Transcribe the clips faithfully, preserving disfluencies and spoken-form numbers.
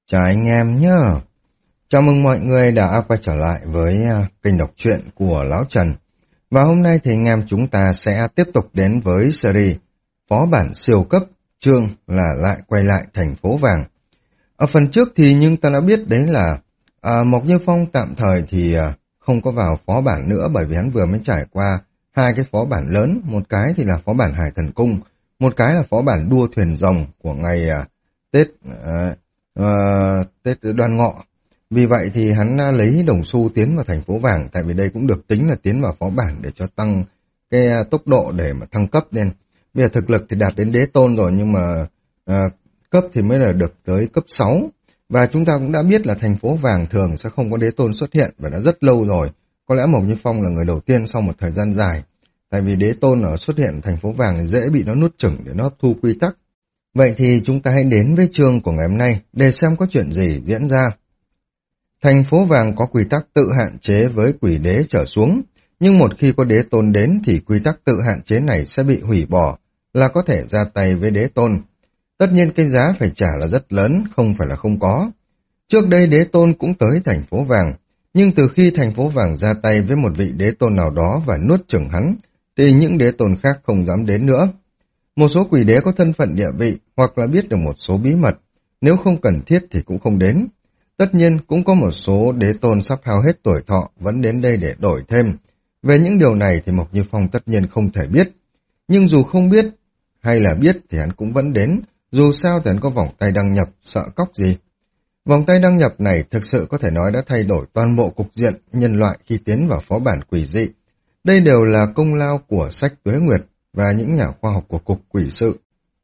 Chào anh em nhé. Chào mừng mọi người đã quay trở lại với à, kênh đọc truyện của Lão Trần. Và hôm nay thì anh em chúng ta sẽ tiếp tục đến với series Phó bản siêu cấp, chương là lại quay lại thành phố vàng. Ở phần trước thì nhưng ta đã biết đấy là à, Mộc Như Phong tạm thời thì à, không có vào phó bản nữa, bởi vì hắn vừa mới trải qua hai cái phó bản lớn. Một cái thì là phó bản Hải Thần Cung, một cái là phó bản đua thuyền rồng của ngày à, Tết à, à, Tết Đoan Ngọ. Vì vậy thì hắn à, lấy đồng xu tiến vào thành phố vàng, tại vì đây cũng được tính là tiến vào phó bản để cho tăng cái à, tốc độ để mà thăng cấp lên. Bây giờ thực lực thì đạt đến đế tôn rồi, nhưng mà à, cấp thì mới là được tới cấp sáu. Và chúng ta cũng đã biết là thành phố vàng thường sẽ không có đế tôn xuất hiện, và đã rất lâu rồi. Có lẽ Mộc Như Phong là người đầu tiên sau một thời gian dài. Tại vì đế tôn ở xuất hiện thành phố vàng thì dễ bị nó nuốt chửng để nó hấp thu quy tắc. Vậy thì chúng ta hãy đến với chương của ngày hôm nay để xem có chuyện gì diễn ra. Thành phố vàng có quy tắc tự hạn chế với quỷ đế trở xuống, nhưng một khi có đế tôn đến thì quy tắc tự hạn chế này sẽ bị hủy bỏ, là có thể ra tay với đế tôn. Tất nhiên cái giá phải trả là rất lớn, không phải là không có. Trước đây đế tôn cũng tới thành phố vàng, nhưng từ khi thành phố vàng ra tay với một vị đế tôn nào đó và nuốt chửng hắn, thì những đế tôn khác không dám đến nữa. Một số quỷ đế có thân phận địa vị hoặc là biết được một số bí mật, nếu không cần thiết thì cũng không đến. Tất nhiên cũng có một số đế tôn sắp hao hết tuổi thọ vẫn đến đây để đổi thêm. Về những điều này thì Mộc Như Phong tất nhiên không thể biết. Nhưng dù không biết hay là biết thì hắn cũng vẫn đến, dù sao thì hắn có vòng tay đăng nhập, sợ cóc gì. Vòng tay đăng nhập này thực sự có thể nói đã thay đổi toàn bộ cục diện nhân loại khi tiến vào phó bản quỷ dị. Đây đều là công lao của sách Tuế Nguyệt và những nhà khoa học của cục quỷ sự.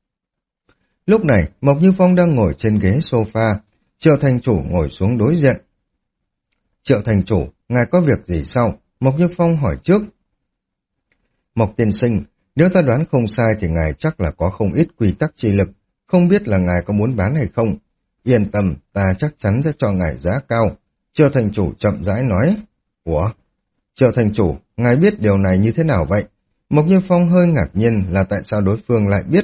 Lúc này, Mộc Như Phong đang ngồi trên ghế sofa, Triệu thành chủ ngồi xuống đối diện. Triệu thành chủ, ngài có việc gì sao? Mộc Như Phong hỏi trước. Mộc tiên sinh, nếu ta đoán không sai thì ngài chắc là có không ít quy tắc chi lực, không biết là ngài có muốn bán hay không? Yên tâm, ta chắc chắn sẽ cho ngài giá cao. Triệu thành chủ chậm rãi nói. Ủa? Triệu thành chủ, ngài biết điều này như thế nào vậy? Mộc Như Phong hơi ngạc nhiên là tại sao đối phương lại biết.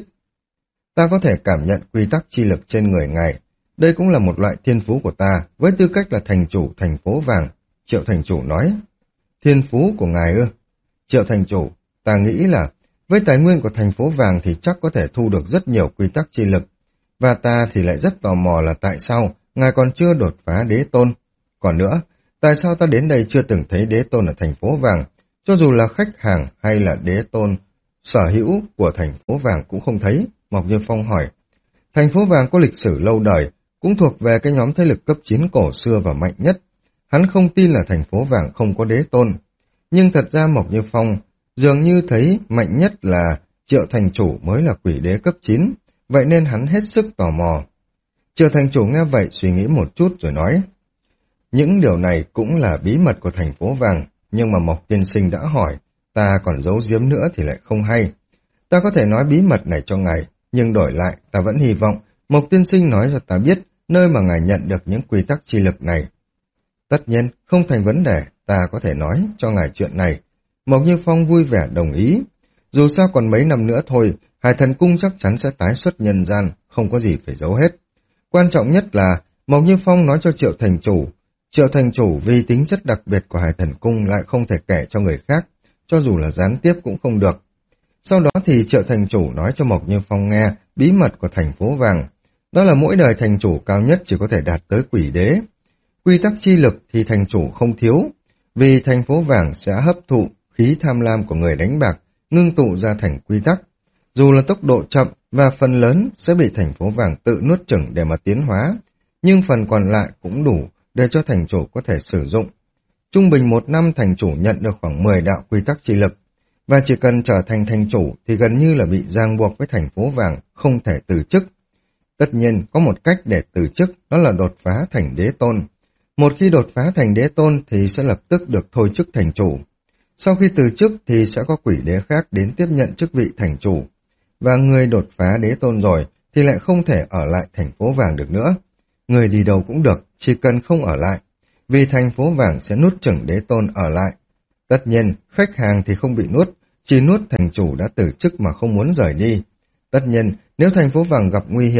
Ta có thể cảm nhận quy tắc chi lực trên người ngài. Đây cũng là một loại thiên phú của ta, với tư cách là thành chủ thành phố vàng. Triệu thành chủ nói. Thiên phú của ngài ư? Triệu thành chủ, ta nghĩ là với tài nguyên của thành phố vàng thì chắc có thể thu được rất nhiều quy tắc chi lực. Và ta thì lại rất tò mò là tại sao ngài còn chưa đột phá đế tôn. Còn nữa, tại sao ta đến đây chưa từng thấy đế tôn ở thành phố vàng? Cho dù là khách hàng hay là đế tôn sở hữu của thành phố vàng cũng không thấy. Mộc Như Phong hỏi. Thành phố vàng có lịch sử lâu đời, cũng thuộc về cái nhóm thế lực cấp chín cổ xưa và mạnh nhất. Hắn không tin là thành phố vàng không có đế tôn. Nhưng thật ra Mộc Như Phong dường như thấy mạnh nhất là Triệu thành chủ mới là quỷ đế cấp chín, vậy nên hắn hết sức tò mò. Triệu thành chủ nghe vậy suy nghĩ một chút rồi nói. Những điều này cũng là bí mật của thành phố vàng, nhưng mà Mộc tiên sinh đã hỏi, ta còn giấu giếm nữa thì lại không hay. Ta có thể nói bí mật này cho ngài, nhưng đổi lại ta vẫn hy vọng Mộc tiên sinh nói cho ta biết nơi mà ngài nhận được những quy tắc chi lực này. Tất nhiên, không thành vấn đề, ta có thể nói cho ngài chuyện này. Mộc Như Phong vui vẻ đồng ý. Dù sao còn mấy năm nữa thôi, Hải Thần Cung chắc chắn sẽ tái xuất nhân gian, không có gì phải giấu hết. Quan trọng nhất là Mộc Như Phong nói cho Triệu thành chủ. Triệu thành chủ vì tính chất đặc biệt của Hải Thần Cung lại không thể kể cho người khác, cho dù là gián tiếp cũng không được. Sau đó thì Triệu thành chủ nói cho Mộc Như Phong nghe bí mật của thành phố vàng. Đó là mỗi đời thành chủ cao nhất chỉ có thể đạt tới quỷ đế. Quy tắc chi lực thì thành chủ không thiếu, vì thành phố vàng sẽ hấp thụ khí tham lam của người đánh bạc, ngưng tụ ra thành quy tắc. Dù là tốc độ chậm và phần lớn sẽ bị thành phố vàng tự nuốt chửng để mà tiến hóa, nhưng phần còn lại cũng đủ để cho thành chủ có thể sử dụng. Trung bình một năm thành chủ nhận được khoảng mười đạo quy tắc chi lực, và chỉ cần trở thành thành chủ thì gần như là bị ràng buộc với thành phố vàng, không thể từ chức. Tất nhiên, có một cách để từ chức, đó là đột phá thành đế tôn. Một khi đột phá thành đế tôn thì sẽ lập tức được thôi chức thành chủ. Sau khi từ chức thì sẽ có quỷ đế khác đến tiếp nhận chức vị thành chủ. Và người đột phá đế tôn rồi thì lại không thể ở lại thành phố vàng được nữa. Người đi đâu cũng được, chỉ cần không ở lại. Vì thành phố vàng sẽ nuốt chửng đế tôn ở lại. Tất nhiên, khách hàng thì không bị nuốt, chỉ nuốt thành chủ đã từ chức mà không muốn rời đi. Tất nhiên, nếu thành phố vàng gặp nguy hiểm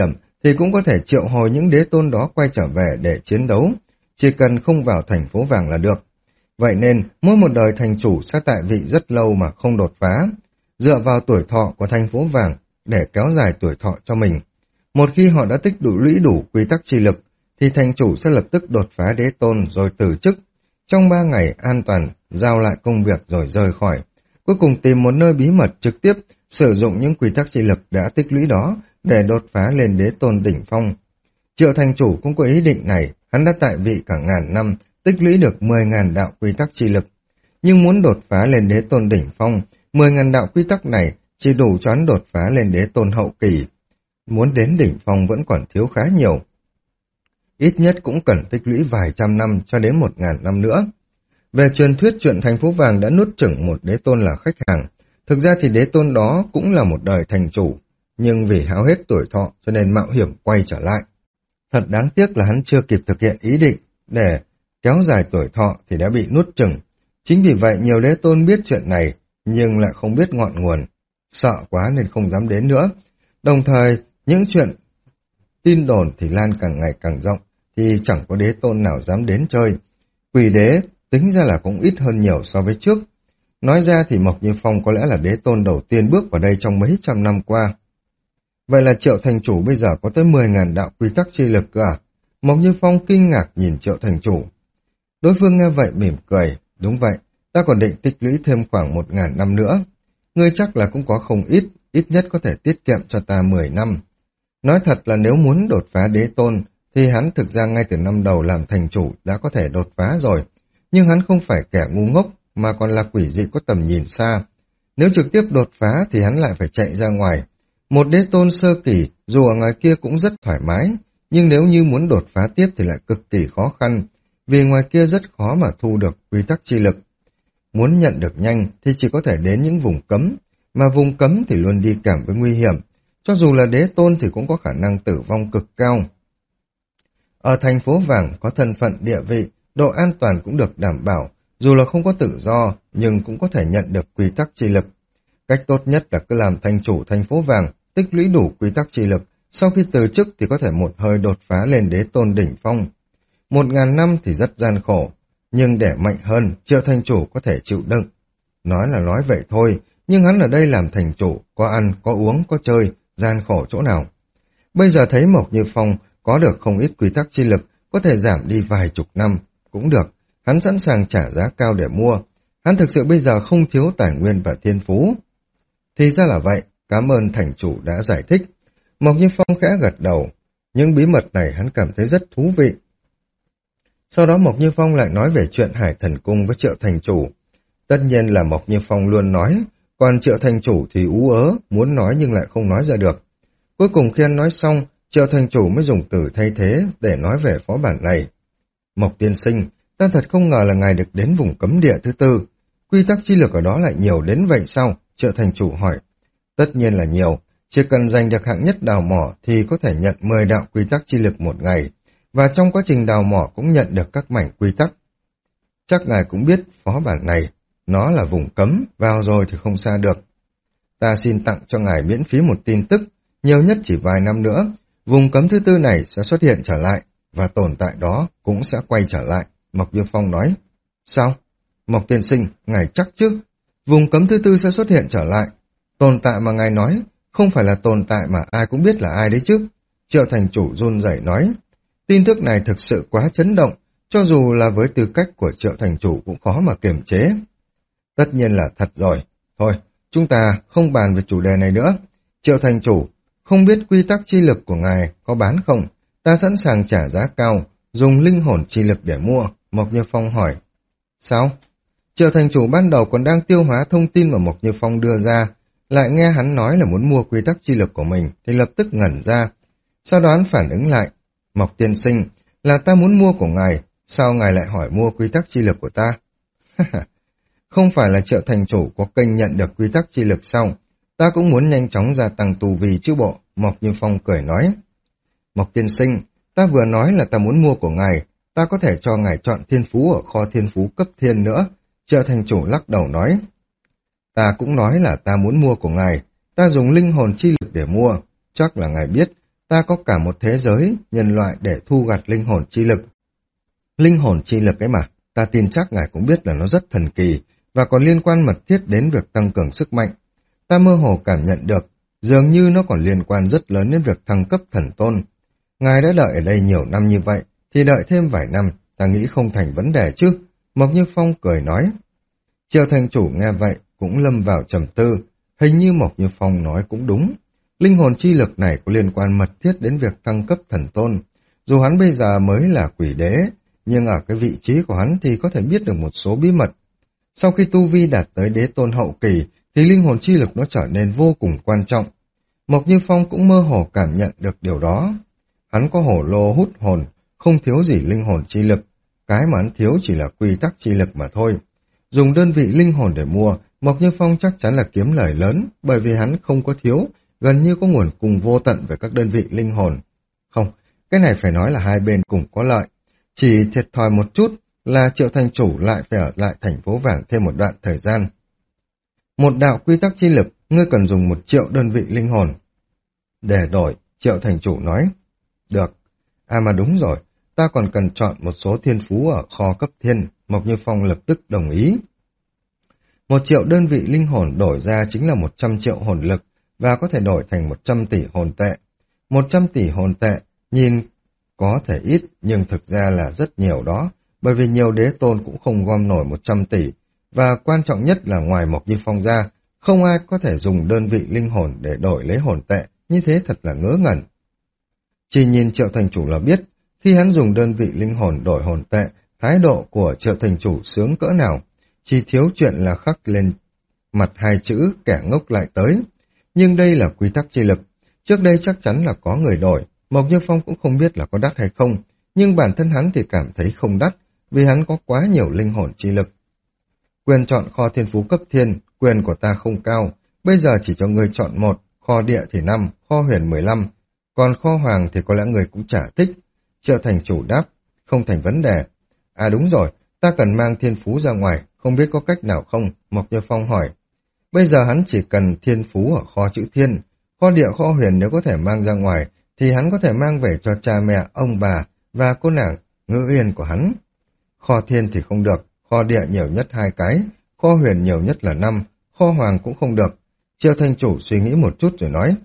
thì cũng có thể triệu hồi những đế tôn đó quay trở về để chiến đấu, chỉ cần không vào thành phố vàng là được. Vậy nên, mỗi một đời thành chủ sẽ tại vị rất lâu mà không đột phá, dựa vào tuổi thọ của thành phố vàng để kéo dài tuổi thọ cho mình. Một khi họ đã tích đủ lũy đủ quy tắc chi lực, thì thành chủ sẽ lập tức đột phá đế tôn rồi từ chức. Trong ba ngày an toàn, giao lại công việc rồi rời khỏi. Cuối cùng tìm một nơi bí mật trực tiếp, sử dụng những quy tắc chi lực đã tích lũy đó để đột phá lên đế tôn đỉnh phong. Triệu thành chủ cũng có ý định này, hắn đã tại vị cả ngàn năm, tích lũy được mười ngàn đạo quy tắc chi lực. Nhưng muốn đột phá lên đế tôn đỉnh phong, mười ngàn đạo quy tắc này chỉ đủ cho hắn đột phá lên đế tôn hậu kỳ. Muốn đến đỉnh phong vẫn còn thiếu khá nhiều. Ít nhất cũng cần tích lũy vài trăm năm cho đến một ngàn năm nữa. Về truyền thuyết chuyện thành phố vàng đã nuốt chửng một đế tôn là khách hàng. Thực ra thì đế tôn đó cũng là một đời thành chủ, nhưng vì hao hết tuổi thọ cho nên mạo hiểm quay trở lại. Thật đáng tiếc là hắn chưa kịp thực hiện ý định để kéo dài tuổi thọ thì đã bị nuốt chửng. Chính vì vậy nhiều đế tôn biết chuyện này nhưng lại không biết ngọn nguồn, sợ quá nên không dám đến nữa. Đồng thời những chuyện tin đồn thì lan càng ngày càng rộng, thì chẳng có đế tôn nào dám đến chơi. Quỷ đế tính ra là cũng ít hơn nhiều so với trước. Nói ra thì Mộc Như Phong có lẽ là đế tôn đầu tiên bước vào đây trong mấy trăm năm qua. Vậy là Triệu thành chủ bây giờ có tới mười ngàn đạo quy tắc chi lực cơ à? Mộc Như Phong kinh ngạc nhìn Triệu thành chủ. Đối phương nghe vậy mỉm cười. Đúng vậy, ta còn định tích lũy thêm khoảng một ngàn năm nữa. Ngươi chắc là cũng có không ít, ít nhất có thể tiết kiệm cho ta mười năm. Nói thật là nếu muốn đột phá đế tôn, thì hắn thực ra ngay từ năm đầu làm thành chủ đã có thể đột phá rồi. Nhưng hắn không phải kẻ ngu ngốc, mà còn là quỷ dị có tầm nhìn xa. Nếu trực tiếp đột phá thì hắn lại phải chạy ra ngoài. Một đế tôn sơ kỳ, dù ở ngoài kia cũng rất thoải mái, nhưng nếu như muốn đột phá tiếp thì lại cực kỳ khó khăn, vì ngoài kia rất khó mà thu được quy tắc chi lực. Muốn nhận được nhanh thì chỉ có thể đến những vùng cấm, mà vùng cấm thì luôn đi kèm với nguy hiểm. Cho dù là đế tôn thì cũng có khả năng tử vong cực cao. Ở thành phố vàng có thân phận địa vị, độ an toàn cũng được đảm bảo, dù là không có tự do nhưng cũng có thể nhận được quy tắc chi lực. Cách tốt nhất là cứ làm thành chủ thành phố vàng, tích lũy đủ quy tắc chi lực, sau khi từ chức thì có thể một hơi đột phá lên đế tôn đỉnh phong. Một ngàn năm thì rất gian khổ, nhưng để mạnh hơn, Triệu thành chủ có thể chịu đựng. Nói là nói vậy thôi, nhưng hắn ở đây làm thành chủ, có ăn, có uống, có chơi, gian khổ chỗ nào. Bây giờ thấy Mộc Như Phong có được không ít quy tắc chi lực, có thể giảm đi vài chục năm, cũng được. Hắn sẵn sàng trả giá cao để mua. Hắn thực sự bây giờ không thiếu tài nguyên và thiên phú. Thì ra là vậy, cảm ơn thành chủ đã giải thích. Mộc Như Phong khẽ gật đầu. Những bí mật này hắn cảm thấy rất thú vị. Sau đó Mộc Như Phong lại nói về chuyện Hải Thần Cung với Triệu thành chủ. Tất nhiên là Mộc Như Phong luôn nói, còn Triệu thành chủ thì ú ớ, muốn nói nhưng lại không nói ra được. Cuối cùng khi hắn nói xong, Triệu thành chủ mới dùng từ thay thế để nói về phó bản này. Mộc tiên sinh, ta thật không ngờ là ngài được đến vùng cấm địa thứ tư. Quy tắc chi lực ở đó lại nhiều đến vậy sao? Triệu thành chủ hỏi. Tất nhiên là nhiều, chỉ cần giành được hạng nhất đào mỏ thì có thể nhận mười đạo quy tắc chi lực một ngày, và trong quá trình đào mỏ cũng nhận được các mảnh quy tắc. Chắc ngài cũng biết phó bản này, nó là vùng cấm, vào rồi thì không xa được. Ta xin tặng cho ngài miễn phí một tin tức, nhiều nhất chỉ vài năm nữa, vùng cấm thứ tư này sẽ xuất hiện trở lại, và tồn tại đó cũng sẽ quay trở lại, Mộc Như Phong nói. Sao? Mộc tiên sinh, ngài chắc chứ? Vùng cấm thứ tư sẽ xuất hiện trở lại. Tồn tại mà ngài nói, không phải là tồn tại mà ai cũng biết là ai đấy chứ. Triệu thành chủ run rẩy nói. Tin tức này thực sự quá chấn động, cho dù là với tư cách của Triệu thành chủ cũng khó mà kiềm chế. Tất nhiên là thật rồi. Thôi, chúng ta không bàn về chủ đề này nữa. Triệu thành chủ, không biết quy tắc chi lực của ngài có bán không? Ta sẵn sàng trả giá cao, dùng linh hồn chi lực để mua. Mộc Như Phong hỏi. Sao? Triệu thành chủ ban đầu còn đang tiêu hóa thông tin mà Mộc Như Phong đưa ra, lại nghe hắn nói là muốn mua quy tắc chi lực của mình, thì lập tức ngẩn ra. Sau đó hắn phản ứng lại. Mộc tiên sinh, là ta muốn mua của ngài, sao ngài lại hỏi mua quy tắc chi lực của ta? Không phải là Triệu thành chủ có kênh nhận được quy tắc chi lực sao? Ta cũng muốn nhanh chóng gia tăng tù vì chứ bộ, Mộc Như Phong cười nói. Mộc tiên sinh, ta vừa nói là ta muốn mua của ngài, ta có thể cho ngài chọn thiên phú ở kho thiên phú cấp thiên nữa. Triệu thành chủ lắc đầu nói. Ta cũng nói là ta muốn mua của ngài, ta dùng linh hồn chi lực để mua. Chắc là ngài biết, Ta có cả một thế giới, nhân loại để thu gặt linh hồn chi lực. Linh hồn chi lực ấy mà, ta tin chắc ngài cũng biết là nó rất thần kỳ, và còn liên quan mật thiết đến việc tăng cường sức mạnh. Ta mơ hồ cảm nhận được, dường như nó còn liên quan rất lớn đến việc thăng cấp thần tôn. Ngài đã đợi ở đây nhiều năm như vậy, thì đợi thêm vài năm, ta nghĩ không thành vấn đề chứ. Mộc Như Phong cười nói. Triệu thành chủ nghe vậy, cũng lâm vào trầm tư. Hình như Mộc Như Phong nói cũng đúng. Linh hồn chi lực này có liên quan mật thiết đến việc thăng cấp thần tôn. Dù hắn bây giờ mới là quỷ đế, nhưng ở cái vị trí của hắn thì có thể biết được một số bí mật. Sau khi tu vi đạt tới đế tôn hậu kỳ, thì linh hồn chi lực nó trở nên vô cùng quan trọng. Mộc Như Phong cũng mơ hồ cảm nhận được điều đó. Hắn có hổ lô hút hồn, không thiếu gì linh hồn chi lực. Cái mà hắn thiếu chỉ là quy tắc chi lực mà thôi. Dùng đơn vị linh hồn để mua, Mộc Như Phong chắc chắn là kiếm lời lớn, bởi vì hắn không có thiếu, gần như có nguồn cùng vô tận về các đơn vị linh hồn. Không, cái này phải nói là hai bên cùng có lợi. Chỉ thiệt thòi một chút là Triệu thành chủ lại phải ở lại thành phố vàng thêm một đoạn thời gian. Một đạo quy tắc chi lực, ngươi cần dùng một triệu đơn vị linh hồn. Để đổi, Triệu thành chủ nói. Được. À mà đúng rồi, ta còn cần chọn một số thiên phú ở kho cấp thiên. Mộc Như Phong lập tức đồng ý. Một triệu đơn vị linh hồn đổi ra chính là một trăm triệu hồn lực, và có thể đổi thành một trăm tỷ hồn tệ. Một trăm tỷ hồn tệ, nhìn có thể ít, nhưng thực ra là rất nhiều đó, bởi vì nhiều đế tôn cũng không gom nổi một trăm tỷ, và quan trọng nhất là ngoài Mộc Như Phong ra, không ai có thể dùng đơn vị linh hồn để đổi lấy hồn tệ, như thế thật là ngớ ngẩn. Chỉ nhìn Triệu thành chủ là biết, khi hắn dùng đơn vị linh hồn đổi hồn tệ, thái độ của Triệu thành chủ sướng cỡ nào, chỉ thiếu chuyện là khắc lên mặt hai chữ kẻ ngốc lại tới. Nhưng đây là quy tắc chi lực, trước đây chắc chắn là có người đổi, Mộc Như Phong cũng không biết là có đắt hay không, nhưng bản thân hắn thì cảm thấy không đắt, vì hắn có quá nhiều linh hồn chi lực. Quyền chọn kho thiên phú cấp thiên, quyền của ta không cao, bây giờ chỉ cho ngươi chọn một, kho địa thì năm, kho huyền mười lăm, còn kho hoàng thì có lẽ người cũng chả thích. Triệu thành chủ đáp, không thành vấn đề. À đúng rồi, ta cần mang thiên phú ra ngoài, không biết có cách nào không? Mộc Như Phong hỏi. Bây giờ hắn chỉ cần thiên phú ở kho chữ thiên, kho địa kho huyền nếu có thể mang ra ngoài, thì hắn có thể mang về cho cha mẹ, ông bà và cô nàng Ngữ Yên của hắn. Kho thiên thì không được, kho địa nhiều nhất hai cái, kho huyền nhiều nhất là năm, kho hoàng cũng không được. Triệu thành chủ suy nghĩ một chút rồi nói.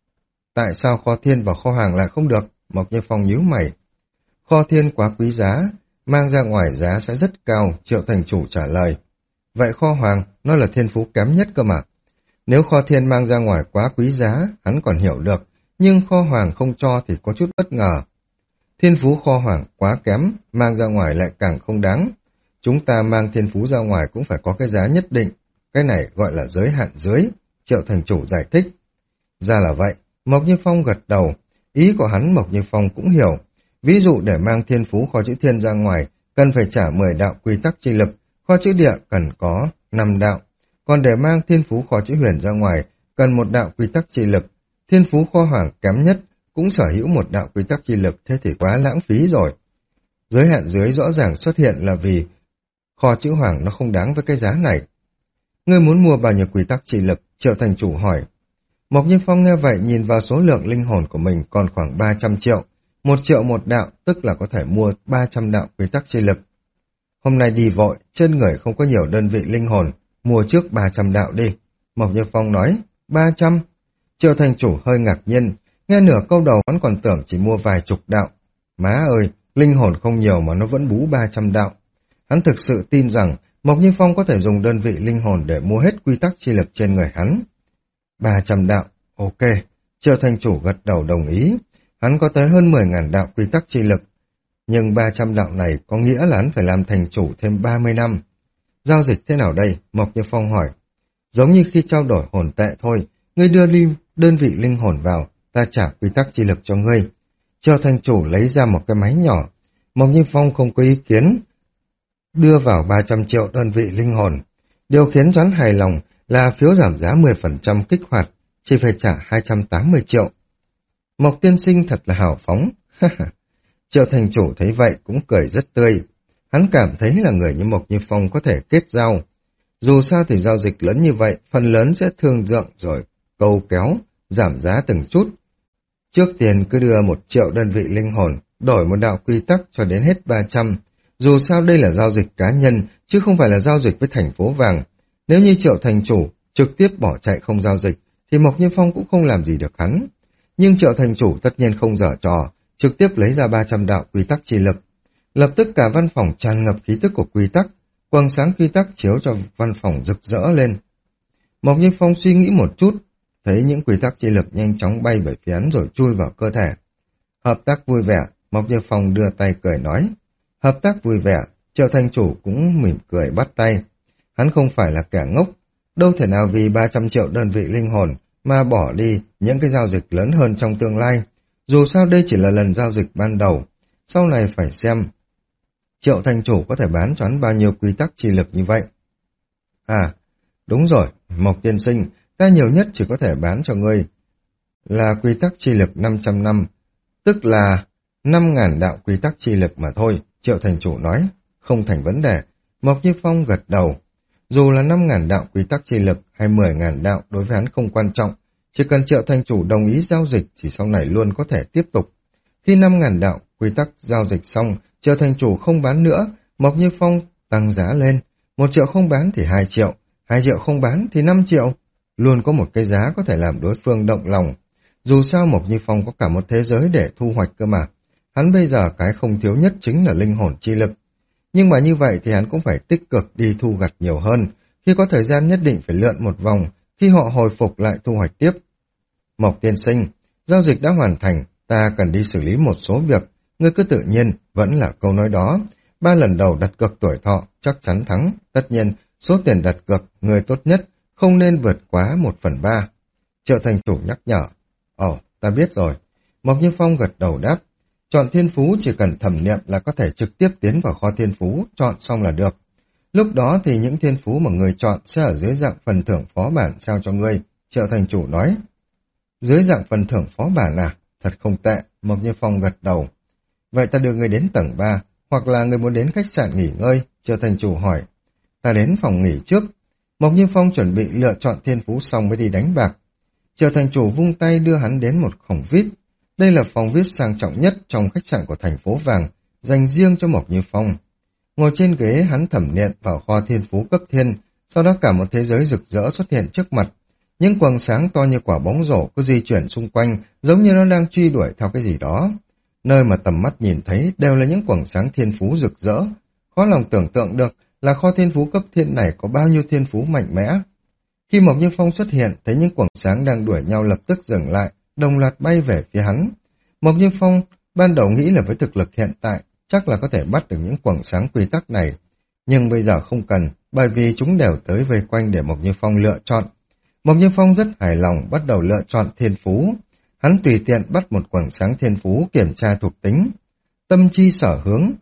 Tại sao kho thiên và kho hoàng lại không được? Mộc Như Phong nhíu mày. Kho thiên quá quý giá, mang ra ngoài giá sẽ rất cao, Triệu thành chủ trả lời. Vậy kho hoàng, nó là thiên phú kém nhất cơ mà. Nếu kho thiên mang ra ngoài quá quý giá, hắn còn hiểu được, nhưng kho hoàng không cho thì có chút bất ngờ. Thiên phú kho hoàng quá kém, mang ra ngoài lại càng không đáng. Chúng ta mang thiên phú ra ngoài cũng phải có cái giá nhất định, cái này gọi là giới hạn dưới, Triệu thành chủ giải thích. Ra là vậy, Mộc Như Phong gật đầu, ý của hắn Mộc Như Phong cũng hiểu. Ví dụ để mang thiên phú kho chữ thiên ra ngoài, cần phải trả mười đạo quy tắc chi lực, kho chữ địa cần có năm đạo. Còn để mang thiên phú kho chữ huyền ra ngoài, cần một đạo quy tắc chi lực. Thiên phú kho hoàng kém nhất, cũng sở hữu một đạo quy tắc chi lực, thế thì quá lãng phí rồi. Giới hạn dưới rõ ràng xuất hiện là vì kho chữ hoàng nó không đáng với cái giá này. Ngươi muốn mua bao nhiêu quy tắc chi lực? Triệu thành chủ hỏi. Mộc Như Phong nghe vậy nhìn vào số lượng linh hồn của mình còn khoảng ba trăm triệu. Một triệu một đạo, tức là có thể mua ba trăm đạo quy tắc chi lực. Hôm nay đi vội, trên người không có nhiều đơn vị linh hồn, mua trước ba trăm đạo đi. Mộc Như Phong nói, ba trăm. Triệu thành chủ hơi ngạc nhiên, nghe nửa câu đầu hắn còn tưởng chỉ mua vài chục đạo. Má ơi, linh hồn không nhiều mà nó vẫn bú ba trăm đạo. Hắn thực sự tin rằng Mộc Như Phong có thể dùng đơn vị linh hồn để mua hết quy tắc chi lực trên người hắn. ba trăm đạo, ok. Triệu thành chủ gật đầu đồng ý. Hắn có tới hơn mười nghìn đạo quy tắc chi lực. Nhưng ba trăm đạo này có nghĩa là hắn phải làm thành chủ thêm ba mươi năm. Giao dịch thế nào đây? Mộc Như Phong hỏi. Giống như khi trao đổi hồn tệ thôi. Ngươi đưa ly đơn vị linh hồn vào, ta trả quy tắc chi lực cho ngươi. Triệu thành chủ lấy ra một cái máy nhỏ. Mộc Như Phong không có ý kiến. Đưa vào ba trăm triệu đơn vị linh hồn. Điều khiến hắn hài lòng là phiếu giảm giá mười phần trăm kích hoạt, chỉ phải trả hai trăm tám mươi triệu. Mộc tiên sinh thật là hào phóng. Triệu thành chủ thấy vậy cũng cười rất tươi. Hắn cảm thấy là người như Mộc Như Phong có thể kết giao. Dù sao thì giao dịch lớn như vậy, phần lớn sẽ thương lượng rồi câu kéo, giảm giá từng chút. Trước tiên cứ đưa một triệu đơn vị linh hồn, đổi một đạo quy tắc cho đến hết ba trăm. Dù sao đây là giao dịch cá nhân, chứ không phải là giao dịch với thành phố vàng. Nếu như Triệu thành chủ trực tiếp bỏ chạy không giao dịch, thì Mộc Như Phong cũng không làm gì được hắn. Nhưng Triệu thành chủ tất nhiên không dở trò, trực tiếp lấy ra ba trăm đạo quy tắc chi lực. Lập tức cả văn phòng tràn ngập khí tức của quy tắc, quang sáng quy tắc chiếu cho văn phòng rực rỡ lên. Mộc Như Phong suy nghĩ một chút, thấy những quy tắc chi lực nhanh chóng bay về phía hắn rồi chui vào cơ thể. Hợp tác vui vẻ, Mộc Như Phong đưa tay cười nói. Hợp tác vui vẻ, Triệu thành chủ cũng mỉm cười bắt tay. Hắn không phải là kẻ ngốc, đâu thể nào vì ba trăm triệu đơn vị linh hồn mà bỏ đi những cái giao dịch lớn hơn trong tương lai. Dù sao đây chỉ là lần giao dịch ban đầu, sau này phải xem Triệu thành chủ có thể bán cho hắn bao nhiêu quy tắc chi lực như vậy. À, đúng rồi, Mộc tiên sinh, ta nhiều nhất chỉ có thể bán cho ngươi là quy tắc chi lực năm trăm năm, tức là năm ngàn đạo quy tắc chi lực mà thôi, Triệu thành chủ nói. Không thành vấn đề, Mộc Như Phong gật đầu. Dù là năm ngàn đạo quy tắc chi lực hay mười ngàn đạo đối với hắn không quan trọng, chỉ cần Triệu thành chủ đồng ý giao dịch thì sau này luôn có thể tiếp tục. Khi năm ngàn đạo quy tắc giao dịch xong, Triệu thành chủ không bán nữa, Mộc Như Phong tăng giá lên. Một triệu không bán thì hai triệu, hai triệu không bán thì năm triệu. Luôn có một cái giá có thể làm đối phương động lòng. Dù sao Mộc Như Phong có cả một thế giới để thu hoạch cơ mà. Hắn bây giờ cái không thiếu nhất chính là linh hồn chi lực. Nhưng mà như vậy thì hắn cũng phải tích cực đi thu gặt nhiều hơn. Khi có thời gian nhất định phải lượn một vòng, khi họ hồi phục lại thu hoạch tiếp. Mộc tiên sinh, giao dịch đã hoàn thành, ta cần đi xử lý một số việc. Ngươi cứ tự nhiên, vẫn là câu nói đó. Ba lần đầu đặt cược tuổi thọ, chắc chắn thắng. Tất nhiên, số tiền đặt cược, người tốt nhất, không nên vượt quá một phần ba. Triệu thành chủ nhắc nhở. Ồ, ta biết rồi. Mộc Như Phong gật đầu đáp. Chọn thiên phú chỉ cần thẩm niệm là có thể trực tiếp tiến vào kho thiên phú, chọn xong là được. Lúc đó thì những thiên phú mà người chọn sẽ ở dưới dạng phần thưởng phó bản sao cho ngươi, Triệu thành chủ nói. Dưới dạng phần thưởng phó bản à? Thật không tệ, Mộc Như Phong gật đầu. Vậy ta đưa người đến tầng ba, hoặc là người muốn đến khách sạn nghỉ ngơi, Triệu thành chủ hỏi. Ta đến phòng nghỉ trước. Mộc Như Phong chuẩn bị lựa chọn thiên phú xong mới đi đánh bạc. Triệu thành chủ vung tay đưa hắn đến một phòng vi ai pi. Đây là phòng vi ai pi sang trọng nhất trong khách sạn của thành phố Vàng, dành riêng cho Mộc Như Phong. Ngồi trên ghế hắn thẩm niệm vào kho thiên phú cấp thiên, sau đó cả một thế giới rực rỡ xuất hiện trước mặt. Những quầng sáng to như quả bóng rổ cứ di chuyển xung quanh, giống như nó đang truy đuổi theo cái gì đó. Nơi mà tầm mắt nhìn thấy đều là những quầng sáng thiên phú rực rỡ. Khó lòng tưởng tượng được là kho thiên phú cấp thiên này có bao nhiêu thiên phú mạnh mẽ. Khi Mộc Như Phong xuất hiện, thấy những quầng sáng đang đuổi nhau lập tức dừng lại, đồng loạt bay về phía hắn. Mộc Như Phong ban đầu nghĩ là với thực lực hiện tại, chắc là có thể bắt được những quầng sáng quy tắc này. Nhưng bây giờ không cần, bởi vì chúng đều tới vây quanh để Mộc Như Phong lựa chọn. Mộc Như Phong rất hài lòng bắt đầu lựa chọn thiên phú. Hắn tùy tiện bắt một quầng sáng thiên phú kiểm tra thuộc tính. Tâm chi sở hướng.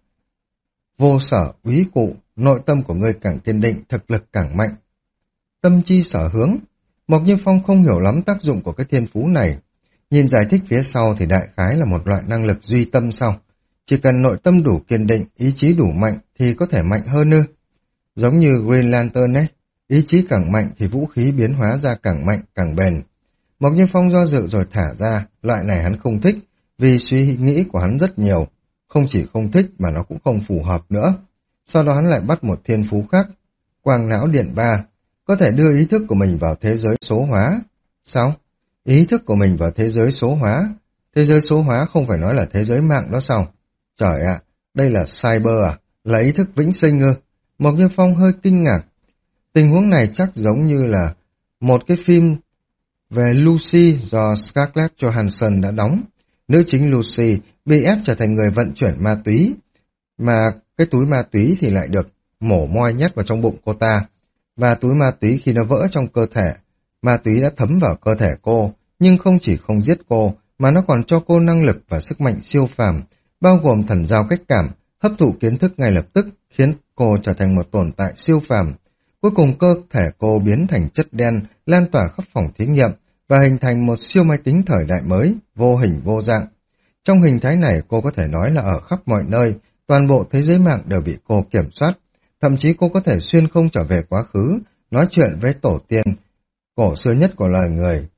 Vô sở úy cụ, nội tâm của ngươi càng kiên định, thực lực càng mạnh. Tâm chi sở hướng. Mộc Như Phong không hiểu lắm tác dụng của cái thiên phú này. Nhìn giải thích phía sau thì đại khái là một loại năng lực duy tâm sau. Chỉ cần nội tâm đủ kiên định, ý chí đủ mạnh thì có thể mạnh hơn nữa. Giống như Green Lantern ấy, ý chí càng mạnh thì vũ khí biến hóa ra càng mạnh, càng bền. Mộc Như Phong do dự rồi thả ra, loại này hắn không thích, vì suy nghĩ của hắn rất nhiều. Không chỉ không thích mà nó cũng không phù hợp nữa. Sau đó hắn lại bắt một thiên phú khác, quang não điện ba, có thể đưa ý thức của mình vào thế giới số hóa. Sao? Ý thức của mình vào thế giới số hóa? Thế giới số hóa không phải nói là thế giới mạng đó sao? Trời ạ, đây là cyber à? Là ý thức vĩnh sinh ư? Mộc Như Phong hơi kinh ngạc. Tình huống này chắc giống như là một cái phim về Lucy do Scarlett Johansson đã đóng. Nữ chính Lucy bị ép trở thành người vận chuyển ma túy, mà cái túi ma túy thì lại được mổ moi nhét vào trong bụng cô ta. Và túi ma túy khi nó vỡ trong cơ thể, ma túy đã thấm vào cơ thể cô, nhưng không chỉ không giết cô, mà nó còn cho cô năng lực và sức mạnh siêu phàm, bao gồm thần giao cách cảm, hấp thụ kiến thức ngay lập tức, khiến cô trở thành một tồn tại siêu phàm. Cuối cùng cơ thể cô biến thành chất đen, lan tỏa khắp phòng thí nghiệm và hình thành một siêu máy tính thời đại mới, vô hình vô dạng. Trong hình thái này cô có thể nói là ở khắp mọi nơi, toàn bộ thế giới mạng đều bị cô kiểm soát. Thậm chí cô có thể xuyên không trở về quá khứ, nói chuyện với tổ tiên cổ xưa nhất của loài người,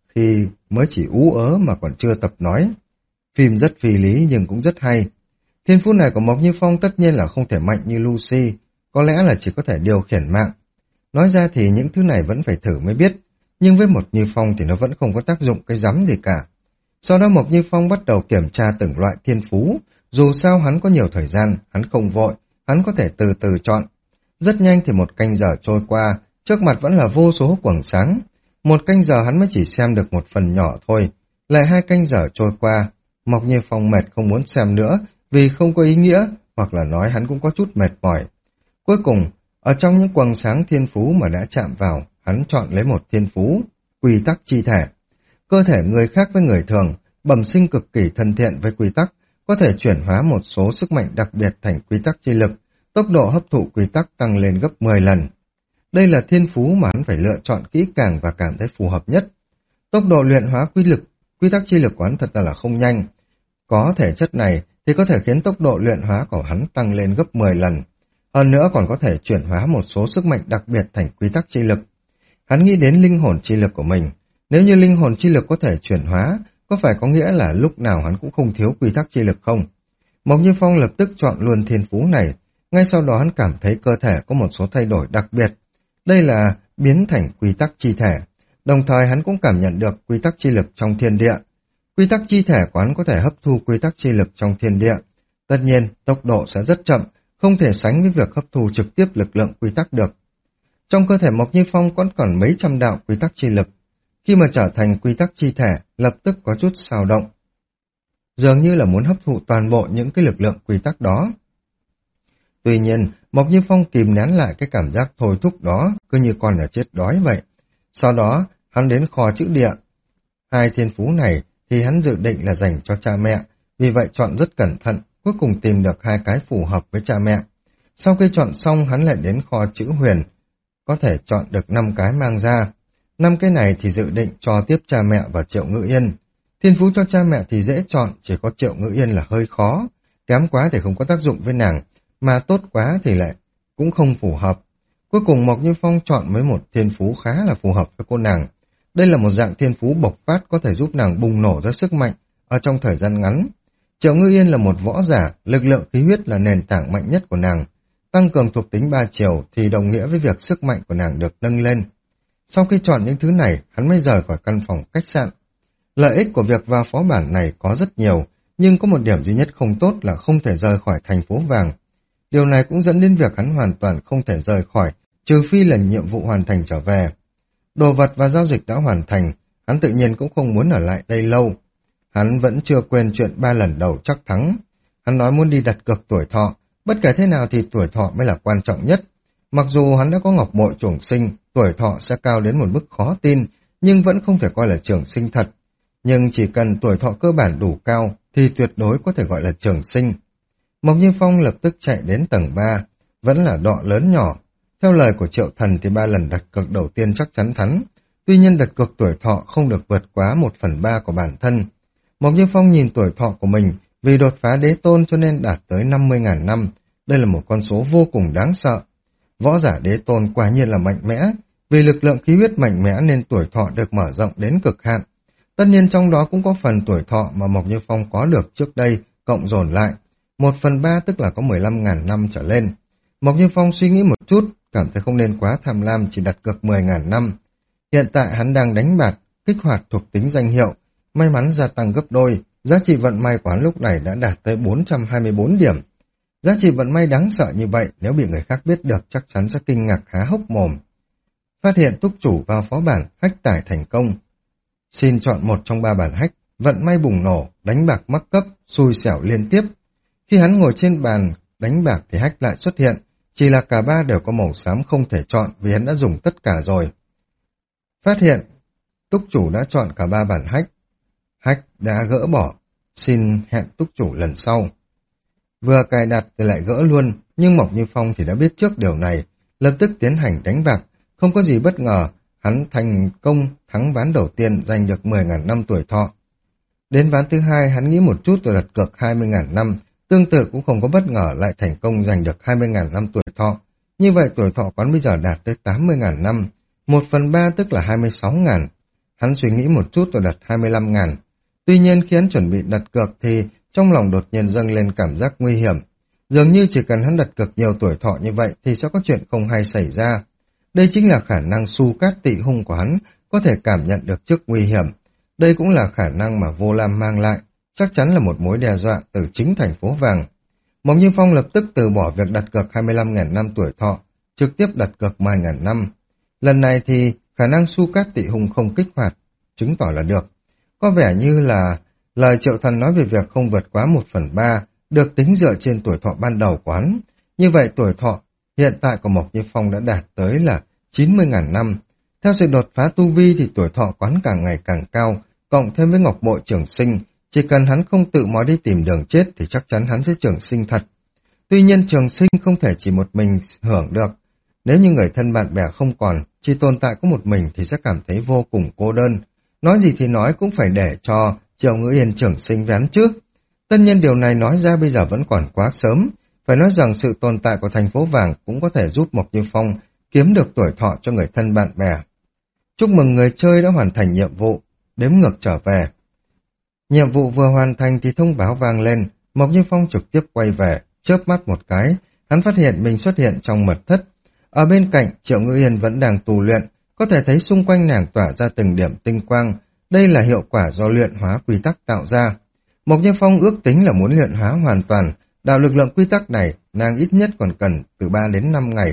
khi mới chỉ ú ớ mà còn chưa tập nói. Phim rất phi lý nhưng cũng rất hay. Thiên phú này của Mộc Như Phong tất nhiên là không thể mạnh như Lucy, có lẽ là chỉ có thể điều khiển mạng. Nói ra thì những thứ này vẫn phải thử mới biết, nhưng với Mộc Như Phong thì nó vẫn không có tác dụng cái rắm gì cả. Sau đó Mộc Như Phong bắt đầu kiểm tra từng loại thiên phú, dù sao hắn có nhiều thời gian, hắn không vội, hắn có thể từ từ chọn. Rất nhanh thì một canh giờ trôi qua, trước mặt vẫn là vô số quầng sáng. Một canh giờ hắn mới chỉ xem được một phần nhỏ thôi, lại hai canh giờ trôi qua. Mộc Như Phong mệt không muốn xem nữa vì không có ý nghĩa, hoặc là nói hắn cũng có chút mệt mỏi. Cuối cùng, ở trong những quầng sáng thiên phú mà đã chạm vào, hắn chọn lấy một thiên phú, quy tắc chi thể. Cơ thể người khác với người thường, bẩm sinh cực kỳ thân thiện với quy tắc, có thể chuyển hóa một số sức mạnh đặc biệt thành quy tắc chi lực, tốc độ hấp thụ quy tắc tăng lên gấp mười lần. Đây là thiên phú mà hắn phải lựa chọn kỹ càng và cảm thấy phù hợp nhất. Tốc độ luyện hóa quy lực, quy tắc chi lực của hắn thật là không nhanh. Có thể chất này thì có thể khiến tốc độ luyện hóa của hắn tăng lên gấp mười lần. Hơn nữa còn có thể chuyển hóa một số sức mạnh đặc biệt thành quy tắc chi lực. Hắn nghĩ đến linh hồn chi lực của mình. Nếu như linh hồn chi lực có thể chuyển hóa, có phải có nghĩa là lúc nào hắn cũng không thiếu quy tắc chi lực không? Mộc Như Phong lập tức chọn luôn thiên phú này. Ngay sau đó hắn cảm thấy cơ thể có một số thay đổi đặc biệt. Đây là biến thành quy tắc chi thể. Đồng thời hắn cũng cảm nhận được quy tắc chi lực trong thiên địa. Quy tắc chi thể của hắn có thể hấp thu quy tắc chi lực trong thiên địa. Tất nhiên, tốc độ sẽ rất chậm, không thể sánh với việc hấp thu trực tiếp lực lượng quy tắc được. Trong cơ thể Mộc Như Phong còn còn mấy trăm đạo quy tắc chi lực. Khi mà trở thành quy tắc chi thể, lập tức có chút xao động. Dường như là muốn hấp thụ toàn bộ những cái lực lượng quy tắc đó. Tuy nhiên, Mộc Như Phong kìm nén lại cái cảm giác thôi thúc đó, cứ như con là chết đói vậy. Sau đó, hắn đến kho chữ địa. Hai thiên phú này thì hắn dự định là dành cho cha mẹ, vì vậy chọn rất cẩn thận, cuối cùng tìm được hai cái phù hợp với cha mẹ. Sau khi chọn xong, hắn lại đến kho chữ huyền, có thể chọn được năm cái mang ra. Năm cái này thì dự định cho tiếp cha mẹ và Triệu Ngữ Yên. Thiên phú cho cha mẹ thì dễ chọn, chỉ có Triệu Ngữ Yên là hơi khó, kém quá thì không có tác dụng với nàng, mà tốt quá thì lại cũng không phù hợp. Cuối cùng Mộc Như Phong chọn với một thiên phú khá là phù hợp với cô nàng. Đây là một dạng thiên phú bộc phát có thể giúp nàng bùng nổ ra sức mạnh ở trong thời gian ngắn. Triệu Ngữ Yên là một võ giả, lực lượng khí huyết là nền tảng mạnh nhất của nàng. Tăng cường thuộc tính ba chiều thì đồng nghĩa với việc sức mạnh của nàng được nâng lên. Sau khi chọn những thứ này, hắn mới rời khỏi căn phòng khách sạn. Lợi ích của việc vào phó bản này có rất nhiều, nhưng có một điểm duy nhất không tốt là không thể rời khỏi thành phố vàng. Điều này cũng dẫn đến việc hắn hoàn toàn không thể rời khỏi, trừ phi là nhiệm vụ hoàn thành trở về. Đồ vật và giao dịch đã hoàn thành, hắn tự nhiên cũng không muốn ở lại đây lâu. Hắn vẫn chưa quên chuyện ba lần đầu chắc thắng. Hắn nói muốn đi đặt cược tuổi thọ, bất kể thế nào thì tuổi thọ mới là quan trọng nhất. Mặc dù hắn đã có ngọc bội chủng sinh, tuổi thọ sẽ cao đến một mức khó tin, nhưng vẫn không thể coi là trường sinh thật. Nhưng chỉ cần tuổi thọ cơ bản đủ cao, thì tuyệt đối có thể gọi là trường sinh. Mộc Như Phong lập tức chạy đến tầng ba, vẫn là đọ lớn nhỏ. Theo lời của Triệu Thần thì ba lần đặt cược đầu tiên chắc chắn thắng. Tuy nhiên đặt cược tuổi thọ không được vượt quá một phần ba của bản thân. Mộc Như Phong nhìn tuổi thọ của mình, vì đột phá đế tôn cho nên đạt tới năm mươi nghìn năm. Đây là một con số vô cùng đáng sợ. Võ giả đế tôn quả nhiên là mạnh mẽ, vì lực lượng khí huyết mạnh mẽ nên tuổi thọ được mở rộng đến cực hạn. Tất nhiên trong đó cũng có phần tuổi thọ mà Mộc Như Phong có được trước đây, cộng dồn lại. Một phần ba tức là có mười lăm nghìn năm trở lên. Mộc Như Phong suy nghĩ một chút, cảm thấy không nên quá tham lam chỉ đặt cược mười nghìn năm. Hiện tại hắn đang đánh bạc, kích hoạt thuộc tính danh hiệu, may mắn gia tăng gấp đôi, giá trị vận may của hắn lúc này đã đạt tới bốn trăm hai mươi bốn điểm. Giá trị vận may đáng sợ như vậy, nếu bị người khác biết được chắc chắn sẽ kinh ngạc há hốc mồm. Phát hiện túc chủ vào phó bản, hách tải thành công. Xin chọn một trong ba bản hách, vận may bùng nổ, đánh bạc mắc cấp, xui xẻo liên tiếp. Khi hắn ngồi trên bàn đánh bạc thì hách lại xuất hiện, chỉ là cả ba đều có màu xám không thể chọn vì hắn đã dùng tất cả rồi. Phát hiện, túc chủ đã chọn cả ba bản hách. Hách đã gỡ bỏ, xin hẹn túc chủ lần sau. Vừa cài đặt thì lại gỡ luôn, nhưng Mộc Như Phong thì đã biết trước điều này, lập tức tiến hành đánh bạc, không có gì bất ngờ, hắn thành công thắng ván đầu tiên giành được mười nghìn năm tuổi thọ. Đến ván thứ hai hắn nghĩ một chút rồi đặt cược hai mươi nghìn năm, tương tự cũng không có bất ngờ lại thành công giành được hai mươi nghìn năm tuổi thọ. Như vậy tuổi thọ quán bây giờ đạt tới tám mươi nghìn năm, một phần ba tức là hai mươi sáu nghìn. Hắn suy nghĩ một chút rồi đặt hai mươi lăm ngàn. Tuy nhiên khi hắn chuẩn bị đặt cược thì trong lòng đột nhiên dâng lên cảm giác nguy hiểm. Dường như chỉ cần hắn đặt cược nhiều tuổi thọ như vậy thì sẽ có chuyện không hay xảy ra. Đây chính là khả năng Su Cát Tị Hung của hắn có thể cảm nhận được trước nguy hiểm. Đây cũng là khả năng mà Vô Lam mang lại, chắc chắn là một mối đe dọa từ chính thành phố vàng. Mộc Như Phong lập tức từ bỏ việc đặt cược hai mươi lăm nghìn năm tuổi thọ, trực tiếp đặt cược mười nghìn năm. Lần này thì khả năng Su Cát Tị Hung không kích hoạt, chứng tỏ là được. Có vẻ như là lời Triệu Thần nói về việc không vượt quá một phần ba được tính dựa trên tuổi thọ ban đầu của hắn. Như vậy tuổi thọ hiện tại của Mộc Như Phong đã đạt tới là chín mươi nghìn năm. Theo sự đột phá tu vi thì tuổi thọ quán càng ngày càng cao, cộng thêm với Ngọc Bội Trường Sinh, chỉ cần hắn không tự mò đi tìm đường chết thì chắc chắn hắn sẽ trường sinh thật. Tuy nhiên Trường Sinh không thể chỉ một mình hưởng được. Nếu như người thân bạn bè không còn, chỉ tồn tại có một mình thì sẽ cảm thấy vô cùng cô đơn. Nói gì thì nói cũng phải để cho Triệu Ngữ Yên Trường Sinh với hắn trước. Tất nhiên điều này nói ra bây giờ vẫn còn quá sớm. Phải nói rằng sự tồn tại của thành phố vàng cũng có thể giúp Mộc Như Phong kiếm được tuổi thọ cho người thân bạn bè. Chúc mừng người chơi đã hoàn thành nhiệm vụ, đếm ngược trở về. Nhiệm vụ vừa hoàn thành thì thông báo vang lên, Mộc Như Phong trực tiếp quay về, chớp mắt một cái, hắn phát hiện mình xuất hiện trong mật thất. Ở bên cạnh, Triệu Ngữ Yên vẫn đang tu luyện, có thể thấy xung quanh nàng tỏa ra từng điểm tinh quang, đây là hiệu quả do luyện hóa quy tắc tạo ra. Mộc Như Phong ước tính là muốn luyện hóa hoàn toàn, đạo lực lượng quy tắc này, nàng ít nhất còn cần từ ba đến năm ngày.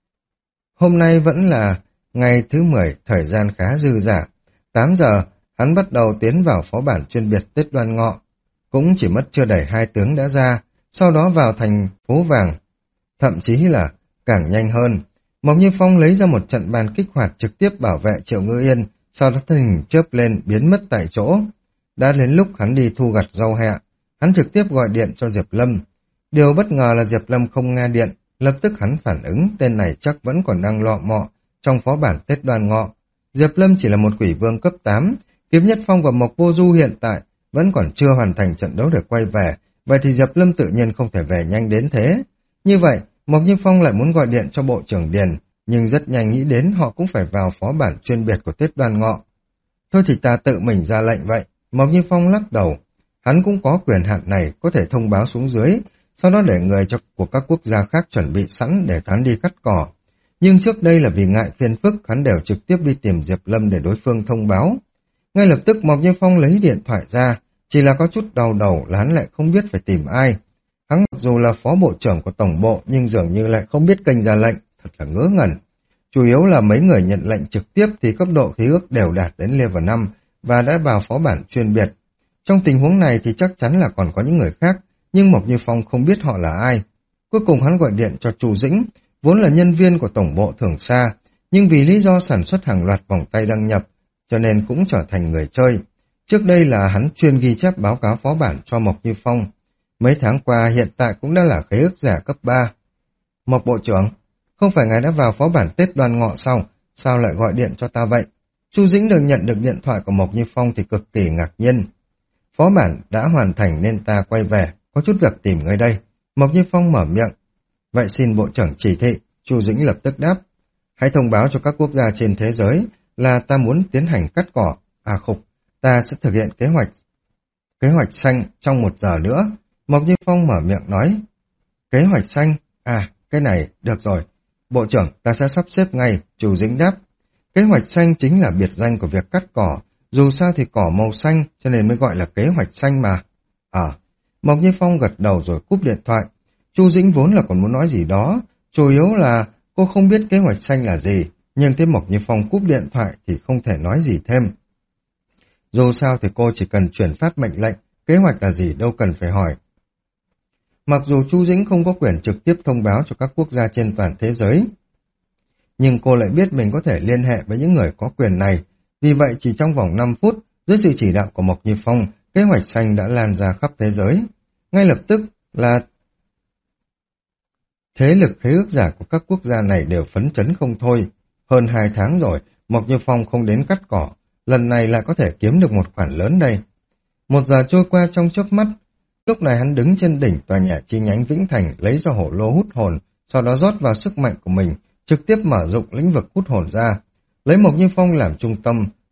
Hôm nay vẫn là ngày thứ mười, thời gian khá dư dả. tám giờ, hắn bắt đầu tiến vào phó bản chuyên biệt Tết Đoan Ngọ. Cũng chỉ mất chưa đầy hai tiếng đã ra, sau đó vào thành phố vàng. Thậm chí là càng nhanh hơn. Mộc Như Phong lấy ra một trận bàn kích hoạt trực tiếp bảo vệ Triệu Ngữ Yên, sau đó thân hình chớp lên biến mất tại chỗ. Đã đến lúc hắn đi thu gặt rau hẹ, hắn trực tiếp gọi điện cho Diệp Lâm. Điều bất ngờ là Diệp Lâm không nghe điện, lập tức hắn phản ứng tên này chắc vẫn còn đang lọ mọ trong phó bản Tết Đoan Ngọ. Diệp Lâm chỉ là một quỷ vương cấp tám, Kiếm Nhất Phong và Mộc Vô Du hiện tại vẫn còn chưa hoàn thành trận đấu để quay về, vậy thì Diệp Lâm tự nhiên không thể về nhanh đến thế. Như vậy, Mộc Như Phong lại muốn gọi điện cho Bộ trưởng Điền, nhưng rất nhanh nghĩ đến họ cũng phải vào phó bản chuyên biệt của Tết Đoan Ngọ. Thôi thì ta tự mình ra lệnh vậy. Mộc Như Phong lắc đầu. Hắn cũng có quyền hạn này, có thể thông báo xuống dưới, sau đó để người cho của các quốc gia khác chuẩn bị sẵn để hắn đi cắt cỏ. Nhưng trước đây là vì ngại phiền phức, hắn đều trực tiếp đi tìm Diệp Lâm để đối phương thông báo. Ngay lập tức Mộc Như Phong lấy điện thoại ra, chỉ là có chút đau đầu là hắn lại không biết phải tìm ai. Hắn mặc dù là phó bộ trưởng của tổng bộ nhưng dường như lại không biết kênh ra lệnh, thật là ngớ ngẩn. Chủ yếu là mấy người nhận lệnh trực tiếp thì cấp độ khí ước đều đạt đến level năm và đã vào phó bản chuyên biệt. Trong tình huống này thì chắc chắn là còn có những người khác, nhưng Mộc Như Phong không biết họ là ai. Cuối cùng hắn gọi điện cho Chu Dĩnh, vốn là nhân viên của tổng bộ Thường Sa, nhưng vì lý do sản xuất hàng loạt vòng tay đăng nhập, cho nên cũng trở thành người chơi. Trước đây là hắn chuyên ghi chép báo cáo phó bản cho Mộc Như Phong. Mấy tháng qua hiện tại cũng đã là khế ước giả cấp ba. Mộc Bộ trưởng, không phải ngài đã vào phó bản Tết Đoan Ngọ sao? Sao lại gọi điện cho ta vậy? Chu Dĩnh được nhận được điện thoại của Mộc Như Phong thì cực kỳ ngạc nhiên. Phó bản đã hoàn thành nên ta quay về, có chút việc tìm người đây. Mộc Như Phong mở miệng. Vậy xin Bộ trưởng chỉ thị. Chu Dĩnh lập tức đáp. Hãy thông báo cho các quốc gia trên thế giới là ta muốn tiến hành cắt cỏ. À khục, ta sẽ thực hiện kế hoạch kế hoạch xanh trong một giờ nữa. Mộc Như Phong mở miệng nói. Kế hoạch xanh? À, cái này, được rồi. Bộ trưởng, ta sẽ sắp xếp ngay, Chu Dĩnh đáp. Kế hoạch xanh chính là biệt danh của việc cắt cỏ. Dù sao thì cỏ màu xanh, cho nên mới gọi là kế hoạch xanh mà. À, Mộc Như Phong gật đầu rồi cúp điện thoại. Chu Dĩnh vốn là còn muốn nói gì đó, chủ yếu là cô không biết kế hoạch xanh là gì, nhưng thấy Mộc Như Phong cúp điện thoại thì không thể nói gì thêm. Dù sao thì cô chỉ cần chuyển phát mệnh lệnh, kế hoạch là gì đâu cần phải hỏi. Mặc dù Chu Dĩnh không có quyền trực tiếp thông báo cho các quốc gia trên toàn thế giới, nhưng cô lại biết mình có thể liên hệ với những người có quyền này. Vì vậy chỉ trong vòng năm phút, dưới sự chỉ đạo của Mộc Như Phong, kế hoạch xanh đã lan ra khắp thế giới. Ngay lập tức là thế lực khế ước giả của các quốc gia này đều phấn chấn không thôi. Hơn hai tháng rồi, Mộc Như Phong không đến cắt cỏ, lần này lại có thể kiếm được một khoản lớn đây. Một giờ trôi qua trong chớp mắt, lúc này hắn đứng trên đỉnh tòa nhà chi nhánh Vĩnh Thành lấy ra hổ lô hút hồn, sau đó rót vào sức mạnh của mình, trực tiếp mở rộng lĩnh vực hút hồn ra. Lấy Mộc Như Phong làm trung tâm,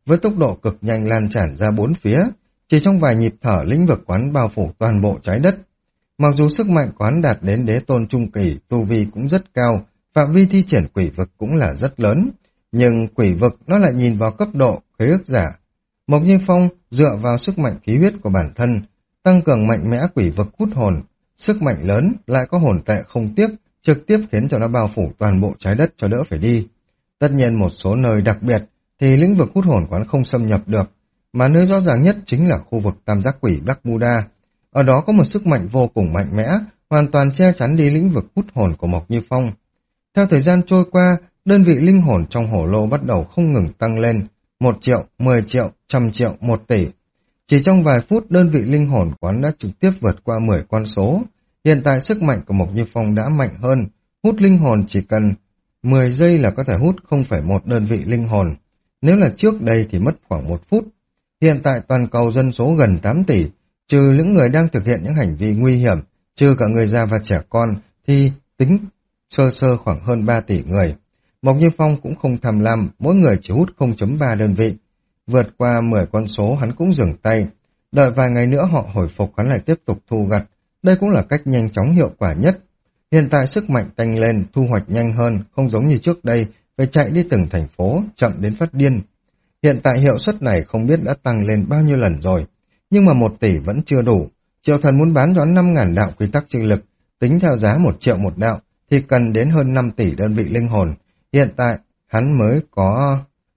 với tốc độ cực nhanh lan tràn ra bốn phía. Chỉ trong vài nhịp thở, lĩnh vực quán bao phủ toàn bộ trái đất. Mặc dù sức mạnh quán đạt đến đế tôn trung kỳ, tu vi cũng rất cao, phạm vi thi triển quỷ vực cũng là rất lớn, nhưng quỷ vực nó lại nhìn vào cấp độ khế ước giả. Mộc Như Phong dựa vào sức mạnh khí huyết của bản thân, tăng cường mạnh mẽ quỷ vực hút hồn, sức mạnh lớn lại có hồn tệ không tiếc, trực tiếp khiến cho nó bao phủ toàn bộ trái đất cho đỡ phải đi. Tất nhiên một số nơi đặc biệt thì lĩnh vực hút hồn quán không xâm nhập được, mà nơi rõ ràng nhất chính là khu vực tam giác quỷ Black Buddha. Ở đó có một sức mạnh vô cùng mạnh mẽ, hoàn toàn che chắn đi lĩnh vực hút hồn của Mộc Như Phong. Theo thời gian trôi qua, đơn vị linh hồn trong hổ lô bắt đầu không ngừng tăng lên, một triệu, mười triệu, trăm triệu, một tỷ. Chỉ trong vài phút, đơn vị linh hồn quán đã trực tiếp vượt qua mười con số. Hiện tại sức mạnh của Mộc Như Phong đã mạnh hơn, hút linh hồn chỉ cần mười giây là có thể hút không phẩy một đơn vị linh hồn. Nếu là trước đây thì mất khoảng một phút. Hiện tại toàn cầu dân số gần tám tỷ, trừ những người đang thực hiện những hành vi nguy hiểm, trừ cả người già và trẻ con, thì tính sơ sơ khoảng hơn ba tỷ người. Mộc Như Phong cũng không tham lam, mỗi người chỉ hút không phẩy ba đơn vị. Vượt qua mười con số hắn cũng dừng tay. Đợi vài ngày nữa họ hồi phục hắn lại tiếp tục thu gặt. Đây cũng là cách nhanh chóng hiệu quả nhất. Hiện tại sức mạnh tăng lên, thu hoạch nhanh hơn, không giống như trước đây, phải chạy đi từng thành phố, chậm đến phát điên. Hiện tại hiệu suất này không biết đã tăng lên bao nhiêu lần rồi. Nhưng mà một tỷ vẫn chưa đủ. Triệu Thần muốn bán cho hắn năm ngàn đạo quy tắc trinh lực, tính theo giá một triệu một đạo, thì cần đến hơn năm tỷ đơn vị linh hồn. Hiện tại, hắn mới có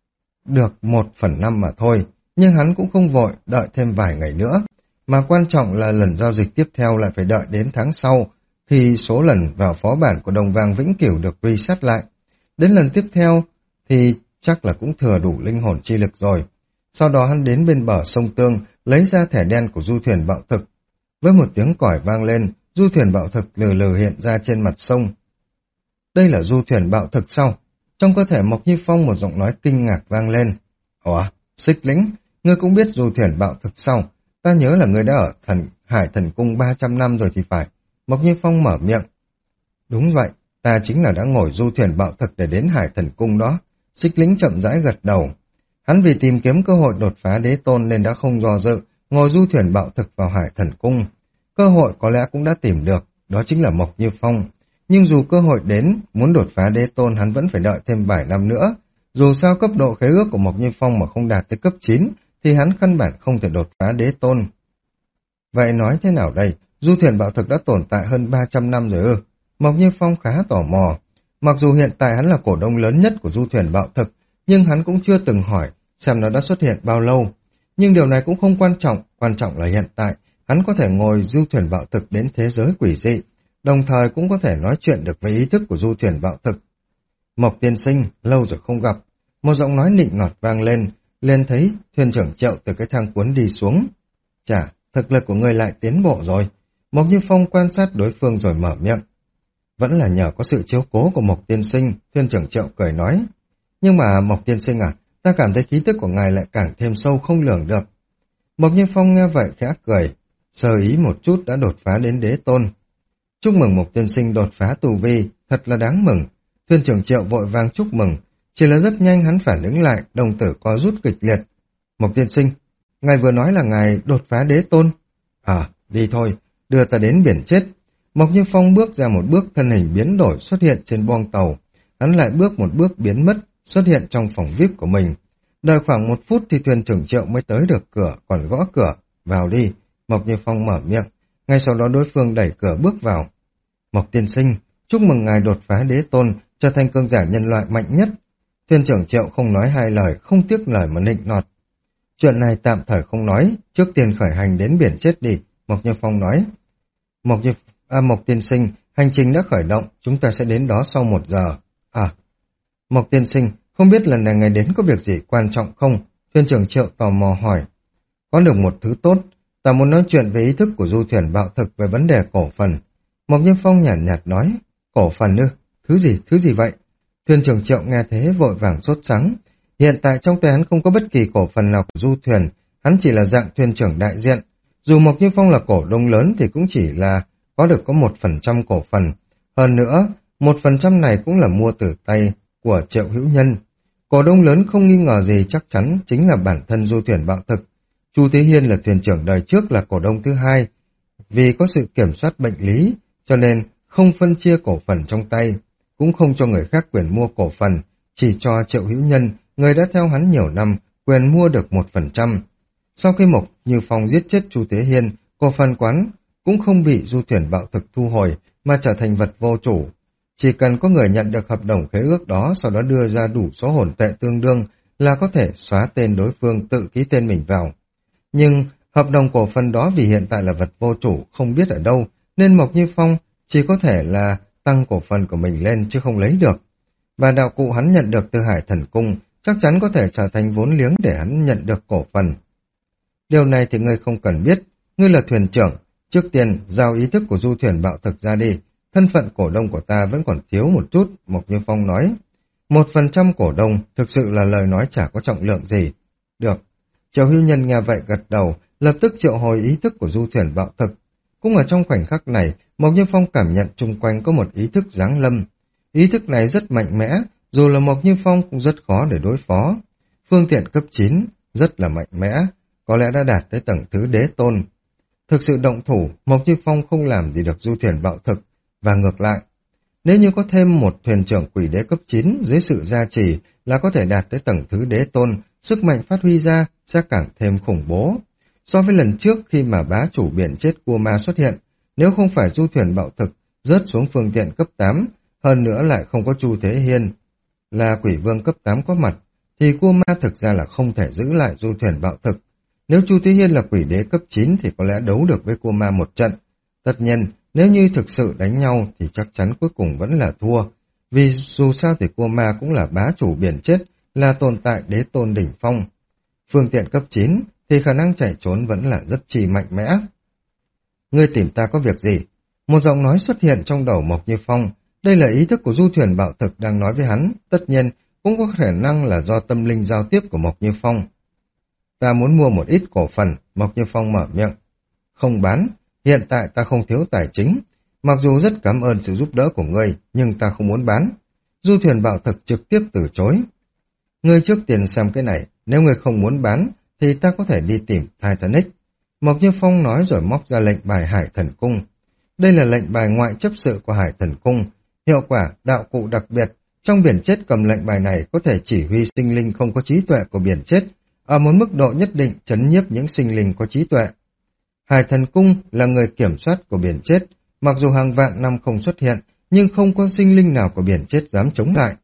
được một phần năm mà thôi, nhưng hắn cũng không vội, đợi thêm vài ngày nữa. Mà quan trọng là lần giao dịch tiếp theo lại phải đợi đến tháng sau, khi số lần vào phó bản của đồng vàng vĩnh cửu được reset lại. Đến lần tiếp theo thì chắc là cũng thừa đủ linh hồn chi lực rồi. Sau đó hắn đến bên bờ sông Tương, lấy ra thẻ đen của du thuyền bạo thực. Với một tiếng còi vang lên, du thuyền bạo thực lừ lừ hiện ra trên mặt sông. Đây là du thuyền bạo thực sao? Trong cơ thể Mộc Như Phong một giọng nói kinh ngạc vang lên. Ủa, Xích Lĩnh, ngươi cũng biết du thuyền bạo thực sao? Ta nhớ là ngươi đã ở thần Hải Thần Cung ba trăm năm rồi thì phải. Mộc Như Phong mở miệng. Đúng vậy, ta chính là đã ngồi du thuyền bạo thực để đến Hải Thần Cung đó. Xích Lĩnh chậm rãi gật đầu. Hắn vì tìm kiếm cơ hội đột phá đế tôn nên đã không do dự, ngồi du thuyền bạo thực vào Hải Thần Cung. Cơ hội có lẽ cũng đã tìm được, đó chính là Mộc Như Phong. Nhưng dù cơ hội đến, muốn đột phá đế tôn hắn vẫn phải đợi thêm vài năm nữa. Dù sao cấp độ khế ước của Mộc Như Phong mà không đạt tới cấp chín, thì hắn căn bản không thể đột phá đế tôn. Vậy nói thế nào đây? Du thuyền bạo thực đã tồn tại hơn ba trăm năm rồi ư? Mộc Như Phong khá tò mò. Mặc dù hiện tại hắn là cổ đông lớn nhất của du thuyền bạo thực, nhưng hắn cũng chưa từng hỏi xem nó đã xuất hiện bao lâu. Nhưng điều này cũng không quan trọng, quan trọng là hiện tại hắn có thể ngồi du thuyền bạo thực đến thế giới quỷ dị, đồng thời cũng có thể nói chuyện được với ý thức của du thuyền bạo thực. Mộc tiên sinh, lâu rồi không gặp. Một giọng nói nịnh nọt vang lên, liền thấy thuyền trưởng Triệu từ cái thang cuốn đi xuống. Chà, thực lực của người lại tiến bộ rồi. Mộc Như Phong quan sát đối phương rồi mở miệng. Vẫn là nhờ có sự chiếu cố của Mộc tiên sinh, thuyền trưởng Triệu cười nói. Nhưng mà Mộc tiên sinh à, ta cảm thấy khí tức của ngài lại càng thêm sâu không lường được. Mộc Như Phong nghe vậy khẽ cười, sơ ý một chút đã đột phá đến đế tôn. Chúc mừng Mộc tiên sinh đột phá tu vi, thật là đáng mừng. Thuyền trưởng Triệu vội vàng chúc mừng, chỉ là rất nhanh hắn phản ứng lại, đồng tử co rút kịch liệt. Mộc tiên sinh, ngài vừa nói là ngài đột phá đế tôn. À, đi thôi, đưa ta đến biển chết. Mộc Như Phong bước ra một bước, thân hình biến đổi xuất hiện trên boong tàu. Hắn lại bước một bước biến mất, xuất hiện trong phòng vi ai pi của mình. Đợi khoảng một phút thì thuyền trưởng Triệu mới tới được cửa, còn gõ cửa. Vào đi, Mộc Như Phong mở miệng. Ngay sau đó đối phương đẩy cửa bước vào. Mộc tiên sinh, chúc mừng ngài đột phá đế tôn, trở thành cường giả nhân loại mạnh nhất. Thuyền trưởng Triệu không nói hai lời, không tiếc lời mà nịnh nọt. Chuyện này tạm thời không nói, trước tiên khởi hành đến biển chết đi, Mộc Như Phong nói. Mộc Như À, Mộc tiên sinh, hành trình đã khởi động, chúng ta sẽ đến đó sau một giờ. À, Mộc tiên sinh, không biết lần này ngài đến có việc gì quan trọng không? Thuyền trưởng Triệu tò mò hỏi. Có được một thứ tốt, ta muốn nói chuyện về ý thức của du thuyền bạo thực về vấn đề cổ phần. Mộc Như Phong nhàn nhạt, nhạt nói, cổ phần ư? Thứ gì, thứ gì vậy? Thuyền trưởng Triệu nghe thế vội vàng sốt sắng. Hiện tại trong tay hắn không có bất kỳ cổ phần nào của du thuyền, hắn chỉ là dạng thuyền trưởng đại diện. Dù Mộc Như Phong là cổ đông lớn thì cũng chỉ là có được có một phần trăm cổ phần. Hơn nữa, một phần trăm này cũng là mua từ tay của Triệu Hữu Nhân. Cổ đông lớn không nghi ngờ gì chắc chắn chính là bản thân du thuyền bạo thực. Chu Thế Hiên là thuyền trưởng đời trước là cổ đông thứ hai. Vì có sự kiểm soát bệnh lý, cho nên không phân chia cổ phần trong tay, cũng không cho người khác quyền mua cổ phần, chỉ cho Triệu Hữu Nhân, người đã theo hắn nhiều năm, quyền mua được một phần trăm. Sau khi Mộc Như Phong giết chết Chu Thế Hiên, cổ phần quán cũng không bị du thuyền bạo thực thu hồi mà trở thành vật vô chủ. Chỉ cần có người nhận được hợp đồng khế ước đó, sau đó đưa ra đủ số hồn tệ tương đương là có thể xóa tên đối phương, tự ký tên mình vào. Nhưng hợp đồng cổ phần đó vì hiện tại là vật vô chủ, không biết ở đâu, nên Mộc Như Phong chỉ có thể là tăng cổ phần của mình lên chứ không lấy được. Và đạo cụ hắn nhận được từ Hải Thần Cung chắc chắn có thể trở thành vốn liếng để hắn nhận được cổ phần. Điều này thì ngươi không cần biết, ngươi là thuyền trưởng, trước tiên giao ý thức của du thuyền bạo thực ra đi, thân phận cổ đông của ta vẫn còn thiếu một chút, Mộc Như Phong nói. Một phần trăm cổ đông thực sự là lời nói chả có trọng lượng gì. Được. Triệu Hữu Nhân nghe vậy gật đầu, lập tức triệu hồi ý thức của du thuyền bạo thực. Cũng ở trong khoảnh khắc này, Mộc Như Phong cảm nhận chung quanh có một ý thức giáng lâm. Ý thức này rất mạnh mẽ, dù là Mộc Như Phong cũng rất khó để đối phó. Phương tiện cấp chín, rất là mạnh mẽ, có lẽ đã đạt tới tầng thứ đế tôn. Thực sự động thủ, Mộc Như Phong không làm gì được du thuyền bạo thực, và ngược lại. Nếu như có thêm một thuyền trưởng quỷ đế cấp chín dưới sự gia trì là có thể đạt tới tầng thứ đế tôn, sức mạnh phát huy ra sẽ càng thêm khủng bố. So với lần trước khi mà bá chủ biển chết cua ma xuất hiện, nếu không phải du thuyền bạo thực rớt xuống phương tiện cấp tám, hơn nữa lại không có Chu Thế Hiên là quỷ vương cấp tám có mặt, thì cua ma thực ra là không thể giữ lại du thuyền bạo thực. Nếu Chu Thế Hiên là quỷ đế cấp chín thì có lẽ đấu được với cua ma một trận. Tất nhiên, nếu như thực sự đánh nhau thì chắc chắn cuối cùng vẫn là thua, vì dù sao thì cua ma cũng là bá chủ biển chết, là tồn tại đế tôn đỉnh phong. Phương tiện cấp chín thì khả năng chạy trốn vẫn là rất chi mạnh mẽ. Ngươi tìm ta có việc gì? Một giọng nói xuất hiện trong đầu Mộc Như Phong. Đây là ý thức của du thuyền bạo thực đang nói với hắn, tất nhiên cũng có khả năng là do tâm linh giao tiếp của Mộc Như Phong. Ta muốn mua một ít cổ phần, Mộc Như Phong mở miệng. Không bán, hiện tại ta không thiếu tài chính. Mặc dù rất cảm ơn sự giúp đỡ của ngươi, nhưng ta không muốn bán. Du thuyền bạo thực trực tiếp từ chối. Ngươi trước tiên xem cái này, nếu ngươi không muốn bán, thì ta có thể đi tìm Titanic. Mộc Như Phong nói rồi móc ra lệnh bài Hải Thần Cung. Đây là lệnh bài ngoại chấp sự của Hải Thần Cung. Hiệu quả, đạo cụ đặc biệt. Trong biển chết cầm lệnh bài này có thể chỉ huy sinh linh không có trí tuệ của biển chết, ở một mức độ nhất định trấn nhiếp những sinh linh có trí tuệ. Hải Thần Cung là người kiểm soát của biển chết, mặc dù hàng vạn năm không xuất hiện, nhưng không có sinh linh nào của biển chết dám chống lại.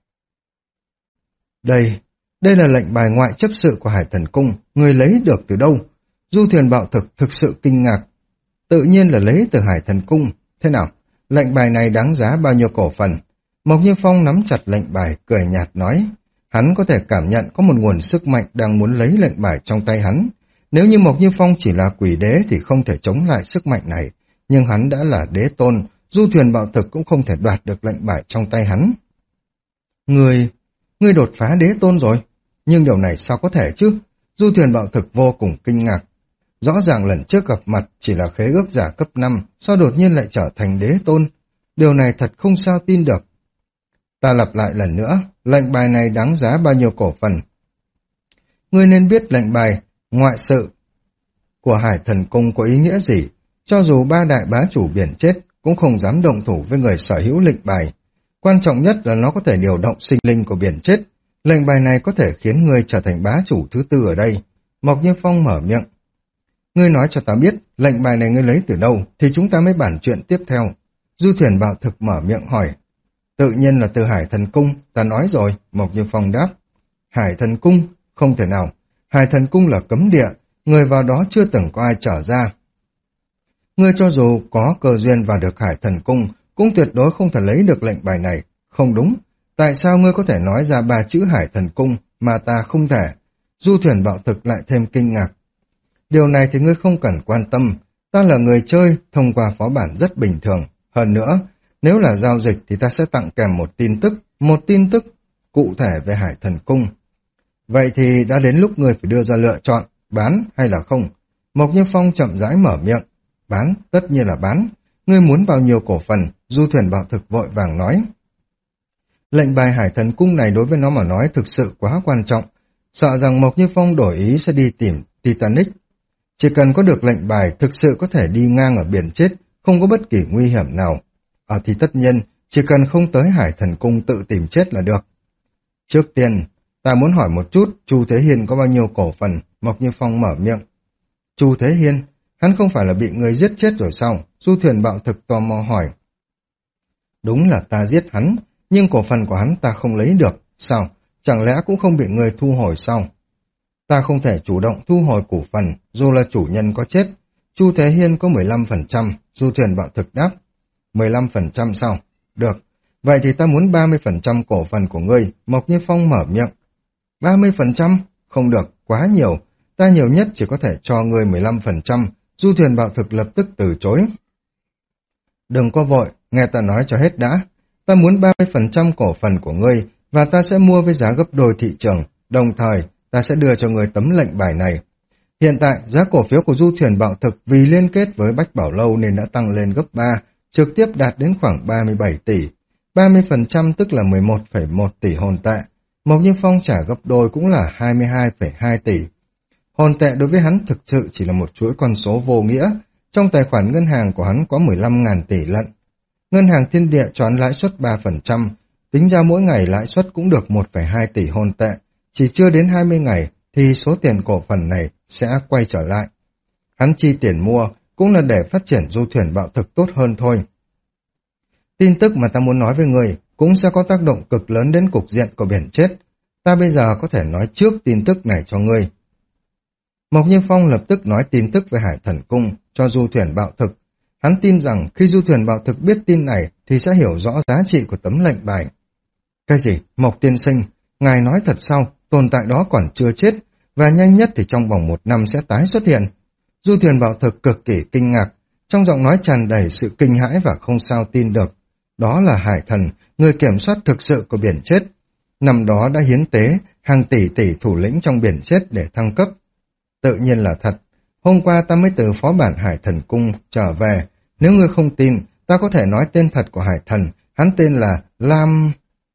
Đây, đây là lệnh bài ngoại chấp sự của Hải Thần Cung, người lấy được từ đâu? Du thuyền bạo thực thực sự kinh ngạc. Tự nhiên là lấy từ Hải Thần Cung. Thế nào, lệnh bài này đáng giá bao nhiêu cổ phần? Mộc Như Phong nắm chặt lệnh bài, cười nhạt nói. Hắn có thể cảm nhận có một nguồn sức mạnh đang muốn lấy lệnh bài trong tay hắn. Nếu như Mộc Như Phong chỉ là quỷ đế thì không thể chống lại sức mạnh này, nhưng hắn đã là đế tôn, du thuyền bạo thực cũng không thể đoạt được lệnh bài trong tay hắn. Người, người đột phá đế tôn rồi, nhưng điều này sao có thể chứ? Du thuyền bạo thực vô cùng kinh ngạc. Rõ ràng lần trước gặp mặt chỉ là khế ước giả cấp năm, sao đột nhiên lại trở thành đế tôn? Điều này thật không sao tin được. Ta lặp lại lần nữa, lệnh bài này đáng giá bao nhiêu cổ phần? Ngươi nên biết lệnh bài ngoại sự của Hải Thần Cung có ý nghĩa gì. Cho dù ba đại bá chủ biển chết cũng không dám động thủ với người sở hữu lệnh bài. Quan trọng nhất là nó có thể điều động sinh linh của biển chết. Lệnh bài này có thể khiến ngươi trở thành bá chủ thứ tư ở đây. Mộc Như Phong mở miệng. Ngươi nói cho ta biết, lệnh bài này ngươi lấy từ đâu, thì chúng ta mới bàn chuyện tiếp theo. Du thuyền bạo thực mở miệng hỏi. Tự nhiên là từ Hải Thần Cung, ta nói rồi, Mộc Như Phong đáp. Hải Thần Cung? Không thể nào. Hải Thần Cung là cấm địa, người vào đó chưa từng có ai trở ra. Ngươi cho dù có cơ duyên vào được Hải Thần Cung, cũng tuyệt đối không thể lấy được lệnh bài này. Không đúng, tại sao ngươi có thể nói ra ba chữ Hải Thần Cung mà ta không thể? Du thuyền bạo thực lại thêm kinh ngạc. Điều này thì ngươi không cần quan tâm, ta là người chơi, thông qua phó bản rất bình thường. Hơn nữa, nếu là giao dịch thì ta sẽ tặng kèm một tin tức, một tin tức cụ thể về Hải Thần Cung. Vậy thì đã đến lúc ngươi phải đưa ra lựa chọn, bán hay là không? Mộc Như Phong chậm rãi mở miệng. Bán, tất nhiên là bán. Ngươi muốn bao nhiêu cổ phần? Du thuyền bạo thực vội vàng nói. Lệnh bài Hải Thần Cung này đối với nó mà nói thực sự quá quan trọng, sợ rằng Mộc Như Phong đổi ý sẽ đi tìm Titanic. Chỉ cần có được lệnh bài thực sự có thể đi ngang ở biển chết, không có bất kỳ nguy hiểm nào. Ở thì tất nhiên, chỉ cần không tới Hải Thần Cung tự tìm chết là được. Trước tiên, ta muốn hỏi một chút, Chu Thế Hiên có bao nhiêu cổ phần? Mộc Như Phong mở miệng. Chu Thế Hiên, hắn không phải là bị người giết chết rồi sao? Du Thuyền Bạo Thực tò mò hỏi. Đúng là ta giết hắn, nhưng cổ phần của hắn ta không lấy được. Sao? Chẳng lẽ cũng không bị người thu hồi sao? Ta không thể chủ động thu hồi cổ phần, dù là chủ nhân có chết. Chu Thế Hiên có mười lăm phần trăm, Du Thuyền Bạo Thực đáp. mười lăm phần trăm sao? Được. Vậy thì ta muốn ba mươi phần trăm cổ phần của ngươi, Mộc Như Phong mở miệng. ba mươi phần trăm? Không được, quá nhiều. Ta nhiều nhất chỉ có thể cho ngươi mười lăm phần trăm, Du Thuyền Bạo Thực lập tức từ chối. Đừng có vội, nghe ta nói cho hết đã. Ta muốn ba mươi phần trăm cổ phần của ngươi, và ta sẽ mua với giá gấp đôi thị trường, đồng thời ta sẽ đưa cho ngươi tấm lệnh bài này. Hiện tại, giá cổ phiếu của Du Thuyền Bạo Thực vì liên kết với Bách Bảo Lâu nên đã tăng lên gấp ba, trực tiếp đạt đến khoảng ba mươi bảy tỷ. ba mươi phần trăm tức là mười một phẩy một tỷ hồn tệ. Mộc Như Phong trả gấp đôi cũng là hai mươi hai phẩy hai tỷ. Hồn tệ đối với hắn thực sự chỉ là một chuỗi con số vô nghĩa. Trong tài khoản ngân hàng của hắn có mười lăm nghìn tỷ lận. Ngân hàng Thiên Địa cho hắn lãi suất ba phần trăm, tính ra mỗi ngày lãi suất cũng được một phẩy hai tỷ hồn tệ. Chỉ chưa đến hai mươi ngày thì số tiền cổ phần này sẽ quay trở lại. Hắn chi tiền mua cũng là để phát triển Du Thuyền Bạo Thực tốt hơn thôi. Tin tức mà ta muốn nói với người cũng sẽ có tác động cực lớn đến cục diện của biển chết. Ta bây giờ có thể nói trước tin tức này cho ngươi. Mộc Như Phong lập tức nói tin tức về Hải Thần Cung cho Du Thuyền Bạo Thực. Hắn tin rằng khi Du Thuyền Bạo Thực biết tin này thì sẽ hiểu rõ giá trị của tấm lệnh bài. Cái gì? Mộc tiên sinh, ngài nói thật sao? Tồn tại đó còn chưa chết, và nhanh nhất thì trong vòng một năm sẽ tái xuất hiện. Du Thuyền Bạo Thực cực kỳ kinh ngạc, trong giọng nói tràn đầy sự kinh hãi và không sao tin được. Đó là Hải Thần, người kiểm soát thực sự của biển chết. Năm đó đã hiến tế hàng tỷ tỷ thủ lĩnh trong biển chết để thăng cấp. Tự nhiên là thật. Hôm qua ta mới từ phó bản Hải Thần Cung trở về. Nếu ngươi không tin, ta có thể nói tên thật của Hải Thần. Hắn tên là Lam...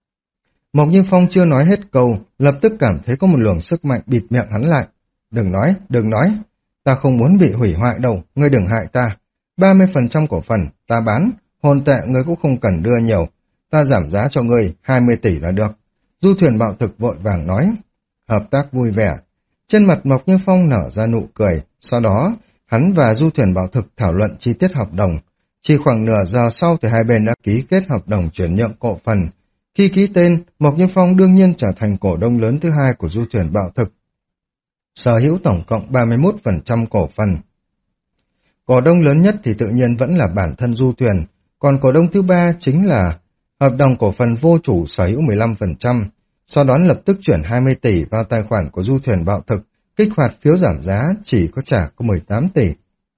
Mộc Như Phong chưa nói hết câu, lập tức cảm thấy có một luồng sức mạnh bịt miệng hắn lại. Đừng nói, đừng nói. Ta không muốn bị hủy hoại đâu, ngươi đừng hại ta. ba mươi phần trăm cổ phần, ta bán. Hồn tệ ngươi cũng không cần đưa nhiều. Ta giảm giá cho ngươi, hai mươi tỷ là được. Du Thuyền Bạo Thực vội vàng nói. Hợp tác vui vẻ. Trên mặt Mộc Như Phong nở ra nụ cười. Sau đó, hắn và Du Thuyền Bạo Thực thảo luận chi tiết hợp đồng. Chỉ khoảng nửa giờ sau thì hai bên đã ký kết hợp đồng chuyển nhượng cổ phần. Khi ký tên, Mộc Như Phong đương nhiên trở thành cổ đông lớn thứ hai của Du Thuyền Bạo Thực. Sở hữu tổng cộng ba mươi mốt phần trăm cổ phần. Cổ đông lớn nhất thì tự nhiên vẫn là bản thân Du Thuyền, còn cổ đông thứ ba chính là hợp đồng cổ phần vô chủ sở hữu mười lăm phần trăm, sau đó lập tức chuyển hai mươi tỷ vào tài khoản của Du Thuyền Bạo Thực, kích hoạt phiếu giảm giá chỉ có trả có mười tám tỷ.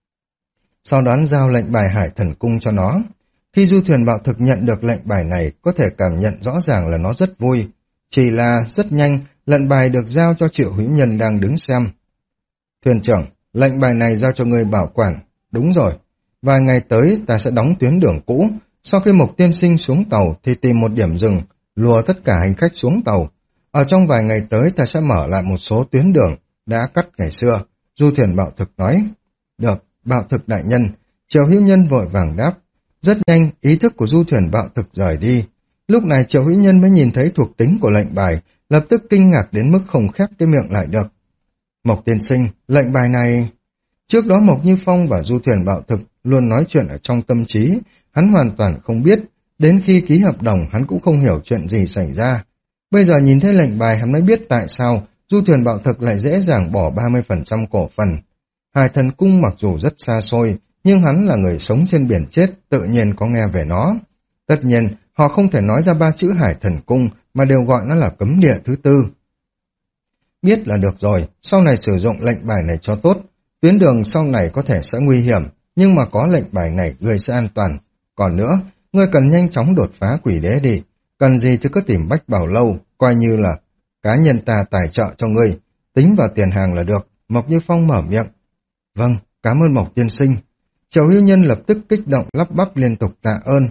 Sau đó giao lệnh bài Hải Thần Cung cho nó. Khi Du Thuyền Bạo Thực nhận được lệnh bài này, có thể cảm nhận rõ ràng là nó rất vui. Chỉ là rất nhanh, lệnh bài được giao cho Triệu Hữu Nhân đang đứng xem. Thuyền trưởng, lệnh bài này giao cho người bảo quản. Đúng rồi, vài ngày tới ta sẽ đóng tuyến đường cũ. Sau khi Mộc tiên sinh xuống tàu thì tìm một điểm dừng, lùa tất cả hành khách xuống tàu. Ở trong vài ngày tới ta sẽ mở lại một số tuyến đường đã cắt ngày xưa. Du Thuyền Bạo Thực nói. Được, Bạo Thực đại nhân. Triệu Hữu Nhân vội vàng đáp. Rất nhanh, ý thức của Du Thuyền Bạo Thực rời đi. Lúc này Triệu Hữu Nhân mới nhìn thấy thuộc tính của lệnh bài, lập tức kinh ngạc đến mức không khép cái miệng lại được. Mộc tiên sinh, lệnh bài này... Trước đó Mộc Như Phong và Du Thuyền Bạo Thực luôn nói chuyện ở trong tâm trí, hắn hoàn toàn không biết, đến khi ký hợp đồng hắn cũng không hiểu chuyện gì xảy ra. Bây giờ nhìn thấy lệnh bài hắn mới biết tại sao Du Thuyền Bạo Thực lại dễ dàng bỏ ba mươi phần trăm cổ phần. Hải Thần Cung mặc dù rất xa xôi, nhưng hắn là người sống trên biển chết, tự nhiên có nghe về nó. Tất nhiên, họ không thể nói ra ba chữ Hải Thần Cung, mà đều gọi nó là cấm địa thứ tư. Biết là được rồi, sau này sử dụng lệnh bài này cho tốt. Tuyến đường sau này có thể sẽ nguy hiểm, nhưng mà có lệnh bài này ngươi sẽ an toàn. Còn nữa, ngươi cần nhanh chóng đột phá quỷ đế đi. Cần gì thì cứ tìm Bách Bảo Lâu, coi như là cá nhân ta tài trợ cho ngươi. Tính vào tiền hàng là được. Mộc Như Phong mở miệng. Vâng, cảm ơn Mộc tiên sinh. Triệu Hữu Nhân lập tức kích động lắp bắp liên tục tạ ơn.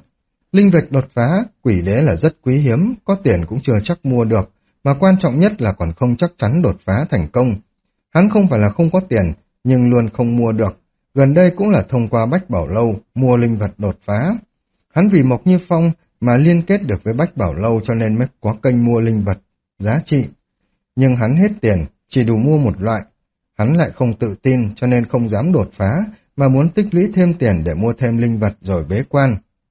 Linh vật đột phá quỷ đế là rất quý hiếm, có tiền cũng chưa chắc mua được, mà quan trọng nhất là còn không chắc chắn đột phá thành công. Hắn không phải là không có tiền, nhưng luôn không mua được. Gần đây cũng là thông qua Bách Bảo Lâu mua linh vật đột phá. Hắn vì Mộc Như Phong mà liên kết được với Bách Bảo Lâu cho nên mới có kênh mua linh vật giá trị. Nhưng hắn hết tiền, chỉ đủ mua một loại. Hắn lại không tự tin cho nên không dám đột phá, mà muốn tích lũy thêm tiền để mua thêm linh vật rồi bế quan.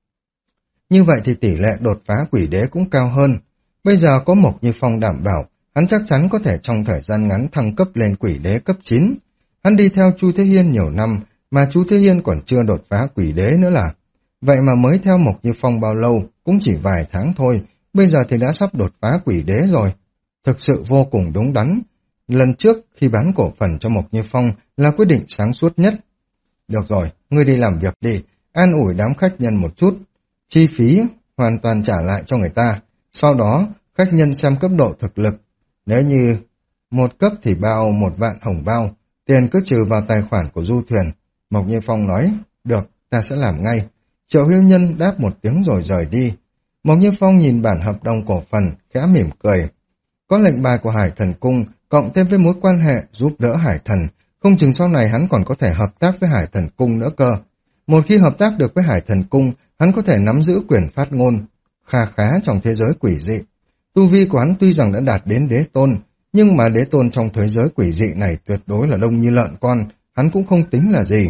Như vậy thì tỷ lệ đột phá quỷ đế cũng cao hơn. Bây giờ có Mộc Như Phong đảm bảo, hắn chắc chắn có thể trong thời gian ngắn thăng cấp lên quỷ đế cấp chín. Hắn đi theo Chu Thế Hiên nhiều năm, mà Chu Thế Hiên còn chưa đột phá quỷ đế nữa là. Vậy mà mới theo Mộc Như Phong bao lâu, cũng chỉ vài tháng thôi, bây giờ thì đã sắp đột phá quỷ đế rồi. Thực sự vô cùng đúng đắn. Lần trước khi bán cổ phần cho Mộc Như Phong là quyết định sáng suốt nhất. Được rồi, ngươi đi làm việc đi, an ủi đám khách nhân một chút. Chi phí hoàn toàn trả lại cho người ta. Sau đó, khách nhân xem cấp độ thực lực. Nếu như một cấp thì bao một vạn hồng bao, tiền cứ trừ vào tài khoản của du thuyền. Mộc Như Phong nói, được, ta sẽ làm ngay. Triệu Hữu Nhân đáp một tiếng rồi rời đi. Mộc Như Phong nhìn bản hợp đồng cổ phần, khẽ mỉm cười. Có lệnh bài của Hải Thần Cung, cộng thêm với mối quan hệ giúp đỡ Hải Thần, không chừng sau này hắn còn có thể hợp tác với Hải Thần Cung nữa cơ. Một khi hợp tác được với Hải Thần Cung, hắn có thể nắm giữ quyền phát ngôn kha khá trong thế giới quỷ dị. Tu vi của hắn tuy rằng đã đạt đến đế tôn, nhưng mà đế tôn trong thế giới quỷ dị này tuyệt đối là đông như lợn con, hắn cũng không tính là gì.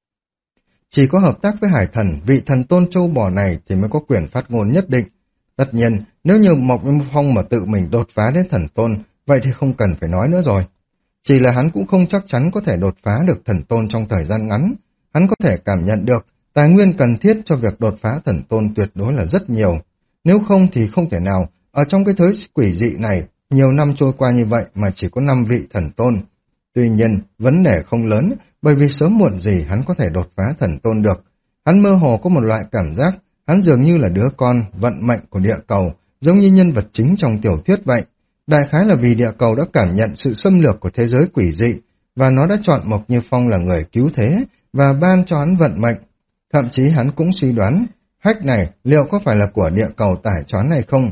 Chỉ có hợp tác với Hải Thần, vị thần tôn châu bò này thì mới có quyền phát ngôn nhất định. Tất nhiên, nếu như Mộc Như Phong mà tự mình đột phá đến thần tôn, vậy thì không cần phải nói nữa rồi. Chỉ là hắn cũng không chắc chắn có thể đột phá được thần tôn trong thời gian ngắn. Hắn có thể cảm nhận được tài nguyên cần thiết cho việc đột phá thần tôn tuyệt đối là rất nhiều. Nếu không thì không thể nào, ở trong cái thế quỷ dị này, nhiều năm trôi qua như vậy mà chỉ có năm vị thần tôn. Tuy nhiên, vấn đề không lớn, bởi vì sớm muộn gì hắn có thể đột phá thần tôn được. Hắn mơ hồ có một loại cảm giác, hắn dường như là đứa con, vận mệnh của địa cầu, giống như nhân vật chính trong tiểu thuyết vậy. Đại khái là vì địa cầu đã cảm nhận sự xâm lược của thế giới quỷ dị, và nó đã chọn Mộc Như Phong là người cứu thế, và ban cho hắn vận mệnh. Thậm chí hắn cũng suy đoán, hách này liệu có phải là của địa cầu tải choán hay không?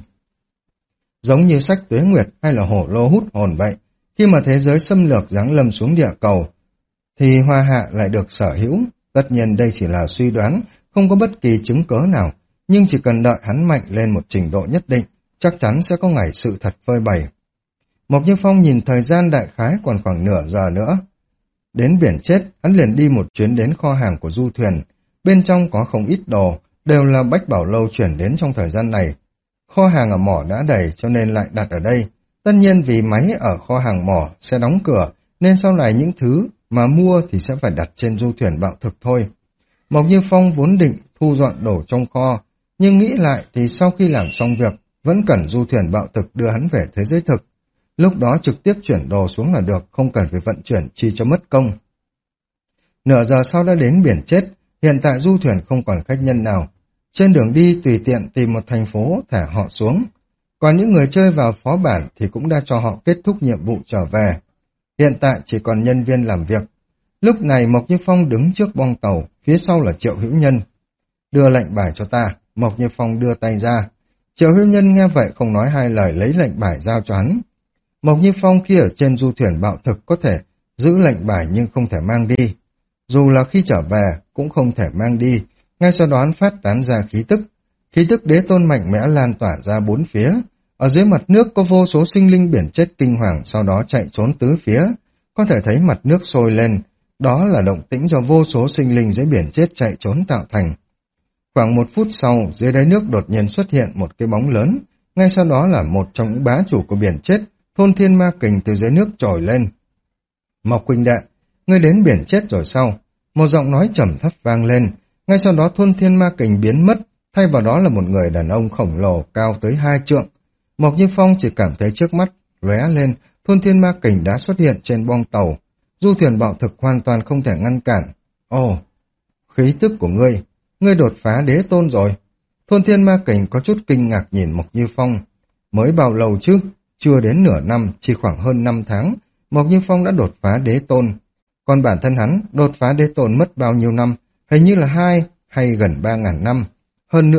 Giống như sách Tuế Nguyệt hay là hổ lô hút hồn vậy, khi mà thế giới xâm lược giáng lâm xuống địa cầu, thì Hoa Hạ lại được sở hữu. Tất nhiên đây chỉ là suy đoán, không có bất kỳ chứng cớ nào, nhưng chỉ cần đợi hắn mạnh lên một trình độ nhất định, chắc chắn sẽ có ngày sự thật phơi bày. Mộc Như Phong nhìn thời gian đại khái còn khoảng nửa giờ nữa. Đến biển chết, hắn liền đi một chuyến đến kho hàng của du thuyền. Bên trong có không ít đồ, đều là Bách Bảo Lâu chuyển đến trong thời gian này. Kho hàng ở mỏ đã đầy cho nên lại đặt ở đây. Tất nhiên vì máy ở kho hàng mỏ sẽ đóng cửa, nên sau này những thứ mà mua thì sẽ phải đặt trên du thuyền bạo thực thôi. Mộc Như Phong vốn định thu dọn đồ trong kho, nhưng nghĩ lại thì sau khi làm xong việc, vẫn cần du thuyền bạo thực đưa hắn về thế giới thực. Lúc đó trực tiếp chuyển đồ xuống là được, không cần phải vận chuyển chi cho mất công. Nửa giờ sau đã đến biển chết, hiện tại du thuyền không còn khách nhân nào. Trên đường đi tùy tiện tìm một thành phố thả họ xuống. Còn những người chơi vào phó bản thì cũng đã cho họ kết thúc nhiệm vụ trở về. Hiện tại chỉ còn nhân viên làm việc. Lúc này Mộc Như Phong đứng trước bong tàu, phía sau là Triệu Hữu Nhân. Đưa lệnh bài cho ta, Mộc Như Phong đưa tay ra. Triệu Hữu Nhân nghe vậy không nói hai lời lấy lệnh bài giao cho hắn. Mộc Như Phong khi ở trên du thuyền bạo thực có thể giữ lệnh bài nhưng không thể mang đi. Dù là khi trở về cũng không thể mang đi, ngay sau đó hắn phát tán ra khí tức. Khí tức đế tôn mạnh mẽ lan tỏa ra bốn phía. Ở dưới mặt nước có vô số sinh linh biển chết kinh hoàng sau đó chạy trốn tứ phía. Có thể thấy mặt nước sôi lên, đó là động tĩnh do vô số sinh linh dưới biển chết chạy trốn tạo thành. Khoảng một phút sau, dưới đáy nước đột nhiên xuất hiện một cái bóng lớn, ngay sau đó là một trong những bá chủ của biển chết, Thôn Thiên Ma Kình từ dưới nước trồi lên. Mộc huynh đệ, ngươi đến biển chết rồi sao? Một giọng nói trầm thấp vang lên, ngay sau đó Thôn Thiên Ma Kình biến mất, thay vào đó là một người đàn ông khổng lồ cao tới hai trượng. Mộc Như Phong chỉ cảm thấy trước mắt lóe lên, Thôn Thiên Ma Kình đã xuất hiện trên bong tàu. Du thuyền bạo thực hoàn toàn không thể ngăn cản. Ồ, khí tức của ngươi, ngươi đột phá đế tôn rồi. Thôn Thiên Ma Kình có chút kinh ngạc nhìn Mộc Như Phong. Mới bao lâu chứ? Chưa đến nửa năm, chỉ khoảng hơn năm tháng, Mộc Như Phong đã đột phá đế tôn. Còn bản thân hắn, đột phá đế tôn mất bao nhiêu năm? Hình như là hai hay gần ba ngàn năm. Hơn nữa,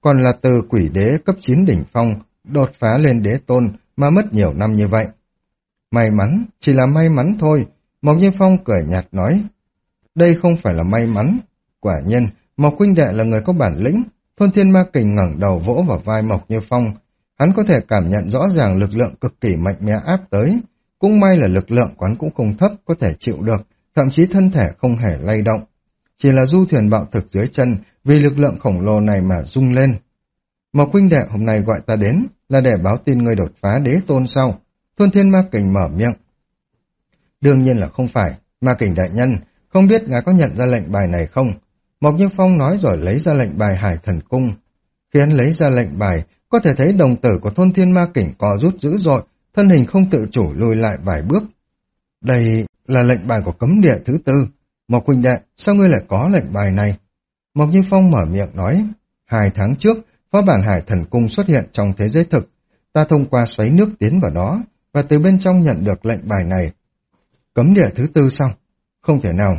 còn là từ quỷ đế cấp chín đỉnh phong, đột phá lên đế tôn mà mất nhiều năm như vậy. May mắn, chỉ là may mắn thôi, Mộc Như Phong cười nhạt nói. Đây không phải là may mắn. Quả nhiên, Mộc huynh đệ là người có bản lĩnh. Thôn Thiên Ma Kình ngẩng đầu vỗ vào vai Mộc Như Phong. Hắn có thể cảm nhận rõ ràng lực lượng cực kỳ mạnh mẽ áp tới. Cũng may là lực lượng quán cũng không thấp, có thể chịu được, thậm chí thân thể không hề lay động. Chỉ là du thuyền bạo thực dưới chân, vì lực lượng khổng lồ này mà rung lên. Mộc huynh đệ hôm nay gọi ta đến, là để báo tin ngươi đột phá đế tôn sau. Thôn Thiên Ma Kình mở miệng. Đương nhiên là không phải, Ma Kình đại nhân, không biết ngài có nhận ra lệnh bài này không? Mộc Như Phong nói rồi lấy ra lệnh bài Hải Thần Cung. Khi hắn lấy ra lệnh bài, có thể thấy đồng tử của Thôn Thiên Ma Kình co rút dữ dội, thân hình không tự chủ lùi lại vài bước. Đây là lệnh bài của cấm địa thứ tư. Mộc huynh đệ, sao ngươi lại có lệnh bài này? Mộc Như Phong mở miệng nói, hai tháng trước, phó bản Hải Thần Cung xuất hiện trong thế giới thực. Ta thông qua xoáy nước tiến vào đó, và từ bên trong nhận được lệnh bài này. Cấm địa thứ tư sao? Không thể nào.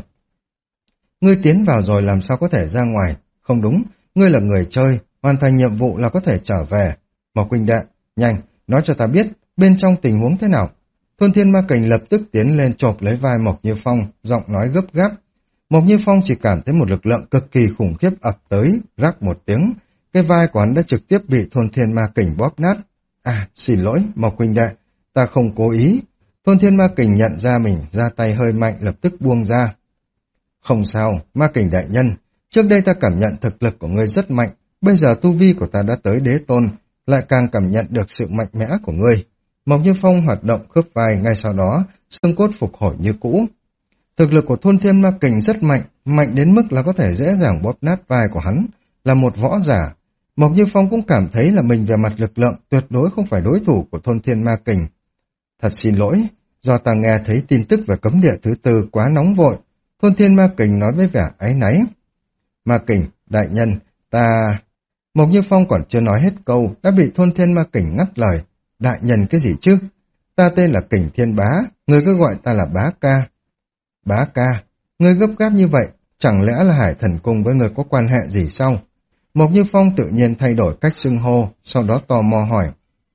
Ngươi tiến vào rồi làm sao có thể ra ngoài? Không đúng, ngươi là người chơi, hoàn thành nhiệm vụ là có thể trở về. Mộc huynh đệ, nhanh, nói cho ta biết, bên trong tình huống thế nào? Thôn Thiên Ma Kình lập tức tiến lên chộp lấy vai Mộc Như Phong, giọng nói gấp gáp. Mộc Như Phong chỉ cảm thấy một lực lượng cực kỳ khủng khiếp ập tới, rắc một tiếng, cái vai của hắn đã trực tiếp bị Thôn Thiên Ma Kình bóp nát. À, xin lỗi, Mộc huynh đệ, ta không cố ý. Thôn Thiên Ma Kình nhận ra mình ra tay hơi mạnh, lập tức buông ra. Không sao, Ma Kình đại nhân, trước đây ta cảm nhận thực lực của ngươi rất mạnh, bây giờ tu vi của ta đã tới đế tôn, lại càng cảm nhận được sự mạnh mẽ của ngươi. Mộc Như Phong hoạt động khớp vai, ngay sau đó, xương cốt phục hồi như cũ. Thực lực của Thôn Thiên Ma Kình rất mạnh, mạnh đến mức là có thể dễ dàng bóp nát vai của hắn, là một võ giả. Mộc Như Phong cũng cảm thấy là mình về mặt lực lượng tuyệt đối không phải đối thủ của Thôn Thiên Ma Kình. Thật xin lỗi, do ta nghe thấy tin tức về cấm địa thứ tư quá nóng vội. Thôn Thiên Ma Kình nói với vẻ áy náy. Ma Kình, đại nhân, ta... Mộc Như Phong còn chưa nói hết câu, đã bị Thôn Thiên Ma Kình ngắt lời. Đại nhân cái gì chứ? Ta tên là Kình Thiên Bá, người cứ gọi ta là Bá Ca. Bá Ca, người gấp gáp như vậy, chẳng lẽ là Hải Thần Cung với người có quan hệ gì sao? Mộc Như Phong tự nhiên thay đổi cách xưng hô, sau đó tò mò hỏi.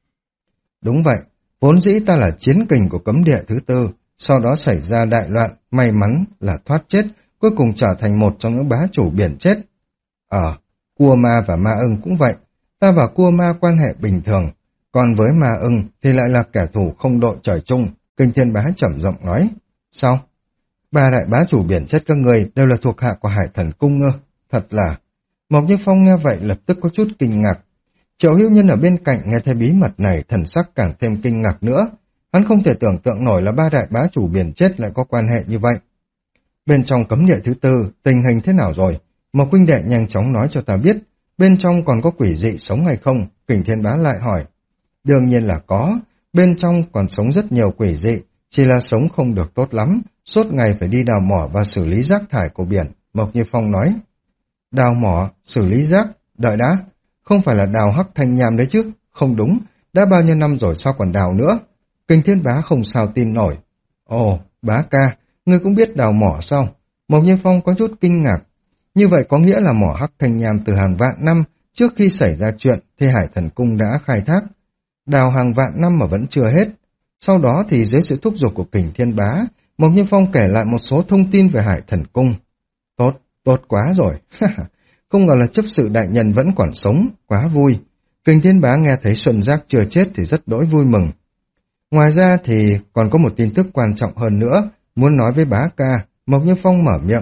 Đúng vậy, vốn dĩ ta là chiến kình của cấm địa thứ tư, sau đó xảy ra đại loạn, may mắn là thoát chết, cuối cùng trở thành một trong những bá chủ biển chết. Ờ, Cua Ma và Ma Ưng cũng vậy, ta và Cua Ma quan hệ bình thường, còn với Ma Ưng thì lại là kẻ thù không đội trời chung, Kình Thiên Bá trầm giọng nói. Sao? Ba đại bá chủ biển chết các người đều là thuộc hạ của Hải Thần Cung ư? Thật là... Mộc Như Phong nghe vậy lập tức có chút kinh ngạc. Triệu Hữu Nhân ở bên cạnh nghe thấy bí mật này, thần sắc càng thêm kinh ngạc nữa. Hắn không thể tưởng tượng nổi là ba đại bá chủ biển chết lại có quan hệ như vậy. Bên trong cấm địa thứ tư, tình hình thế nào rồi? Mộc huynh đệ nhanh chóng nói cho ta biết, bên trong còn có quỷ dị sống hay không? Kình Thiên Bá lại hỏi. Đương nhiên là có, bên trong còn sống rất nhiều quỷ dị, chỉ là sống không được tốt lắm, suốt ngày phải đi đào mỏ và xử lý rác thải của biển. Mộc Như Phong nói. Đào mỏ, xử lý rác, đợi đã, không phải là đào hắc thanh nham đấy chứ, không đúng, đã bao nhiêu năm rồi sao còn đào nữa? Kình Thiên Bá không sao tin nổi. Ồ, Bá Ca, ngươi cũng biết đào mỏ sao? Mộc Như Phong có chút kinh ngạc. Như vậy có nghĩa là mỏ hắc thanh nham từ hàng vạn năm trước khi xảy ra chuyện thì Hải Thần Cung đã khai thác. Đào hàng vạn năm mà vẫn chưa hết. Sau đó thì dưới sự thúc giục của Kình Thiên Bá, Mộc Như Phong kể lại một số thông tin về Hải Thần Cung. Tốt, tốt quá rồi. Không ngờ là chấp sự đại nhân vẫn còn sống, quá vui. Kình Thiên Bá nghe thấy Xuân Giác chưa chết thì rất đỗi vui mừng. Ngoài ra thì còn có một tin tức quan trọng hơn nữa, muốn nói với Bá Ca. Mộc Như Phong mở miệng.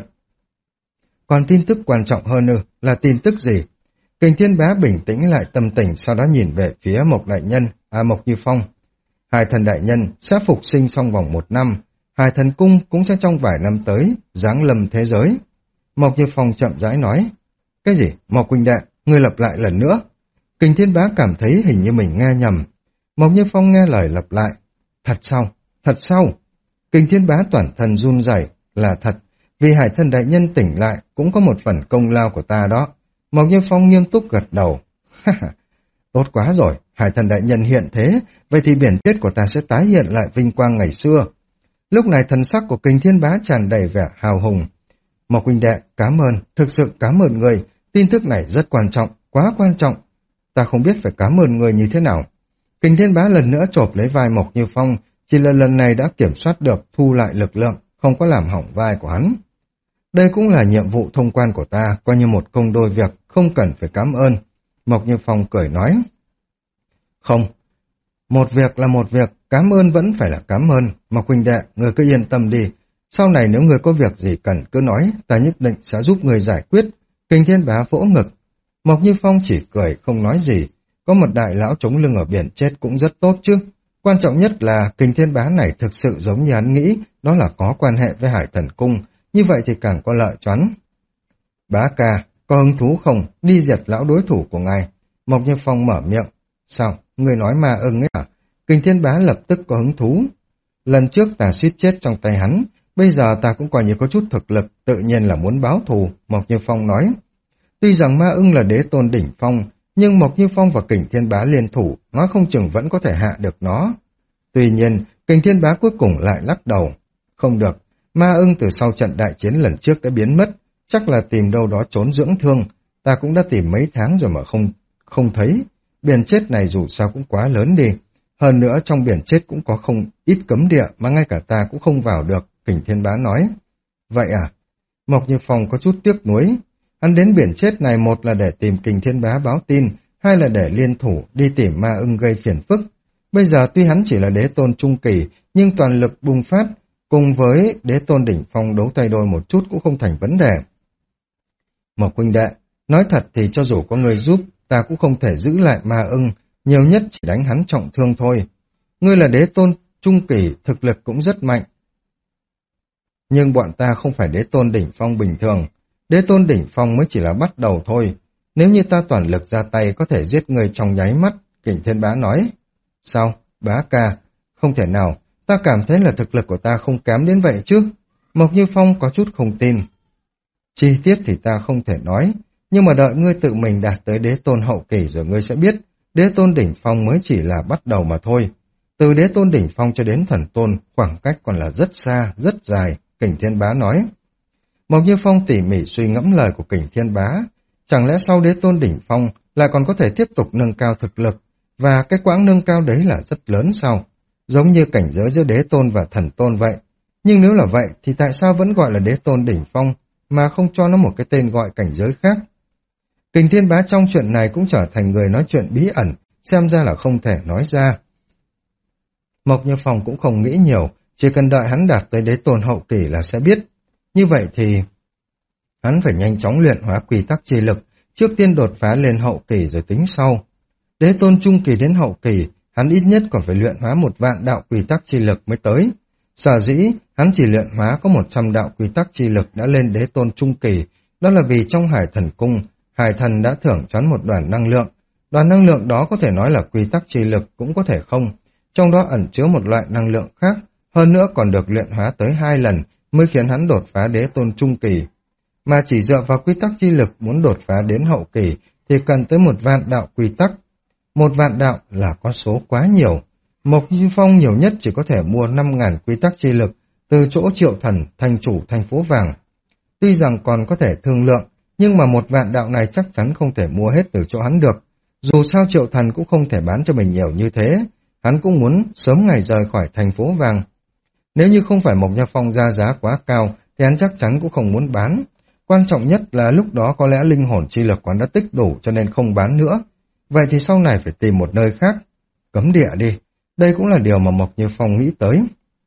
Còn tin tức quan trọng hơn ư, là tin tức gì? Kình Thiên Bá bình tĩnh lại tâm tình, sau đó nhìn về phía Mộc đại nhân, à Mộc Như Phong. Hải Thần đại nhân sẽ phục sinh trong vòng một năm, Hải Thần Cung cũng sẽ trong vài năm tới giáng lâm thế giới. Mộc Như Phong chậm rãi nói. Cái gì? Mộc huynh đệ, ngươi lặp lại lần nữa. Kình Thiên Bá cảm thấy hình như mình nghe nhầm. Mộc Như Phong nghe lời lặp lại. Thật sao? Thật sao? Kình Thiên Bá toàn thân run rẩy. Là thật, vì Hải Thần đại nhân tỉnh lại cũng có một phần công lao của ta đó. Mộc Như Phong nghiêm túc gật đầu. Tốt quá rồi, Hải Thần đại nhân hiện thế, vậy thì biển chết của ta sẽ tái hiện lại vinh quang ngày xưa. Lúc này thần sắc của Kình Thiên Bá tràn đầy vẻ hào hùng. Mộc huynh đệ, cảm ơn, thực sự cảm ơn người, tin tức này rất quan trọng, quá quan trọng. Ta không biết phải cảm ơn người như thế nào. Kình Thiên Bá lần nữa chộp lấy vai Mộc Như Phong, chỉ là lần này đã kiểm soát được, thu lại lực lượng, không có làm hỏng vai của hắn. Đây cũng là nhiệm vụ thông quan của ta, coi như một công đôi việc, không cần phải cảm ơn. Mộc Như Phong cười nói. Không, một việc là một việc, cảm ơn vẫn phải là cảm ơn. Mộc huynh đệ, người cứ yên tâm đi. Sau này nếu người có việc gì cần cứ nói, ta nhất định sẽ giúp người giải quyết. Kình Thiên Bá vỗ ngực. Mộc Như Phong chỉ cười, không nói gì. Có một đại lão chống lưng ở biển chết cũng rất tốt chứ. Quan trọng nhất là Kình Thiên Bá này thực sự giống như hắn nghĩ, đó là có quan hệ với Hải Thần Cung. Như vậy thì càng có lợi cho hắn. Bá ca, có hứng thú không? Đi diệt lão đối thủ của ngài. Mộc Như Phong mở miệng. Sao? Người nói ma ưng ấy à? Kình Thiên Bá lập tức có hứng thú. Lần trước ta suýt chết trong tay hắn, bây giờ ta cũng coi như có chút thực lực, tự nhiên là muốn báo thù, Mộc Như Phong nói. Tuy rằng ma ưng là đế tôn đỉnh phong, nhưng Mộc Như Phong và Kình Thiên Bá liên thủ, nói không chừng vẫn có thể hạ được nó. Tuy nhiên, Kình Thiên Bá cuối cùng lại lắc đầu. Không được, ma ưng từ sau trận đại chiến lần trước đã biến mất, chắc là tìm đâu đó trốn dưỡng thương, ta cũng đã tìm mấy tháng rồi mà không không thấy. Biển chết này dù sao cũng quá lớn đi. Hơn nữa trong biển chết cũng có không ít cấm địa mà ngay cả ta cũng không vào được, Kình Thiên Bá nói. Vậy à? Mộc Như Phong có chút tiếc nuối. Hắn đến biển chết này một là để tìm Kình Thiên Bá báo tin, hai là để liên thủ đi tìm ma ưng gây phiền phức. Bây giờ tuy hắn chỉ là đế tôn trung kỳ, nhưng toàn lực bùng phát, cùng với đế tôn đỉnh phong đấu tay đôi một chút cũng không thành vấn đề. Mộc huynh đệ, nói thật thì cho dù có người giúp, ta cũng không thể giữ lại ma ưng, nhiều nhất chỉ đánh hắn trọng thương thôi. Ngươi là đế tôn trung kỳ, thực lực cũng rất mạnh. Nhưng bọn ta không phải đế tôn đỉnh phong bình thường. Đế tôn đỉnh phong mới chỉ là bắt đầu thôi. Nếu như ta toàn lực ra tay có thể giết người trong nháy mắt, Kình Thiên Bá nói. Sao? Bá ca, không thể nào, ta cảm thấy là thực lực của ta không kém đến vậy chứ. Mộc Như Phong có chút không tin. Chi tiết thì ta không thể nói, nhưng mà đợi ngươi tự mình đạt tới đế tôn hậu kỳ rồi ngươi sẽ biết, đế tôn đỉnh phong mới chỉ là bắt đầu mà thôi. Từ đế tôn đỉnh phong cho đến thần tôn, khoảng cách còn là rất xa, rất dài, Kình Thiên Bá nói. Mộc Như Phong tỉ mỉ suy ngẫm lời của Kình Thiên Bá. Chẳng lẽ sau đế tôn đỉnh phong lại còn có thể tiếp tục nâng cao thực lực, và cái quãng nâng cao đấy là rất lớn sao? Giống như cảnh giới giữa đế tôn và thần tôn vậy. Nhưng nếu là vậy thì tại sao vẫn gọi là đế tôn đỉnh phong, mà không cho nó một cái tên gọi cảnh giới khác? Kình Thiên Bá trong chuyện này cũng trở thành người nói chuyện bí ẩn, xem ra là không thể nói ra. Mộc Như Phong cũng không nghĩ nhiều, chỉ cần đợi hắn đạt tới đế tôn hậu kỳ là sẽ biết. Như vậy thì hắn phải nhanh chóng luyện hóa quy tắc chi lực, trước tiên đột phá lên hậu kỳ rồi tính sau. Đế tôn trung kỳ đến hậu kỳ, hắn ít nhất còn phải luyện hóa một vạn đạo quy tắc chi lực mới tới. Sở dĩ, hắn chỉ luyện hóa có một trăm đạo quy tắc chi lực đã lên đế tôn trung kỳ, đó là vì trong Hải Thần Cung, Hải Thần đã thưởng cho hắn một đoàn năng lượng. Đoàn năng lượng đó có thể nói là quy tắc chi lực cũng có thể không, trong đó ẩn chứa một loại năng lượng khác, hơn nữa còn được luyện hóa tới hai lần mới khiến hắn đột phá đế tôn trung kỳ. Mà chỉ dựa vào quy tắc chi lực muốn đột phá đến hậu kỳ thì cần tới một vạn đạo quy tắc. Một vạn đạo là con số quá nhiều. Mộc Như Phong nhiều nhất chỉ có thể mua năm ngàn quy tắc chi lực từ chỗ Triệu Thần, thành chủ thành phố vàng. Tuy rằng còn có thể thương lượng, nhưng mà một vạn đạo này chắc chắn không thể mua hết từ chỗ hắn được. Dù sao Triệu Thần cũng không thể bán cho mình nhiều như thế, hắn cũng muốn sớm ngày rời khỏi thành phố vàng. Nếu như không phải Mộc Như Phong ra giá quá cao, thì hắn chắc chắn cũng không muốn bán. Quan trọng nhất là lúc đó có lẽ linh hồn chi lực còn đã tích đủ cho nên không bán nữa. Vậy thì sau này phải tìm một nơi khác. Cấm địa đi. Đây cũng là điều mà Mộc Như Phong nghĩ tới.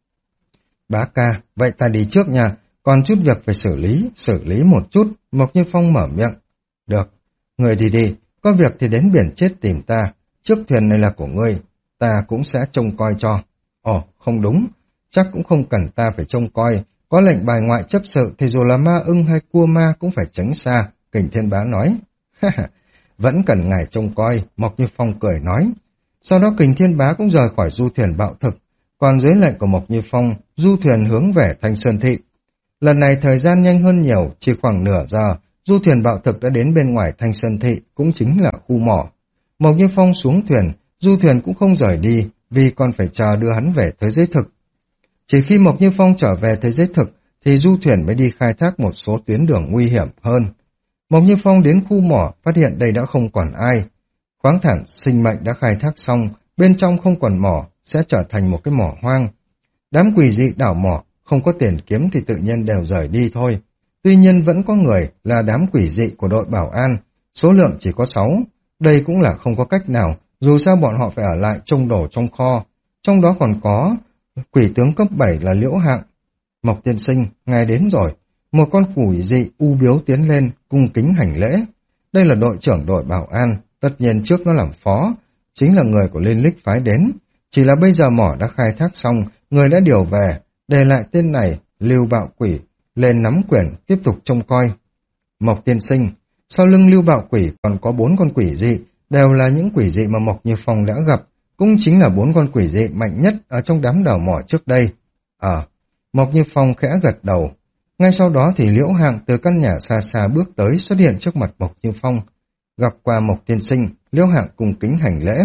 Bá ca, vậy ta đi trước nha. Còn chút việc phải xử lý, xử lý một chút. Mộc Như Phong mở miệng. Được, người đi đi. Có việc thì đến biển chết tìm ta. Chiếc thuyền này là của ngươi. Ta cũng sẽ trông coi cho. Ồ, không đúng. Chắc cũng không cần ta phải trông coi. Có lệnh bài ngoại chấp sự thì dù là ma ưng hay cua ma cũng phải tránh xa. Kình Thiên Bá nói. Vẫn cần ngài trông coi, Mộc Như Phong cười nói. Sau đó Kình Thiên Bá cũng rời khỏi du thuyền bạo thực, còn dưới lệnh của Mộc Như Phong, du thuyền hướng về Thanh Sơn Thị. Lần này thời gian nhanh hơn nhiều, chỉ khoảng nửa giờ, du thuyền bạo thực đã đến bên ngoài Thanh Sơn Thị, cũng chính là khu mỏ. Mộc Như Phong xuống thuyền, du thuyền cũng không rời đi, vì còn phải chờ đưa hắn về thế giới thực. Chỉ khi Mộc Như Phong trở về thế giới thực, thì du thuyền mới đi khai thác một số tuyến đường nguy hiểm hơn. Mộc Như Phong đến khu mỏ, phát hiện đây đã không còn ai. Khoáng sản sinh mệnh đã khai thác xong, bên trong không còn mỏ, sẽ trở thành một cái mỏ hoang. Đám quỷ dị đảo mỏ, không có tiền kiếm thì tự nhiên đều rời đi thôi. Tuy nhiên vẫn có người là đám quỷ dị của đội bảo an, số lượng chỉ có sáu. Đây cũng là không có cách nào, dù sao bọn họ phải ở lại trông đồ trong kho. Trong đó còn có quỷ tướng cấp bảy là Liễu Hạng. Mộc tiên sinh, ngài đến rồi. Một con quỷ dị u biếu tiến lên, cung kính hành lễ. Đây là đội trưởng đội bảo an, tất nhiên trước nó làm phó, chính là người của Liên Lích phái đến. Chỉ là bây giờ mỏ đã khai thác xong, người đã điều về, để lại tên này, Lưu Bạo Quỷ, lên nắm quyền, tiếp tục trông coi. Mộc tiên sinh, sau lưng Lưu Bạo Quỷ còn có bốn con quỷ dị, đều là những quỷ dị mà Mộc Như Phong đã gặp, cũng chính là bốn con quỷ dị mạnh nhất ở trong đám đào mỏ trước đây. Ờ, Mộc Như Phong khẽ gật đầu. Ngay sau đó thì Liễu Hạng từ căn nhà xa xa bước tới xuất hiện trước mặt Mộc Như Phong. Gặp qua Mộc tiên sinh, Liễu Hạng cùng kính hành lễ.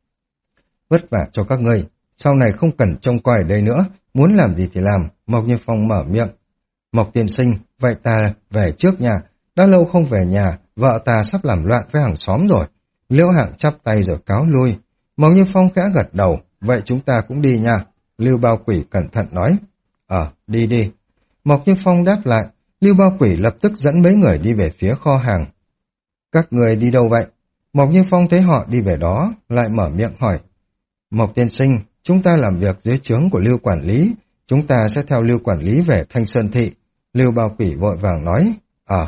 Vất vả cho các ngươi, sau này không cần trông coi ở đây nữa, muốn làm gì thì làm. Mộc Như Phong mở miệng. Mộc tiên sinh, vậy ta về trước nhà, đã lâu không về nhà, vợ ta sắp làm loạn với hàng xóm rồi. Liễu Hạng chắp tay rồi cáo lui. Mộc Như Phong khẽ gật đầu, vậy chúng ta cũng đi nha. Lưu Bao Quỷ cẩn thận nói. Ờ, đi đi. Mộc Như Phong đáp lại, Lưu Bao Quỷ lập tức dẫn mấy người đi về phía kho hàng. Các người đi đâu vậy? Mộc Như Phong thấy họ đi về đó, lại mở miệng hỏi. Mộc tiên sinh, chúng ta làm việc dưới trướng của Lưu quản lý, chúng ta sẽ theo Lưu quản lý về Thanh Sơn Thị. Lưu Bao Quỷ vội vàng nói. Ờ.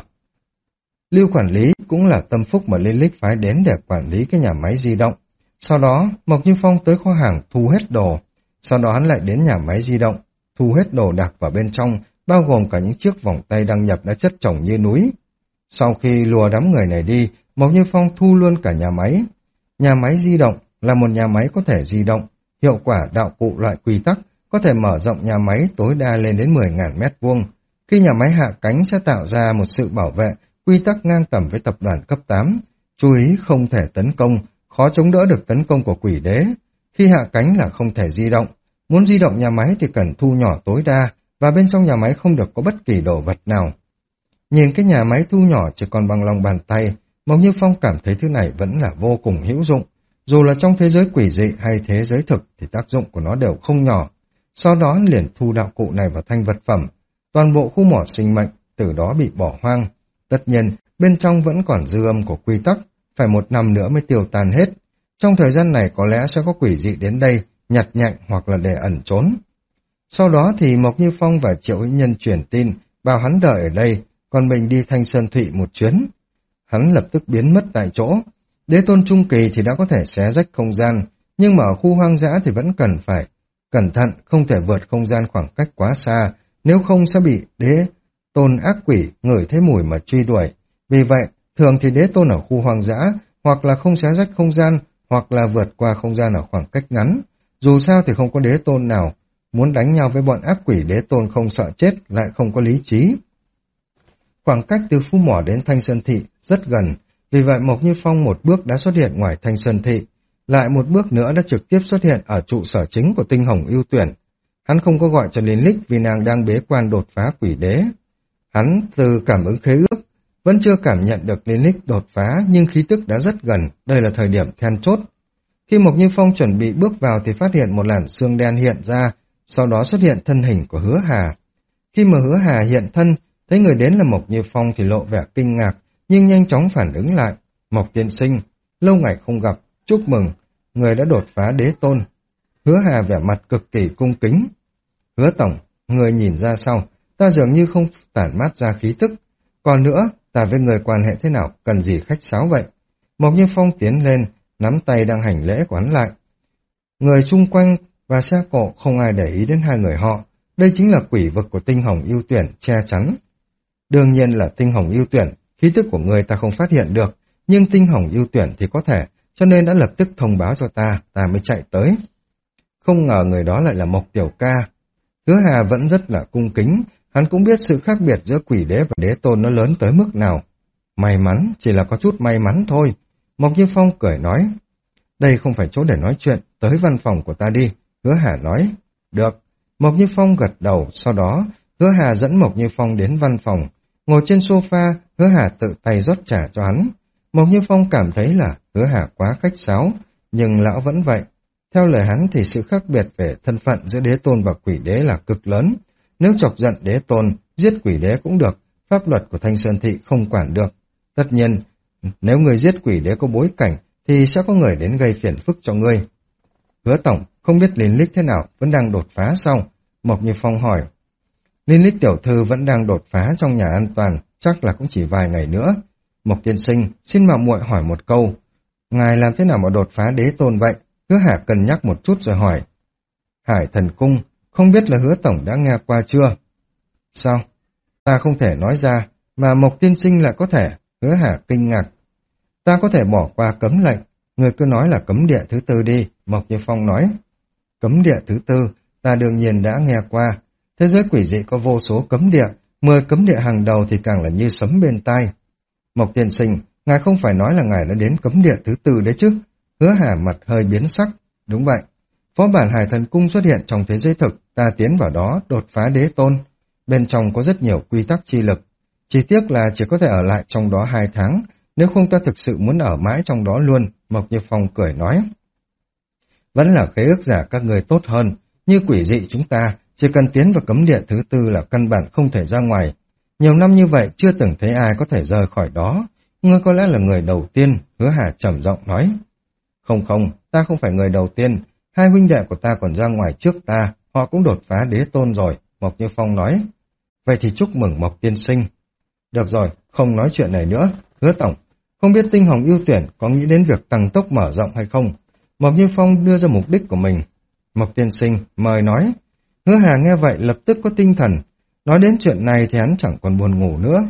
Lưu quản lý cũng là tâm phúc mà Liên Lích phái đến để quản lý cái nhà máy di động. Sau đó, Mộc Như Phong tới kho hàng thu hết đồ. Sau đó hắn lại đến nhà máy di động, thu hết đồ đạc vào bên trong, bao gồm cả những chiếc vòng tay đăng nhập đã chất chồng như núi. Sau khi lùa đám người này đi, Mộc Như Phong thu luôn cả nhà máy. Nhà máy di động là một nhà máy có thể di động, hiệu quả đạo cụ loại quy tắc, có thể mở rộng nhà máy tối đa lên đến mười nghìn mét vuông. Khi nhà máy hạ cánh sẽ tạo ra một sự bảo vệ, quy tắc ngang tầm với tập đoàn cấp tám. Chú ý không thể tấn công, khó chống đỡ được tấn công của quỷ đế. Khi hạ cánh là không thể di động. Muốn di động nhà máy thì cần thu nhỏ tối đa, và bên trong nhà máy không được có bất kỳ đồ vật nào. Nhìn cái nhà máy thu nhỏ chỉ còn bằng lòng bàn tay, Mộc Như Phong cảm thấy thứ này vẫn là vô cùng hữu dụng. Dù là trong thế giới quỷ dị hay thế giới thực thì tác dụng của nó đều không nhỏ. Sau đó liền thu đạo cụ này vào thanh vật phẩm. Toàn bộ khu mỏ sinh mệnh từ đó bị bỏ hoang. Tất nhiên, bên trong vẫn còn dư âm của quy tắc, phải một năm nữa mới tiêu tan hết. Trong thời gian này có lẽ sẽ có quỷ dị đến đây, nhặt nhạnh hoặc là để ẩn trốn. Sau đó thì Mộc Như Phong và Triệu Hữu Nhân truyền tin, bảo hắn đợi ở đây, còn mình đi Thanh Sơn Thụy một chuyến. Hắn lập tức biến mất tại chỗ. Đế tôn trung kỳ thì đã có thể xé rách không gian, nhưng mà ở khu hoang dã thì vẫn cần phải cẩn thận, không thể vượt không gian khoảng cách quá xa, nếu không sẽ bị đế tôn ác quỷ ngửi thấy mùi mà truy đuổi. Vì vậy, thường thì đế tôn ở khu hoang dã, hoặc là không xé rách không gian, hoặc là vượt qua không gian ở khoảng cách ngắn. Dù sao thì không có đế tôn nào muốn đánh nhau với bọn ác quỷ đế tôn không sợ chết, lại không có lý trí. Khoảng cách từ Phú Mỏ đến Thanh Sơn Thị rất gần, vì vậy Mộc Như Phong một bước đã xuất hiện ngoài Thanh Sơn Thị, lại một bước nữa đã trực tiếp xuất hiện ở trụ sở chính của Tinh Hồng Ưu Tuyển. Hắn không có gọi cho Liên Lích vì nàng đang bế quan đột phá quỷ đế. Hắn từ cảm ứng khế ước, vẫn chưa cảm nhận được Liên Lích đột phá, nhưng khí tức đã rất gần, đây là thời điểm then chốt. Khi Mộc Như Phong chuẩn bị bước vào thì phát hiện một làn xương đen hiện ra, sau đó xuất hiện thân hình của Hứa Hà. Khi mà Hứa Hà hiện thân, thấy người đến là Mộc Như Phong thì lộ vẻ kinh ngạc, nhưng nhanh chóng phản ứng lại. Mộc tiên sinh, lâu ngày không gặp, chúc mừng, người đã đột phá đế tôn. Hứa Hà vẻ mặt cực kỳ cung kính. Hứa tổng, người nhìn ra sao, ta dường như không tản mát ra khí tức. Còn nữa, ta với người quan hệ thế nào, cần gì khách sáo vậy? Mộc Như Phong tiến lên, nắm tay đang hành lễ của hắn lại. Người chung quanh và xe cộ không ai để ý đến hai người họ. Đây chính là quỷ vực của Tinh Hồng Ưu Tuyển che chắn. Đương nhiên là Tinh Hồng Ưu Tuyển, khí tức của người ta không phát hiện được, nhưng Tinh Hồng Ưu Tuyển thì có thể, cho nên đã lập tức thông báo cho ta, ta mới chạy tới. Không ngờ người đó lại là Mộc Tiểu Ca. Hứa Hà vẫn rất là cung kính, hắn cũng biết sự khác biệt giữa quỷ đế và đế tôn nó lớn tới mức nào. May mắn, chỉ là có chút may mắn thôi. Mộc Như Phong cười nói. Đây không phải chỗ để nói chuyện, tới văn phòng của ta đi. Hứa Hà nói. Được. Mộc Như Phong gật đầu, sau đó Hứa Hà dẫn Mộc Như Phong đến văn phòng. Ngồi trên sofa, Hứa Hà tự tay rót trà cho hắn. Mộc Như Phong cảm thấy là Hứa Hà quá khách sáo, nhưng lão vẫn vậy. Theo lời hắn thì sự khác biệt về thân phận giữa đế tôn và quỷ đế là cực lớn. Nếu chọc giận đế tôn, giết quỷ đế cũng được, pháp luật của Thanh Sơn Thị không quản được. Tất nhiên, nếu người giết quỷ đế có bối cảnh, thì sẽ có người đến gây phiền phức cho ngươi. Hứa tổng, không biết Linh Lích thế nào, vẫn đang đột phá sao? Mộc Như Phong hỏi. Linh Lích tiểu thư vẫn đang đột phá trong nhà an toàn, chắc là cũng chỉ vài ngày nữa. Mộc tiên sinh, xin mạo muội hỏi một câu. Ngài làm thế nào mà đột phá đế tôn vậy? Hứa Hà cân nhắc một chút rồi hỏi. Hải Thần Cung, không biết là Hứa tổng đã nghe qua chưa? Sao? Ta không thể nói ra, mà Mộc tiên sinh lại có thể. Hứa Hà kinh ngạc. Ta có thể bỏ qua cấm lệnh, người cứ nói là cấm địa thứ tư đi, Mộc Như Phong nói. Cấm địa thứ tư, ta đương nhiên đã nghe qua. Thế giới quỷ dị có vô số cấm địa, mười cấm địa hàng đầu thì càng là như sấm bên tai. Mộc tiên sinh, ngài không phải nói là ngài đã đến cấm địa thứ tư đấy chứ? Hứa Hà mặt hơi biến sắc. Đúng vậy. Phó bản Hải Thần Cung xuất hiện trong thế giới thực, ta tiến vào đó đột phá đế tôn. Bên trong có rất nhiều quy tắc chi lực. Chỉ tiếc là chỉ có thể ở lại trong đó hai tháng, nếu không ta thực sự muốn ở mãi trong đó luôn, Mộc Như Phong cười nói. Vẫn là khế ước giả các người tốt hơn, như quỷ dị chúng ta, chỉ cần tiến vào cấm địa thứ tư là căn bản không thể ra ngoài. Nhiều năm như vậy chưa từng thấy ai có thể rời khỏi đó, ngươi có lẽ là người đầu tiên, Hứa Hà trầm giọng nói. Không không, ta không phải người đầu tiên, hai huynh đệ của ta còn ra ngoài trước ta, họ cũng đột phá đế tôn rồi, Mộc Như Phong nói. Vậy thì chúc mừng Mộc tiên sinh. Được rồi, không nói chuyện này nữa, Hứa tổng, không biết Tinh Hồng ưu tuyển có nghĩ đến việc tăng tốc mở rộng hay không? Mộc Như Phong đưa ra mục đích của mình. Mộc tiên sinh, mời nói. Hứa Hà nghe vậy lập tức có tinh thần. Nói đến chuyện này thì hắn chẳng còn buồn ngủ nữa.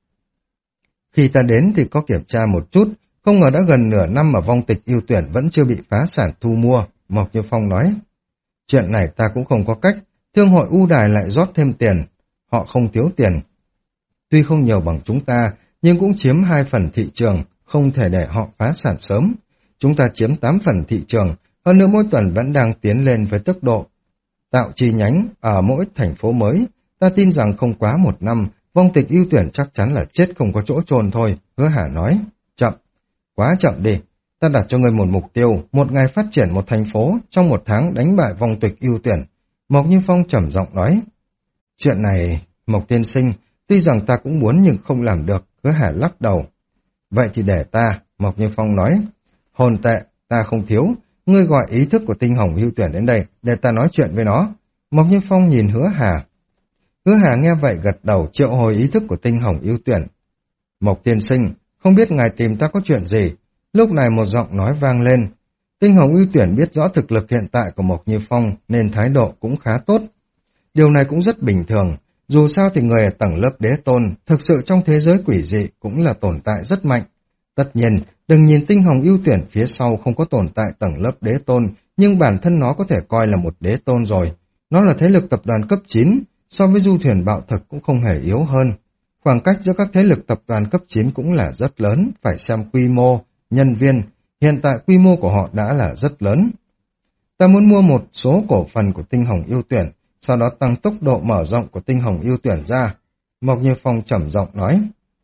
Khi ta đến thì có kiểm tra một chút, không ngờ đã gần nửa năm mà vong tịch ưu tuyển vẫn chưa bị phá sản thu mua, Mộc Như Phong nói. Chuyện này ta cũng không có cách, thương hội ưu đài lại rót thêm tiền, họ không thiếu tiền. Tuy không nhiều bằng chúng ta, nhưng cũng chiếm hai phần thị trường, không thể để họ phá sản sớm. Chúng ta chiếm tám phần thị trường, hơn nữa mỗi tuần vẫn đang tiến lên với tốc độ tạo chi nhánh ở mỗi thành phố mới. Ta tin rằng không quá một năm, vong tịch ưu tuyển chắc chắn là chết không có chỗ chôn thôi, Hứa Hà nói. Chậm, quá chậm đi. Ta đặt cho ngươi một mục tiêu, một ngày phát triển một thành phố, trong một tháng đánh bại vong tịch ưu tuyển. Mộc Như Phong trầm giọng nói. Chuyện này, Mộc tiên sinh, tuy rằng ta cũng muốn nhưng không làm được, Hứa Hà lắc đầu. Vậy thì để ta, Mộc Như Phong nói. Hồn tệ, ta không thiếu, ngươi gọi ý thức của Tinh Hồng ưu tuyển đến đây, để ta nói chuyện với nó. Mộc Như Phong nhìn Hứa Hà. Hứa Hà nghe vậy gật đầu triệu hồi ý thức của Tinh Hồng ưu tuyển. Mộc tiên sinh, không biết ngài tìm ta có chuyện gì? Lúc này một giọng nói vang lên. Tinh Hồng ưu tuyển biết rõ thực lực hiện tại của Mộc Như Phong nên thái độ cũng khá tốt. Điều này cũng rất bình thường, dù sao thì người ở tầng lớp đế tôn thực sự trong thế giới quỷ dị cũng là tồn tại rất mạnh. Tất nhiên, đừng nhìn Tinh Hồng ưu tuyển phía sau không có tồn tại tầng lớp đế tôn, nhưng bản thân nó có thể coi là một đế tôn rồi. Nó là thế lực tập đoàn cấp chín, so với du thuyền bạo thực cũng không hề yếu hơn. Khoảng cách giữa các thế lực tập đoàn cấp chín cũng là rất lớn, phải xem quy mô, nhân viên. Hiện tại quy mô của họ đã là rất lớn. Ta muốn mua một số cổ phần của Tinh Hồng ưu tuyển, sau đó tăng tốc độ mở rộng của Tinh Hồng ưu tuyển ra. Mộc Như Phong trầm giọng nói.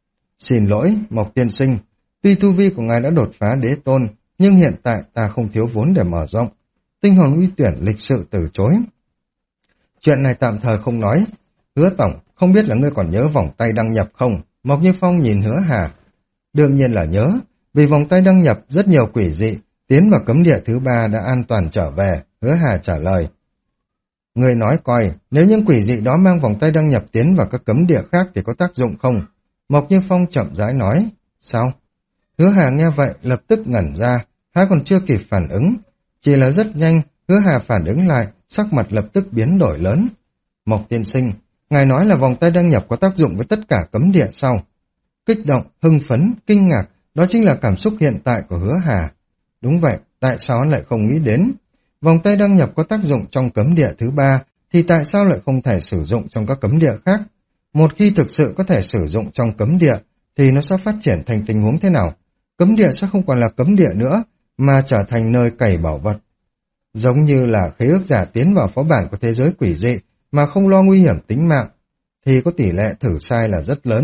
Xin lỗi, Mộc tiên sinh, tuy tu vi của ngài đã đột phá đế tôn, nhưng hiện tại ta không thiếu vốn để mở rộng. Tinh Hồng ưu tuyển lịch sự từ chối. Chuyện này tạm thời không nói. Hứa tổng, không biết là ngươi còn nhớ vòng tay đăng nhập không? Mộc Như Phong nhìn Hứa Hà. Đương nhiên là nhớ, vì vòng tay đăng nhập rất nhiều quỷ dị, tiến vào cấm địa thứ ba đã an toàn trở về, Hứa Hà trả lời. Ngươi nói coi, nếu những quỷ dị đó mang vòng tay đăng nhập tiến vào các cấm địa khác thì có tác dụng không? Mộc Như Phong chậm rãi nói. Sao? Hứa Hà nghe vậy lập tức ngẩn ra, hắn còn chưa kịp phản ứng. Chỉ là rất nhanh, Hứa Hà phản ứng lại, sắc mặt lập tức biến đổi lớn. Mộc tiên sinh, ngài nói là vòng tay đăng nhập có tác dụng với tất cả cấm địa sao? Kích động, hưng phấn, kinh ngạc, đó chính là cảm xúc hiện tại của Hứa Hà. Đúng vậy, tại sao hắn lại không nghĩ đến? Vòng tay đăng nhập có tác dụng trong cấm địa thứ ba, thì tại sao lại không thể sử dụng trong các cấm địa khác? Một khi thực sự có thể sử dụng trong cấm địa, thì nó sẽ phát triển thành tình huống thế nào? Cấm địa sẽ không còn là cấm địa nữa, mà trở thành nơi cày bảo vật. Giống như là khế ước giả tiến vào phó bản của thế giới quỷ dị, mà không lo nguy hiểm tính mạng, thì có tỷ lệ thử sai là rất lớn,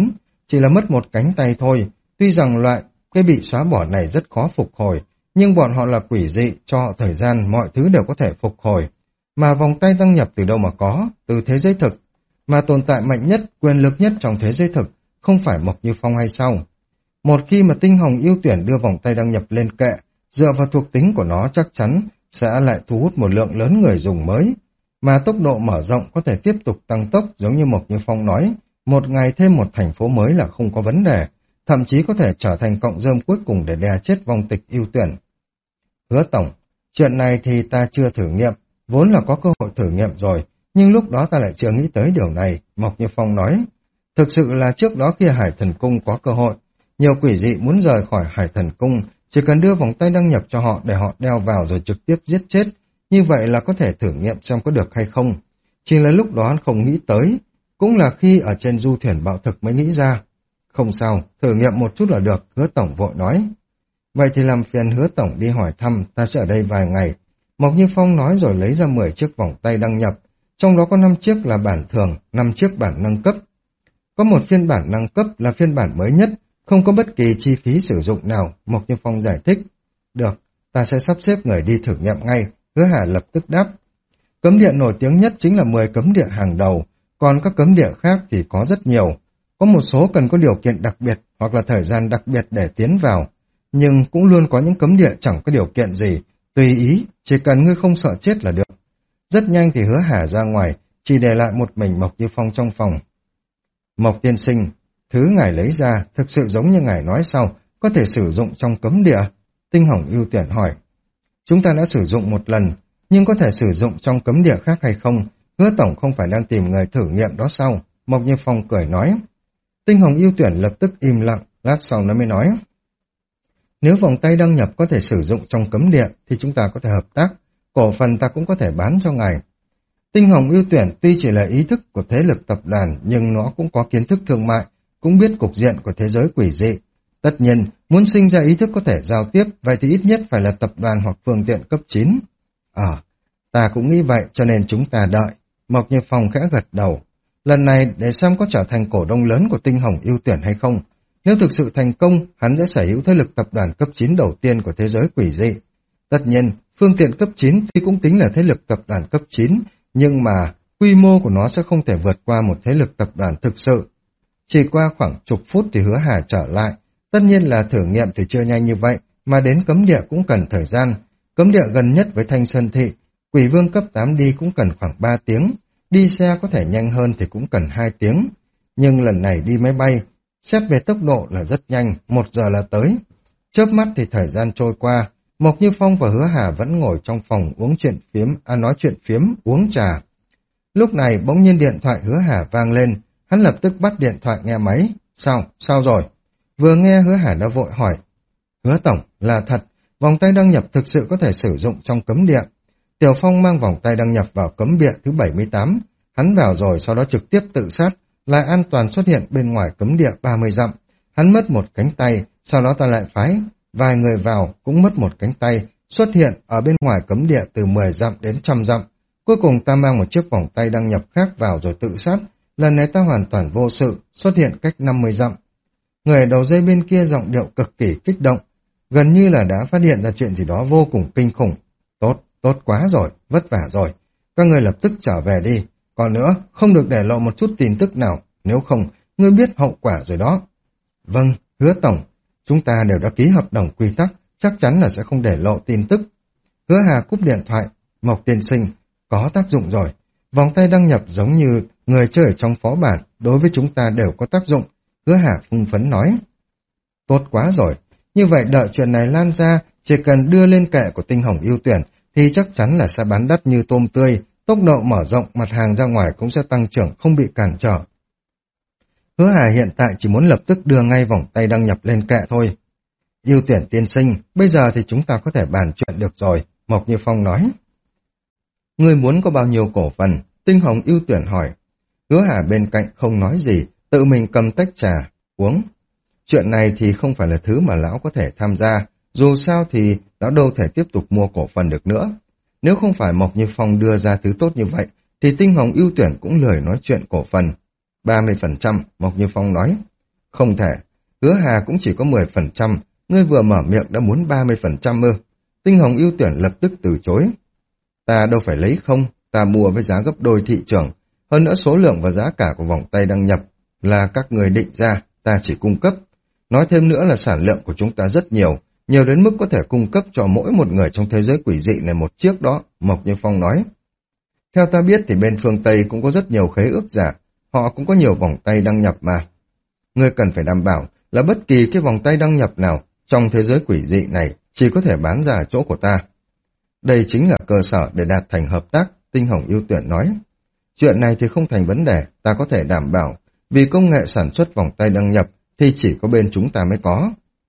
chỉ là mất một cánh tay thôi. Tuy rằng loại cái bị xóa bỏ này rất khó phục hồi, nhưng bọn họ là quỷ dị, cho họ thời gian mọi thứ đều có thể phục hồi. Mà vòng tay đăng nhập từ đâu mà có? Từ thế giới thực. Mà tồn tại mạnh nhất, quyền lực nhất trong thế giới thực, không phải Mộc Như Phong hay sao? Một khi mà Tinh Hồng ưu tuyển đưa vòng tay đăng nhập lên kệ, dựa vào thuộc tính của nó chắc chắn sẽ lại thu hút một lượng lớn người dùng mới. Mà tốc độ mở rộng có thể tiếp tục tăng tốc giống như Mộc Như Phong nói, một ngày thêm một thành phố mới là không có vấn đề, thậm chí có thể trở thành cọng rơm cuối cùng để đè chết vong tịch ưu tuyển. Hứa tổng, chuyện này thì ta chưa thử nghiệm, vốn là có cơ hội thử nghiệm rồi, nhưng lúc đó ta lại chưa nghĩ tới điều này, Mộc Như Phong nói. Thực sự là trước đó khi Hải Thần Cung có cơ hội, nhiều quỷ dị muốn rời khỏi Hải Thần Cung, chỉ cần đưa vòng tay đăng nhập cho họ để họ đeo vào rồi trực tiếp giết chết, như vậy là có thể thử nghiệm xem có được hay không. Chỉ là lúc đó không nghĩ tới, cũng là khi ở trên du thuyền bạo thực mới nghĩ ra. Không sao, thử nghiệm một chút là được, Hứa tổng vội nói. Vậy thì làm phiền Hứa tổng đi hỏi thăm, ta sẽ ở đây vài ngày. Mộc Như Phong nói rồi lấy ra mười chiếc vòng tay đăng nhập, trong đó có năm chiếc là bản thường, năm chiếc bản nâng cấp. Có một phiên bản nâng cấp là phiên bản mới nhất, không có bất kỳ chi phí sử dụng nào, Mộc Như Phong giải thích. Được, ta sẽ sắp xếp người đi thử nghiệm ngay, Hứa Hà lập tức đáp. Cấm địa nổi tiếng nhất chính là mười cấm địa hàng đầu, còn các cấm địa khác thì có rất nhiều. Có một số cần có điều kiện đặc biệt hoặc là thời gian đặc biệt để tiến vào, nhưng cũng luôn có những cấm địa chẳng có điều kiện gì, tùy ý, chỉ cần ngươi không sợ chết là được. Rất nhanh thì Hứa Hà ra ngoài, chỉ để lại một mình Mộc Như Phong trong phòng. Mộc tiên sinh, thứ ngài lấy ra thực sự giống như ngài nói sau, có thể sử dụng trong cấm địa. Tinh Hồng ưu tuyển hỏi. Chúng ta đã sử dụng một lần, nhưng có thể sử dụng trong cấm địa khác hay không? Hứa tổng không phải đang tìm người thử nghiệm đó sao? Mộc Như Phong cười nói. Tinh Hồng ưu tuyển lập tức im lặng, lát sau nó mới nói. Nếu vòng tay đăng nhập có thể sử dụng trong cấm địa thì chúng ta có thể hợp tác, cổ phần ta cũng có thể bán cho ngài. Tinh Hồng ưu tuyển tuy chỉ là ý thức của thế lực tập đoàn nhưng nó cũng có kiến thức thương mại, cũng biết cục diện của thế giới quỷ dị. Tất nhiên, muốn sinh ra ý thức có thể giao tiếp, vậy thì ít nhất phải là tập đoàn hoặc phương tiện cấp chín. Ờ, à, ta cũng nghĩ vậy cho nên chúng ta đợi. Mộc Như Phong khẽ gật đầu. Lần này để xem có trở thành cổ đông lớn của Tinh Hồng ưu tuyển hay không. Nếu thực sự thành công, hắn sẽ sở hữu thế lực tập đoàn cấp chín đầu tiên của thế giới quỷ dị. Tất nhiên, phương tiện cấp chín thì cũng tính là thế lực tập đoàn cấp chín, nhưng mà quy mô của nó sẽ không thể vượt qua một thế lực tập đoàn thực sự. Chỉ qua khoảng chục phút thì Hứa Hà trở lại. Tất nhiên là thử nghiệm thì chưa nhanh như vậy, mà đến cấm địa cũng cần thời gian. Cấm địa gần nhất với Thanh Sơn Thị, Quỷ Vương cấp tám đi cũng cần khoảng ba tiếng. Đi xe có thể nhanh hơn thì cũng cần hai tiếng. Nhưng lần này đi máy bay, xét về tốc độ là rất nhanh, một giờ là tới. Chớp mắt thì thời gian trôi qua, Mộc Như Phong và Hứa Hà vẫn ngồi trong phòng uống chuyện phiếm, à nói chuyện phiếm, uống trà. Lúc này bỗng nhiên điện thoại Hứa Hà vang lên, hắn lập tức bắt điện thoại nghe máy. Sao, sao rồi? Vừa nghe Hứa Hà đã vội hỏi. Hứa tổng, là thật, vòng tay đăng nhập thực sự có thể sử dụng trong cấm địa. Tiểu Phong mang vòng tay đăng nhập vào cấm địa thứ bảy mươi tám, hắn vào rồi sau đó trực tiếp tự sát, lại an toàn xuất hiện bên ngoài cấm địa ba mươi dặm. Hắn mất một cánh tay, sau đó ta lại phái vài người vào cũng mất một cánh tay, xuất hiện ở bên ngoài cấm địa từ mười dặm đến trăm dặm. Cuối cùng ta mang một chiếc vòng tay đăng nhập khác vào rồi tự sát, lần này ta hoàn toàn vô sự, xuất hiện cách năm mươi dặm. Người đầu dây bên kia giọng điệu cực kỳ kích động, gần như là đã phát hiện ra chuyện gì đó vô cùng kinh khủng. Tốt, tốt quá rồi, vất vả rồi. Các người lập tức trở về đi. Còn nữa, không được để lộ một chút tin tức nào, nếu không, ngươi biết hậu quả rồi đó. Vâng, Hứa tổng, chúng ta đều đã ký hợp đồng quy tắc, chắc chắn là sẽ không để lộ tin tức. Hứa Hà cúp điện thoại. Mộc tiên sinh, có tác dụng rồi. Vòng tay đăng nhập giống như người chơi ở trong phó bản, đối với chúng ta đều có tác dụng. Hứa Hà phung phấn nói. Tốt quá rồi, như vậy đợi chuyện này lan ra, chỉ cần đưa lên kệ của Tinh Hồng ưu tuyển, thì chắc chắn là sẽ bán đắt như tôm tươi, tốc độ mở rộng mặt hàng ra ngoài cũng sẽ tăng trưởng không bị cản trở. Hứa Hà hiện tại chỉ muốn lập tức đưa ngay vòng tay đăng nhập lên kệ thôi. Ưu tuyển tiên sinh, bây giờ thì chúng ta có thể bàn chuyện được rồi, Mộc Như Phong nói. Ngươi muốn có bao nhiêu cổ phần? Tinh Hồng ưu tuyển hỏi. Hứa Hà bên cạnh không nói gì, tự mình cầm tách trà, uống. Chuyện này thì không phải là thứ mà lão có thể tham gia, dù sao thì lão đâu thể tiếp tục mua cổ phần được nữa. Nếu không phải Mộc Như Phong đưa ra thứ tốt như vậy, thì Tinh Hồng ưu tuyển cũng lười nói chuyện cổ phần. ba mươi phần trăm, Mộc Như Phong nói. Không thể, Hứa Hà cũng chỉ có mười phần trăm, ngươi vừa mở miệng đã muốn ba mươi phần trăm ư? Tinh Hồng ưu tuyển lập tức từ chối. Ta đâu phải lấy không, ta mua với giá gấp đôi thị trường, hơn nữa số lượng và giá cả của vòng tay đăng nhập là các người định ra, ta chỉ cung cấp. Nói thêm nữa là sản lượng của chúng ta rất nhiều, nhiều đến mức có thể cung cấp cho mỗi một người trong thế giới quỷ dị này một chiếc đó, Mộc Như Phong nói. Theo ta biết thì bên phương Tây cũng có rất nhiều khế ước giả, họ cũng có nhiều vòng tay đăng nhập mà. Ngươi cần phải đảm bảo là bất kỳ cái vòng tay đăng nhập nào trong thế giới quỷ dị này chỉ có thể bán ra ở chỗ của ta. Đây chính là cơ sở để đạt thành hợp tác, Tinh Hồng ưu tuyển nói. Chuyện này thì không thành vấn đề, ta có thể đảm bảo, vì công nghệ sản xuất vòng tay đăng nhập thì chỉ có bên chúng ta mới có.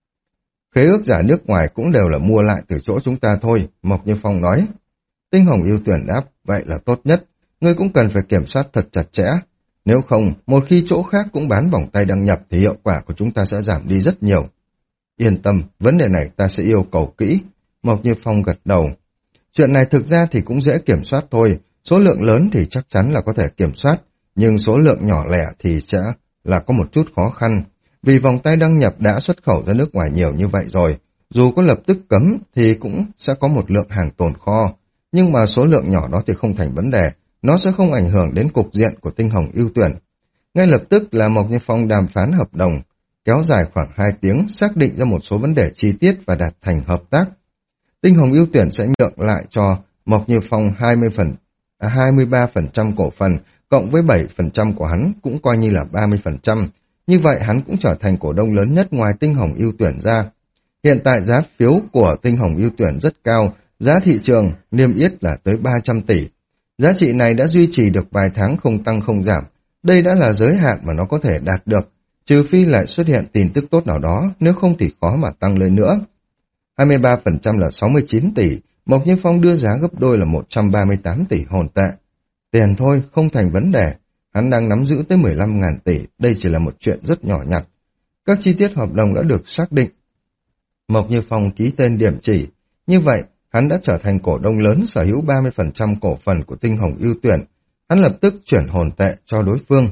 Khế ước giả nước ngoài cũng đều là mua lại từ chỗ chúng ta thôi, Mộc Như Phong nói. Tinh Hồng ưu tuyển đáp, vậy là tốt nhất, ngươi cũng cần phải kiểm soát thật chặt chẽ. Nếu không, một khi chỗ khác cũng bán vòng tay đăng nhập thì hiệu quả của chúng ta sẽ giảm đi rất nhiều. Yên tâm, vấn đề này ta sẽ yêu cầu kỹ, Mộc Như Phong gật đầu. Chuyện này thực ra thì cũng dễ kiểm soát thôi, số lượng lớn thì chắc chắn là có thể kiểm soát, nhưng số lượng nhỏ lẻ thì sẽ là có một chút khó khăn. Vì vòng tay đăng nhập đã xuất khẩu ra nước ngoài nhiều như vậy rồi, dù có lập tức cấm thì cũng sẽ có một lượng hàng tồn kho, nhưng mà số lượng nhỏ đó thì không thành vấn đề, nó sẽ không ảnh hưởng đến cục diện của Tinh Hồng ưu tuyển. Ngay lập tức là Mộc Như Phong đàm phán hợp đồng, kéo dài khoảng hai tiếng, xác định ra một số vấn đề chi tiết và đạt thành hợp tác. Tinh Hồng ưu tuyển sẽ nhượng lại cho Mộc Như Phong hai mươi phần, à, hai mươi ba phần trăm cổ phần, cộng với bảy phần trăm của hắn cũng coi như là ba mươi phần trăm. Như vậy hắn cũng trở thành cổ đông lớn nhất ngoài Tinh Hồng ưu tuyển ra. Hiện tại giá phiếu của Tinh Hồng ưu tuyển rất cao, giá thị trường niêm yết là tới ba trăm tỷ. Giá trị này đã duy trì được vài tháng không tăng không giảm. Đây đã là giới hạn mà nó có thể đạt được, trừ phi lại xuất hiện tin tức tốt nào đó, nếu không thì khó mà tăng lên nữa. hai mươi ba phần trăm là sáu mươi chín tỷ, Mộc Như Phong đưa giá gấp đôi là một trăm ba mươi tám tỷ hồn tệ. Tiền thôi, không thành vấn đề. Hắn đang nắm giữ tới mười lăm ngàn tỷ, đây chỉ là một chuyện rất nhỏ nhặt. Các chi tiết hợp đồng đã được xác định. Mộc Như Phong ký tên điểm chỉ. Như vậy, hắn đã trở thành cổ đông lớn sở hữu ba mươi phần trăm cổ phần của Tinh Hồng ưu tuyển. Hắn lập tức chuyển hồn tệ cho đối phương.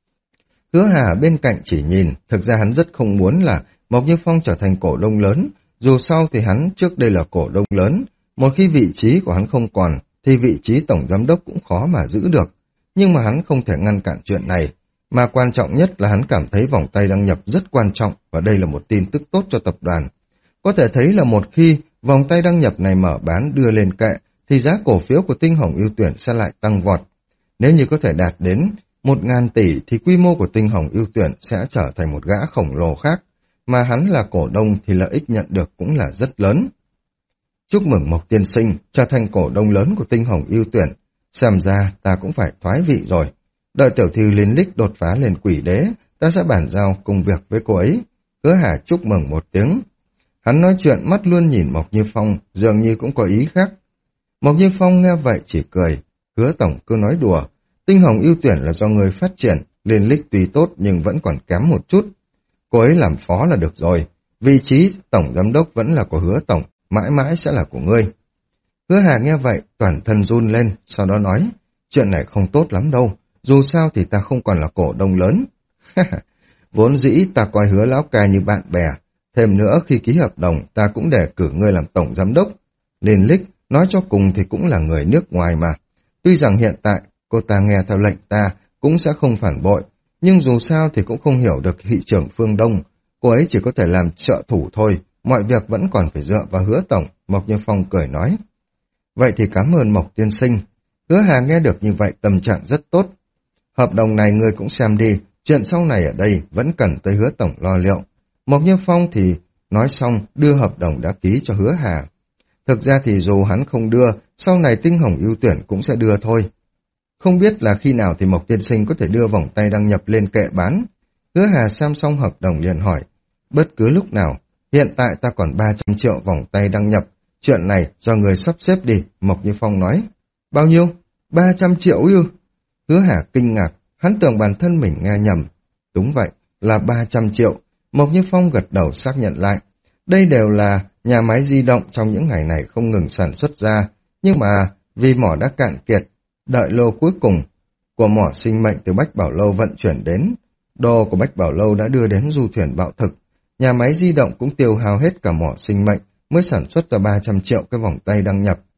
Hứa Hà bên cạnh chỉ nhìn, thực ra hắn rất không muốn là Mộc Như Phong trở thành cổ đông lớn, dù sao thì hắn trước đây là cổ đông lớn, một khi vị trí của hắn không còn, thì vị trí tổng giám đốc cũng khó mà giữ được. Nhưng mà hắn không thể ngăn cản chuyện này, mà quan trọng nhất là hắn cảm thấy vòng tay đăng nhập rất quan trọng và đây là một tin tức tốt cho tập đoàn. Có thể thấy là một khi vòng tay đăng nhập này mở bán đưa lên kệ, thì giá cổ phiếu của Tinh Hồng ưu tuyển sẽ lại tăng vọt. Nếu như có thể đạt đến một ngàn tỷ thì quy mô của Tinh Hồng ưu tuyển sẽ trở thành một gã khổng lồ khác, mà hắn là cổ đông thì lợi ích nhận được cũng là rất lớn. Chúc mừng Mộc tiên sinh trở thành cổ đông lớn của Tinh Hồng ưu tuyển, xem ra ta cũng phải thoái vị rồi. Đợi tiểu thư Liên Lích đột phá lên quỷ đế, ta sẽ bàn giao công việc với cô ấy. Hứa Hà chúc mừng một tiếng. Hắn nói chuyện mắt luôn nhìn Mộc Như Phong, dường như cũng có ý khác. Mộc Như Phong nghe vậy chỉ cười. Hứa tổng cứ nói đùa, Tinh Hồng ưu tuyển là do người phát triển, Liên Lích tuy tốt nhưng vẫn còn kém một chút. Cô ấy làm phó là được rồi, vị trí tổng giám đốc vẫn là của Hứa tổng, mãi mãi sẽ là của ngươi. Hứa Hà nghe vậy, toàn thân run lên, sau đó nói, chuyện này không tốt lắm đâu, dù sao thì ta không còn là cổ đông lớn. Vốn dĩ ta coi Hứa lão ca như bạn bè, thêm nữa khi ký hợp đồng ta cũng đề cử ngươi làm tổng giám đốc. Liên Lích, nói cho cùng thì cũng là người nước ngoài mà. Tuy rằng hiện tại cô ta nghe theo lệnh ta cũng sẽ không phản bội, nhưng dù sao thì cũng không hiểu được thị trường phương Đông. Cô ấy chỉ có thể làm trợ thủ thôi, mọi việc vẫn còn phải dựa vào Hứa tổng, Mộc Như Phong cười nói. Vậy thì cảm ơn Mộc tiên sinh. Hứa Hà nghe được như vậy tâm trạng rất tốt. Hợp đồng này ngươi cũng xem đi, chuyện sau này ở đây vẫn cần tới Hứa tổng lo liệu. Mộc Như Phong thì nói xong đưa hợp đồng đã ký cho Hứa Hà. Thực ra thì dù hắn không đưa, sau này Tinh Hồng ưu tuyển cũng sẽ đưa thôi. Không biết là khi nào thì Mộc tiên sinh có thể đưa vòng tay đăng nhập lên kệ bán. Hứa Hà xem xong hợp đồng liền hỏi, bất cứ lúc nào, hiện tại ta còn ba trăm triệu vòng tay đăng nhập, chuyện này do người sắp xếp đi, Mộc Như Phong nói. Bao nhiêu? ba trăm triệu ư? Hứa Hà kinh ngạc, hắn tưởng bản thân mình nghe nhầm. Đúng vậy, là ba trăm triệu. Mộc Như Phong gật đầu xác nhận lại. Đây đều là nhà máy di động trong những ngày này không ngừng sản xuất ra, nhưng mà vì mỏ đã cạn kiệt, đợi lô cuối cùng của mỏ sinh mệnh từ Bách Bảo Lâu vận chuyển đến, Đồ của Bách Bảo Lâu đã đưa đến du thuyền bạo thực. Nhà máy di động cũng tiêu hao hết cả mỏ sinh mệnh mới sản xuất ra ba trăm triệu cái vòng tay đăng nhập.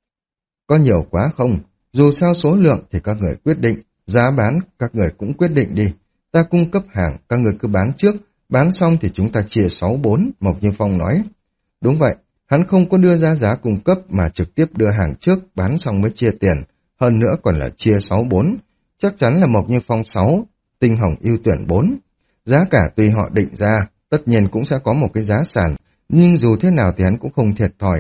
Có nhiều quá không? Dù sao số lượng thì các người quyết định, giá bán các người cũng quyết định đi. Ta cung cấp hàng, các người cứ bán trước, bán xong thì chúng ta chia sáu bốn, Mộc Như Phong nói. Đúng vậy, hắn không có đưa ra giá cung cấp mà trực tiếp đưa hàng trước, bán xong mới chia tiền, hơn nữa còn là chia sáu bốn. Chắc chắn là Mộc Như Phong sáu, Tinh Hồng ưu tuyển bốn. Giá cả tùy họ định ra, tất nhiên cũng sẽ có một cái giá sàn, nhưng dù thế nào thì hắn cũng không thiệt thòi.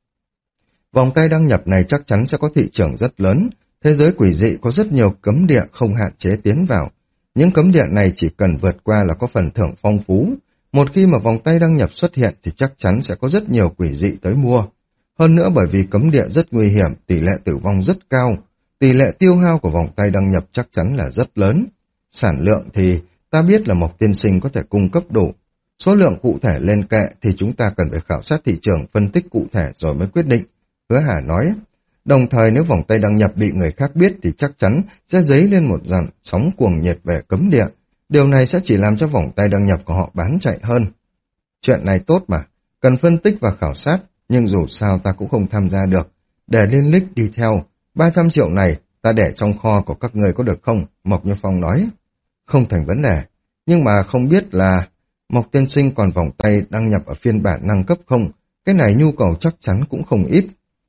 Vòng tay đăng nhập này chắc chắn sẽ có thị trường rất lớn, thế giới quỷ dị có rất nhiều cấm địa không hạn chế tiến vào. Những cấm địa này chỉ cần vượt qua là có phần thưởng phong phú. Một khi mà vòng tay đăng nhập xuất hiện thì chắc chắn sẽ có rất nhiều quỷ dị tới mua. Hơn nữa bởi vì cấm địa rất nguy hiểm, tỷ lệ tử vong rất cao, tỷ lệ tiêu hao của vòng tay đăng nhập chắc chắn là rất lớn. Sản lượng thì ta biết là Mộc tiên sinh có thể cung cấp đủ. Số lượng cụ thể lên kệ thì chúng ta cần phải khảo sát thị trường, phân tích cụ thể rồi mới quyết định. Hứa Hà nói, đồng thời nếu vòng tay đăng nhập bị người khác biết thì chắc chắn sẽ dấy lên một dàn sóng cuồng nhiệt về cấm địa. Điều này sẽ chỉ làm cho vòng tay đăng nhập của họ bán chạy hơn. Chuyện này tốt mà, cần phân tích và khảo sát, nhưng dù sao ta cũng không tham gia được. Để Liên Lích đi theo, ba trăm triệu này ta để trong kho của các người có được không? Mộc Như Phong nói. Không thành vấn đề, nhưng mà không biết là Mộc tiên sinh còn vòng tay đăng nhập ở phiên bản nâng cấp không? Cái này nhu cầu chắc chắn cũng không ít.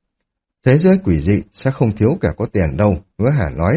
Thế giới quỷ dị sẽ không thiếu kẻ có tiền đâu, Hứa Hà nói.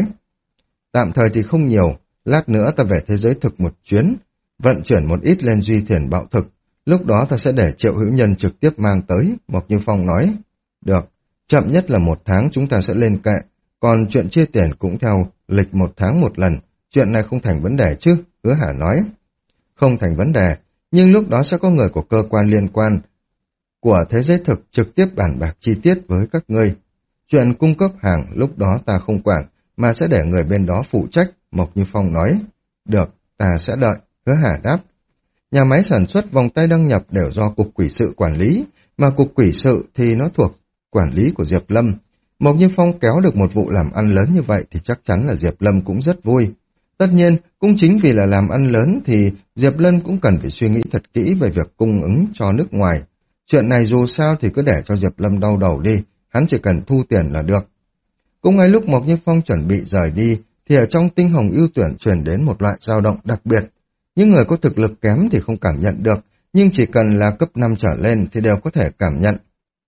Tạm thời thì không nhiều, lát nữa ta về thế giới thực một chuyến, vận chuyển một ít lên duy thuyền bạo thực, lúc đó ta sẽ để Triệu Hữu Nhân trực tiếp mang tới, Mộc Như Phong nói. Được, chậm nhất là một tháng chúng ta sẽ lên kệ, còn chuyện chia tiền cũng theo lịch một tháng một lần, chuyện này không thành vấn đề chứ, Hứa Hà nói. Không thành vấn đề, nhưng lúc đó sẽ có người của cơ quan liên quan của thế giới thực trực tiếp bàn bạc chi tiết với các ngươi. Chuyện cung cấp hàng lúc đó ta không quản, mà sẽ để người bên đó phụ trách, Mộc Như Phong nói. Được, ta sẽ đợi, Hứa Hà đáp. Nhà máy sản xuất vòng tay đăng nhập đều do Cục Quỷ sự quản lý, mà Cục Quỷ sự thì nó thuộc quản lý của Diệp Lâm. Mộc Như Phong kéo được một vụ làm ăn lớn như vậy thì chắc chắn là Diệp Lâm cũng rất vui. Tất nhiên, cũng chính vì là làm ăn lớn thì Diệp Lâm cũng cần phải suy nghĩ thật kỹ về việc cung ứng cho nước ngoài. Chuyện này dù sao thì cứ để cho Diệp Lâm đau đầu đi, hắn chỉ cần thu tiền là được. Cũng ngay lúc Mộc Như Phong chuẩn bị rời đi, thì ở trong Tinh Hồng ưu tuyển truyền đến một loại dao động đặc biệt. Những người có thực lực kém thì không cảm nhận được, nhưng chỉ cần là cấp năm trở lên thì đều có thể cảm nhận.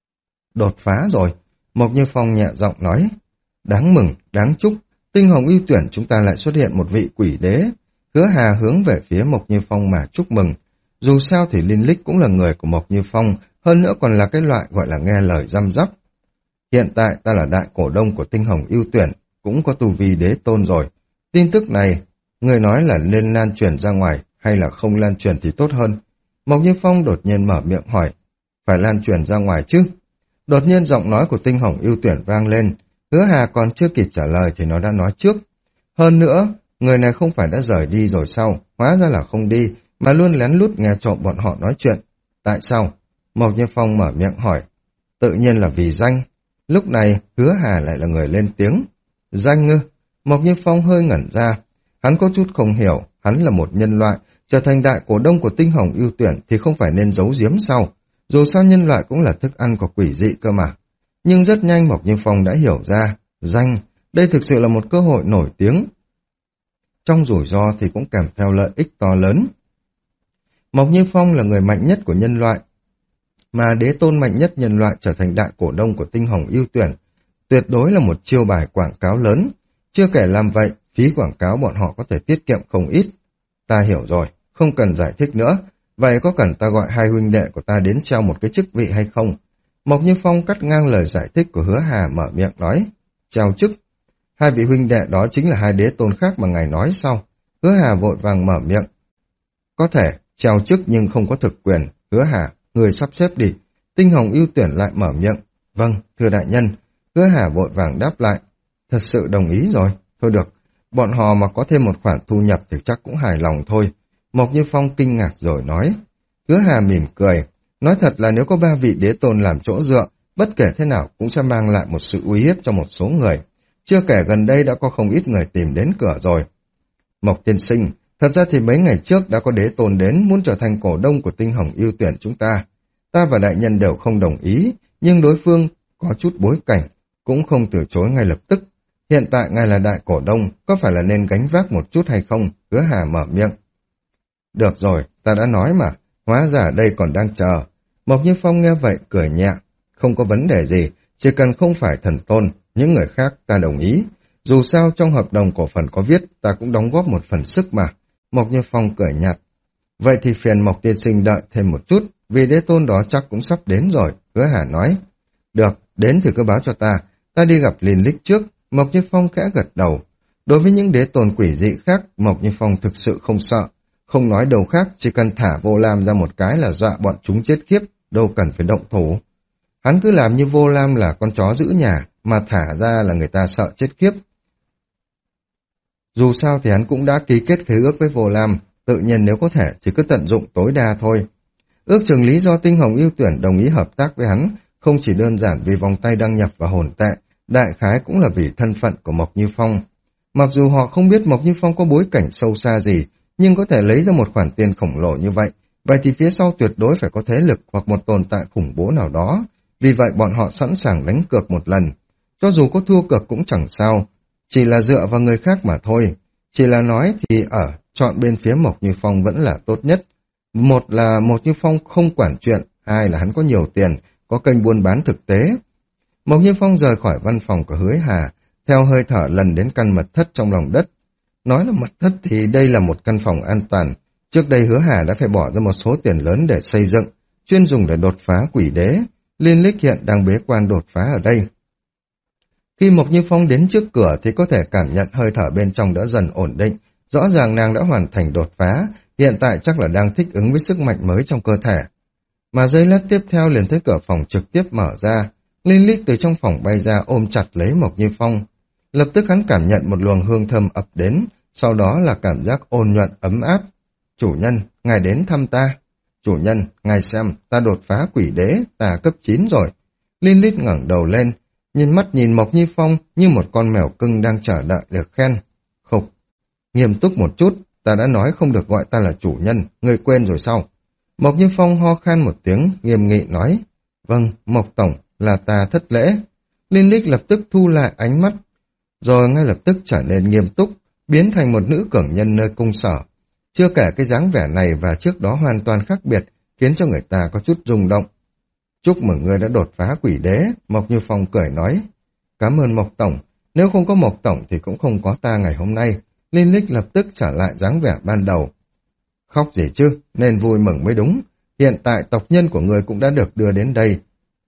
Đột phá rồi, Mộc Như Phong nhẹ giọng nói. Đáng mừng, đáng chúc, Tinh Hồng ưu tuyển chúng ta lại xuất hiện một vị quỷ đế. Hứa Hà hướng về phía Mộc Như Phong mà chúc mừng. Dù sao thì Linh Lích cũng là người của Mộc Như Phong, hơn nữa còn là cái loại gọi là nghe lời răm rắp. Hiện tại ta là đại cổ đông của Tinh Hồng ưu tuyển, cũng có tu vi đế tôn rồi. Tin tức này, người nói là nên lan truyền ra ngoài hay là không lan truyền thì tốt hơn. Mộc Như Phong đột nhiên mở miệng hỏi, phải lan truyền ra ngoài chứ? Đột nhiên giọng nói của Tinh Hồng ưu tuyển vang lên, Hứa Hà còn chưa kịp trả lời thì nó đã nói trước. Hơn nữa, người này không phải đã rời đi rồi sao? Hóa ra là không đi, mà luôn lén lút nghe trộm bọn họ nói chuyện. Tại sao? Mộc Như Phong mở miệng hỏi. Tự nhiên là vì danh. Lúc này, Hứa Hà lại là người lên tiếng. Danh ư? Mộc Như Phong hơi ngẩn ra. Hắn có chút không hiểu, hắn là một nhân loại, trở thành đại cổ đông của Tinh Hồng ưu tuyển thì không phải nên giấu giếm sao? Dù sao nhân loại cũng là thức ăn của quỷ dị cơ mà. Nhưng rất nhanh Mộc Như Phong đã hiểu ra, danh, đây thực sự là một cơ hội nổi tiếng. Trong rủi ro thì cũng kèm theo lợi ích to lớn. Mộc Như Phong là người mạnh nhất của nhân loại, mà đế tôn mạnh nhất nhân loại trở thành đại cổ đông của Tinh Hồng ưu tuyển, tuyệt đối là một chiêu bài quảng cáo lớn. Chưa kể làm vậy, phí quảng cáo bọn họ có thể tiết kiệm không ít. Ta hiểu rồi, không cần giải thích nữa. Vậy có cần ta gọi hai huynh đệ của ta đến treo một cái chức vị hay không? Mộc Như Phong cắt ngang lời giải thích của Hứa Hà mở miệng nói. Treo chức? Hai vị huynh đệ đó chính là hai đế tôn khác mà ngài nói sao? Hứa Hà vội vàng mở miệng. Có thể, treo chức nhưng không có thực quyền. Hứa Hà, người sắp xếp đi. Tinh Hồng ưu tuyển lại mở miệng. Vâng, thưa đại nhân. Hứa Hà vội vàng đáp lại. Thật sự đồng ý rồi. Thôi được, bọn họ mà có thêm một khoản thu nhập thì chắc cũng hài lòng thôi. Mộc Như Phong kinh ngạc rồi nói. Hứa Hà mỉm cười. Nói thật là nếu có ba vị đế tôn làm chỗ dựa, bất kể thế nào cũng sẽ mang lại một sự uy hiếp cho một số người. Chưa kể gần đây đã có không ít người tìm đến cửa rồi. Mộc tiên sinh, Thật ra thì mấy ngày trước đã có đế tôn đến muốn trở thành cổ đông của Tinh Hồng ưu tuyển chúng ta. Ta và đại nhân đều không đồng ý, nhưng đối phương có chút bối cảnh, cũng không từ chối ngay lập tức. Hiện tại ngài là đại cổ đông, có phải là nên gánh vác một chút hay không? Hứa Hà mở miệng. Được rồi, ta đã nói mà, hóa ra đây còn đang chờ. Mộc Như Phong nghe vậy cười nhẹ, không có vấn đề gì, chỉ cần không phải thần tôn, những người khác ta đồng ý. Dù sao trong hợp đồng cổ phần có viết, ta cũng đóng góp một phần sức mà. Mộc Như Phong cười nhạt. Vậy thì phiền Mộc tiên sinh đợi thêm một chút, vì đế tôn đó chắc cũng sắp đến rồi, Hứa Hà nói. Được, đến thì cứ báo cho ta, ta đi gặp Liên Lích trước. Mộc Như Phong khẽ gật đầu. Đối với những đế tôn quỷ dị khác, Mộc Như Phong thực sự không sợ. Không nói đâu khác, chỉ cần thả Vô Lam ra một cái là dọa bọn chúng chết khiếp, đâu cần phải động thủ. Hắn cứ làm như Vô Lam là con chó giữ nhà, mà thả ra là người ta sợ chết khiếp. Dù sao thì hắn cũng đã ký kết khế ước với Vô Lam, tự nhiên nếu có thể thì cứ tận dụng tối đa thôi. Ước chừng lý do Tinh Hồng ưu tuyển đồng ý hợp tác với hắn, không chỉ đơn giản vì vòng tay đăng nhập và hồn tệ, đại khái cũng là vì thân phận của Mộc Như Phong. Mặc dù họ không biết Mộc Như Phong có bối cảnh sâu xa gì, nhưng có thể lấy ra một khoản tiền khổng lồ như vậy, vậy thì phía sau tuyệt đối phải có thế lực hoặc một tồn tại khủng bố nào đó. Vì vậy bọn họ sẵn sàng đánh cược một lần. Cho dù có thua cược cũng chẳng sao, chỉ là dựa vào người khác mà thôi. Chỉ là nói thì ở, chọn bên phía Mộc Như Phong vẫn là tốt nhất. Một là Mộc Như Phong không quản chuyện, hai là hắn có nhiều tiền, có kênh buôn bán thực tế. Mộc Như Phong rời khỏi văn phòng của Hứa Hà, theo hơi thở lần đến căn mật thất trong lòng đất. Nói là mật thất thì đây là một căn phòng an toàn. Trước đây Hứa Hà đã phải bỏ ra một số tiền lớn để xây dựng, chuyên dùng để đột phá quỷ đế. Liên Lích hiện đang bế quan đột phá ở đây. Khi Mộc Như Phong đến trước cửa thì có thể cảm nhận hơi thở bên trong đã dần ổn định. Rõ ràng nàng đã hoàn thành đột phá, hiện tại chắc là đang thích ứng với sức mạnh mới trong cơ thể. Mà giây lát tiếp theo liền thấy cửa phòng trực tiếp mở ra. Liên Lích từ trong phòng bay ra ôm chặt lấy Mộc Như Phong. Lập tức hắn cảm nhận một luồng hương thơm ập đến, sau đó là cảm giác ôn nhuận ấm áp. Chủ nhân, ngài đến thăm ta. Chủ nhân, ngài xem, ta đột phá quỷ đế, ta cấp chín rồi. Liên Lích ngẩng đầu lên, nhìn mắt nhìn Mộc Như Phong như một con mèo cưng đang chờ đợi được khen. Khục, nghiêm túc một chút, ta đã nói không được gọi ta là chủ nhân, ngươi quên rồi sao? Mộc Như Phong ho khan một tiếng, nghiêm nghị nói. Vâng, Mộc Tổng, là ta thất lễ. Liên Lích lập tức thu lại ánh mắt, rồi ngay lập tức trở nên nghiêm túc, biến thành một nữ cường nhân nơi cung sở. Chưa kể cái dáng vẻ này và trước đó hoàn toàn khác biệt, khiến cho người ta có chút rung động. Chúc mừng ngươi đã đột phá quỷ đế, Mộc Như Phong cười nói. Cảm ơn Mộc Tổng, nếu không có Mộc Tổng thì cũng không có ta ngày hôm nay. Liên Lích lập tức trở lại dáng vẻ ban đầu. Khóc gì chứ, nên vui mừng mới đúng. Hiện tại tộc nhân của ngươi cũng đã được đưa đến đây.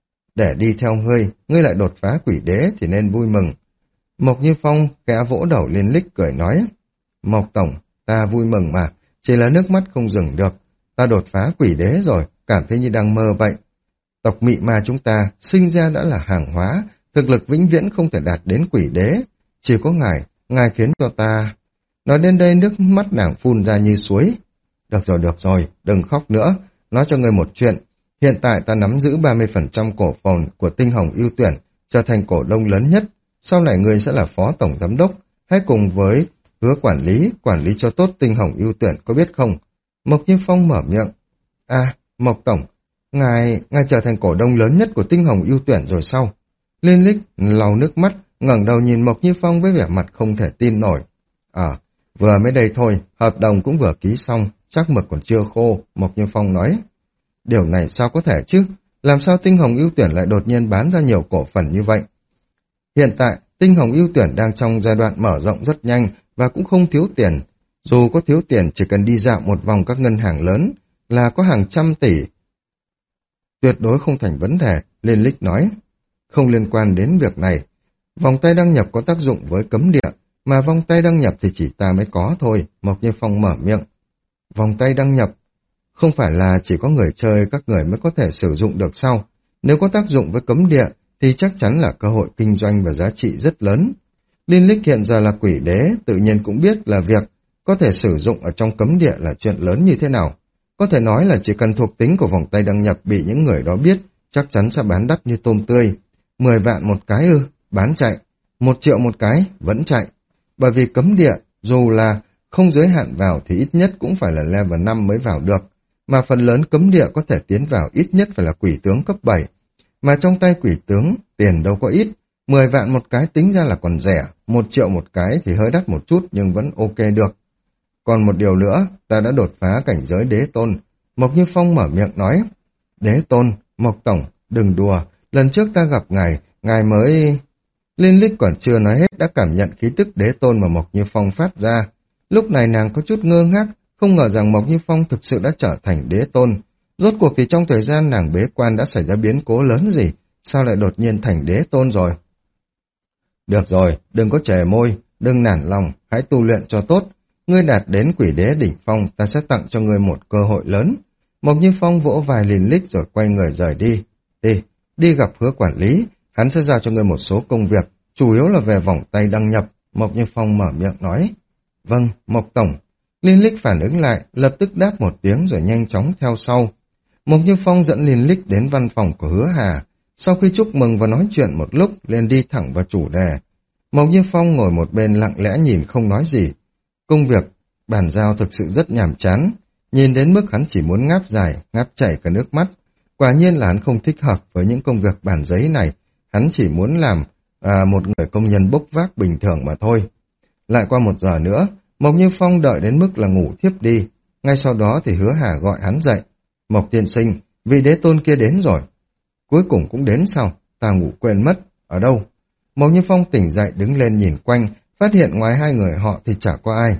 Để đi theo ngươi, ngươi lại đột phá quỷ đế thì nên vui mừng. Mộc Như Phong khẽ vỗ đầu Liên Lích cười nói. Mộc Tổng, ta vui mừng mà, chỉ là nước mắt không dừng được. Ta đột phá quỷ đế rồi, cảm thấy như đang mơ vậy. Tộc Mị Ma chúng ta sinh ra đã là hàng hóa, thực lực vĩnh viễn không thể đạt đến quỷ đế. Chỉ có ngài, ngài khiến cho ta... Nói đến đây nước mắt nàng phun ra như suối. Được rồi, được rồi, đừng khóc nữa. Nói cho ngươi một chuyện. Hiện tại ta nắm giữ ba mươi phần trăm cổ phần của Tinh Hồng ưu tuyển, trở thành cổ đông lớn nhất. Sau này ngươi sẽ là phó tổng giám đốc. Hãy cùng với Hứa quản lý, quản lý cho tốt Tinh Hồng ưu tuyển, có biết không? Mộc Như Phong mở miệng. À, Mộc Tổng, ngài, ngài trở thành cổ đông lớn nhất của Tinh Hồng ưu tuyển rồi sao? Liên Lích lau nước mắt, ngẩng đầu nhìn Mộc Như Phong với vẻ mặt không thể tin nổi. À, vừa mới đây thôi, hợp đồng cũng vừa ký xong, chắc mực còn chưa khô, Mộc Như Phong nói. Điều này sao có thể chứ? Làm sao Tinh Hồng ưu tuyển lại đột nhiên bán ra nhiều cổ phần như vậy? Hiện tại, Tinh Hồng ưu tuyển đang trong giai đoạn mở rộng rất nhanh và cũng không thiếu tiền. Dù có thiếu tiền chỉ cần đi dạo một vòng các ngân hàng lớn là có hàng trăm tỷ. Tuyệt đối không thành vấn đề, Liên Lích nói. Không liên quan đến việc này. Vòng tay đăng nhập có tác dụng với cấm địa, mà vòng tay đăng nhập thì chỉ ta mới có thôi, Mộc Như Phong mở miệng. Vòng tay đăng nhập không phải là chỉ có người chơi các người mới có thể sử dụng được sao? Nếu có tác dụng với cấm địa thì chắc chắn là cơ hội kinh doanh và giá trị rất lớn. Liên Lích hiện giờ là quỷ đế, tự nhiên cũng biết là việc có thể sử dụng ở trong cấm địa là chuyện lớn như thế nào. Có thể nói là chỉ cần thuộc tính của vòng tay đăng nhập bị những người đó biết, chắc chắn sẽ bán đắt như tôm tươi. Mười vạn một cái ư, bán chạy. Một triệu một cái, vẫn chạy. Bởi vì cấm địa, dù là không giới hạn vào thì ít nhất cũng phải là level năm mới vào được, mà phần lớn cấm địa có thể tiến vào ít nhất phải là quỷ tướng cấp bảy. Mà trong tay quỷ tướng, tiền đâu có ít, mười vạn một cái tính ra là còn rẻ, một triệu một cái thì hơi đắt một chút nhưng vẫn ok được. Còn một điều nữa, ta đã đột phá cảnh giới đế tôn. Mộc Như Phong mở miệng nói, đế tôn, Mộc Tổng, đừng đùa, lần trước ta gặp ngài, ngài mới... Liên Lích còn chưa nói hết đã cảm nhận khí tức đế tôn mà Mộc Như Phong phát ra. Lúc này nàng có chút ngơ ngác, không ngờ rằng Mộc Như Phong thực sự đã trở thành đế tôn. Rốt cuộc thì trong thời gian nàng bế quan đã xảy ra biến cố lớn gì, sao lại đột nhiên thành đế tôn rồi? Được rồi, đừng có chề môi, đừng nản lòng, hãy tu luyện cho tốt. Ngươi đạt đến quỷ đế đỉnh phong, ta sẽ tặng cho ngươi một cơ hội lớn. Mộc Như Phong vỗ vài Liên Lích rồi quay người rời đi. Đi, đi gặp Hứa quản lý, hắn sẽ giao cho ngươi một số công việc, chủ yếu là về vòng tay đăng nhập. Mộc Như Phong mở miệng nói. Vâng, Mộc Tổng. Liên Lích phản ứng lại, lập tức đáp một tiếng rồi nhanh chóng theo sau. Mộc Như Phong dẫn Liên Lích đến văn phòng của Hứa Hà. Sau khi chúc mừng và nói chuyện một lúc, liền đi thẳng vào chủ đề. Mộc Như Phong ngồi một bên lặng lẽ nhìn không nói gì. Công việc, bàn giao thực sự rất nhàm chán. Nhìn đến mức hắn chỉ muốn ngáp dài, ngáp chảy cả nước mắt. Quả nhiên là hắn không thích hợp với những công việc bản giấy này. Hắn chỉ muốn làm à, một người công nhân bốc vác bình thường mà thôi. Lại qua một giờ nữa, Mộc Như Phong đợi đến mức là ngủ thiếp đi. Ngay sau đó thì Hứa Hà gọi hắn dậy. Mộc tiên sinh, vị đế tôn kia đến rồi. Cuối cùng cũng đến sao? Ta ngủ quên mất. Ở đâu? Mộc Như Phong tỉnh dậy đứng lên nhìn quanh, phát hiện ngoài hai người họ thì chả có ai.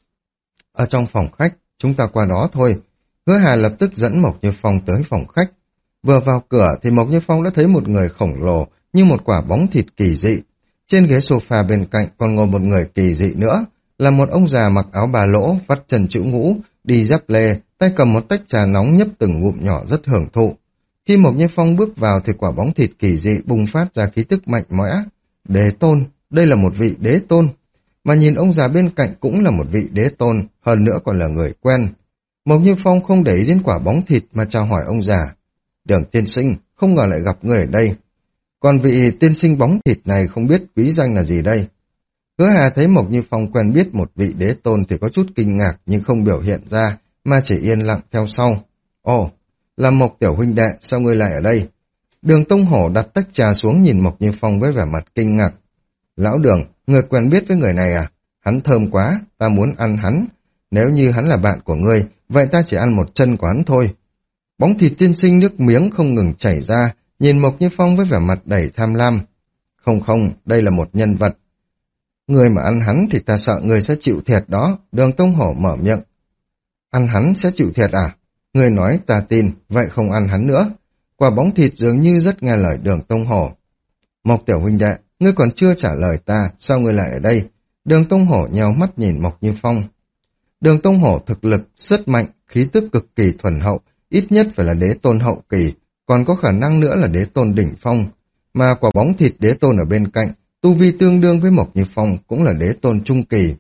Ở trong phòng khách, chúng ta qua đó thôi. Hứa Hà lập tức dẫn Mộc Như Phong tới phòng khách. Vừa vào cửa thì Mộc Như Phong đã thấy một người khổng lồ như một quả bóng thịt kỳ dị. Trên ghế sofa bên cạnh còn ngồi một người kỳ dị nữa, là một ông già mặc áo bà lỗ, vắt chân chữ ngũ, đi dép lê, tay cầm một tách trà nóng nhấp từng ngụm nhỏ rất hưởng thụ. Khi Mộc Như Phong bước vào thì quả bóng thịt kỳ dị bùng phát ra khí tức mạnh mẽ. Đế tôn, đây là một vị đế tôn. Mà nhìn ông già bên cạnh cũng là một vị đế tôn, hơn nữa còn là người quen. Mộc Như Phong không để ý đến quả bóng thịt mà chào hỏi ông già. Đường tiên sinh, không ngờ lại gặp người ở đây. Còn vị tiên sinh bóng thịt này không biết quý danh là gì đây? Hứa Hà thấy Mộc Như Phong quen biết một vị đế tôn thì có chút kinh ngạc nhưng không biểu hiện ra, mà chỉ yên lặng theo sau. Ồ, là Mộc tiểu huynh đệ, sao ngươi lại ở đây? Đường Tông Hổ đặt tách trà xuống nhìn Mộc Như Phong với vẻ mặt kinh ngạc. Lão Đường, ngươi quen biết với người này à? Hắn thơm quá, ta muốn ăn hắn. Nếu như hắn là bạn của ngươi, vậy ta chỉ ăn một chân của hắn thôi. Bóng thịt tiên sinh nước miếng không ngừng chảy ra, nhìn Mộc Như Phong với vẻ mặt đầy tham lam. Không không, đây là một nhân vật. Người mà ăn hắn thì ta sợ người sẽ chịu thiệt đó, Đường Tông Hổ mở miệng. Ăn hắn sẽ chịu thiệt à? Người nói ta tin, vậy không ăn hắn nữa. Quả bóng thịt dường như rất nghe lời Đường Tông Hổ. Mộc tiểu huynh đệ, ngươi còn chưa trả lời ta, sao ngươi lại ở đây? Đường Tông Hổ nheo mắt nhìn Mộc Như Phong. Đường Tông Hổ thực lực rất mạnh, khí tức cực kỳ thuần hậu, ít nhất phải là đế tôn hậu kỳ, còn có khả năng nữa là đế tôn đỉnh phong. Mà quả bóng thịt đế tôn ở bên cạnh, tu vi tương đương với Mộc Như Phong cũng là đế tôn trung kỳ.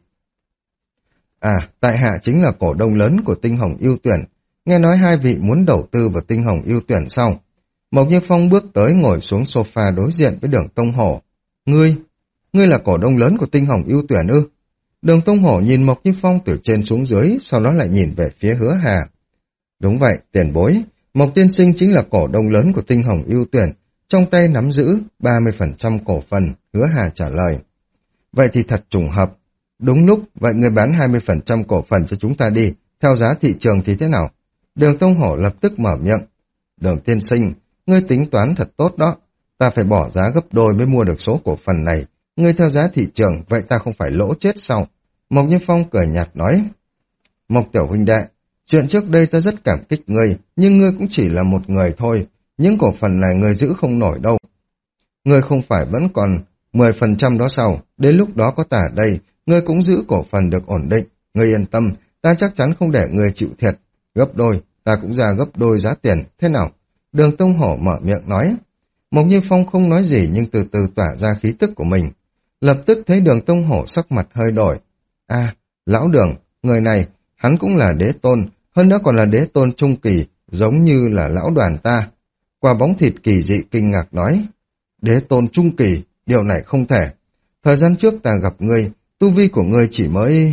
À, tại hạ chính là cổ đông lớn của Tinh Hồng Ưu Tuyển, nghe nói hai vị muốn đầu tư vào Tinh Hồng Ưu Tuyển sau. Mộc Như Phong bước tới ngồi xuống sofa đối diện với Đường Tông Hổ. Ngươi, ngươi là cổ đông lớn của Tinh Hồng Ưu Tuyển ư? Đường Tông Hổ nhìn Mộc Như Phong từ trên xuống dưới, sau đó lại nhìn về phía Hứa Hà. Đúng vậy, tiền bối, Mộc tiên sinh chính là cổ đông lớn của Tinh Hồng Ưu Tuyển, trong tay nắm giữ ba mươi phần trăm cổ phần, Hứa Hà trả lời. Vậy thì thật trùng hợp. Đúng lúc, vậy người bán hai mươi phần trăm cổ phần cho chúng ta đi, theo giá thị trường thì thế nào? Đường Tông Hổ lập tức mở miệng. Đường tiên sinh, ngươi tính toán thật tốt đó, ta phải bỏ giá gấp đôi mới mua được số cổ phần này. Ngươi theo giá thị trường, vậy ta không phải lỗ chết sao? Mộc Như Phong cười nhạt nói. Mộc tiểu huynh đệ, chuyện trước đây ta rất cảm kích ngươi, nhưng ngươi cũng chỉ là một người thôi. Những cổ phần này ngươi giữ không nổi đâu. Ngươi không phải vẫn còn mười phần trăm đó sao? Đến lúc đó có ta ở đây, ngươi cũng giữ cổ phần được ổn định. Ngươi yên tâm, ta chắc chắn không để ngươi chịu thiệt. Gấp đôi, ta cũng ra gấp đôi giá tiền, thế nào? Đường Tông Hổ mở miệng nói. Mộc Như Phong không nói gì nhưng từ từ tỏa ra khí tức của mình. Lập tức thấy Đường Tông Hổ sắc mặt hơi đổi. À, lão Đường, người này, hắn cũng là đế tôn, hơn nữa còn là đế tôn trung kỳ, giống như là lão đoàn ta. Quả bóng thịt kỳ dị kinh ngạc nói. Đế tôn trung kỳ, điều này không thể. Thời gian trước ta gặp ngươi, tu vi của ngươi chỉ mới...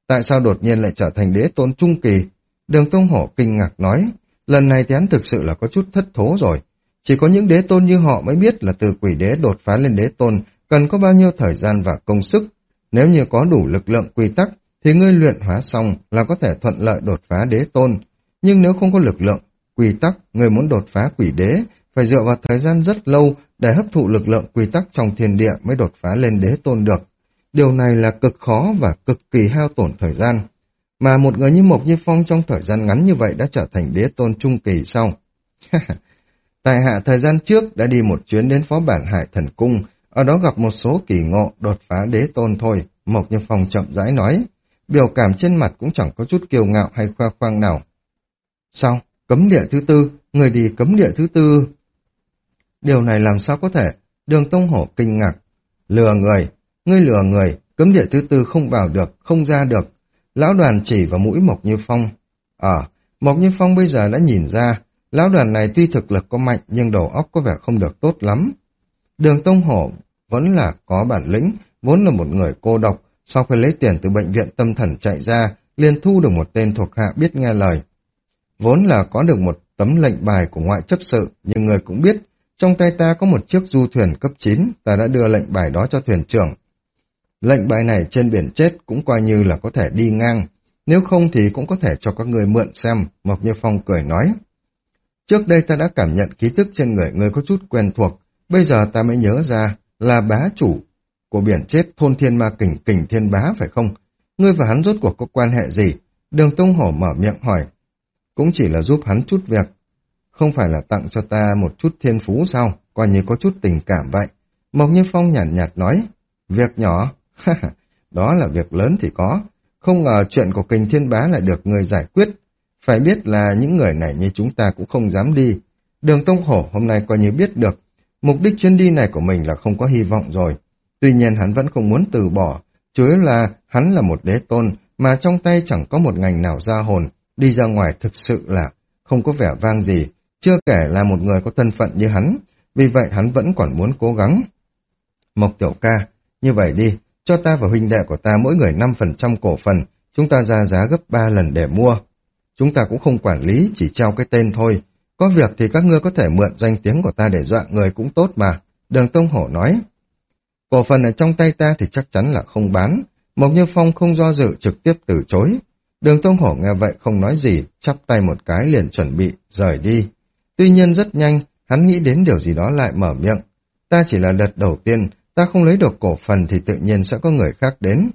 Tại sao đột nhiên lại trở thành đế tôn trung kỳ? Đường Tông Hổ kinh ngạc nói, lần này thì hắn thực sự là có chút thất thố rồi. Chỉ có những đế tôn như họ mới biết là từ quỷ đế đột phá lên đế tôn cần có bao nhiêu thời gian và công sức. Nếu như có đủ lực lượng quy tắc, thì ngươi luyện hóa xong là có thể thuận lợi đột phá đế tôn. Nhưng nếu không có lực lượng quy tắc, ngươi muốn đột phá quỷ đế, phải dựa vào thời gian rất lâu để hấp thụ lực lượng quy tắc trong thiên địa mới đột phá lên đế tôn được. Điều này là cực khó và cực kỳ hao tổn thời gian. Mà một người như Mộc Như Phong trong thời gian ngắn như vậy đã trở thành đế tôn trung kỳ sau. Tại hạ thời gian trước đã đi một chuyến đến phó bản Hải Thần Cung, ở đó gặp một số kỳ ngộ đột phá đế tôn thôi, Mộc Như Phong chậm rãi nói. Biểu cảm trên mặt cũng chẳng có chút kiêu ngạo hay khoe khoang nào. Sao? Cấm địa thứ tư? Người đi cấm địa thứ tư? Điều này làm sao có thể? Đường Tông Hổ kinh ngạc. Lừa người, ngươi lừa người, cấm địa thứ tư không vào được, không ra được. Lão đoàn chỉ vào mũi Mộc Như Phong. Ờ, à, Mộc Như Phong bây giờ đã nhìn ra, lão đoàn này tuy thực lực có mạnh nhưng đầu óc có vẻ không được tốt lắm. Đường Tông Hổ vẫn là có bản lĩnh, vốn là một người cô độc, sau khi lấy tiền từ bệnh viện tâm thần chạy ra, liền thu được một tên thuộc hạ biết nghe lời. Vốn là có được một tấm lệnh bài của ngoại chấp sự, nhưng người cũng biết, trong tay ta có một chiếc du thuyền cấp chín, ta đã đưa lệnh bài đó cho thuyền trưởng. Lệnh bài này trên biển chết cũng coi như là có thể đi ngang, nếu không thì cũng có thể cho các người mượn xem, Mộc Như Phong cười nói. Trước đây ta đã cảm nhận khí tức trên người người có chút quen thuộc, bây giờ ta mới nhớ ra là bá chủ của biển chết thôn Thiên Ma Kình, Kình Thiên Bá phải không? Ngươi và hắn rốt cuộc có quan hệ gì? Đường Tông Hổ mở miệng hỏi. Cũng chỉ là giúp hắn chút việc. Không phải là tặng cho ta một chút thiên phú sao? Coi như có chút tình cảm vậy. Mộc Như Phong nhàn nhạt, nhạt nói. Việc nhỏ? Đó là việc lớn thì có. Không ngờ chuyện của Kình Thiên Bá lại được người giải quyết. Phải biết là những người này như chúng ta cũng không dám đi. Đường Tông Hổ hôm nay coi như biết được. Mục đích chuyến đi này của mình là không có hy vọng rồi. Tuy nhiên hắn vẫn không muốn từ bỏ. Chủ yếu là hắn là một đế tôn mà trong tay chẳng có một ngành nào ra hồn. Đi ra ngoài thực sự là không có vẻ vang gì. Chưa kể là một người có thân phận như hắn. Vì vậy hắn vẫn còn muốn cố gắng. Mộc tiểu ca, như vậy đi. Cho ta và huynh đệ của ta mỗi người năm phần trăm cổ phần. Chúng ta ra giá gấp ba lần để mua. Chúng ta cũng không quản lý, chỉ trao cái tên thôi. Có việc thì các ngươi có thể mượn danh tiếng của ta để dọa người cũng tốt mà. Đường Tông Hổ nói. Cổ phần ở trong tay ta thì chắc chắn là không bán. Mộc Như Phong không do dự trực tiếp từ chối. Đường Tông Hổ nghe vậy không nói gì, chắp tay một cái liền chuẩn bị, rời đi. Tuy nhiên rất nhanh, hắn nghĩ đến điều gì đó lại mở miệng. Ta chỉ là đợt đầu tiên, ta không lấy được cổ phần thì tự nhiên sẽ có người khác đến.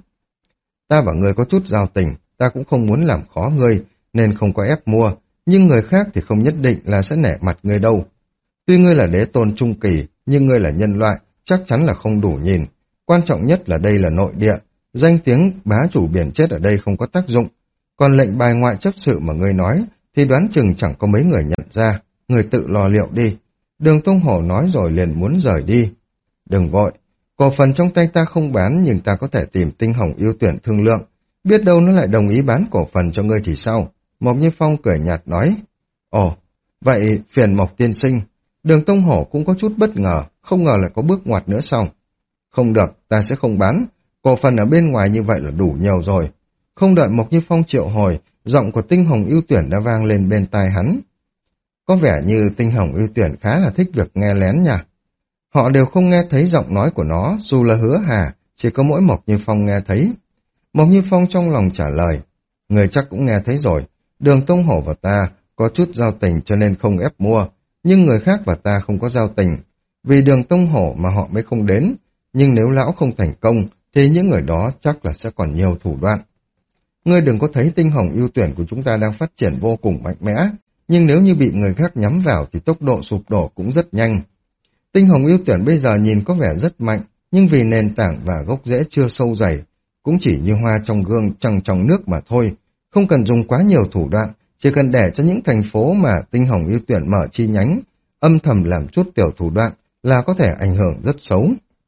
Ta và ngươi có chút giao tình, ta cũng không muốn làm khó ngươi, nên không có ép mua, nhưng người khác thì không nhất định là sẽ nể mặt ngươi đâu. Tuy ngươi là đế tôn trung kỳ, nhưng ngươi là nhân loại, chắc chắn là không đủ nhìn. Quan trọng nhất là đây là nội địa, danh tiếng bá chủ biển chết ở đây không có tác dụng. Còn lệnh bài ngoại chấp sự mà ngươi nói, thì đoán chừng chẳng có mấy người nhận ra, người tự lo liệu đi. Đường Tông Hổ nói rồi liền muốn rời đi. Đừng vội, cổ phần trong tay ta không bán nhưng ta có thể tìm Tinh Hồng Ưu Tuyển thương lượng. Biết đâu nó lại đồng ý bán cổ phần cho ngươi thì sao? Mộc Như Phong cười nhạt nói. Ồ, vậy phiền Mộc tiên sinh. Đường Tông Hổ cũng có chút bất ngờ, không ngờ lại có bước ngoặt nữa sao? Không được, ta sẽ không bán. Cổ phần ở bên ngoài như vậy là đủ nhiều rồi. Không đợi Mộc Như Phong triệu hồi, giọng của Tinh Hồng Ưu Tuyển đã vang lên bên tai hắn. Có vẻ như Tinh Hồng Ưu Tuyển khá là thích việc nghe lén nha. Họ đều không nghe thấy giọng nói của nó, dù là Hứa Hà, chỉ có mỗi Mộc Như Phong nghe thấy. Mộc Như Phong trong lòng trả lời, người chắc cũng nghe thấy rồi, Đường Tông Hổ và ta có chút giao tình cho nên không ép mua, nhưng người khác và ta không có giao tình. Vì Đường Tông Hổ mà họ mới không đến, nhưng nếu lão không thành công, thì những người đó chắc là sẽ còn nhiều thủ đoạn. Ngươi đừng có thấy Tinh Hồng Ưu Tuyển của chúng ta đang phát triển vô cùng mạnh mẽ, nhưng nếu như bị người khác nhắm vào thì tốc độ sụp đổ cũng rất nhanh. Tinh Hồng Ưu Tuyển bây giờ nhìn có vẻ rất mạnh, nhưng vì nền tảng và gốc rễ chưa sâu dày, cũng chỉ như hoa trong gương trăng trong nước mà thôi, không cần dùng quá nhiều thủ đoạn, chỉ cần để cho những thành phố mà Tinh Hồng Ưu Tuyển mở chi nhánh, âm thầm làm chút tiểu thủ đoạn là có thể ảnh hưởng rất xấu.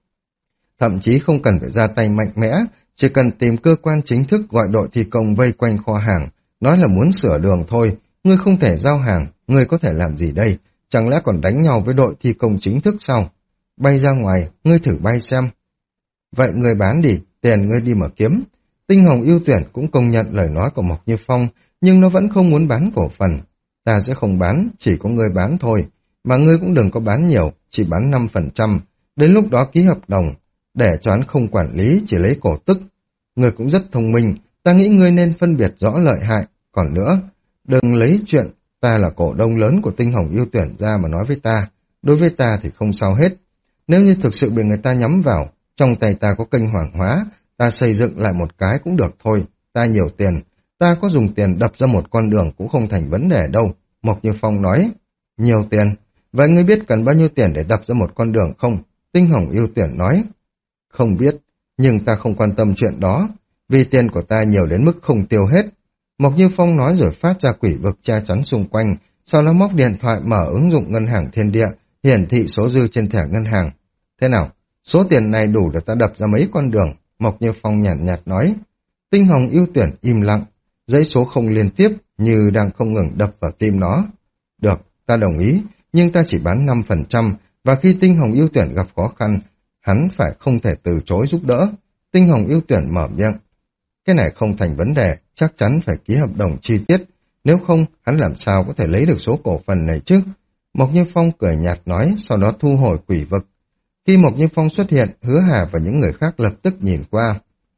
Thậm chí không cần phải ra tay mạnh mẽ, chỉ cần tìm cơ quan chính thức gọi đội thi công vây quanh kho hàng, nói là muốn sửa đường thôi, ngươi không thể giao hàng, ngươi có thể làm gì đây, chẳng lẽ còn đánh nhau với đội thi công chính thức sao? Bay ra ngoài, ngươi thử bay xem. Vậy ngươi bán đi, tiền ngươi đi mà kiếm. Tinh Hồng Ưu Tuyển cũng công nhận lời nói của Mộc Như Phong, nhưng nó vẫn không muốn bán cổ phần. Ta sẽ không bán, chỉ có ngươi bán thôi. Mà ngươi cũng đừng có bán nhiều, chỉ bán năm phần trăm. Đến lúc đó ký hợp đồng, để cho hắn không quản lý, chỉ lấy cổ tức. Ngươi cũng rất thông minh, ta nghĩ ngươi nên phân biệt rõ lợi hại. Còn nữa, đừng lấy chuyện ta là cổ đông lớn của Tinh Hồng Ưu Tuyển ra mà nói với ta. Đối với ta thì không sao hết. Nếu như thực sự bị người ta nhắm vào, trong tay ta có kênh Hoàng Hóa, ta xây dựng lại một cái cũng được thôi. Ta nhiều tiền, ta có dùng tiền đập ra một con đường cũng không thành vấn đề đâu. Mộc Như Phong nói, nhiều tiền. Vậy ngươi biết cần bao nhiêu tiền để đập ra một con đường không? Tinh Hồng Ưu Tuyển nói, không biết, nhưng ta không quan tâm chuyện đó, vì tiền của ta nhiều đến mức không tiêu hết. Mộc Như Phong nói rồi phát ra quỷ vực che chắn xung quanh, sau đó móc điện thoại mở ứng dụng ngân hàng thiên địa, hiển thị số dư trên thẻ ngân hàng. Thế nào? Số tiền này đủ để ta đập ra mấy con đường, Mộc Như Phong nhàn nhạt, nhạt nói. Tinh Hồng Ưu Tuyển im lặng, dãy số không liên tiếp như đang không ngừng đập vào tim nó. Được, ta đồng ý, nhưng ta chỉ bán năm phần trăm, và khi Tinh Hồng Ưu Tuyển gặp khó khăn, hắn phải không thể từ chối giúp đỡ. Tinh Hồng Ưu Tuyển mở miệng. Cái này không thành vấn đề, chắc chắn phải ký hợp đồng chi tiết, nếu không hắn làm sao có thể lấy được số cổ phần này chứ. Mộc Như Phong cười nhạt nói, sau đó thu hồi quỷ vực. Khi Mộc Như Phong xuất hiện, Hứa Hà và những người khác lập tức nhìn qua.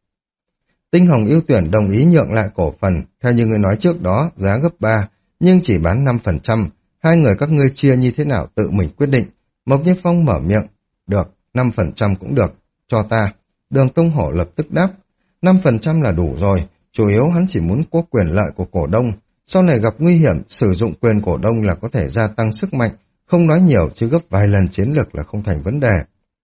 Tinh Hồng Ưu Tuyển đồng ý nhượng lại cổ phần, theo như người nói trước đó, giá gấp ba, nhưng chỉ bán năm phần trăm. Hai người các ngươi chia như thế nào tự mình quyết định. Mộc Như Phong mở miệng. Được, năm phần trăm cũng được, cho ta. Đường Tông Hổ lập tức đáp. năm phần trăm là đủ rồi, chủ yếu hắn chỉ muốn có quyền lợi của cổ đông. Sau này gặp nguy hiểm, sử dụng quyền cổ đông là có thể gia tăng sức mạnh, không nói nhiều chứ gấp vài lần chiến lược là không thành vấn đề.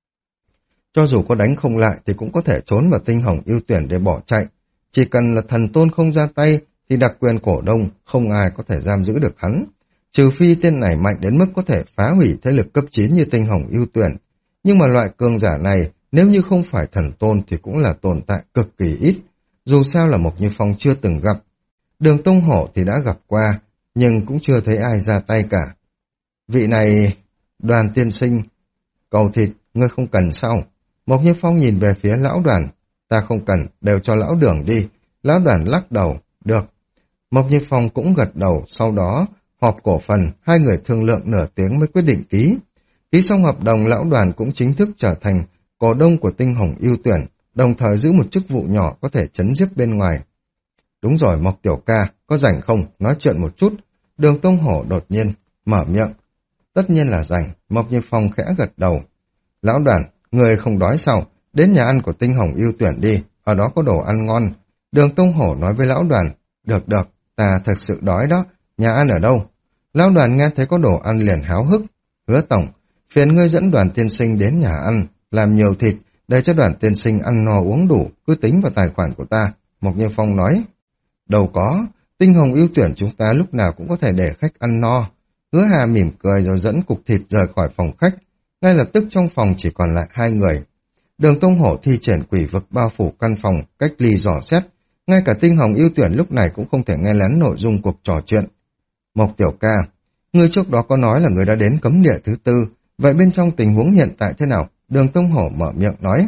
Cho dù có đánh không lại thì cũng có thể trốn vào Tinh Hồng Ưu Tuyển để bỏ chạy. Chỉ cần là thần tôn không ra tay thì đặc quyền cổ đông không ai có thể giam giữ được hắn. Trừ phi tên này mạnh đến mức có thể phá hủy thế lực cấp chín như Tinh Hồng Ưu Tuyển. Nhưng mà loại cường giả này nếu như không phải thần tôn thì cũng là tồn tại cực kỳ ít. Dù sao là Mộc Như Phong chưa từng gặp. Đường Tông Hổ thì đã gặp qua, nhưng cũng chưa thấy ai ra tay cả. Vị này, Đoàn tiên sinh, cầu thịt, ngươi không cần sao? Mộc Như Phong nhìn về phía lão Đoàn, ta không cần, đều cho lão Đường đi. Lão Đoàn lắc đầu, được. Mộc Như Phong cũng gật đầu, sau đó họp cổ phần, hai người thương lượng nửa tiếng mới quyết định ký. Ký xong hợp đồng, lão Đoàn cũng chính thức trở thành cổ đông của Tinh Hồng Ưu Tuyển, đồng thời giữ một chức vụ nhỏ có thể chấn giết bên ngoài. Đúng rồi, Mộc tiểu ca, có rảnh không? Nói chuyện một chút. Đường Tông Hổ đột nhiên mở miệng. Tất nhiên là rảnh, Mộc Như Phong khẽ gật đầu. Lão Đoàn, người không đói sao? Đến nhà ăn của Tinh Hồng Ưu Tuyển đi, ở đó có đồ ăn ngon. Đường Tông Hổ nói với lão Đoàn. Được được, ta thật sự đói đó, nhà ăn ở đâu? Lão Đoàn nghe thấy có đồ ăn liền háo hức. Hứa tổng, phiền ngươi dẫn Đoàn tiên sinh đến nhà ăn, làm nhiều thịt, để cho Đoàn tiên sinh ăn no uống đủ, cứ tính vào tài khoản của ta. Mộc Như Phong nói. Đâu có, Tinh Hồng Ưu Tuyển chúng ta lúc nào cũng có thể để khách ăn no. Hứa Hà mỉm cười rồi dẫn cục thịt rời khỏi phòng khách. Ngay lập tức trong phòng chỉ còn lại hai người. Đường Tông Hổ thi triển quỷ vực bao phủ căn phòng, cách ly dò xét. Ngay cả Tinh Hồng Ưu Tuyển lúc này cũng không thể nghe lén nội dung cuộc trò chuyện. Mộc tiểu ca, người trước đó có nói là người đã đến cấm địa thứ tư, vậy bên trong tình huống hiện tại thế nào? Đường Tông Hổ mở miệng nói.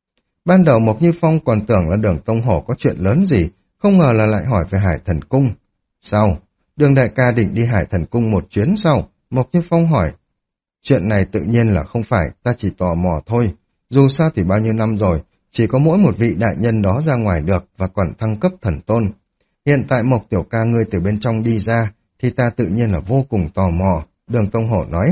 Ban đầu Mộc Như Phong còn tưởng là Đường Tông Hổ có chuyện lớn gì, không ngờ là lại hỏi về Hải Thần Cung. Sao? Đường đại ca định đi Hải Thần Cung một chuyến sao? Mộc Như Phong hỏi. Chuyện này tự nhiên là không phải, ta chỉ tò mò thôi. Dù sao thì bao nhiêu năm rồi, chỉ có mỗi một vị đại nhân đó ra ngoài được và còn thăng cấp thần tôn. Hiện tại Mộc tiểu ca ngươi từ bên trong đi ra, thì ta tự nhiên là vô cùng tò mò, Đường Tông Hổ nói.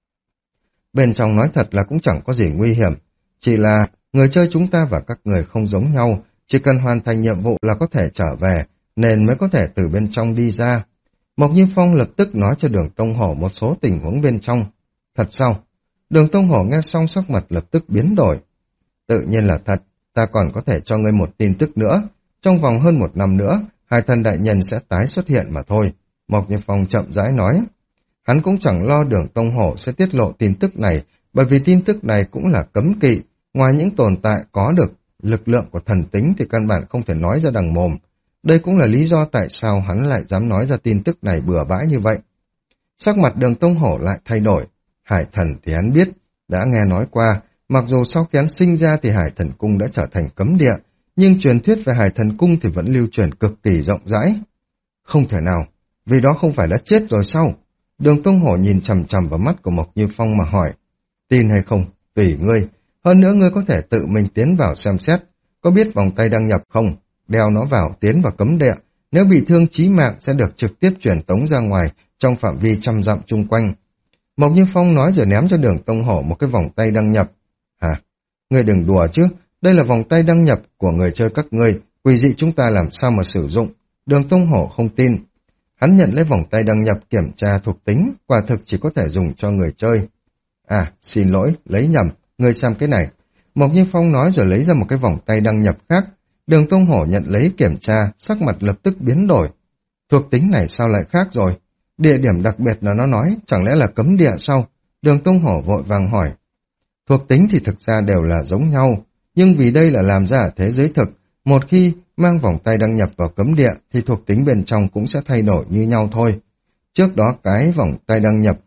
Bên trong nói thật là cũng chẳng có gì nguy hiểm, chỉ là người chơi chúng ta và các người không giống nhau, chỉ cần hoàn thành nhiệm vụ là có thể trở về, nên mới có thể từ bên trong đi ra. Mộc Như Phong lập tức nói cho Đường Tông Hổ một số tình huống bên trong. Thật sao? Đường Tông Hổ nghe xong sắc mặt lập tức biến đổi. Tự nhiên là thật, ta còn có thể cho ngươi một tin tức nữa. Trong vòng hơn một năm nữa, hai thần đại nhân sẽ tái xuất hiện mà thôi. Mộc Như Phong chậm rãi nói. Hắn cũng chẳng lo Đường Tông Hổ sẽ tiết lộ tin tức này, bởi vì tin tức này cũng là cấm kỵ. Ngoài những tồn tại có được lực lượng của thần tính thì căn bản không thể nói ra đằng mồm. Đây cũng là lý do tại sao hắn lại dám nói ra tin tức này bừa bãi như vậy. Sắc mặt Đường Tông Hổ lại thay đổi. Hải thần thì hắn biết, đã nghe nói qua, mặc dù sau khi hắn sinh ra thì Hải Thần Cung đã trở thành cấm địa, nhưng truyền thuyết về Hải Thần Cung thì vẫn lưu truyền cực kỳ rộng rãi. Không thể nào, vì đó không phải đã chết rồi sao? Đường Tông Hổ nhìn chằm chằm vào mắt của Mộc Như Phong mà hỏi. Tin hay không, tùy ngươi. Hơn nữa ngươi có thể tự mình tiến vào xem xét. Có biết vòng tay đăng nhập không? Đeo nó vào, tiến vào cấm địa. Nếu bị thương chí mạng sẽ được trực tiếp chuyển tống ra ngoài trong phạm vi trăm dặm chung quanh. Mộc Như Phong nói rồi ném cho Đường Tông Hổ một cái vòng tay đăng nhập. Hả? Ngươi đừng đùa chứ, đây là vòng tay đăng nhập của người chơi các ngươi, quỷ dị chúng ta làm sao mà sử dụng? Đường Tông Hổ không tin. Hắn nhận lấy vòng tay đăng nhập kiểm tra thuộc tính, quả thực chỉ có thể dùng cho người chơi. À, xin lỗi, lấy nhầm, ngươi xem cái này. Mộc Như Phong nói rồi lấy ra một cái vòng tay đăng nhập khác. Đường Tông Hổ nhận lấy kiểm tra, sắc mặt lập tức biến đổi. Thuộc tính này sao lại khác rồi? Địa điểm đặc biệt là nó nói, chẳng lẽ là cấm địa sao? Đường Tông Hổ vội vàng hỏi. Thuộc tính thì thực ra đều là giống nhau, nhưng vì đây là làm ra ở thế giới thực, một khi mang vòng tay đăng nhập vào cấm địa thì thuộc tính bên trong cũng sẽ thay đổi như nhau thôi. Trước đó cái vòng tay đăng nhập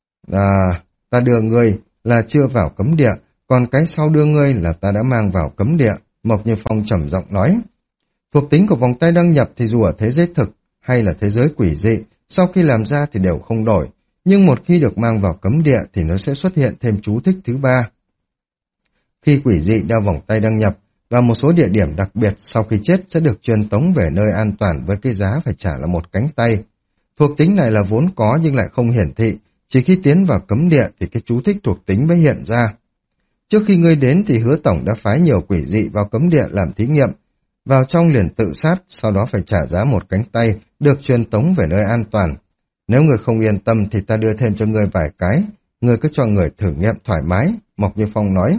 là ta đưa ngươi là chưa vào cấm địa, còn cái sau đưa ngươi là ta đã mang vào cấm địa, Mộc Như Phong trầm giọng nói. Thuộc tính của vòng tay đăng nhập thì dù ở thế giới thực hay là thế giới quỷ dị, sau khi làm ra thì đều không đổi, nhưng một khi được mang vào cấm địa thì nó sẽ xuất hiện thêm chú thích thứ ba. Khi quỷ dị đeo vòng tay đăng nhập và một số địa điểm đặc biệt sau khi chết sẽ được truyền tống về nơi an toàn với cái giá phải trả là một cánh tay. Thuộc tính này là vốn có nhưng lại không hiển thị, chỉ khi tiến vào cấm địa thì cái chú thích thuộc tính mới hiện ra. Trước khi ngươi đến thì Hứa Tổng đã phái nhiều quỷ dị vào cấm địa làm thí nghiệm, vào trong liền tự sát, sau đó phải trả giá một cánh tay, được truyền tống về nơi an toàn. Nếu người không yên tâm thì ta đưa thêm cho ngươi vài cái, ngươi cứ cho người thử nghiệm thoải mái, Mộc Như Phong nói.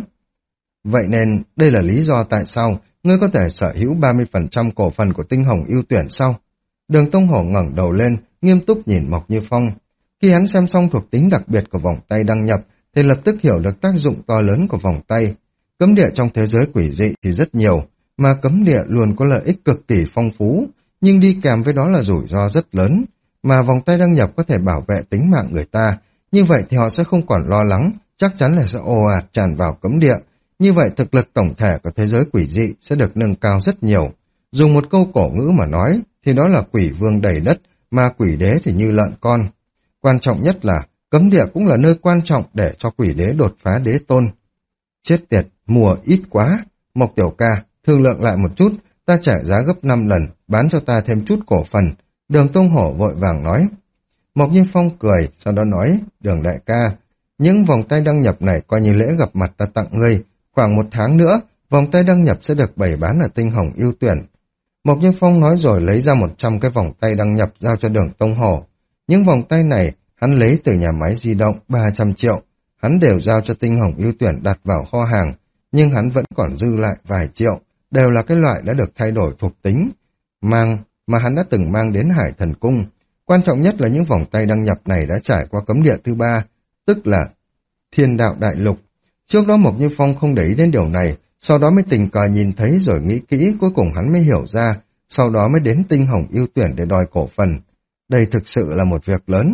Vậy nên, đây là lý do tại sao ngươi có thể sở hữu ba mươi phần trăm cổ phần của Tinh Hồng ưu tuyển sao? Đường Tông Hổ ngẩng đầu lên, nghiêm túc nhìn Mộc Như Phong. Khi hắn xem xong thuộc tính đặc biệt của vòng tay đăng nhập, thì lập tức hiểu được tác dụng to lớn của vòng tay. Cấm địa trong thế giới quỷ dị thì rất nhiều, mà cấm địa luôn có lợi ích cực kỳ phong phú, nhưng đi kèm với đó là rủi ro rất lớn. Mà vòng tay đăng nhập có thể bảo vệ tính mạng người ta, như vậy thì họ sẽ không còn lo lắng, chắc chắn là sẽ ồ ạt tràn vào cấm địa. Như vậy thực lực tổng thể của thế giới quỷ dị sẽ được nâng cao rất nhiều. Dùng một câu cổ ngữ mà nói, thì đó là quỷ vương đầy đất, mà quỷ đế thì như lợn con. Quan trọng nhất là, cấm địa cũng là nơi quan trọng để cho quỷ đế đột phá đế tôn. Chết tiệt, mùa ít quá. Mộc tiểu ca, thương lượng lại một chút, ta trả giá gấp năm lần, bán cho ta thêm chút cổ phần. Đường Tông Hổ vội vàng nói. Mộc Như Phong cười, sau đó nói, Đường đại ca, những vòng tay đăng nhập này coi như lễ gặp mặt ta tặng ngươi. Khoảng một tháng nữa, vòng tay đăng nhập sẽ được bày bán ở Tinh Hồng ưu tuyển. Mộc Như Phong nói rồi lấy ra một trăm cái vòng tay đăng nhập giao cho Đường Tông Hổ. Những vòng tay này, hắn lấy từ nhà máy di động ba trăm triệu. Hắn đều giao cho Tinh Hồng ưu tuyển đặt vào kho hàng, nhưng hắn vẫn còn dư lại vài triệu, đều là cái loại đã được thay đổi thuộc tính. Mang, mà hắn đã từng mang đến Hải Thần Cung. Quan trọng nhất là những vòng tay đăng nhập này đã trải qua cấm địa thứ ba, tức là Thiên Đạo Đại Lục. Trước đó Mộc Như Phong không để ý đến điều này, sau đó mới tình cờ nhìn thấy rồi nghĩ kỹ, cuối cùng hắn mới hiểu ra, sau đó mới đến Tinh Hồng ưu tuyển để đòi cổ phần. Đây thực sự là một việc lớn.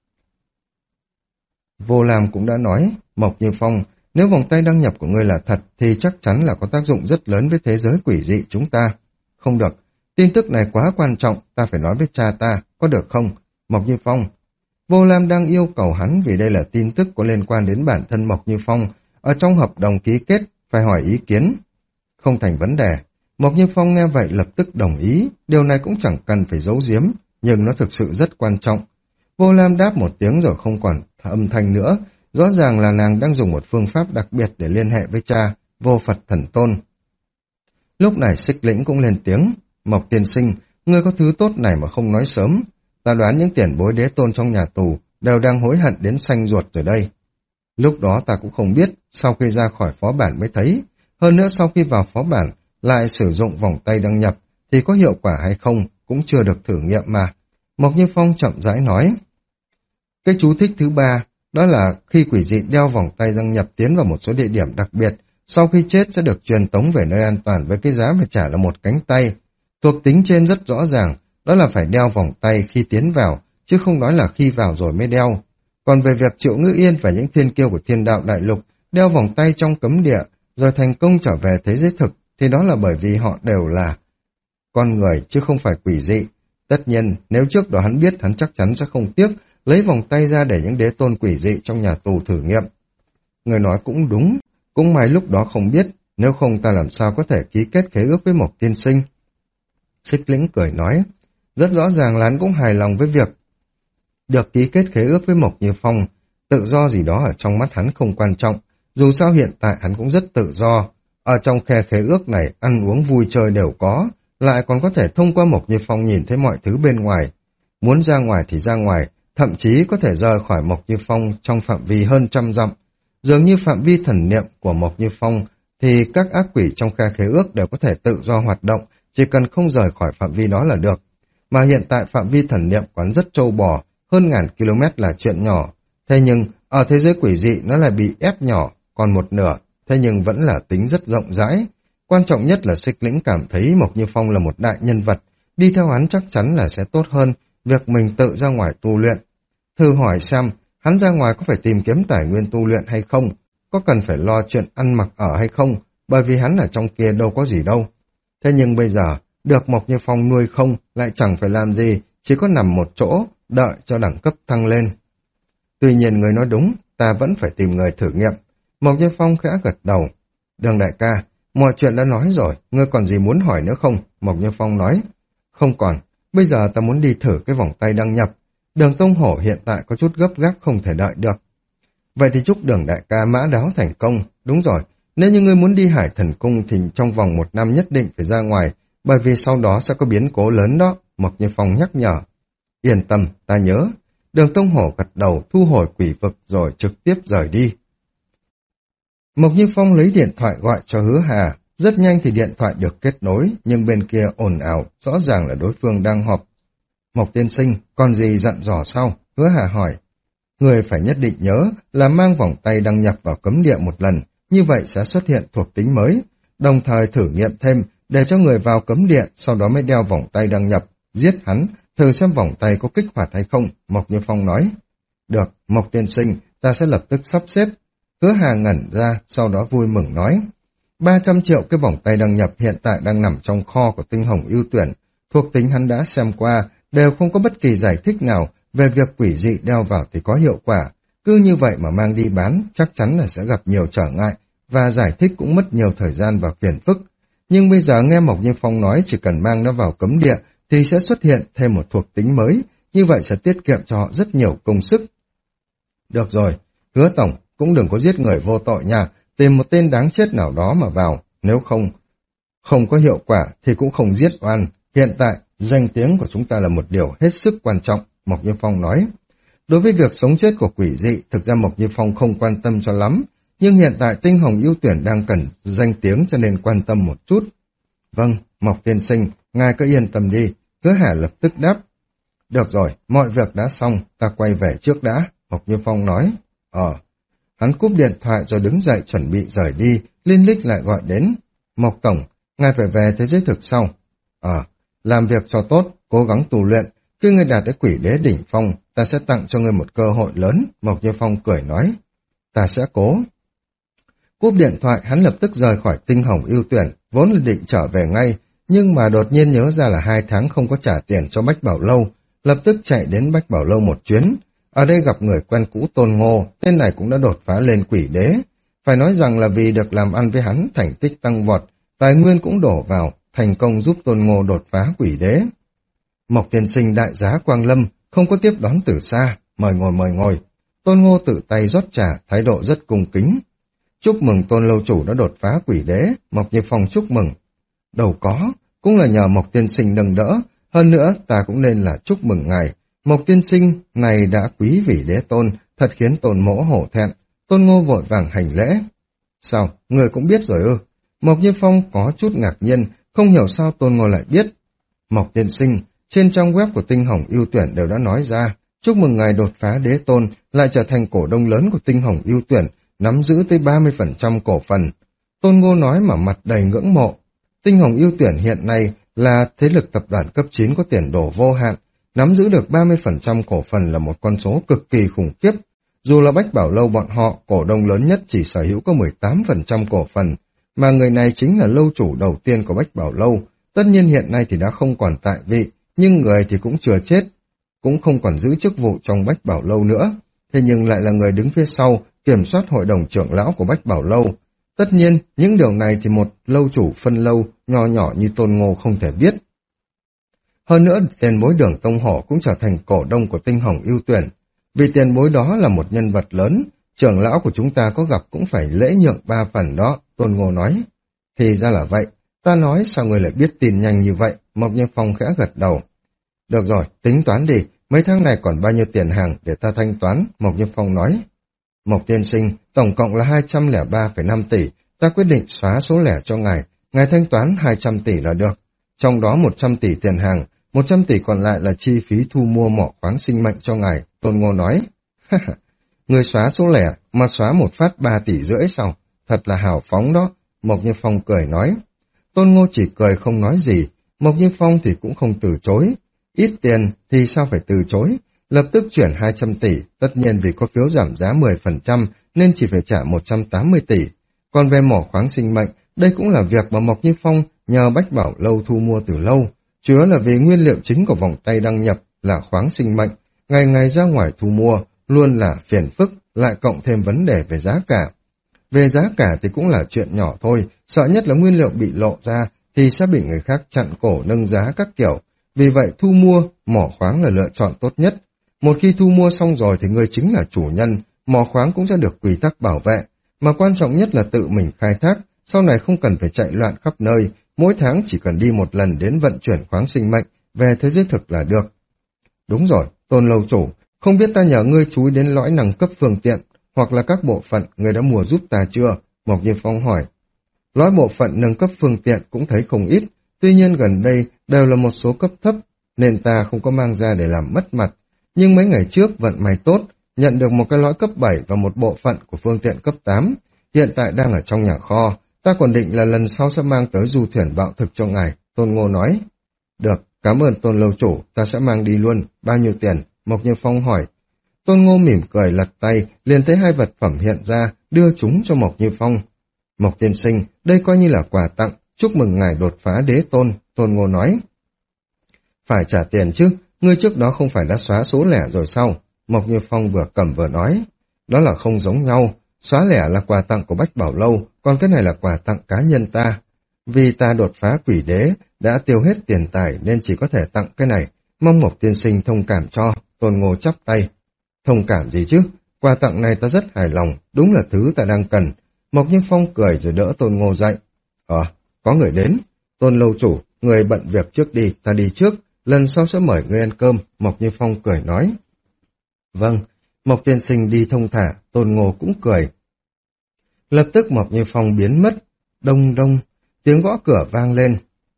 Vô Lam cũng đã nói, Mộc Như Phong, nếu vòng tay đăng nhập của ngươi là thật thì chắc chắn là có tác dụng rất lớn với thế giới quỷ dị chúng ta. Không được, tin tức này quá quan trọng, ta phải nói với cha ta, có được không? Mộc Như Phong. Vô Lam đang yêu cầu hắn vì đây là tin tức có liên quan đến bản thân Mộc Như Phong, ở trong hợp đồng ký kết, phải hỏi ý kiến. Không thành vấn đề. Mộc Như Phong nghe vậy lập tức đồng ý, điều này cũng chẳng cần phải giấu giếm, nhưng nó thực sự rất quan trọng. Vô Lam đáp một tiếng rồi không còn âm thanh nữa, rõ ràng là nàng đang dùng một phương pháp đặc biệt để liên hệ với cha, Vô Phật Thần Tôn. Lúc này Xích Lĩnh cũng lên tiếng, Mộc tiên sinh, ngươi có thứ tốt này mà không nói sớm, ta đoán những tiền bối đế tôn trong nhà tù đều đang hối hận đến xanh ruột rồi đây. Lúc đó ta cũng không biết, sau khi ra khỏi phó bản mới thấy, hơn nữa sau khi vào phó bản lại sử dụng vòng tay đăng nhập thì có hiệu quả hay không cũng chưa được thử nghiệm mà. Mộc Như Phong chậm rãi nói. Cái chú thích thứ ba, đó là khi quỷ dị đeo vòng tay đăng nhập tiến vào một số địa điểm đặc biệt, sau khi chết sẽ được truyền tống về nơi an toàn với cái giá phải trả là một cánh tay. Thuộc tính trên rất rõ ràng, đó là phải đeo vòng tay khi tiến vào, chứ không nói là khi vào rồi mới đeo. Còn về việc Triệu Ngữ Yên và những thiên kiêu của Thiên Đạo Đại Lục đeo vòng tay trong cấm địa, rồi thành công trở về thế giới thực, thì đó là bởi vì họ đều là con người chứ không phải quỷ dị. Tất nhiên, nếu trước đó hắn biết, hắn chắc chắn sẽ không tiếc lấy vòng tay ra để những đế tôn quỷ dị trong nhà tù thử nghiệm. Người nói cũng đúng, cũng may lúc đó không biết, nếu không ta làm sao có thể ký kết khế ước với Mộc tiên sinh. Xích Lĩnh cười nói, rất rõ ràng là hắn cũng hài lòng với việc được ký kết khế ước với Mộc Như Phong. Tự do gì đó ở trong mắt hắn không quan trọng, dù sao hiện tại hắn cũng rất tự do. Ở trong khe khế ước này, ăn uống vui chơi đều có, lại còn có thể thông qua Mộc Như Phong nhìn thấy mọi thứ bên ngoài. Muốn ra ngoài thì ra ngoài, thậm chí có thể rời khỏi Mộc Như Phong trong phạm vi hơn trăm dặm. Dường như phạm vi thần niệm của Mộc Như Phong thì các ác quỷ trong khe khế ước đều có thể tự do hoạt động, chỉ cần không rời khỏi phạm vi đó là được. Mà hiện tại phạm vi thần niệm quán rất trâu bò, hơn ngàn km là chuyện nhỏ. Thế nhưng, ở thế giới quỷ dị nó lại bị ép nhỏ, còn một nửa, thế nhưng vẫn là tính rất rộng rãi. Quan trọng nhất là Xích Lĩnh cảm thấy Mộc Như Phong là một đại nhân vật, đi theo hắn chắc chắn là sẽ tốt hơn việc mình tự ra ngoài tu luyện. Thử hỏi xem, hắn ra ngoài có phải tìm kiếm tài nguyên tu luyện hay không? Có cần phải lo chuyện ăn mặc ở hay không? Bởi vì hắn ở trong kia đâu có gì đâu. Thế nhưng bây giờ, được Mộc Như Phong nuôi không, lại chẳng phải làm gì, chỉ có nằm một chỗ, đợi cho đẳng cấp thăng lên. Tuy nhiên người nói đúng, ta vẫn phải tìm người thử nghiệm. Mộc Như Phong khẽ gật đầu. Đường đại ca, mọi chuyện đã nói rồi, ngươi còn gì muốn hỏi nữa không? Mộc Như Phong nói. Không còn, bây giờ ta muốn đi thử cái vòng tay đăng nhập. Đường Tông Hổ hiện tại có chút gấp gáp không thể đợi được. Vậy thì chúc Đường đại ca mã đáo thành công. Đúng rồi, nếu như ngươi muốn đi Hải Thần Cung thì trong vòng một năm nhất định phải ra ngoài, bởi vì sau đó sẽ có biến cố lớn đó, Mộc Như Phong nhắc nhở. Yên tâm, ta nhớ. Đường Tông Hổ gật đầu thu hồi quỷ vực rồi trực tiếp rời đi. Mộc Như Phong lấy điện thoại gọi cho Hứa Hà. Rất nhanh thì điện thoại được kết nối, nhưng bên kia ồn ào, rõ ràng là đối phương đang họp. Mộc tiên sinh, còn gì dặn dò sao? Hứa Hà hỏi. Người phải nhất định nhớ là mang vòng tay đăng nhập vào cấm địa một lần, như vậy sẽ xuất hiện thuộc tính mới. Đồng thời thử nghiệm thêm, để cho người vào cấm địa, sau đó mới đeo vòng tay đăng nhập, giết hắn, thử xem vòng tay có kích hoạt hay không, Mộc Như Phong nói. Được, Mộc tiên sinh, ta sẽ lập tức sắp xếp. Hứa Hà ngẩn ra, sau đó vui mừng nói. ba trăm triệu cái vòng tay đăng nhập hiện tại đang nằm trong kho của Tinh Hồng ưu tuyển. Thuộc tính hắn đã xem qua, đều không có bất kỳ giải thích nào về việc quỷ dị đeo vào thì có hiệu quả. Cứ như vậy mà mang đi bán, chắc chắn là sẽ gặp nhiều trở ngại, và giải thích cũng mất nhiều thời gian và phiền phức. Nhưng bây giờ nghe Mộc Như Phong nói chỉ cần mang nó vào cấm địa thì sẽ xuất hiện thêm một thuộc tính mới, như vậy sẽ tiết kiệm cho họ rất nhiều công sức. Được rồi, Hứa Tổng, cũng đừng có giết người vô tội nha, tìm một tên đáng chết nào đó mà vào, nếu không, không có hiệu quả thì cũng không giết oan. Hiện tại, danh tiếng của chúng ta là một điều hết sức quan trọng, Mộc Như Phong nói. Đối với việc sống chết của quỷ dị, thực ra Mộc Như Phong không quan tâm cho lắm, nhưng hiện tại Tinh Hồng ưu tuyển đang cần danh tiếng cho nên quan tâm một chút. Vâng, Mộc tiên sinh, ngài cứ yên tâm đi, Hứa Hà lập tức đáp. Được rồi, mọi việc đã xong, ta quay về trước đã, Mộc Như Phong nói. Ờ, hắn cúp điện thoại rồi đứng dậy chuẩn bị rời đi, Liên Lích lại gọi đến. Mộc Tổng, ngài phải về thế giới thực sau. Ờ, làm việc cho tốt, cố gắng tu luyện, khi ngươi đạt tới quỷ đế đỉnh phong, ta sẽ tặng cho ngươi một cơ hội lớn, Mộc Như Phong cười nói. Ta sẽ cố. Cúp điện thoại, hắn lập tức rời khỏi Tinh Hồng ưu tuyển, vốn là định trở về ngay, nhưng mà đột nhiên nhớ ra là hai tháng không có trả tiền cho Bách Bảo Lâu, lập tức chạy đến Bách Bảo Lâu một chuyến. Ở đây gặp người quen cũ Tôn Ngô, tên này cũng đã đột phá lên quỷ đế. Phải nói rằng là vì được làm ăn với hắn, thành tích tăng vọt, tài nguyên cũng đổ vào, thành công giúp Tôn Ngô đột phá quỷ đế. Mộc tiên sinh đại giá Quang Lâm, không có tiếp đón từ xa, mời ngồi mời ngồi. Tôn Ngô tự tay rót trà, thái độ rất cung kính. Chúc mừng Tôn lâu chủ đã đột phá quỷ đế, Mộc Như Phong chúc mừng. Đâu có, cũng là nhờ Mộc tiên sinh nâng đỡ, hơn nữa ta cũng nên là chúc mừng ngài. Mộc tiên sinh này đã quý vị đế tôn, thật khiến Tôn mỗ hổ thẹn. Tôn Ngô vội vàng hành lễ. Sao, người cũng biết rồi ư? Mộc Như Phong có chút ngạc nhiên, không hiểu sao Tôn Ngô lại biết. Mộc tiên sinh, trên trang web của Tinh Hồng ưu tuyển đều đã nói ra, chúc mừng ngài đột phá đế tôn, lại trở thành cổ đông lớn của Tinh Hồng ưu tuyển, nắm giữ tới ba mươi phần trăm cổ phần. Tôn Ngô nói mà mặt đầy ngưỡng mộ. Tinh Hồng ưu tuyển hiện nay là thế lực tập đoàn cấp chín có tiền đồ vô hạn, nắm giữ được ba mươi phần trăm cổ phần là một con số cực kỳ khủng khiếp. Dù là Bách Bảo Lâu bọn họ, cổ đông lớn nhất chỉ sở hữu có mười tám phần trăm cổ phần, mà người này chính là lâu chủ đầu tiên của Bách Bảo Lâu. Tất nhiên hiện nay thì đã không còn tại vị, nhưng người thì cũng chưa chết, cũng không còn giữ chức vụ trong Bách Bảo Lâu nữa. Thế nhưng lại là người đứng phía sau, kiểm soát hội đồng trưởng lão của Bách Bảo Lâu. Tất nhiên, những điều này thì một lâu chủ phân lâu nhỏ nhỏ như Tôn Ngô không thể biết. Hơn nữa, tiền bối Đường Tông Hổ cũng trở thành cổ đông của Tinh Hồng ưu tuyển. Vì tiền bối đó là một nhân vật lớn, trưởng lão của chúng ta có gặp cũng phải lễ nhượng ba phần đó, Tôn Ngô nói. Thì ra là vậy, ta nói sao người lại biết tin nhanh như vậy, Mộc Như Phong khẽ gật đầu. Được rồi, tính toán đi, mấy tháng này còn bao nhiêu tiền hàng để ta thanh toán, Mộc Như Phong nói. Mộc tiên sinh, tổng cộng là hai trăm lẻ ba phẩy năm tỷ, ta quyết định xóa số lẻ cho ngài, ngài thanh toán hai trăm tỷ là được. Trong đó một trăm tỷ tiền hàng, một trăm tỷ còn lại là chi phí thu mua mỏ khoáng sinh mệnh cho ngài, Tôn Ngô nói. Người xóa số lẻ mà xóa một phát ba tỷ rưỡi sao? Thật là hào phóng đó, Mộc Như Phong cười nói. Tôn Ngô chỉ cười không nói gì, Mộc Như Phong thì cũng không từ chối. Ít tiền thì sao phải từ chối, lập tức chuyển hai trăm tỷ, tất nhiên vì có phiếu giảm giá mười phần trăm nên chỉ phải trả một trăm tám mươi tỷ. Còn về mỏ khoáng sinh mệnh, đây cũng là việc mà Mộc Như Phong nhờ Bách Bảo Lâu thu mua từ lâu, chủ yếu là vì nguyên liệu chính của vòng tay đăng nhập là khoáng sinh mệnh, ngày ngày ra ngoài thu mua, luôn là phiền phức, lại cộng thêm vấn đề về giá cả. Về giá cả thì cũng là chuyện nhỏ thôi, sợ nhất là nguyên liệu bị lộ ra thì sẽ bị người khác chặn cổ nâng giá các kiểu. Vì vậy thu mua mỏ khoáng là lựa chọn tốt nhất. Một khi thu mua xong rồi thì người chính là chủ nhân, mỏ khoáng cũng sẽ được quy tắc bảo vệ. Mà quan trọng nhất là tự mình khai thác, sau này không cần phải chạy loạn khắp nơi, mỗi tháng chỉ cần đi một lần đến vận chuyển khoáng sinh mệnh về thế giới thực là được. Đúng rồi, Tôn lâu chủ, không biết ta nhờ ngươi chú ý đến lõi nâng cấp phương tiện, hoặc là các bộ phận người đã mua giúp ta chưa? Mộc Như Phong hỏi. Lõi bộ phận nâng cấp phương tiện cũng thấy không ít, tuy nhiên gần đây đều là một số cấp thấp, nên ta không có mang ra để làm mất mặt. Nhưng mấy ngày trước vận may tốt, nhận được một cái lõi cấp bảy và một bộ phận của phương tiện cấp tám, hiện tại đang ở trong nhà kho, ta còn định là lần sau sẽ mang tới du thuyền bạo thực cho ngài, Tôn Ngô nói. Được, cảm ơn Tôn lâu chủ, ta sẽ mang đi luôn, bao nhiêu tiền? Mộc Như Phong hỏi. Tôn Ngô mỉm cười lật tay, liền thấy hai vật phẩm hiện ra, đưa chúng cho Mộc Như Phong. Mộc tiên sinh, đây coi như là quà tặng, chúc mừng ngài đột phá đế tôn, Tôn Ngô nói. Phải trả tiền chứ, ngươi trước đó không phải đã xóa số lẻ rồi sao? Mộc Như Phong vừa cầm vừa nói. Đó là không giống nhau, xóa lẻ là quà tặng của Bách Bảo Lâu, còn cái này là quà tặng cá nhân ta. Vì ta đột phá quỷ đế, đã tiêu hết tiền tài nên chỉ có thể tặng cái này, mong Mộc tiên sinh thông cảm cho, Tôn Ngô chắp tay. Thông cảm gì chứ, quà tặng này ta rất hài lòng, đúng là thứ ta đang cần. Mộc Như Phong cười rồi đỡ Tôn Ngô dậy. Ờ, có người đến. Tôn lâu chủ, người bận việc trước đi, ta đi trước, lần sau sẽ mời ngươi ăn cơm, Mộc Như Phong cười nói. Vâng, Mộc tiên sinh đi thông thả, Tôn Ngô cũng cười. Lập tức Mộc Như Phong biến mất, đông đông, tiếng gõ cửa vang lên.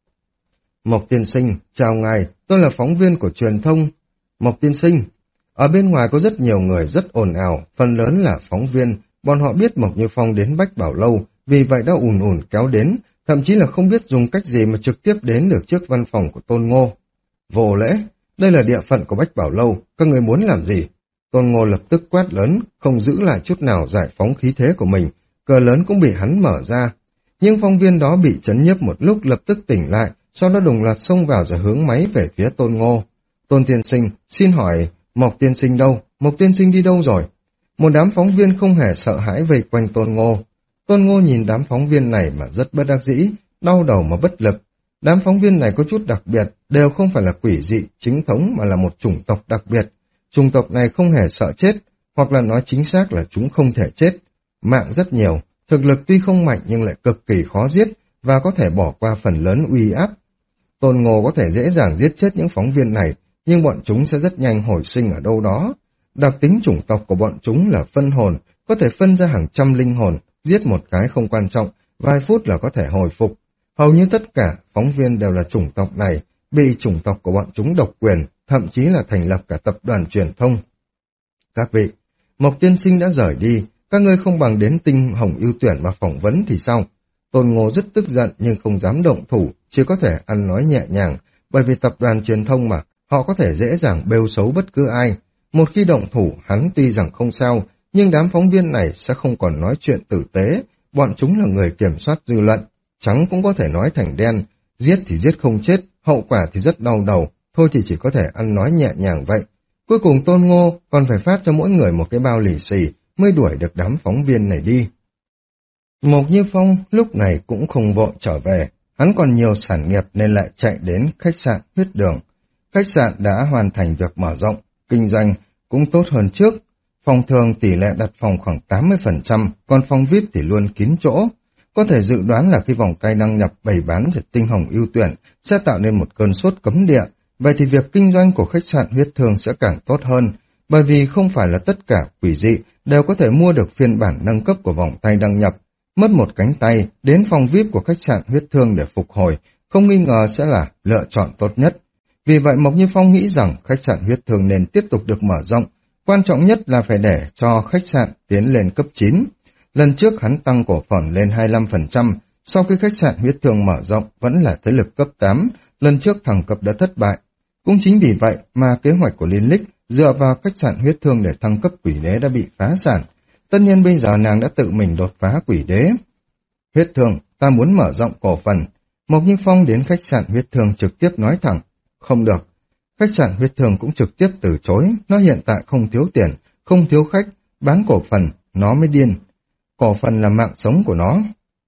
Mộc tiên sinh, chào ngài, tôi là phóng viên của truyền thông. Mộc tiên sinh, ở bên ngoài có rất nhiều người rất ồn ào, phần lớn là phóng viên, bọn họ biết Mộc Như Phong đến Bách Bảo Lâu, vì vậy đã ùn ùn kéo đến, thậm chí là không biết dùng cách gì mà trực tiếp đến được trước văn phòng của Tôn Ngô. Vô lễ, đây là địa phận của Bách Bảo Lâu, các người muốn làm gì? Tôn Ngô lập tức quát lớn, không giữ lại chút nào giải phóng khí thế của mình, cờ lớn cũng bị hắn mở ra. Nhưng phóng viên đó bị chấn nhiếp một lúc lập tức tỉnh lại, sau đó đồng loạt xông vào rồi hướng máy về phía Tôn Ngô. Tôn tiên sinh, xin hỏi, Mộc tiên sinh đâu? Mộc tiên sinh đi đâu rồi? Một đám phóng viên không hề sợ hãi vây quanh Tôn Ngô. Tôn Ngô nhìn đám phóng viên này mà rất bất đắc dĩ, đau đầu mà bất lực. Đám phóng viên này có chút đặc biệt, đều không phải là quỷ dị, chính thống mà là một chủng tộc đặc biệt. Chủng tộc này không hề sợ chết, hoặc là nói chính xác là chúng không thể chết. Mạng rất nhiều, thực lực tuy không mạnh nhưng lại cực kỳ khó giết và có thể bỏ qua phần lớn uy áp. Tôn Ngô có thể dễ dàng giết chết những phóng viên này, nhưng bọn chúng sẽ rất nhanh hồi sinh ở đâu đó. Đặc tính chủng tộc của bọn chúng là phân hồn, có thể phân ra hàng trăm linh hồn, giết một cái không quan trọng, vài phút là có thể hồi phục. Hầu như tất cả phóng viên đều là chủng tộc này, bị chủng tộc của bọn chúng độc quyền, thậm chí là thành lập cả tập đoàn truyền thông. Các vị, Mộc tiên sinh đã rời đi, các ngươi không bằng đến Tinh Hồng ưu tuyển mà phỏng vấn thì sao? Tôn Ngô rất tức giận nhưng không dám động thủ, chỉ có thể ăn nói nhẹ nhàng, bởi vì tập đoàn truyền thông mà, họ có thể dễ dàng bêu xấu bất cứ ai. Một khi động thủ, hắn tuy rằng không sao, nhưng đám phóng viên này sẽ không còn nói chuyện tử tế, bọn chúng là người kiểm soát dư luận, trắng cũng có thể nói thành đen, giết thì giết không chết, hậu quả thì rất đau đầu, thôi thì chỉ có thể ăn nói nhẹ nhàng vậy. Cuối cùng Tôn Ngô còn phải phát cho mỗi người một cái bao lì xì mới đuổi được đám phóng viên này đi. Mộc Như Phong lúc này cũng không vội trở về, hắn còn nhiều sản nghiệp nên lại chạy đến khách sạn Huyết Đường. Khách sạn đã hoàn thành việc mở rộng, kinh doanh cũng tốt hơn trước. Phòng thường tỷ lệ đặt phòng khoảng tám mươi phần trăm, còn phòng vi ai pi thì luôn kín chỗ. Có thể dự đoán là khi vòng cai đăng nhập bày bán về tinh hồng ưu tuyển sẽ tạo nên một cơn sốt cấm địa. Vậy thì việc kinh doanh của khách sạn Huyết Thương sẽ càng tốt hơn, bởi vì không phải là tất cả quỷ dị đều có thể mua được phiên bản nâng cấp của vòng tay đăng nhập. Mất một cánh tay, đến phòng vi ai pi của khách sạn Huyết Thương để phục hồi, không nghi ngờ sẽ là lựa chọn tốt nhất. Vì vậy Mộc Như Phong nghĩ rằng khách sạn Huyết Thương nên tiếp tục được mở rộng, quan trọng nhất là phải để cho khách sạn tiến lên cấp chín. Lần trước hắn tăng cổ phần lên hai mươi lăm phần trăm, sau khi khách sạn Huyết Thương mở rộng vẫn là thế lực cấp tám, lần trước thăng cấp đã thất bại. Cũng chính vì vậy mà kế hoạch của Liên Lích dựa vào khách sạn Huyết Thương để thăng cấp quỷ đế đã bị phá sản. Tất nhiên bây giờ nàng đã tự mình đột phá quỷ đế. Huyết Thương, ta muốn mở rộng cổ phần. Mộc Như Phong đến khách sạn Huyết Thương trực tiếp nói thẳng, không được. Khách sạn Huyết Thương cũng trực tiếp từ chối, nó hiện tại không thiếu tiền, không thiếu khách, bán cổ phần, nó mới điên. Cổ phần là mạng sống của nó.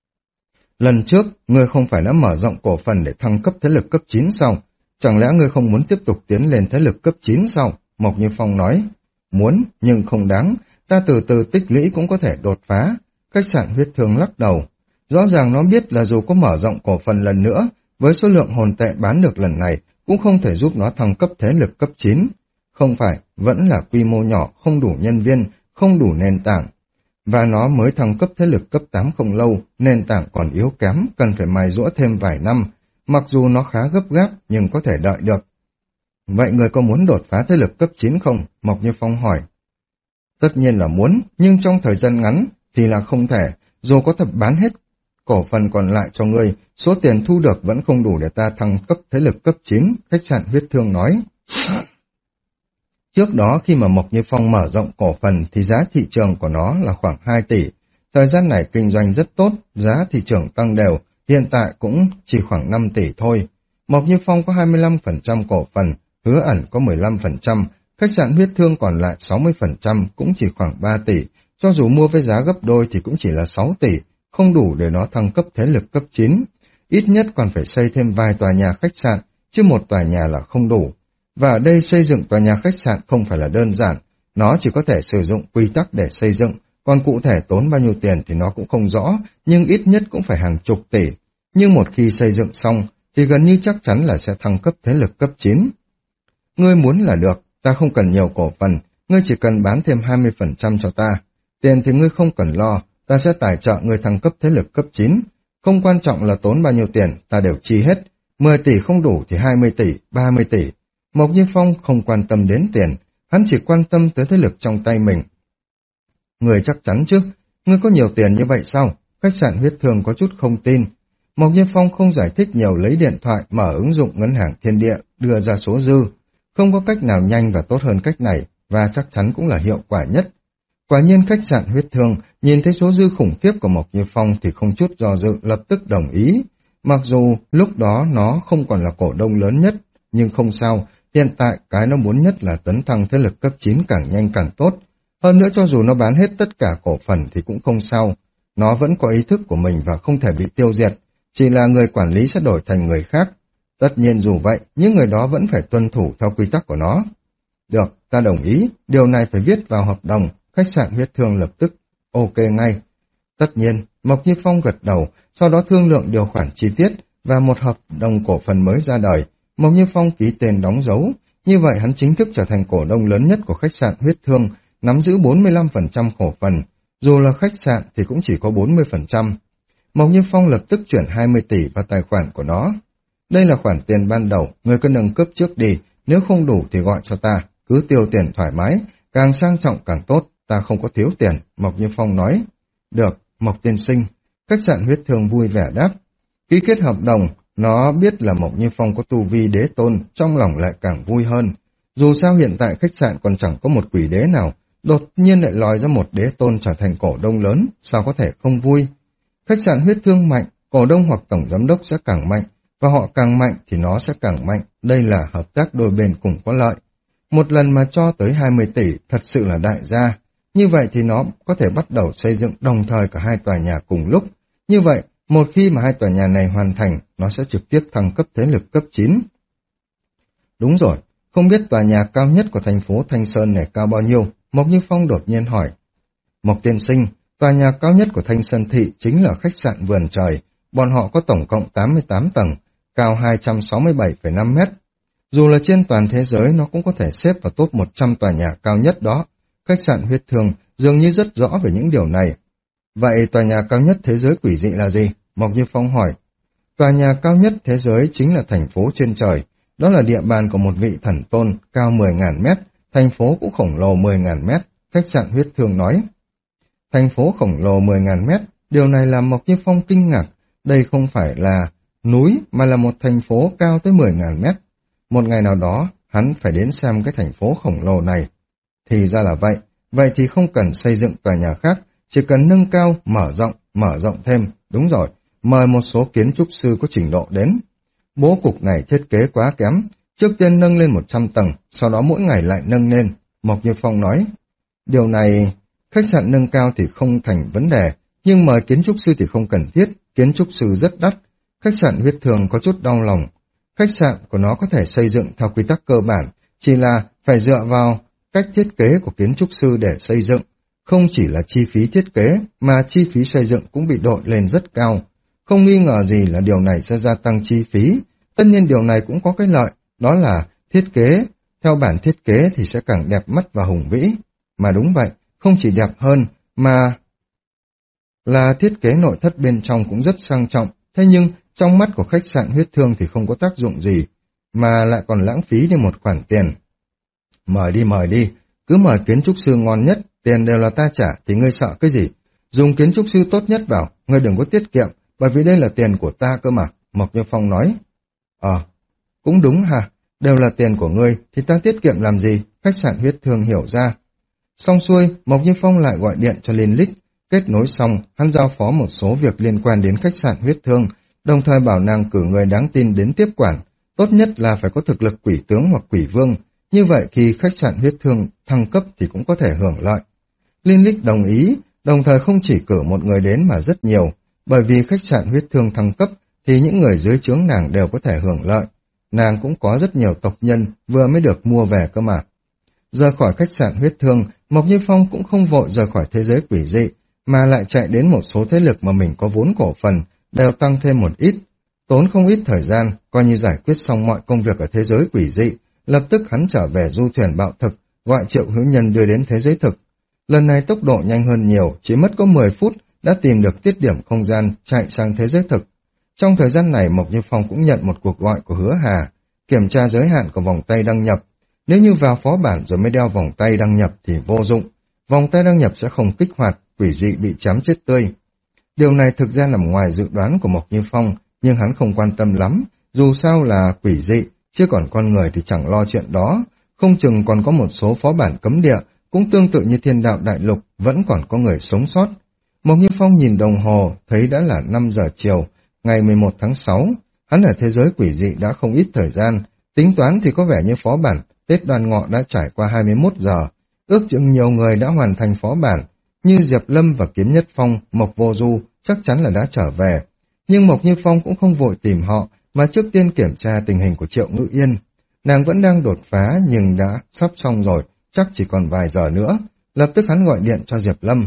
Lần trước, ngươi không phải đã mở rộng cổ phần để thăng cấp thế lực cấp chín sao? Chẳng lẽ ngươi không muốn tiếp tục tiến lên thế lực cấp chín sao? Mộc Như Phong nói, muốn, nhưng không đáng, ta từ từ tích lũy cũng có thể đột phá. Khách sạn Huyết Thương lắc đầu. Rõ ràng nó biết là dù có mở rộng cổ phần lần nữa, với số lượng hồn tệ bán được lần này, cũng không thể giúp nó thăng cấp thế lực cấp chín. Không phải, vẫn là quy mô nhỏ, không đủ nhân viên, không đủ nền tảng. Và nó mới thăng cấp thế lực cấp tám không lâu, nền tảng còn yếu kém, cần phải mài giũa thêm vài năm. Mặc dù nó khá gấp gáp, nhưng có thể đợi được. Vậy người có muốn đột phá thế lực cấp chín không? Mộc Như Phong hỏi. Tất nhiên là muốn, nhưng trong thời gian ngắn thì là không thể, dù có thể bán hết cổ phần còn lại cho ngươi, số tiền thu được vẫn không đủ để ta thăng cấp thế lực cấp chín, khách sạn Huyết Thương nói. Trước đó khi mà Mộc Như Phong mở rộng cổ phần thì giá thị trường của nó là khoảng hai tỷ. Thời gian này kinh doanh rất tốt, giá thị trường tăng đều, hiện tại cũng chỉ khoảng năm tỷ thôi. Mộc Như Phong có hai mươi lăm phần trăm cổ phần, Hứa Ẩn có mười lăm phần trăm, khách sạn Huyết Thương còn lại sáu mươi phần trăm, cũng chỉ khoảng ba tỷ. Cho dù mua với giá gấp đôi thì cũng chỉ là sáu tỷ, không đủ để nó thăng cấp thế lực cấp chín. Ít nhất còn phải xây thêm vài tòa nhà khách sạn, chứ một tòa nhà là không đủ. Và ở đây xây dựng tòa nhà khách sạn không phải là đơn giản, nó chỉ có thể sử dụng quy tắc để xây dựng, còn cụ thể tốn bao nhiêu tiền thì nó cũng không rõ, nhưng ít nhất cũng phải hàng chục tỷ. Nhưng một khi xây dựng xong thì gần như chắc chắn là sẽ thăng cấp thế lực cấp chín. Ngươi muốn là được, ta không cần nhiều cổ phần, ngươi chỉ cần bán thêm hai mươi phần trăm cho ta. Tiền thì ngươi không cần lo, ta sẽ tài trợ ngươi thăng cấp thế lực cấp chín. Không quan trọng là tốn bao nhiêu tiền, ta đều chi hết. mười tỷ không đủ thì hai mươi tỷ, ba mươi tỷ. Mộc Như Phong không quan tâm đến tiền, hắn chỉ quan tâm tới thế lực trong tay mình. Người chắc chắn chứ, ngươi có nhiều tiền như vậy sao? Khách sạn Huyết Thương có chút không tin. Mộc Như Phong không giải thích nhiều, lấy điện thoại mở ứng dụng ngân hàng thiên địa, đưa ra số dư. Không có cách nào nhanh và tốt hơn cách này, và chắc chắn cũng là hiệu quả nhất. Quả nhiên khách sạn Huyết Thương nhìn thấy số dư khủng khiếp của Mộc Như Phong thì không chút do dự lập tức đồng ý. Mặc dù lúc đó nó không còn là cổ đông lớn nhất, nhưng không sao, hiện tại cái nó muốn nhất là tấn thăng thế lực cấp chín càng nhanh càng tốt. Hơn nữa cho dù nó bán hết tất cả cổ phần thì cũng không sao, nó vẫn có ý thức của mình và không thể bị tiêu diệt, chỉ là người quản lý sẽ đổi thành người khác. Tất nhiên dù vậy, những người đó vẫn phải tuân thủ theo quy tắc của nó. Được, ta đồng ý, điều này phải viết vào hợp đồng. Khách sạn Huyết Thương lập tức ok ngay. Tất nhiên, Mộc Như Phong gật đầu, sau đó thương lượng điều khoản chi tiết và một hợp đồng cổ phần mới ra đời. Mộc Như Phong ký tên đóng dấu, như vậy hắn chính thức trở thành cổ đông lớn nhất của khách sạn Huyết Thương, nắm giữ bốn mươi lăm phần trăm cổ phần, dù là khách sạn thì cũng chỉ có bốn mươi phần trăm. Mộc Như Phong lập tức chuyển hai mươi tỷ vào tài khoản của nó. Đây là khoản tiền ban đầu, người cứ nâng cấp trước đi, nếu không đủ thì gọi cho ta, cứ tiêu tiền thoải mái, càng sang trọng càng tốt, ta không có thiếu tiền, Mộc Như Phong nói. Được, Mộc tiên sinh, khách sạn Huyết Thương vui vẻ đáp. Ký kết hợp đồng, nó biết là Mộc Như Phong có tu vi đế tôn, trong lòng lại càng vui hơn. Dù sao hiện tại khách sạn còn chẳng có một quỷ đế nào, đột nhiên lại lòi ra một đế tôn trở thành cổ đông lớn, sao có thể không vui. Khách sạn huyết thương mạnh, cổ đông hoặc tổng giám đốc sẽ càng mạnh, và họ càng mạnh thì nó sẽ càng mạnh. Đây là hợp tác đôi bên cùng có lợi. Một lần mà cho tới hai mươi tỷ thật sự là đại gia. Như vậy thì nó có thể bắt đầu xây dựng đồng thời cả hai tòa nhà cùng lúc. Như vậy, một khi mà hai tòa nhà này hoàn thành, nó sẽ trực tiếp thăng cấp thế lực cấp chín. Đúng rồi, không biết tòa nhà cao nhất của thành phố Thanh Sơn này cao bao nhiêu? Mộc Như Phong đột nhiên hỏi. Mộc tiên sinh, tòa nhà cao nhất của Thanh Sơn Thị chính là khách sạn Vườn Trời. Bọn họ có tổng cộng tám mươi tám tầng, cao hai trăm sáu mươi bảy phẩy năm mét. Dù là trên toàn thế giới nó cũng có thể xếp vào top một trăm tòa nhà cao nhất đó. Khách sạn huyết thương dường như rất rõ về những điều này. Vậy tòa nhà cao nhất thế giới quỷ dị là gì? Mộc Như Phong hỏi. Tòa nhà cao nhất thế giới chính là thành phố trên trời. Đó là địa bàn của một vị thần tôn cao mười nghìn mét. Thành phố cũng khổng lồ mười nghìn mét. Khách sạn huyết thương nói. Thành phố khổng lồ mười nghìn mét. Điều này làm Mộc Như Phong kinh ngạc. Đây không phải là núi mà là một thành phố cao tới mười nghìn mét. Một ngày nào đó, hắn phải đến xem cái thành phố khổng lồ này. Thì ra là vậy. Vậy thì không cần xây dựng tòa nhà khác, chỉ cần nâng cao, mở rộng, mở rộng thêm. Đúng rồi, mời một số kiến trúc sư có trình độ đến. Bố cục này thiết kế quá kém. Trước tiên nâng lên một trăm tầng, sau đó mỗi ngày lại nâng lên. Mộc Như Phong nói. Điều này, khách sạn nâng cao thì không thành vấn đề, nhưng mời kiến trúc sư thì không cần thiết. Kiến trúc sư rất đắt. Khách sạn huyết thường có chút đau lòng. Khách sạn của nó có thể xây dựng theo quy tắc cơ bản, chỉ là phải dựa vào cách thiết kế của kiến trúc sư để xây dựng. Không chỉ là chi phí thiết kế, mà chi phí xây dựng cũng bị đội lên rất cao. Không nghi ngờ gì là điều này sẽ gia tăng chi phí. Tất nhiên điều này cũng có cái lợi, đó là thiết kế. Theo bản thiết kế thì sẽ càng đẹp mắt và hùng vĩ. Mà đúng vậy, không chỉ đẹp hơn, mà là thiết kế nội thất bên trong cũng rất sang trọng. Thế nhưng, trong mắt của khách sạn huyết thương thì không có tác dụng gì, mà lại còn lãng phí đi một khoản tiền. Mời đi mời đi, cứ mời kiến trúc sư ngon nhất, tiền đều là ta trả thì ngươi sợ cái gì? Dùng kiến trúc sư tốt nhất vào, ngươi đừng có tiết kiệm, bởi vì đây là tiền của ta cơ mà, Mộc Như Phong nói. Ờ, cũng đúng hả, đều là tiền của ngươi, thì ta tiết kiệm làm gì? Khách sạn huyết thương hiểu ra. Xong xuôi, Mộc Như Phong lại gọi điện cho Liên Lích, kết nối xong, hắn giao phó một số việc liên quan đến khách sạn huyết thương, đồng thời bảo nàng cử người đáng tin đến tiếp quản, tốt nhất là phải có thực lực quỷ tướng hoặc quỷ vương, như vậy khi khách sạn huyết thương thăng cấp thì cũng có thể hưởng lợi. Liên Lích đồng ý, đồng thời không chỉ cử một người đến mà rất nhiều, bởi vì khách sạn huyết thương thăng cấp thì những người dưới trướng nàng đều có thể hưởng lợi. Nàng cũng có rất nhiều tộc nhân vừa mới được mua về cơ mà. Rời khỏi khách sạn huyết thương, Mộc Như Phong cũng không vội rời khỏi thế giới quỷ dị, mà lại chạy đến một số thế lực mà mình có vốn cổ phần, đều tăng thêm một ít. Tốn không ít thời gian, coi như giải quyết xong mọi công việc ở thế giới quỷ dị, lập tức hắn trở về du thuyền bạo thực, gọi Triệu Hữu Nhân đưa đến thế giới thực. Lần này tốc độ nhanh hơn nhiều, chỉ mất có mười phút đã tìm được tiết điểm không gian chạy sang thế giới thực. Trong thời gian này Mộc Như Phong cũng nhận một cuộc gọi của Hứa Hà, kiểm tra giới hạn của vòng tay đăng nhập. Nếu như vào phó bản rồi mới đeo vòng tay đăng nhập thì vô dụng, vòng tay đăng nhập sẽ không kích hoạt, quỷ dị bị chém chết tươi. Điều này thực ra nằm ngoài dự đoán của Mộc Như Phong, nhưng hắn không quan tâm lắm, dù sao là quỷ dị, chứ còn con người thì chẳng lo chuyện đó, không chừng còn có một số phó bản cấm địa, cũng tương tự như Thiên Đạo Đại Lục, vẫn còn có người sống sót. Mộc Như Phong nhìn đồng hồ, thấy đã là năm giờ chiều, ngày mười một tháng sáu, hắn ở thế giới quỷ dị đã không ít thời gian, tính toán thì có vẻ như phó bản Tết Đoan Ngọ đã trải qua hai mươi mốt giờ, ước chừng nhiều người đã hoàn thành phó bản, như Diệp Lâm và Kiếm Nhất Phong, Mộc Vô Du chắc chắn là đã trở về. Nhưng Mộc Như Phong cũng không vội tìm họ, mà trước tiên kiểm tra tình hình của Triệu Ngữ Yên. Nàng vẫn đang đột phá nhưng đã sắp xong rồi, chắc chỉ còn vài giờ nữa. Lập tức hắn gọi điện cho Diệp Lâm.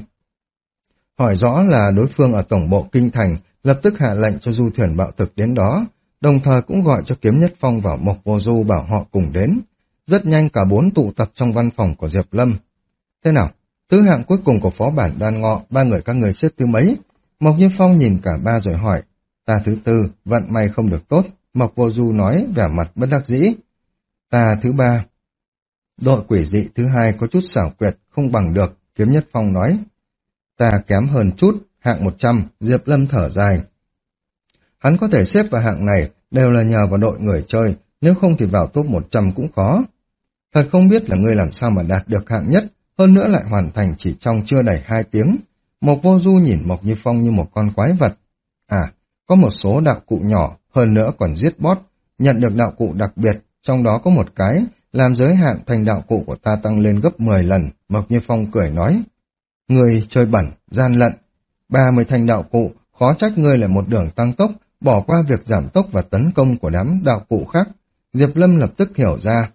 Hỏi rõ là đối phương ở tổng bộ Kinh Thành, lập tức hạ lệnh cho du thuyền bạo thực đến đó, đồng thời cũng gọi cho Kiếm Nhất Phong và Mộc Vô Du bảo họ cùng đến. Rất nhanh cả bốn tụ tập trong văn phòng của Diệp Lâm. Thế nào? Thứ hạng cuối cùng của phó bản Đoan Ngọ, ba người các người xếp thứ mấy? Mộc Như Phong nhìn cả ba rồi hỏi. Ta thứ tư, vận may không được tốt, Mộc Vô Du nói vẻ mặt bất đắc dĩ. Ta thứ ba. Đội quỷ dị thứ hai có chút xảo quyệt, không bằng được, Kiếm Nhất Phong nói. Ta kém hơn chút, hạng một trăm, Diệp Lâm thở dài. Hắn có thể xếp vào hạng này đều là nhờ vào đội người chơi, nếu không thì vào top một trăm cũng khó. Thật không biết là ngươi làm sao mà đạt được hạng nhất, hơn nữa lại hoàn thành chỉ trong chưa đầy hai tiếng. Mộc Vô Du nhìn Mộc Như Phong như một con quái vật. À, có một số đạo cụ nhỏ, hơn nữa còn giết boss, nhận được đạo cụ đặc biệt, trong đó có một cái, làm giới hạn thành đạo cụ của ta tăng lên gấp mười lần, Mộc Như Phong cười nói. Người chơi bẩn, gian lận, ba mươi thành đạo cụ, khó trách ngươi là một đường tăng tốc, bỏ qua việc giảm tốc và tấn công của đám đạo cụ khác. Diệp Lâm lập tức hiểu ra.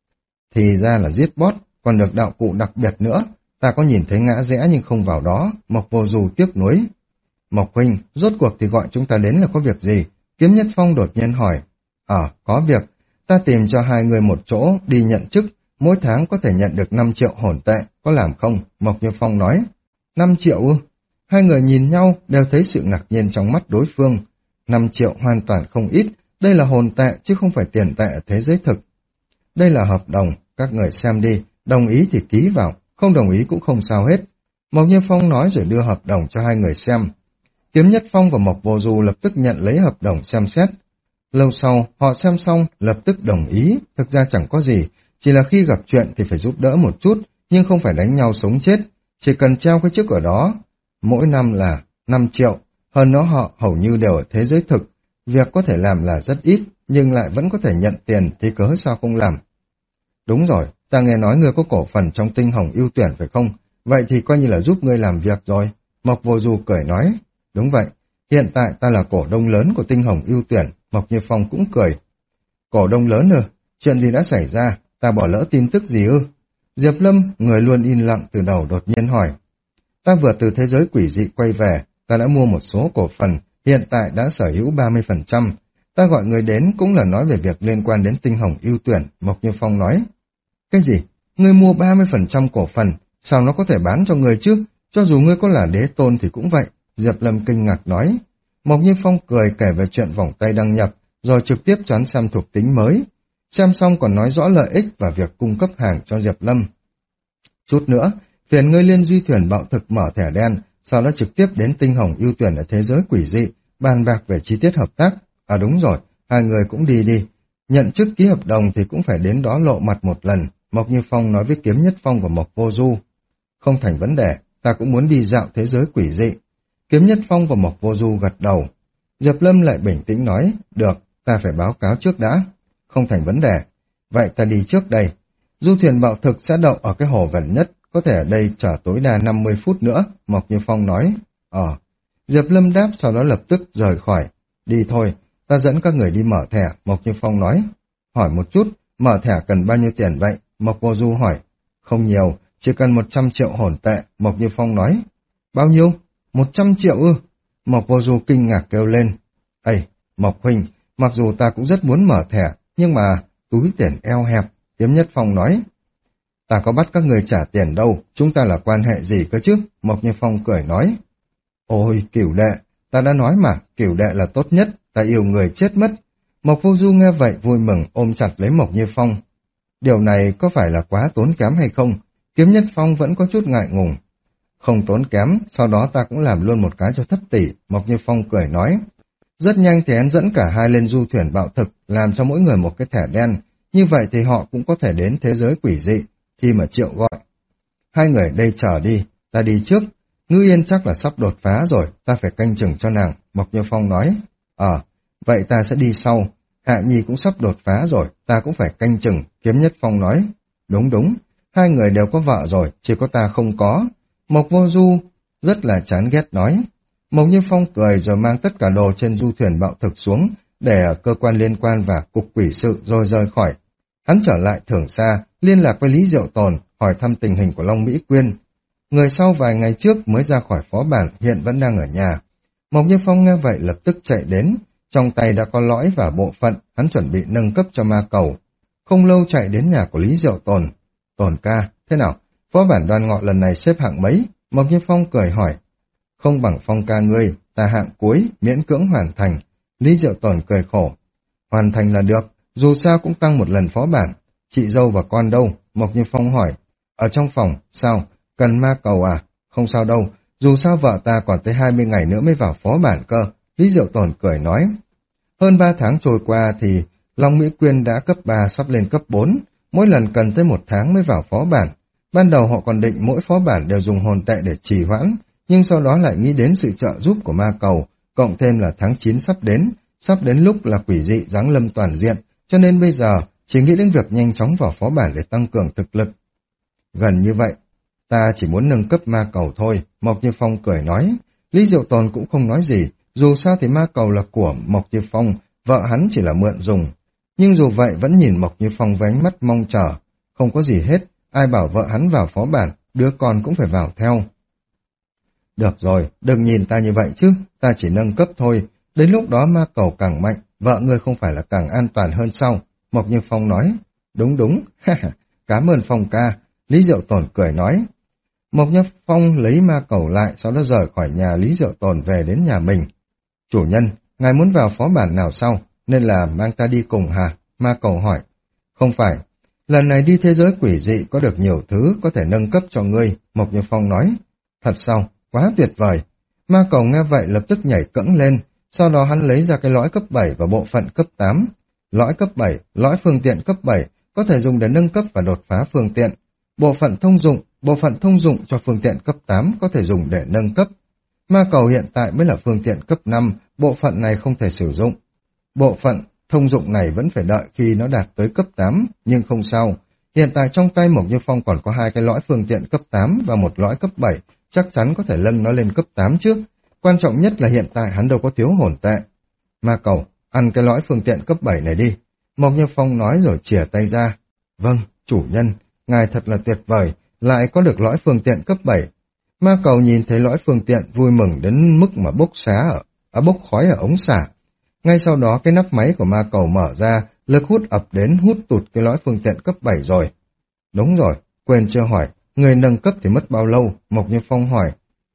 Thì ra là giết boss, còn được đạo cụ đặc biệt nữa. Ta có nhìn thấy ngã rẽ nhưng không vào đó, Mộc Vô Du tiếc nuối. Mộc huynh, rốt cuộc thì gọi chúng ta đến là có việc gì? Kiếm Nhất Phong đột nhiên hỏi. Ờ, có việc, ta tìm cho hai người một chỗ đi nhận chức, mỗi tháng có thể nhận được năm triệu hồn tệ, có làm không? Mộc Như Phong nói. năm triệu ư? Hai người nhìn nhau đều thấy sự ngạc nhiên trong mắt đối phương. năm triệu hoàn toàn không ít, đây là hồn tệ chứ không phải tiền tệ ở thế giới thực. Đây là hợp đồng, các người xem đi, đồng ý thì ký vào, không đồng ý cũng không sao hết. Mộc Như Phong nói rồi đưa hợp đồng cho hai người xem. Kiếm Nhất Phong và Mộc Vô Du lập tức nhận lấy hợp đồng xem xét. Lâu sau, họ xem xong, lập tức đồng ý, thực ra chẳng có gì, chỉ là khi gặp chuyện thì phải giúp đỡ một chút, nhưng không phải đánh nhau sống chết, chỉ cần treo cái chức ở đó. Mỗi năm là năm triệu, hơn nữa họ hầu như đều ở thế giới thực, việc có thể làm là rất ít, nhưng lại vẫn có thể nhận tiền thì cớ sao không làm. Đúng rồi, ta nghe nói ngươi có cổ phần trong Tinh Hồng Ưu Tuyển phải không? Vậy thì coi như là giúp ngươi làm việc rồi. Mộc Vô Du cười nói, đúng vậy, hiện tại ta là cổ đông lớn của Tinh Hồng Ưu Tuyển. Mộc Như Phong cũng cười. Cổ đông lớn ư? Chuyện gì đã xảy ra? Ta bỏ lỡ tin tức gì ư? Diệp Lâm, người luôn im lặng từ đầu đột nhiên hỏi. Ta vừa từ thế giới quỷ dị quay về, ta đã mua một số cổ phần, hiện tại đã sở hữu ba mươi phần trăm. Ta gọi người đến cũng là nói về việc liên quan đến Tinh Hồng Ưu Tuyển, Mộc Như Phong nói. Cái gì? Ngươi mua ba mươi phần trăm cổ phần, sao nó có thể bán cho người chứ? Cho dù ngươi có là đế tôn thì cũng vậy, Diệp Lâm kinh ngạc nói. Mộc Như Phong cười kể về chuyện vòng tay đăng nhập, rồi trực tiếp cho hắn xem thuộc tính mới. Xem xong còn nói rõ lợi ích và việc cung cấp hàng cho Diệp Lâm. Chút nữa, phiền ngươi Liên Duy Thuyền bạo thực mở thẻ đen, sau đó trực tiếp đến Tinh Hồng Ưu Tuyển ở thế giới quỷ dị, bàn bạc về chi tiết hợp tác. À đúng rồi, hai người cũng đi đi. Nhận chức ký hợp đồng thì cũng phải đến đó lộ mặt một lần, Mộc Như Phong nói với Kiếm Nhất Phong và Mộc Vô Du. Không thành vấn đề, ta cũng muốn đi dạo thế giới quỷ dị. Kiếm Nhất Phong và Mộc Vô Du gật đầu. Diệp Lâm lại bình tĩnh nói, được, ta phải báo cáo trước đã. Không thành vấn đề. Vậy ta đi trước đây. Du thuyền bạo thực sẽ đậu ở cái hồ gần nhất, có thể ở đây chờ tối đa năm mươi phút nữa, Mộc Như Phong nói. Ờ. Diệp Lâm đáp sau đó lập tức rời khỏi. Đi thôi, ta dẫn các người đi mở thẻ, Mộc Như Phong nói. Hỏi một chút, mở thẻ cần bao nhiêu tiền vậy? Mộc Vô Du hỏi. Không nhiều, chỉ cần một trăm triệu hồn tệ, Mộc Như Phong nói. Bao nhiêu? Một trăm triệu ư? Mộc Vô Du kinh ngạc kêu lên. Ây, Mộc huynh, mặc dù ta cũng rất muốn mở thẻ, nhưng mà túi tiền eo hẹp, Kiếm Nhất Phong nói. Ta có bắt các người trả tiền đâu, chúng ta là quan hệ gì cơ chứ? Mộc Như Phong cười nói. Ôi, Cửu đệ, ta đã nói mà, Cửu đệ là tốt nhất, ta yêu người chết mất. Mộc Vô Du nghe vậy vui mừng ôm chặt lấy Mộc Như Phong. Điều này có phải là quá tốn kém hay không? Kiếm Nhất Phong vẫn có chút ngại ngùng. Không tốn kém, sau đó ta cũng làm luôn một cái cho thất tỷ, Mộc Như Phong cười nói. Rất nhanh thì hắn dẫn cả hai lên du thuyền bạo thực, làm cho mỗi người một cái thẻ đen, như vậy thì họ cũng có thể đến thế giới quỷ dị, khi mà Triệu gọi. Hai người đây chờ đi, ta đi trước, Ngư Yên chắc là sắp đột phá rồi, ta phải canh chừng cho nàng, Mộc Như Phong nói. Ờ, vậy ta sẽ đi sau, Hạ Nhi cũng sắp đột phá rồi, ta cũng phải canh chừng, Kiếm Nhất Phong nói. Đúng đúng, hai người đều có vợ rồi, chỉ có ta không có. Mộc Vô Du rất là chán ghét nói. Mộc Như Phong cười rồi mang tất cả đồ trên du thuyền bạo thực xuống, để ở cơ quan liên quan và cục quỷ sự rồi rời khỏi. Hắn trở lại Thưởng Xa, liên lạc với Lý Diệu Tồn, hỏi thăm tình hình của Long Mỹ Quyên. Người sau vài ngày trước mới ra khỏi phó bản, hiện vẫn đang ở nhà. Mộc Như Phong nghe vậy lập tức chạy đến, trong tay đã có lõi và bộ phận, hắn chuẩn bị nâng cấp cho ma cầu. Không lâu chạy đến nhà của Lý Diệu Tồn. Tồn ca, thế nào? Phó bản Đoan Ngọ lần này xếp hạng mấy? Mộc Như Phong cười hỏi. Không bằng Phong ca ngươi, ta hạng cuối, miễn cưỡng hoàn thành. Lý Diệu Tồn cười khổ. Hoàn thành là được, dù sao cũng tăng một lần phó bản. Chị dâu và con đâu? Mộc Như Phong hỏi. Ở trong phòng, sao? Cần ma cầu à? Không sao đâu, dù sao vợ ta còn tới hai mươi ngày nữa mới vào phó bản cơ. Lý Diệu Tồn cười nói. Hơn ba tháng trôi qua thì Long Mỹ Quyên đã cấp ba sắp lên cấp bốn, mỗi lần cần tới một tháng mới vào phó bản. Ban đầu họ còn định mỗi phó bản đều dùng hồn tệ để trì hoãn, nhưng sau đó lại nghĩ đến sự trợ giúp của ma cầu, cộng thêm là tháng chín sắp đến, sắp đến lúc là quỷ dị giáng lâm toàn diện, cho nên bây giờ chỉ nghĩ đến việc nhanh chóng vào phó bản để tăng cường thực lực. Gần như vậy, ta chỉ muốn nâng cấp ma cầu thôi, Mộc Như Phong cười nói. Lý Diệu Tồn cũng không nói gì, dù sao thì ma cầu là của Mộc Như Phong, vợ hắn chỉ là mượn dùng. Nhưng dù vậy vẫn nhìn Mộc Như Phong với ánh mắt mong chờ, không có gì hết, ai bảo vợ hắn vào phó bản, đứa con cũng phải vào theo. Được rồi, đừng nhìn ta như vậy chứ, ta chỉ nâng cấp thôi, đến lúc đó ma cầu càng mạnh, vợ ngươi không phải là càng an toàn hơn sao? Mộc Như Phong nói. Đúng đúng, cảm ơn Phong ca, Lý Diệu Tồn cười nói. Mộc Như Phong lấy ma cầu lại, sau đó rời khỏi nhà Lý Diệu Tồn về đến nhà mình. Chủ nhân, ngài muốn vào phó bản nào sao? Nên là mang ta đi cùng hả? Ma cầu hỏi. Không phải, lần này đi thế giới quỷ dị có được nhiều thứ có thể nâng cấp cho ngươi, Mộc Như Phong nói. Thật sao? Quá tuyệt vời. Ma cầu nghe vậy lập tức nhảy cẫng lên, sau đó hắn lấy ra cái lõi cấp bảy và bộ phận cấp tám. Lõi cấp bảy, lõi phương tiện cấp bảy, có thể dùng để nâng cấp và đột phá phương tiện. Bộ phận thông dụng, bộ phận thông dụng cho phương tiện cấp tám có thể dùng để nâng cấp. Ma cầu hiện tại mới là phương tiện cấp năm, bộ phận này không thể sử dụng. Bộ phận thông dụng này vẫn phải đợi khi nó đạt tới cấp tám, nhưng không sao. Hiện tại trong tay Mộc Như Phong còn có hai cái lõi phương tiện cấp tám và một lõi cấp bảy, chắc chắn có thể nâng nó lên cấp tám trước. Quan trọng nhất là hiện tại hắn đâu có thiếu hồn tệ. Ma cầu, ăn cái lõi phương tiện cấp bảy này đi. Mộc Như Phong nói rồi chìa tay ra. Vâng, chủ nhân, ngài thật là tuyệt vời, lại có được lõi phương tiện cấp bảy. Ma cầu nhìn thấy lõi phương tiện vui mừng đến mức mà bốc xá ở, à, bốc khói ở ống xả. Ngay sau đó cái nắp máy của ma cầu mở ra, lực hút ập đến hút tụt cái lõi phương tiện cấp bảy rồi. Đúng rồi, quên chưa hỏi, người nâng cấp thì mất bao lâu? Mộc Như Phong hỏi.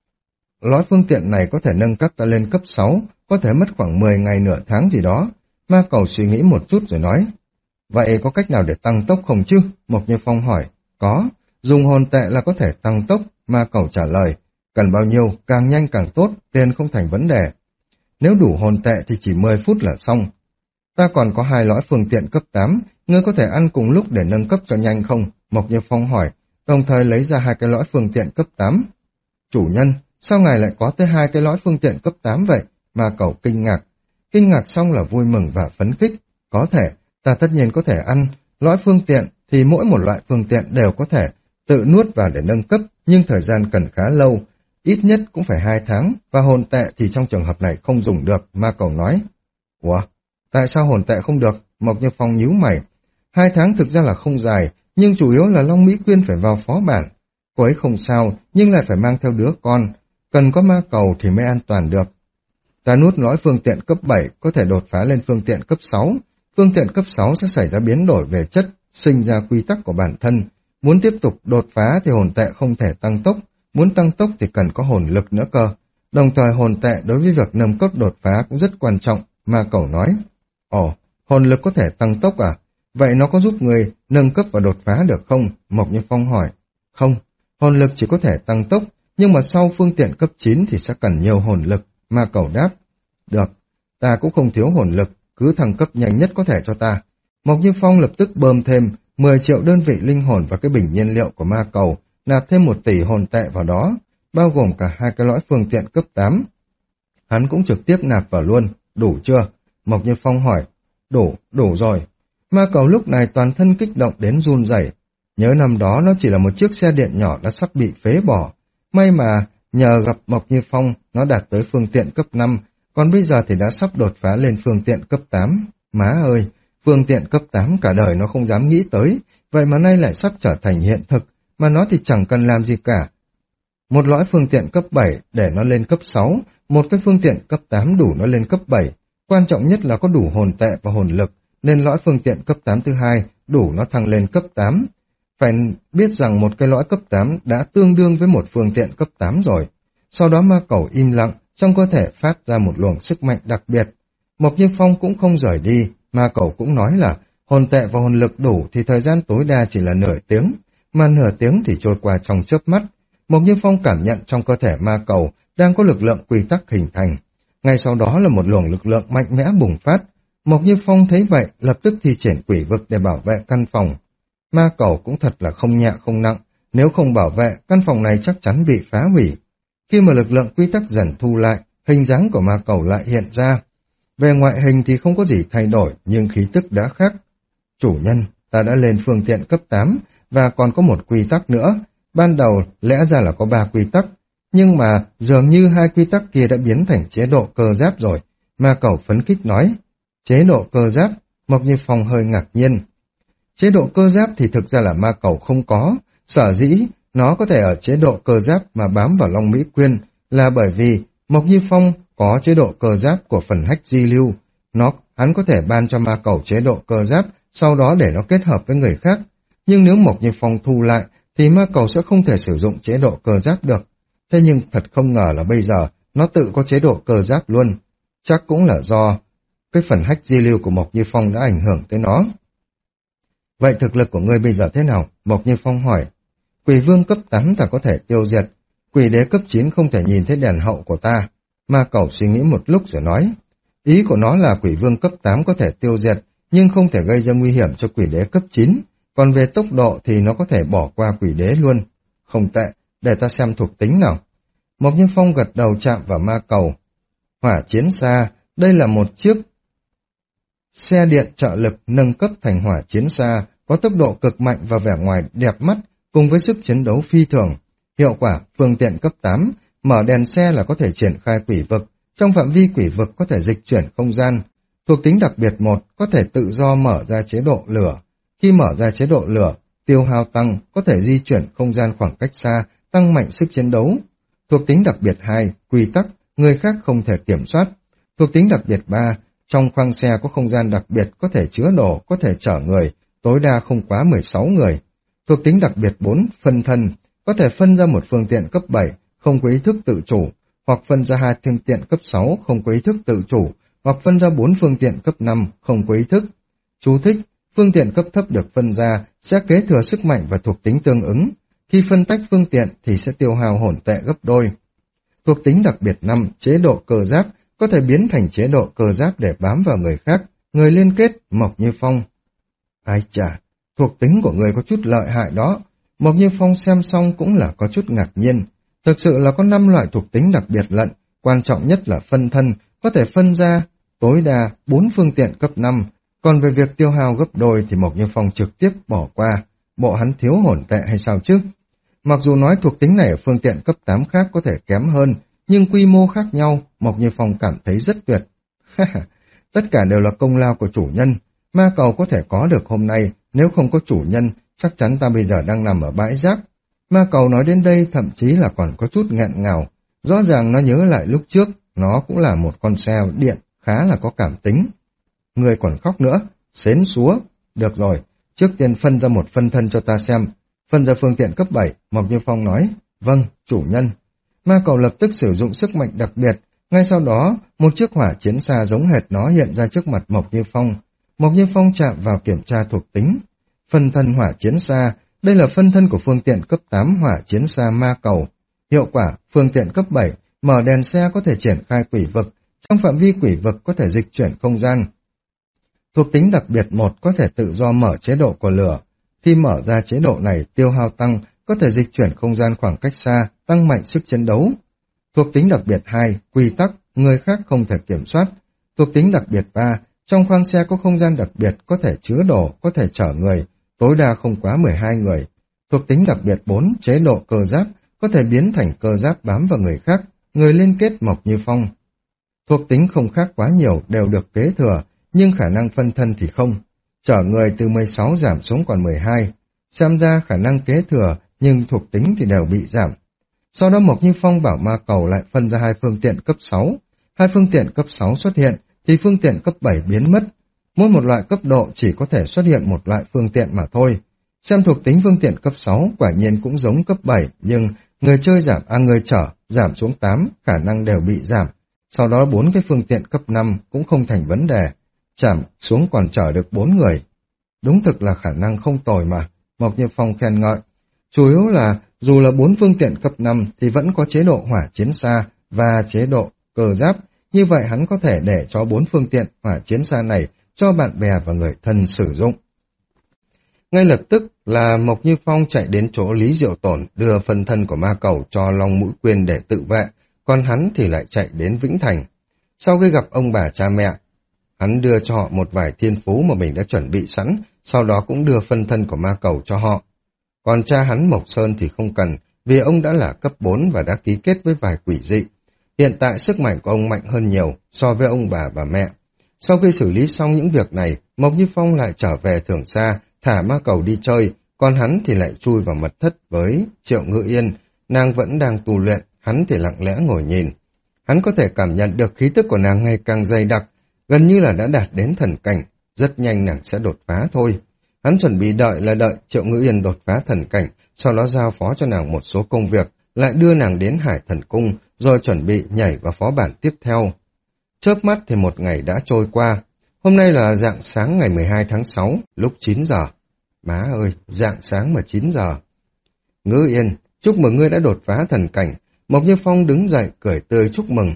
Lõi phương tiện này có thể nâng cấp ta lên cấp sáu, có thể mất khoảng mười ngày nửa tháng gì đó. Ma cầu suy nghĩ một chút rồi nói. Vậy có cách nào để tăng tốc không chứ? Mộc Như Phong hỏi. Có, dùng hồn tệ là có thể tăng tốc, ma cầu trả lời. Cần bao nhiêu, càng nhanh càng tốt, tiền không thành vấn đề. Nếu đủ hồn tệ thì chỉ mười phút là xong. Ta còn có hai lõi phương tiện cấp tám, ngươi có thể ăn cùng lúc để nâng cấp cho nhanh không? Mộc Như Phong hỏi, đồng thời lấy ra hai cái lõi phương tiện cấp tám. Chủ nhân, sao ngài lại có tới hai cái lõi phương tiện cấp tám vậy? Ma cầu kinh ngạc. Kinh ngạc xong là vui mừng và phấn khích. Có thể, ta tất nhiên có thể ăn. Lõi phương tiện thì mỗi một loại phương tiện đều có thể tự nuốt vào để nâng cấp, nhưng thời gian cần khá lâu. Ít nhất cũng phải hai tháng, và hồn tệ thì trong trường hợp này không dùng được, ma cầu nói. Ủa, tại sao hồn tệ không được? Mộc Như Phong nhíu mày. Hai tháng thực ra là không dài, nhưng chủ yếu là Long Mỹ Quyên phải vào phó bản. Cô ấy không sao, nhưng lại phải mang theo đứa con. Cần có ma cầu thì mới an toàn được. Ta nuốt lõi phương tiện cấp bảy có thể đột phá lên phương tiện cấp sáu. Phương tiện cấp sáu sẽ xảy ra biến đổi về chất, sinh ra quy tắc của bản thân. Muốn tiếp tục đột phá thì hồn tệ không thể tăng tốc. Muốn tăng tốc thì cần có hồn lực nữa cơ. Đồng thời hồn tệ đối với việc nâng cấp đột phá cũng rất quan trọng, ma cầu nói. Ồ, hồn lực có thể tăng tốc à? Vậy nó có giúp người nâng cấp và đột phá được không? Mộc Như Phong hỏi. Không, hồn lực chỉ có thể tăng tốc, nhưng mà sau phương tiện cấp chín thì sẽ cần nhiều hồn lực, ma cầu đáp. Được, ta cũng không thiếu hồn lực, cứ thăng cấp nhanh nhất có thể cho ta. Mộc Như Phong lập tức bơm thêm mười triệu đơn vị linh hồn vào cái bình nhiên liệu của ma cầu, nạp thêm một tỷ hồn tệ vào đó, bao gồm cả hai cái lõi phương tiện cấp tám. Hắn cũng trực tiếp nạp vào luôn, đủ chưa? Mộc Như Phong hỏi. Đủ, đủ rồi. Ma cầu lúc này toàn thân kích động đến run rẩy. Nhớ năm đó nó chỉ là một chiếc xe điện nhỏ đã sắp bị phế bỏ. May mà nhờ gặp Mộc Như Phong nó đạt tới phương tiện cấp năm, còn bây giờ thì đã sắp đột phá lên phương tiện cấp tám. Má ơi, phương tiện cấp tám cả đời nó không dám nghĩ tới, vậy mà nay lại sắp trở thành hiện thực, mà nó thì chẳng cần làm gì cả. Một lõi phương tiện cấp bảy để nó lên cấp sáu, một cái phương tiện cấp tám đủ nó lên cấp bảy. Quan trọng nhất là có đủ hồn tệ và hồn lực, nên lõi phương tiện cấp tám thứ hai đủ nó thăng lên cấp tám. Phải biết rằng một cái lõi cấp tám đã tương đương với một phương tiện cấp tám rồi. Sau đó ma cầu im lặng, trong cơ thể phát ra một luồng sức mạnh đặc biệt. Mộc Như Phong cũng không rời đi, ma cầu cũng nói là hồn tệ và hồn lực đủ thì thời gian tối đa chỉ là nửa tiếng, mà nửa tiếng thì trôi qua trong chớp mắt. Mộc Như Phong cảm nhận trong cơ thể ma cầu đang có lực lượng quy tắc hình thành. Ngay sau đó là một luồng lực lượng mạnh mẽ bùng phát. Mộc Như Phong thấy vậy, lập tức thi triển quỷ vực để bảo vệ căn phòng. Ma cầu cũng thật là không nhẹ không nặng, nếu không bảo vệ, căn phòng này chắc chắn bị phá hủy. Khi mà lực lượng quy tắc dần thu lại, hình dáng của ma cầu lại hiện ra. Về ngoại hình thì không có gì thay đổi, nhưng khí tức đã khác. Chủ nhân, ta đã lên phương tiện cấp tám, và còn có một quy tắc nữa. Ban đầu lẽ ra là có ba quy tắc, nhưng mà dường như hai quy tắc kia đã biến thành chế độ cơ giáp rồi. Ma cầu phấn khích nói. Chế độ cơ giáp, Mộc Như Phong hơi ngạc nhiên. Chế độ cơ giáp thì thực ra là ma cầu không có, sở dĩ nó có thể ở chế độ cơ giáp mà bám vào Long Mỹ Quyên là bởi vì Mộc Như Phong có chế độ cơ giáp của phần hách di lưu. Nó, hắn có thể ban cho ma cầu chế độ cơ giáp, sau đó để nó kết hợp với người khác. Nhưng nếu Mộc Như Phong thu lại, thì ma cầu sẽ không thể sử dụng chế độ cơ giáp được. Thế nhưng thật không ngờ là bây giờ, nó tự có chế độ cơ giáp luôn. Chắc cũng là do cái phần hách di lưu của Mộc Như Phong đã ảnh hưởng tới nó. Vậy thực lực của ngươi bây giờ thế nào? Mộc Như Phong hỏi. Quỷ vương cấp tám ta có thể tiêu diệt. Quỷ đế cấp chín không thể nhìn thấy đèn hậu của ta. Ma cầu suy nghĩ một lúc rồi nói. Ý của nó là quỷ vương cấp tám có thể tiêu diệt, nhưng không thể gây ra nguy hiểm cho quỷ đế cấp chín. Còn về tốc độ thì nó có thể bỏ qua quỷ đế luôn. Không tệ, để ta xem thuộc tính nào. Mộc Như Phong gật đầu chạm vào ma cầu. Hỏa chiến xa, đây là một chiếc xe điện trợ lực nâng cấp thành hỏa chiến xa, có tốc độ cực mạnh và vẻ ngoài đẹp mắt, cùng với sức chiến đấu phi thường. Hiệu quả, phương tiện cấp tám, mở đèn xe là có thể triển khai quỷ vực, trong phạm vi quỷ vực có thể dịch chuyển không gian. Thuộc tính đặc biệt một, có thể tự do mở ra chế độ lửa. Khi mở ra chế độ lửa, tiêu hao tăng, có thể di chuyển không gian khoảng cách xa, tăng mạnh sức chiến đấu. Thuộc tính đặc biệt hai, quy tắc, người khác không thể kiểm soát. Thuộc tính đặc biệt ba, trong khoang xe có không gian đặc biệt có thể chứa đồ, có thể chở người, tối đa không quá mười sáu người. Thuộc tính đặc biệt bốn, phân thân, có thể phân ra một phương tiện cấp bảy, không có ý thức tự chủ, hoặc phân ra hai phương tiện cấp sáu, không có ý thức tự chủ, hoặc phân ra bốn phương tiện cấp năm, không có ý thức. Chú thích, phương tiện cấp thấp được phân ra sẽ kế thừa sức mạnh và thuộc tính tương ứng. Khi phân tách phương tiện thì sẽ tiêu hao hồn tệ gấp đôi. Thuộc tính đặc biệt năm, chế độ cơ giáp, có thể biến thành chế độ cơ giáp để bám vào người khác, người liên kết, Mộc Như Phong. Ai chà, thuộc tính của người có chút lợi hại đó. Mộc Như Phong xem xong cũng là có chút ngạc nhiên. Thực sự là có năm loại thuộc tính đặc biệt lận, quan trọng nhất là phân thân, có thể phân ra tối đa bốn phương tiện cấp năm. Còn về việc tiêu hao gấp đôi thì Mộc Như Phong trực tiếp bỏ qua. Bộ hắn thiếu hồn tệ hay sao chứ? Mặc dù nói thuộc tính này ở phương tiện cấp tám khác có thể kém hơn, nhưng quy mô khác nhau, Mộc Như Phong cảm thấy rất tuyệt. Tất cả đều là công lao của chủ nhân. Ma cầu có thể có được hôm nay, nếu không có chủ nhân, chắc chắn ta bây giờ đang nằm ở bãi rác. Ma cầu nói đến đây thậm chí là còn có chút nghẹn ngào. Rõ ràng nó nhớ lại lúc trước, nó cũng là một con xe điện khá là có cảm tính. Người còn khóc nữa, xến xúa. Được rồi, trước tiên phân ra một phân thân cho ta xem. Phân ra phương tiện cấp bảy, Mộc Như Phong nói. Vâng, chủ nhân. Ma cầu lập tức sử dụng sức mạnh đặc biệt. Ngay sau đó, một chiếc hỏa chiến xa giống hệt nó hiện ra trước mặt Mộc Như Phong. Mộc Như Phong chạm vào kiểm tra thuộc tính. Phân thân hỏa chiến xa, đây là phân thân của phương tiện cấp tám hỏa chiến xa ma cầu. Hiệu quả, phương tiện cấp bảy, mở đèn xe có thể triển khai quỷ vực, trong phạm vi quỷ vực có thể dịch chuyển không gian. Thuộc tính đặc biệt một, có thể tự do mở chế độ của lửa. Khi mở ra chế độ này, tiêu hao tăng, có thể dịch chuyển không gian khoảng cách xa, tăng mạnh sức chiến đấu. Thuộc tính đặc biệt hai, quy tắc, người khác không thể kiểm soát. Thuộc tính đặc biệt ba, trong khoang xe có không gian đặc biệt, có thể chứa đồ, có thể chở người, tối đa không quá mười hai người. Thuộc tính đặc biệt bốn, chế độ cơ giáp, có thể biến thành cơ giáp bám vào người khác, người liên kết Mộc Như Phong. Thuộc tính không khác quá nhiều, đều được kế thừa, nhưng khả năng phân thân thì không. Chở người từ mười sáu giảm xuống còn mười hai. Xem ra khả năng kế thừa, nhưng thuộc tính thì đều bị giảm. Sau đó Mộc Như Phong bảo ma cầu lại phân ra hai phương tiện cấp sáu. Hai phương tiện cấp sáu xuất hiện, thì phương tiện cấp bảy biến mất. Mỗi một loại cấp độ chỉ có thể xuất hiện một loại phương tiện mà thôi. Xem thuộc tính phương tiện cấp sáu quả nhiên cũng giống cấp bảy, nhưng người chơi giảm, à người chở giảm xuống tám, khả năng đều bị giảm. Sau đó bốn cái phương tiện cấp năm cũng không thành vấn đề, giảm xuống còn chở được bốn người. Đúng thực là khả năng không tồi mà, Mộc Như Phong khen ngợi. Chủ yếu là dù là bốn phương tiện cấp năm thì vẫn có chế độ hỏa chiến xa và chế độ cơ giáp, như vậy hắn có thể để cho bốn phương tiện hỏa chiến xa này cho bạn bè và người thân sử dụng. Ngay lập tức là Mộc Như Phong chạy đến chỗ Lý Diệu Tổn đưa phân thân của ma cầu cho Long Mũi Quyên để tự vệ, còn hắn thì lại chạy đến Vĩnh Thành. Sau khi gặp ông bà cha mẹ, hắn đưa cho họ một vài thiên phú mà mình đã chuẩn bị sẵn, sau đó cũng đưa phân thân của ma cầu cho họ. Còn cha hắn Mộc Sơn thì không cần, vì ông đã là cấp bốn và đã ký kết với vài quỷ dị. Hiện tại sức mạnh của ông mạnh hơn nhiều so với ông bà và mẹ. Sau khi xử lý xong những việc này, Mộc Như Phong lại trở về Thường Sa, thả ma cầu đi chơi, còn hắn thì lại chui vào mật thất với Triệu Ngự Yên. Nàng vẫn đang tu luyện, hắn thì lặng lẽ ngồi nhìn. Hắn có thể cảm nhận được khí tức của nàng ngày càng dày đặc, gần như là đã đạt đến thần cảnh, rất nhanh nàng sẽ đột phá thôi. Hắn chuẩn bị đợi là đợi Triệu Ngữ Yên đột phá thần cảnh, sau đó giao phó cho nàng một số công việc, lại đưa nàng đến Hải Thần Cung, rồi chuẩn bị nhảy vào phó bản tiếp theo. Chớp mắt thì một ngày đã trôi qua. Hôm nay là rạng sáng ngày mười hai tháng sáu, lúc chín giờ. Má ơi, rạng sáng mà chín giờ. Ngữ Yên, chúc mừng ngươi đã đột phá thần cảnh. Mộc Như Phong đứng dậy cười tươi chúc mừng.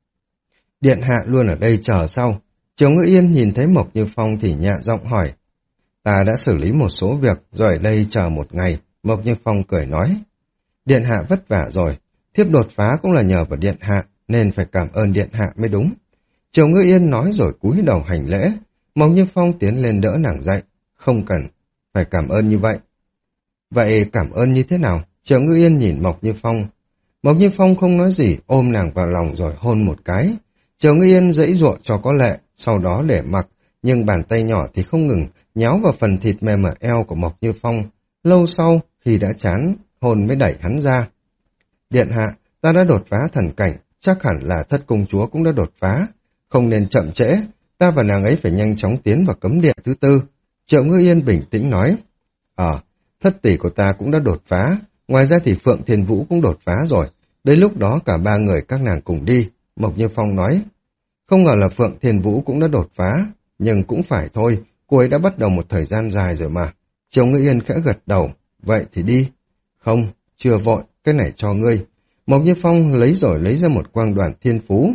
Điện hạ luôn ở đây chờ sau. Triệu Ngữ Yên nhìn thấy Mộc Như Phong thì nhẹ giọng hỏi. Ta đã xử lý một số việc rồi ở đây chờ một ngày. Mộc Như Phong cười nói. Điện hạ vất vả rồi. Thiếp đột phá cũng là nhờ vào điện hạ, nên phải cảm ơn điện hạ mới đúng. Triệu Ngữ Yên nói rồi cúi đầu hành lễ. Mộc Như Phong tiến lên đỡ nàng dậy. Không cần, phải cảm ơn như vậy. Vậy cảm ơn như thế nào? Triệu Ngữ Yên nhìn Mộc Như Phong. Mộc Như Phong không nói gì, ôm nàng vào lòng rồi hôn một cái. Triệu Ngữ Yên giãy giụa cho có lệ, sau đó để mặc, nhưng bàn tay nhỏ thì không ngừng nhéo vào phần thịt mềm ở eo của Mộc Như Phong. Lâu sau, khi đã chán, hồn mới đẩy hắn ra. Điện hạ, ta đã đột phá thần cảnh, chắc hẳn là thất công chúa cũng đã đột phá. Không nên chậm trễ, ta và nàng ấy phải nhanh chóng tiến vào cấm địa thứ tư. Triệu Ngữ Yên bình tĩnh nói. Ờ, thất tỷ của ta cũng đã đột phá, ngoài ra thì Phượng Thiên Vũ cũng đột phá rồi. Đến lúc đó cả ba người các nàng cùng đi, Mộc Như Phong nói. Không ngờ là Phượng Thiên Vũ cũng đã đột phá, nhưng cũng phải thôi, cô ấy đã bắt đầu một thời gian dài rồi mà. Triệu Ngữ Yên khẽ gật đầu, vậy thì đi. Không, chưa vội, cái này cho ngươi. Mộc Như Phong lấy rồi lấy ra một quang đoàn thiên phú.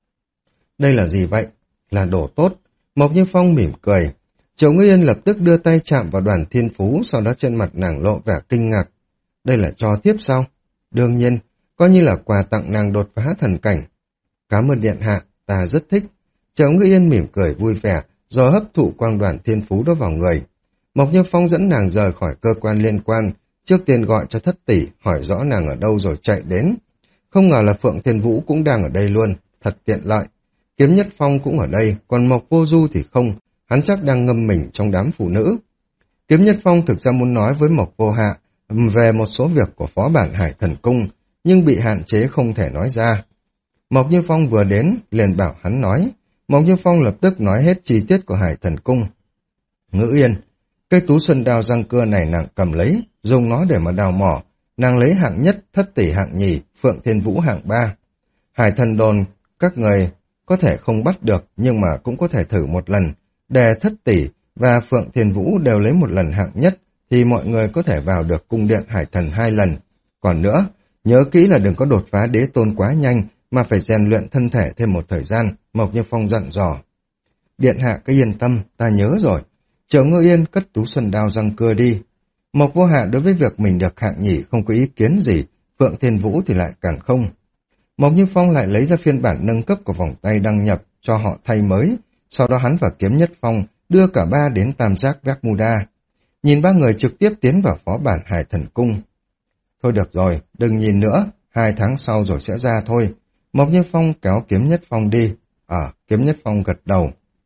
Đây là gì vậy? Là đồ tốt. Mộc Như Phong mỉm cười. Triệu Ngữ Yên lập tức đưa tay chạm vào đoàn thiên phú, sau đó trên mặt nàng lộ vẻ kinh ngạc. Đây là cho tiếp sao? Đương nhiên, coi như là quà tặng nàng đột phá thần cảnh. Cảm ơn điện hạ, ta rất thích. Triệu Ngữ Yên mỉm cười vui vẻ, rồi hấp thụ quang đoàn thiên phú đó vào người. Mộc Như Phong dẫn nàng rời khỏi cơ quan liên quan, trước tiên gọi cho thất tỷ, hỏi rõ nàng ở đâu rồi chạy đến. Không ngờ là Phượng Thiên Vũ cũng đang ở đây luôn, thật tiện lợi. Kiếm Nhất Phong cũng ở đây, còn Mộc Vô Du thì không, hắn chắc đang ngâm mình trong đám phụ nữ. Kiếm Nhất Phong thực ra muốn nói với Mộc Vô Hạ về một số việc của phó bản Hải Thần Cung, nhưng bị hạn chế không thể nói ra. Mộc Như Phong vừa đến, liền bảo hắn nói. Mộc Như Phong lập tức nói hết chi tiết của Hải Thần Cung. Ngữ Yên, cây tú xuân đao răng cưa này nàng cầm lấy, dùng nó để mà đào mỏ. Nàng lấy hạng nhất, thất tỷ hạng nhì, Phượng Thiên Vũ hạng ba. Hải Thần Đồn, các người có thể không bắt được, nhưng mà cũng có thể thử một lần. Để thất tỷ và Phượng Thiên Vũ đều lấy một lần hạng nhất, thì mọi người có thể vào được cung điện Hải Thần hai lần. Còn nữa, nhớ kỹ là đừng có đột phá đế tôn quá nhanh, mà phải rèn luyện thân thể thêm một thời gian, Mộc Như Phong dặn dò. Điện hạ cứ yên tâm, ta nhớ rồi. Triệu Ngữ Yên cất tú xuân đao răng cưa đi. Mộc Vô Hạ đối với việc mình được hạng nhì không có ý kiến gì, Phượng Thiên Vũ thì lại càng không. Mộc Như Phong lại lấy ra phiên bản nâng cấp của vòng tay đăng nhập cho họ thay mới, sau đó hắn và Kiếm Nhất Phong đưa cả ba đến tam giác Bermuda. Nhìn ba người trực tiếp tiến vào phó bản Hải Thần Cung. Thôi được rồi, đừng nhìn nữa, hai tháng sau rồi sẽ ra thôi. Mộc Như Phong kéo Kiếm Nhất Phong đi. À, Kiếm Nhất Phong gật đầu.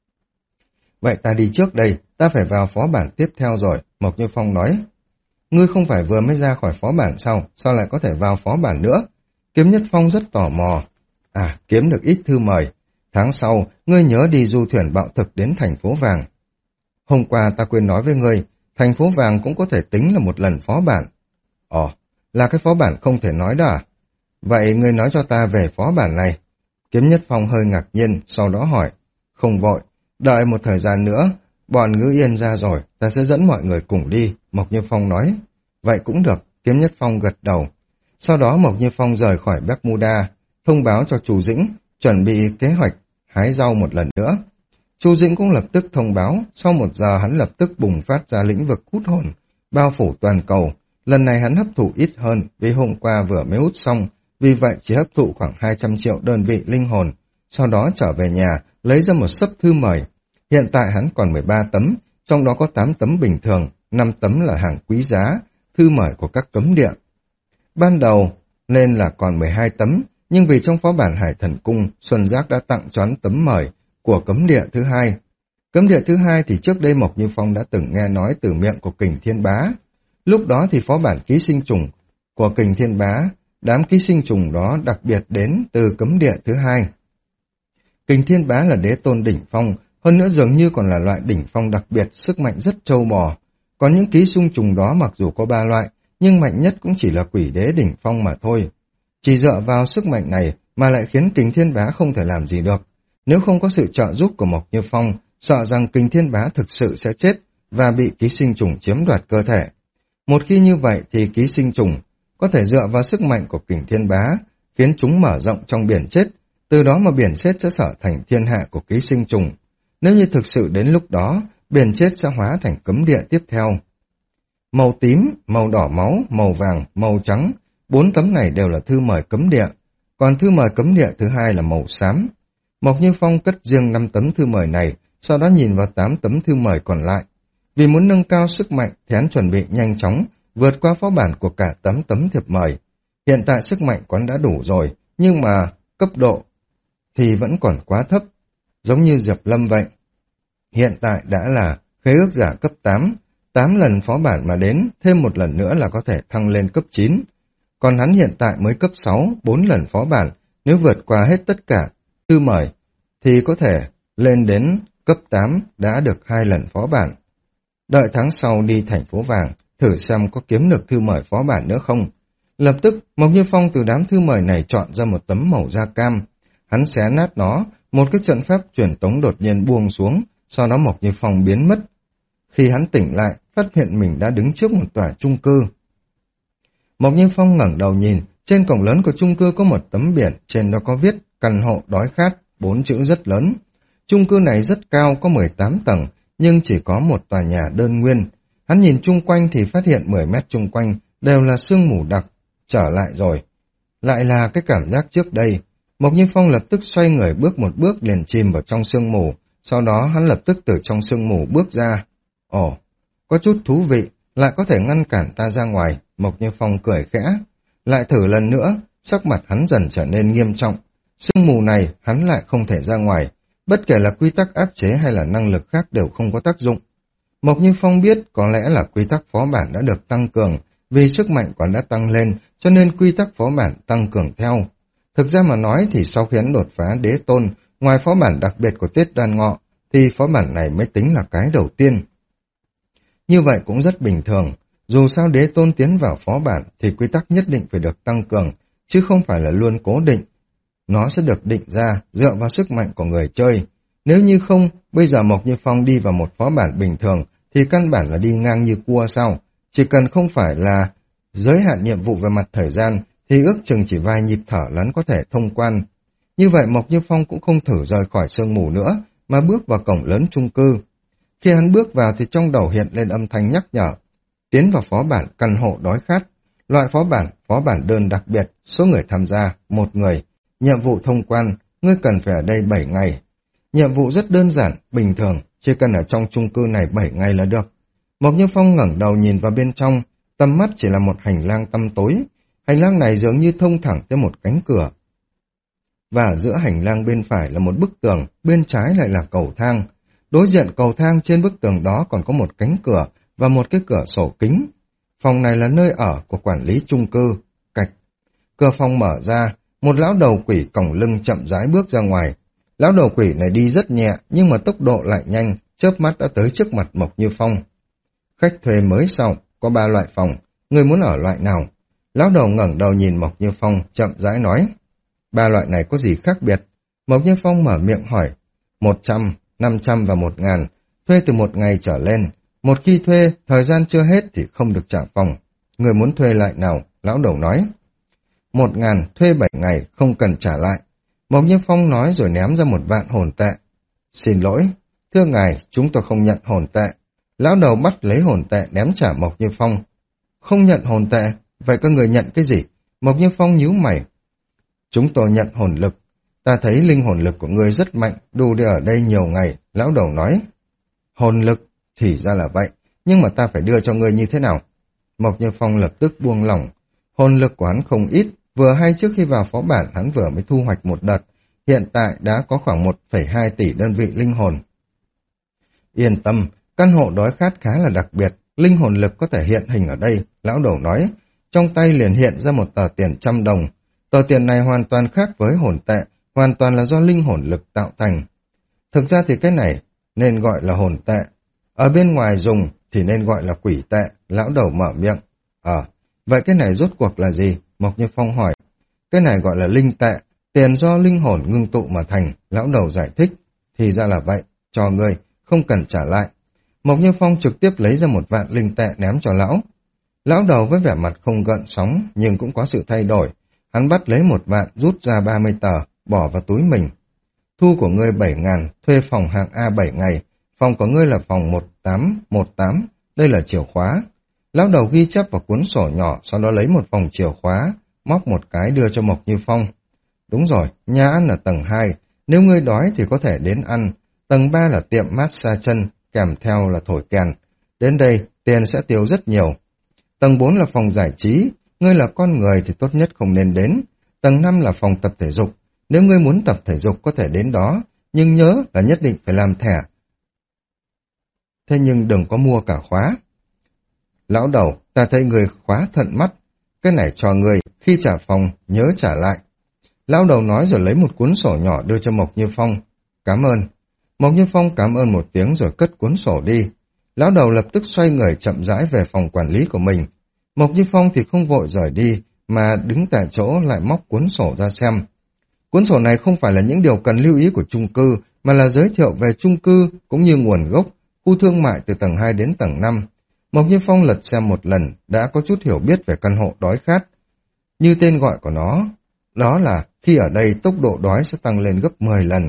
Vậy ta đi trước đây, ta phải vào phó bản tiếp theo rồi, Mộc Như Phong nói. Ngươi không phải vừa mới ra khỏi phó bản sao, sao lại có thể vào phó bản nữa? Kiếm Nhất Phong rất tò mò. À, kiếm được ít thư mời. Tháng sau, ngươi nhớ đi du thuyền bạo thực đến thành phố Vàng. Hôm qua ta quên nói với ngươi, thành phố Vàng cũng có thể tính là một lần phó bản. Ồ, là cái phó bản không thể nói đó à? Vậy ngươi nói cho ta về phó bản này. Kiếm Nhất Phong hơi ngạc nhiên, sau đó hỏi. Không vội, đợi một thời gian nữa, bọn Ngữ Yên ra rồi, ta sẽ dẫn mọi người cùng đi, Mộc Như Phong nói. Vậy cũng được, Kiếm Nhất Phong gật đầu. Sau đó Mộc Như Phong rời khỏi Bermuda, thông báo cho chủ Dĩnh, chuẩn bị kế hoạch hái rau một lần nữa. Chu Dĩnh cũng lập tức thông báo, sau một giờ hắn lập tức bùng phát ra lĩnh vực hút hồn, bao phủ toàn cầu. Lần này hắn hấp thụ ít hơn vì hôm qua vừa mới hút xong, vì vậy chỉ hấp thụ khoảng hai trăm triệu đơn vị linh hồn. Sau đó trở về nhà, lấy ra một xấp thư mời. Hiện tại hắn còn mười ba tấm, trong đó có tám tấm bình thường, năm tấm là hàng quý giá, thư mời của các cấm địa. Ban đầu nên là còn mười hai tấm, nhưng vì trong phó bản Hải Thần Cung, Xuân Giác đã tặng cho hắn tấm mời của cấm địa thứ hai. Cấm địa thứ hai thì trước đây Mộc Như Phong đã từng nghe nói từ miệng của Kình Thiên Bá. Lúc đó thì phó bản ký sinh trùng của Kình Thiên Bá, đám ký sinh trùng đó đặc biệt đến từ cấm địa thứ hai. Kình Thiên Bá là đế tôn đỉnh phong, hơn nữa dường như còn là loại đỉnh phong đặc biệt, sức mạnh rất trâu bò. Còn những ký sinh trùng đó mặc dù có ba loại, nhưng mạnh nhất cũng chỉ là quỷ đế đỉnh phong mà thôi. Chỉ dựa vào sức mạnh này mà lại khiến Kình Thiên Bá không thể làm gì được. Nếu không có sự trợ giúp của Mộc Như Phong, sợ rằng Kình Thiên Bá thực sự sẽ chết và bị ký sinh trùng chiếm đoạt cơ thể. Một khi như vậy thì ký sinh trùng có thể dựa vào sức mạnh của Kình Thiên Bá, khiến chúng mở rộng trong biển chết, từ đó mà biển chết sẽ trở thành thiên hạ của ký sinh trùng. Nếu như thực sự đến lúc đó, biển chết sẽ hóa thành cấm địa tiếp theo. Màu tím, màu đỏ máu, màu vàng, màu trắng, bốn tấm này đều là thư mời cấm địa, còn thư mời cấm địa thứ hai là màu xám. Mộc Như Phong cất riêng năm tấm thư mời này, sau đó nhìn vào tám tấm thư mời còn lại. Vì muốn nâng cao sức mạnh, thì hắn chuẩn bị nhanh chóng vượt qua phó bản của cả tám tấm thiệp mời. Hiện tại sức mạnh của hắn đã đủ rồi, nhưng mà cấp độ thì vẫn còn quá thấp, giống như Diệp Lâm vậy. Hiện tại đã là khế ước giả cấp tám, tám lần phó bản mà đến, thêm một lần nữa là có thể thăng lên cấp chín. Còn hắn hiện tại mới cấp sáu, bốn lần phó bản, nếu vượt qua hết tất cả thư mời, thì có thể lên đến cấp tám đã được hai lần phó bản. Đợi tháng sau đi thành phố vàng, thử xem có kiếm được thư mời phó bản nữa không. Lập tức, Mộc Như Phong từ đám thư mời này chọn ra một tấm màu da cam. Hắn xé nát nó, một cái trận pháp truyền tống đột nhiên buông xuống, sau đó Mộc Như Phong biến mất. Khi hắn tỉnh lại, phát hiện mình đã đứng trước một tòa chung cư. Mộc Như Phong ngẩng đầu nhìn, trên cổng lớn của chung cư có một tấm biển, trên đó có viết căn hộ đói khát, bốn chữ rất lớn. Chung cư này rất cao, có mười tám tầng, nhưng chỉ có một tòa nhà đơn nguyên. Hắn nhìn chung quanh thì phát hiện mười mét chung quanh đều là sương mù đặc. Trở lại rồi. Lại là cái cảm giác trước đây. Mộc Như Phong lập tức xoay người bước một bước liền chìm vào trong sương mù, sau đó hắn lập tức từ trong sương mù bước ra. Ồ, có chút thú vị, lại có thể ngăn cản ta ra ngoài. Mộc Như Phong cười khẽ. Lại thử lần nữa, sắc mặt hắn dần trở nên nghiêm trọng. Sương mù này hắn lại không thể ra ngoài, bất kể là quy tắc áp chế hay là năng lực khác đều không có tác dụng. Mộc Như Phong biết có lẽ là quy tắc phó bản đã được tăng cường, vì sức mạnh còn đã tăng lên, cho nên quy tắc phó bản tăng cường theo. Thực ra mà nói thì sau khi hắn đột phá đế tôn, ngoài phó bản đặc biệt của Tết Đoan Ngọ, thì phó bản này mới tính là cái đầu tiên. Như vậy cũng rất bình thường, dù sao đế tôn tiến vào phó bản thì quy tắc nhất định phải được tăng cường, chứ không phải là luôn cố định. Nó sẽ được định ra dựa vào sức mạnh của người chơi. Nếu như không, bây giờ Mộc Như Phong đi vào một phó bản bình thường thì căn bản là đi ngang như cua sao. Chỉ cần không phải là giới hạn nhiệm vụ về mặt thời gian thì ước chừng chỉ vài nhịp thở lắn có thể thông quan. Như vậy Mộc Như Phong cũng không thử rời khỏi sương mù nữa mà bước vào cổng lớn chung cư. Khi hắn bước vào thì trong đầu hiện lên âm thanh nhắc nhở. Tiến vào phó bản căn hộ đói khát. Loại phó bản, phó bản đơn đặc biệt, số người tham gia, một người. Nhiệm vụ thông quan, ngươi cần phải ở đây bảy ngày. Nhiệm vụ rất đơn giản, bình thường, chỉ cần ở trong chung cư này bảy ngày là được. Mộc Như Phong ngẩng đầu nhìn vào bên trong, tầm mắt chỉ là một hành lang tăm tối. Hành lang này dường như thông thẳng tới một cánh cửa. Và giữa hành lang bên phải là một bức tường, bên trái lại là cầu thang. Đối diện cầu thang trên bức tường đó còn có một cánh cửa và một cái cửa sổ kính. Phòng này là nơi ở của quản lý chung cư. Cạch. Cửa phòng mở ra, một lão đầu quỷ còng lưng chậm rãi bước ra ngoài. Lão đầu quỷ này đi rất nhẹ nhưng mà tốc độ lại nhanh, chớp mắt đã tới trước mặt Mộc Như Phong. Khách thuê mới xong, có ba loại phòng, người muốn ở loại nào? Lão đầu ngẩng đầu nhìn Mộc Như Phong, chậm rãi nói. Ba loại này có gì khác biệt? Mộc Như Phong mở miệng hỏi. Một trăm, năm trăm và một ngàn, thuê từ một ngày trở lên. Một khi thuê, thời gian chưa hết thì không được trả phòng. Người muốn thuê lại nào? Lão đầu nói. Một ngàn, thuê bảy ngày, không cần trả lại. Mộc Như Phong nói rồi ném ra một vạn hồn tệ. Xin lỗi, Thưa ngài, chúng tôi không nhận hồn tệ. Lão đầu bắt lấy hồn tệ ném trả Mộc Như Phong. Không nhận hồn tệ, vậy các người nhận cái gì? Mộc Như Phong nhíu mày. Chúng tôi nhận hồn lực. Ta thấy linh hồn lực của ngươi rất mạnh, đủ để ở đây nhiều ngày, lão đầu nói. Hồn lực, thì ra là vậy, nhưng mà ta phải đưa cho ngươi như thế nào? Mộc Như Phong lập tức buông lỏng. Hồn lực của hắn không ít, vừa hay trước khi vào phó bản hắn vừa mới thu hoạch một đợt, hiện tại đã có khoảng một phẩy hai tỷ đơn vị linh hồn. Yên tâm, căn hộ đói khát khá là đặc biệt, linh hồn lực có thể hiện hình ở đây, lão đầu nói. Trong tay liền hiện ra một tờ tiền trăm đồng. Tờ tiền này hoàn toàn khác với hồn tệ, hoàn toàn là do linh hồn lực tạo thành. Thực ra thì cái này nên gọi là hồn tệ. Ở bên ngoài dùng thì nên gọi là quỷ tệ, lão đầu mở miệng. Ờ, vậy cái này rốt cuộc là gì? Mộc Như Phong hỏi. Cái này gọi là linh tệ, tiền do linh hồn ngưng tụ mà thành, lão đầu giải thích. Thì ra là vậy, cho ngươi, không cần trả lại. Mộc Như Phong trực tiếp lấy ra một vạn linh tệ ném cho lão. Lão đầu với vẻ mặt không gợn sóng, nhưng cũng có sự thay đổi. Hắn bắt lấy một vạn, rút ra ba mươi tờ, bỏ vào túi mình. Thu của ngươi bảy ngàn, thuê phòng hạng A bảy ngày. Phòng của ngươi là phòng một tám một tám, đây là chìa khóa. Lão đầu ghi chép vào cuốn sổ nhỏ, sau đó lấy một phòng chìa khóa, móc một cái đưa cho Mộc Như Phong. Đúng rồi, nhà ăn ở tầng hai, nếu ngươi đói thì có thể đến ăn. Tầng ba là tiệm massage chân, kèm theo là thổi kèn. Đến đây, tiền sẽ tiêu rất nhiều. Tầng bốn là phòng giải trí, ngươi là con người thì tốt nhất không nên đến. Tầng năm là phòng tập thể dục, nếu ngươi muốn tập thể dục có thể đến đó, nhưng nhớ là nhất định phải làm thẻ. Thế nhưng đừng có mua cả khóa. Lão đầu, ta thấy người khóa thận mắt, cái này cho ngươi, khi trả phòng, nhớ trả lại. Lão đầu nói rồi lấy một cuốn sổ nhỏ đưa cho Mộc Như Phong. Cảm ơn. Mộc Như Phong cảm ơn một tiếng rồi cất cuốn sổ đi. Lão đầu lập tức xoay người chậm rãi về phòng quản lý của mình. Mộc Như Phong thì không vội rời đi, mà đứng tại chỗ lại móc cuốn sổ ra xem. Cuốn sổ này không phải là những điều cần lưu ý của chung cư, mà là giới thiệu về chung cư cũng như nguồn gốc, khu thương mại từ tầng hai đến tầng năm. Mộc Như Phong lật xem một lần, đã có chút hiểu biết về căn hộ đói khát. Như tên gọi của nó, đó là khi ở đây tốc độ đói sẽ tăng lên gấp mười lần.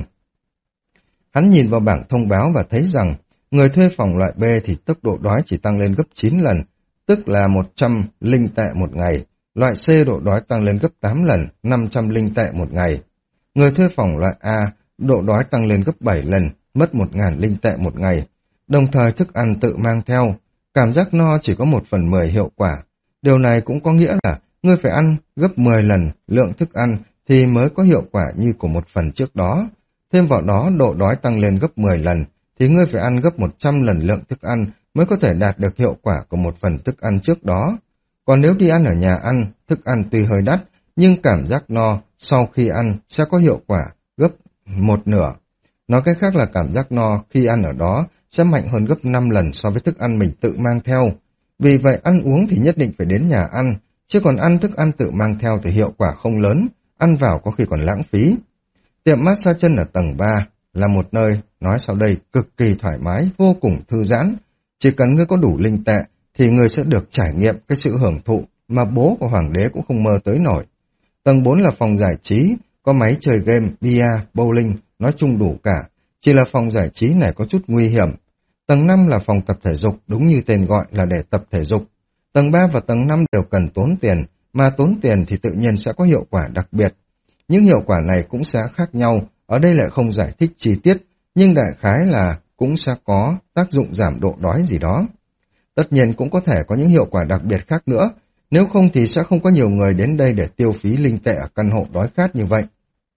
Hắn nhìn vào bảng thông báo và thấy rằng người thuê phòng loại B thì tốc độ đói chỉ tăng lên gấp chín lần, tức là một trăm linh tệ một ngày. Loại C độ đói tăng lên gấp tám lần, năm trăm linh tệ một ngày. Người thuê phòng loại A, độ đói tăng lên gấp bảy lần, mất một nghìn linh tệ một ngày. Đồng thời thức ăn tự mang theo, cảm giác no chỉ có một phần mười hiệu quả. Điều này cũng có nghĩa là ngươi phải ăn gấp mười lần lượng thức ăn thì mới có hiệu quả như của một phần trước đó. Thêm vào đó độ đói tăng lên gấp mười lần thì ngươi phải ăn gấp một trăm lần lượng thức ăn mới có thể đạt được hiệu quả của một phần thức ăn trước đó. Còn nếu đi ăn ở nhà ăn, thức ăn tuy hơi đắt, nhưng cảm giác no sau khi ăn sẽ có hiệu quả gấp một nửa. Nói cách khác là cảm giác no khi ăn ở đó sẽ mạnh hơn gấp năm lần so với thức ăn mình tự mang theo. Vì vậy ăn uống thì nhất định phải đến nhà ăn, chứ còn ăn thức ăn tự mang theo thì hiệu quả không lớn, ăn vào có khi còn lãng phí. Tiệm massage chân ở tầng ba là một nơi, nói sau đây, cực kỳ thoải mái, vô cùng thư giãn. Chỉ cần ngươi có đủ linh tệ thì ngươi sẽ được trải nghiệm cái sự hưởng thụ mà bố của hoàng đế cũng không mơ tới nổi. Tầng bốn là phòng giải trí, có máy chơi game, bia, bowling, nói chung đủ cả. Chỉ là phòng giải trí này có chút nguy hiểm. Tầng năm là phòng tập thể dục, đúng như tên gọi là để tập thể dục. Tầng ba và tầng năm đều cần tốn tiền, mà tốn tiền thì tự nhiên sẽ có hiệu quả đặc biệt. Những hiệu quả này cũng sẽ khác nhau, ở đây lại không giải thích chi tiết, nhưng đại khái là cũng sẽ có tác dụng giảm độ đói gì đó. Tất nhiên cũng có thể có những hiệu quả đặc biệt khác nữa, nếu không thì sẽ không có nhiều người đến đây để tiêu phí linh tệ ở căn hộ đói khát như vậy.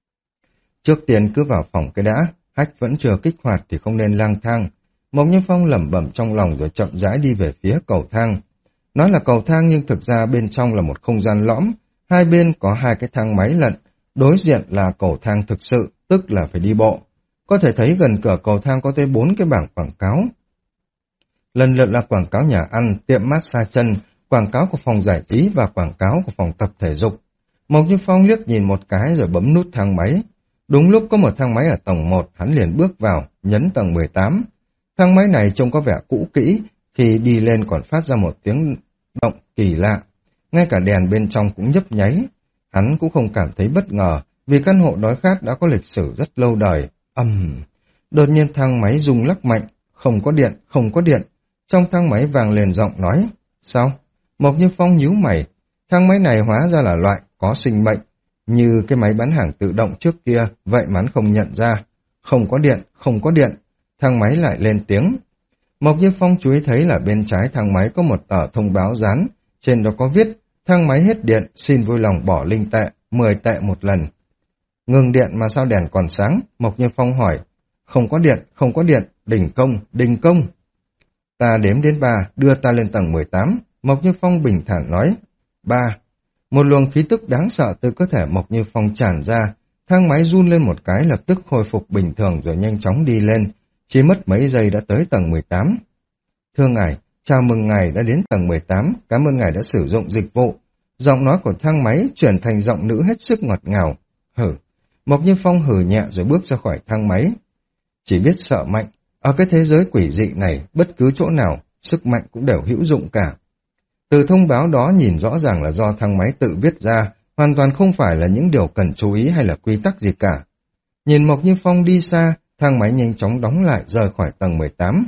Trước tiên cứ vào phòng cái đã, hack vẫn chưa kích hoạt thì không nên lang thang. Mộc Như Phong lẩm bẩm trong lòng rồi chậm rãi đi về phía cầu thang. Nói là cầu thang nhưng thực ra bên trong là một không gian lõm, hai bên có hai cái thang máy lận, đối diện là cầu thang thực sự, tức là phải đi bộ. Có thể thấy gần cửa cầu thang có tới bốn cái bảng quảng cáo. Lần lượt là quảng cáo nhà ăn, tiệm massage chân, quảng cáo của phòng giải trí và quảng cáo của phòng tập thể dục. Mộc Như Phong liếc nhìn một cái rồi bấm nút thang máy. Đúng lúc có một thang máy ở tầng một, hắn liền bước vào, nhấn tầng mười tám. Thang máy này trông có vẻ cũ kỹ, khi đi lên còn phát ra một tiếng động kỳ lạ. Ngay cả đèn bên trong cũng nhấp nháy. Hắn cũng không cảm thấy bất ngờ, vì căn hộ đói khát đã có lịch sử rất lâu đời. Ầm, Đột nhiên thang máy rung lắc mạnh, không có điện, không có điện. Trong thang máy vang lên giọng nói, sao? Mộc Như Phong nhíu mày, thang máy này hóa ra là loại có sinh mệnh, như cái máy bán hàng tự động trước kia, vậy mà hắn không nhận ra. Không có điện, không có điện, thang máy lại lên tiếng. Mộc Như Phong chú ý thấy là bên trái thang máy có một tờ thông báo dán, trên đó có viết, thang máy hết điện, xin vui lòng bỏ linh tệ, mười tệ một lần. Ngừng điện mà sao đèn còn sáng? Mộc Như Phong hỏi. Không có điện, không có điện, đình công, đình công. Ta đếm đến ba, đưa ta lên tầng mười tám. Mộc Như Phong bình thản nói. Ba. Một luồng khí tức đáng sợ từ cơ thể Mộc Như Phong tràn ra, thang máy run lên một cái lập tức khôi phục bình thường rồi nhanh chóng đi lên, chỉ mất mấy giây đã tới tầng mười tám. Thưa ngài, chào mừng ngài đã đến tầng mười tám, cảm ơn ngài đã sử dụng dịch vụ. Giọng nói của thang máy chuyển thành giọng nữ hết sức ngọt ngào. Hử. Mộc Như Phong hử nhẹ rồi bước ra khỏi thang máy. Chỉ biết sợ mạnh, ở cái thế giới quỷ dị này, bất cứ chỗ nào, sức mạnh cũng đều hữu dụng cả. Từ thông báo đó nhìn rõ ràng là do thang máy tự viết ra, hoàn toàn không phải là những điều cần chú ý hay là quy tắc gì cả. Nhìn Mộc Như Phong đi xa, thang máy nhanh chóng đóng lại rời khỏi tầng mười tám.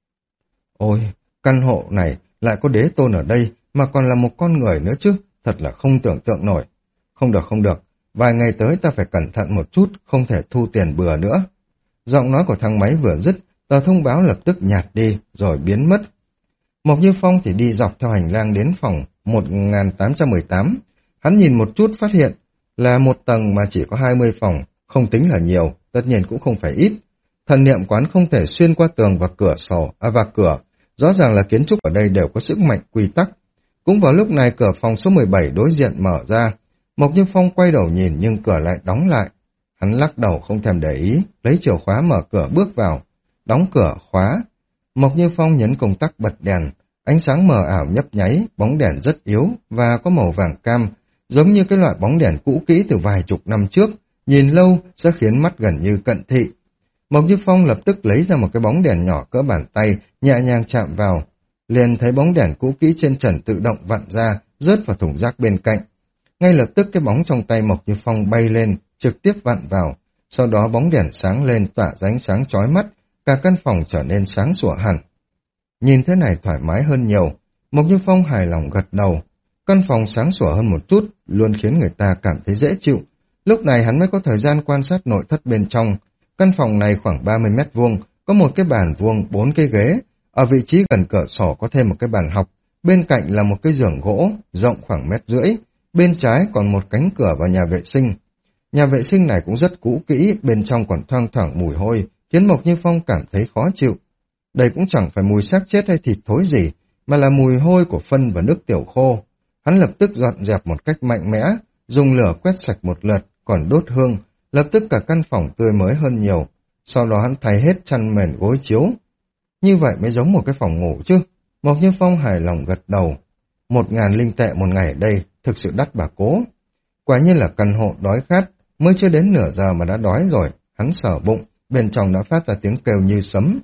Ôi, căn hộ này lại có đế tôn ở đây mà còn là một con người nữa chứ, thật là không tưởng tượng nổi. Không được không được, vài ngày tới ta phải cẩn thận một chút, không thể thu tiền bừa nữa. Giọng nói của thang máy vừa dứt, tờ thông báo lập tức nhạt đi rồi biến mất. Mộc Như Phong thì đi dọc theo hành lang đến phòng một nghìn tám trăm mười tám. Hắn nhìn một chút phát hiện là một tầng mà chỉ có hai mươi phòng, không tính là nhiều, tất nhiên cũng không phải ít. Thần niệm quán không thể xuyên qua tường và cửa sổ, à và cửa, rõ ràng là kiến trúc ở đây đều có sức mạnh quy tắc. Cũng vào lúc này cửa phòng số mười bảy đối diện mở ra, Mộc Như Phong quay đầu nhìn nhưng cửa lại đóng lại. Hắn lắc đầu không thèm để ý, lấy chìa khóa mở cửa bước vào, đóng cửa khóa. Mộc Như Phong nhấn công tắc bật đèn, ánh sáng mờ ảo nhấp nháy, bóng đèn rất yếu và có màu vàng cam, giống như cái loại bóng đèn cũ kỹ từ vài chục năm trước, nhìn lâu sẽ khiến mắt gần như cận thị. Mộc Như Phong lập tức lấy ra một cái bóng đèn nhỏ cỡ bàn tay, nhẹ nhàng chạm vào, liền thấy bóng đèn cũ kỹ trên trần tự động vặn ra, rớt vào thùng rác bên cạnh. Ngay lập tức cái bóng trong tay Mộc Như Phong bay lên, trực tiếp vặn vào, sau đó bóng đèn sáng lên tỏa ra ánh sáng chói mắt, cả căn phòng trở nên sáng sủa hẳn. Nhìn thế này thoải mái hơn nhiều, Mộc Như Phong hài lòng gật đầu. Căn phòng sáng sủa hơn một chút, luôn khiến người ta cảm thấy dễ chịu. Lúc này hắn mới có thời gian quan sát nội thất bên trong. Căn phòng này khoảng ba mươi mét vuông, có một cái bàn vuông, bốn cái ghế. Ở vị trí gần cửa sổ có thêm một cái bàn học, bên cạnh là một cái giường gỗ, rộng khoảng mét rưỡi. Bên trái còn một cánh cửa vào nhà vệ sinh. Nhà vệ sinh này cũng rất cũ kỹ, bên trong còn thoang thoảng mùi hôi, khiến Mộc Như Phong cảm thấy khó chịu. Đây cũng chẳng phải mùi xác chết hay thịt thối gì, mà là mùi hôi của phân và nước tiểu khô. Hắn lập tức dọn dẹp một cách mạnh mẽ, dùng lửa quét sạch một lượt, còn đốt hương, lập tức cả căn phòng tươi mới hơn nhiều. Sau đó hắn thay hết chăn mền gối chiếu. Như vậy mới giống một cái phòng ngủ chứ. Mộc Như Phong hài lòng gật đầu. Một ngàn linh tệ một ngày ở đây, thực sự đắt bà cố. Quả nhiên là căn hộ đói khát, mới chưa đến nửa giờ mà đã đói rồi. Hắn sờ bụng, bên trong đã phát ra tiếng kêu như sấm.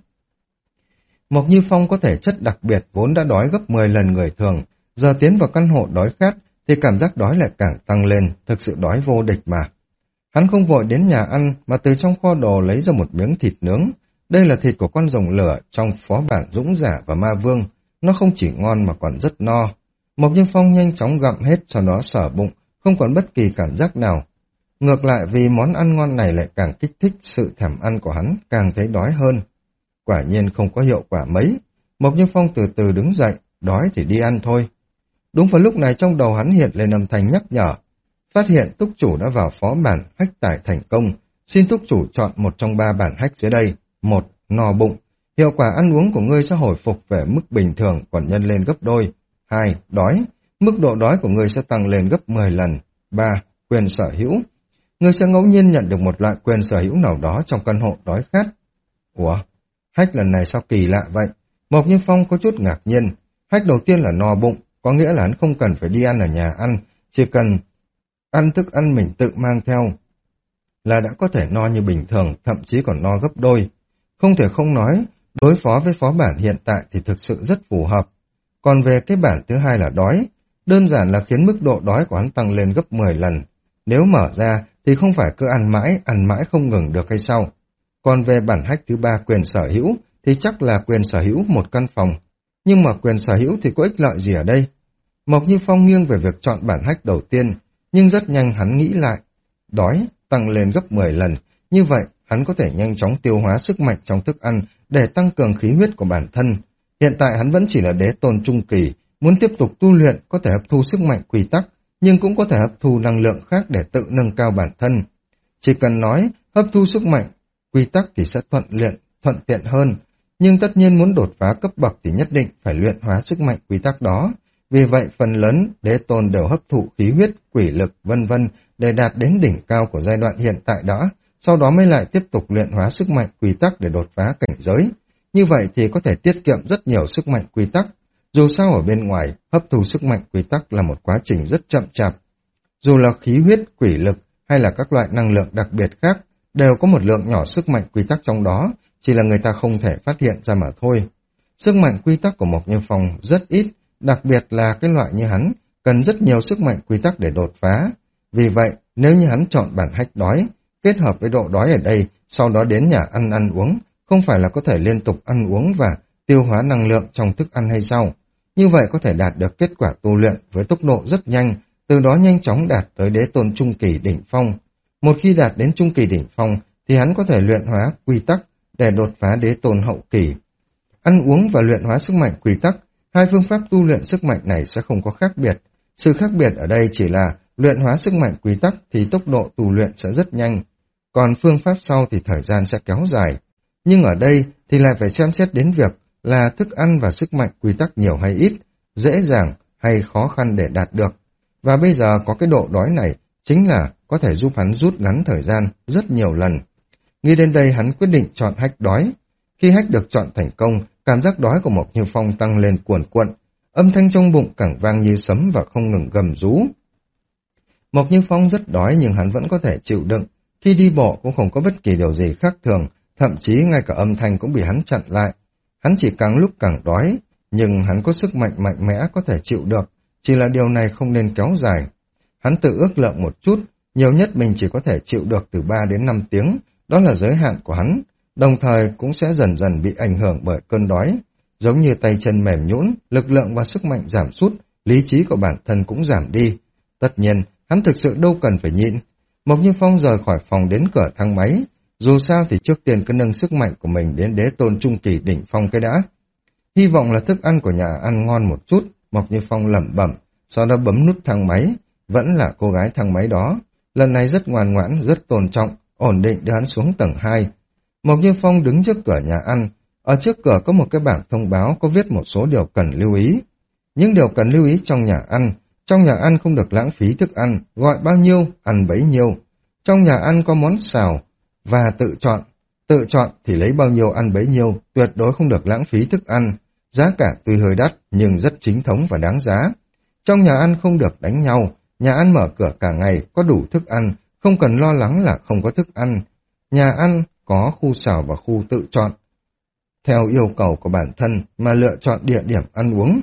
Mộc Như Phong có thể chất đặc biệt vốn đã đói gấp mười lần người thường, giờ tiến vào căn hộ đói khát thì cảm giác đói lại càng tăng lên, thực sự đói vô địch mà. Hắn không vội đến nhà ăn mà từ trong kho đồ lấy ra một miếng thịt nướng. Đây là thịt của con rồng lửa trong phó bản Dũng Giả và Ma Vương, nó không chỉ ngon mà còn rất no. Mộc Như Phong nhanh chóng gặm hết, sau đó sờ bụng, không còn bất kỳ cảm giác nào. Ngược lại vì món ăn ngon này lại càng kích thích sự thèm ăn của hắn, càng thấy đói hơn. Quả nhiên không có hiệu quả mấy. Mộc Như Phong từ từ đứng dậy, đói thì đi ăn thôi. Đúng vào lúc này trong đầu hắn hiện lên âm thanh nhắc nhở. Phát hiện túc chủ đã vào phó bản hách tải thành công. Xin túc chủ chọn một trong ba bản hách dưới đây. Một, no bụng. Hiệu quả ăn uống của ngươi sẽ hồi phục về mức bình thường còn nhân lên gấp đôi. Hai, đói. Mức độ đói của ngươi sẽ tăng lên gấp mười lần. Ba, quyền sở hữu. Ngươi sẽ ngẫu nhiên nhận được một loại quyền sở hữu nào đó trong căn hộ đói khát. Ủa? Hách lần này sao kỳ lạ vậy? Mộc Như Phong có chút ngạc nhiên. Hách đầu tiên là no bụng, có nghĩa là hắn không cần phải đi ăn ở nhà ăn, chỉ cần ăn thức ăn mình tự mang theo là đã có thể no như bình thường, thậm chí còn no gấp đôi. Không thể không nói, đối phó với phó bản hiện tại thì thực sự rất phù hợp. Còn về cái bản thứ hai là đói, đơn giản là khiến mức độ đói của hắn tăng lên gấp mười lần. Nếu mở ra thì không phải cứ ăn mãi, ăn mãi không ngừng được hay sao? Còn về bản hách thứ ba quyền sở hữu thì chắc là quyền sở hữu một căn phòng. Nhưng mà quyền sở hữu thì có ích lợi gì ở đây? Mộc Như Phong nghiêng về việc chọn bản hách đầu tiên, nhưng rất nhanh hắn nghĩ lại. Đói tăng lên gấp mười lần, như vậy hắn có thể nhanh chóng tiêu hóa sức mạnh trong thức ăn để tăng cường khí huyết của bản thân. Hiện tại hắn vẫn chỉ là đế tôn trung kỳ, muốn tiếp tục tu luyện có thể hấp thu sức mạnh quy tắc, nhưng cũng có thể hấp thu năng lượng khác để tự nâng cao bản thân. Chỉ cần nói hấp thu sức mạnh quy tắc thì sẽ thuận luyện, thuận tiện hơn, nhưng tất nhiên muốn đột phá cấp bậc thì nhất định phải luyện hóa sức mạnh quy tắc đó. Vì vậy phần lớn đế tôn đều hấp thụ khí huyết, quỷ lực, vân vân để đạt đến đỉnh cao của giai đoạn hiện tại đã, sau đó mới lại tiếp tục luyện hóa sức mạnh quy tắc để đột phá cảnh giới. Như vậy thì có thể tiết kiệm rất nhiều sức mạnh quy tắc. Dù sao ở bên ngoài, hấp thu sức mạnh quy tắc là một quá trình rất chậm chạp. Dù là khí huyết, quỷ lực hay là các loại năng lượng đặc biệt khác, đều có một lượng nhỏ sức mạnh quy tắc trong đó, chỉ là người ta không thể phát hiện ra mà thôi. Sức mạnh quy tắc của Mộc Như Phong rất ít, đặc biệt là cái loại như hắn, cần rất nhiều sức mạnh quy tắc để đột phá. Vì vậy, nếu như hắn chọn bản hách đói, kết hợp với độ đói ở đây, sau đó đến nhà ăn ăn uống, không phải là có thể liên tục ăn uống và tiêu hóa năng lượng trong thức ăn hay sao? Như vậy có thể đạt được kết quả tu luyện với tốc độ rất nhanh, từ đó nhanh chóng đạt tới đế tôn trung kỳ đỉnh phong. Một khi đạt đến trung kỳ đỉnh phong, thì hắn có thể luyện hóa quy tắc để đột phá đế tôn hậu kỳ. Ăn uống và luyện hóa sức mạnh quy tắc, hai phương pháp tu luyện sức mạnh này sẽ không có khác biệt. Sự khác biệt ở đây chỉ là luyện hóa sức mạnh quy tắc thì tốc độ tu luyện sẽ rất nhanh, còn phương pháp sau thì thời gian sẽ kéo dài. Nhưng ở đây thì lại phải xem xét đến việc là thức ăn và sức mạnh quy tắc nhiều hay ít, dễ dàng hay khó khăn để đạt được. Và bây giờ có cái độ đói này chính là có thể giúp hắn rút ngắn thời gian rất nhiều lần. Nghĩ đến đây hắn quyết định chọn hách đói. Khi hách được chọn thành công, cảm giác đói của Mộc Như Phong tăng lên cuồn cuộn, âm thanh trong bụng càng vang như sấm và không ngừng gầm rú. Mộc Như Phong rất đói nhưng hắn vẫn có thể chịu đựng, khi đi bộ cũng không có bất kỳ điều gì khác thường, thậm chí ngay cả âm thanh cũng bị hắn chặn lại. Hắn chỉ càng lúc càng đói, nhưng hắn có sức mạnh mạnh mẽ có thể chịu được, chỉ là điều này không nên kéo dài. Hắn tự ước lượng một chút, nhiều nhất mình chỉ có thể chịu được từ ba đến năm tiếng, đó là giới hạn của hắn, đồng thời cũng sẽ dần dần bị ảnh hưởng bởi cơn đói. Giống như tay chân mềm nhũn, lực lượng và sức mạnh giảm sút, lý trí của bản thân cũng giảm đi. Tất nhiên, hắn thực sự đâu cần phải nhịn. Mộc Như Phong rời khỏi phòng đến cửa thang máy, dù sao thì trước tiên cứ nâng sức mạnh của mình đến đế tôn trung kỳ đỉnh phong cái đã. Hy vọng là thức ăn của nhà ăn ngon một chút, Mộc Như Phong lẩm bẩm, sau đó bấm nút thang máy. Vẫn là cô gái thang máy đó, lần này rất ngoan ngoãn, rất tôn trọng, ổn định đưa hắn xuống tầng hai. Mộc Như Phong đứng trước cửa nhà ăn, ở trước cửa có một cái bảng thông báo có viết một số điều cần lưu ý. Những điều cần lưu ý trong nhà ăn: trong nhà ăn không được lãng phí thức ăn, gọi bao nhiêu, ăn bấy nhiêu. Trong nhà ăn có món xào và tự chọn, tự chọn thì lấy bao nhiêu ăn bấy nhiêu, tuyệt đối không được lãng phí thức ăn. Giá cả tuy hơi đắt nhưng rất chính thống và đáng giá. Trong nhà ăn không được đánh nhau, nhà ăn mở cửa cả ngày, có đủ thức ăn, không cần lo lắng là không có thức ăn. Nhà ăn có khu xào và khu tự chọn, theo yêu cầu của bản thân mà lựa chọn địa điểm ăn uống.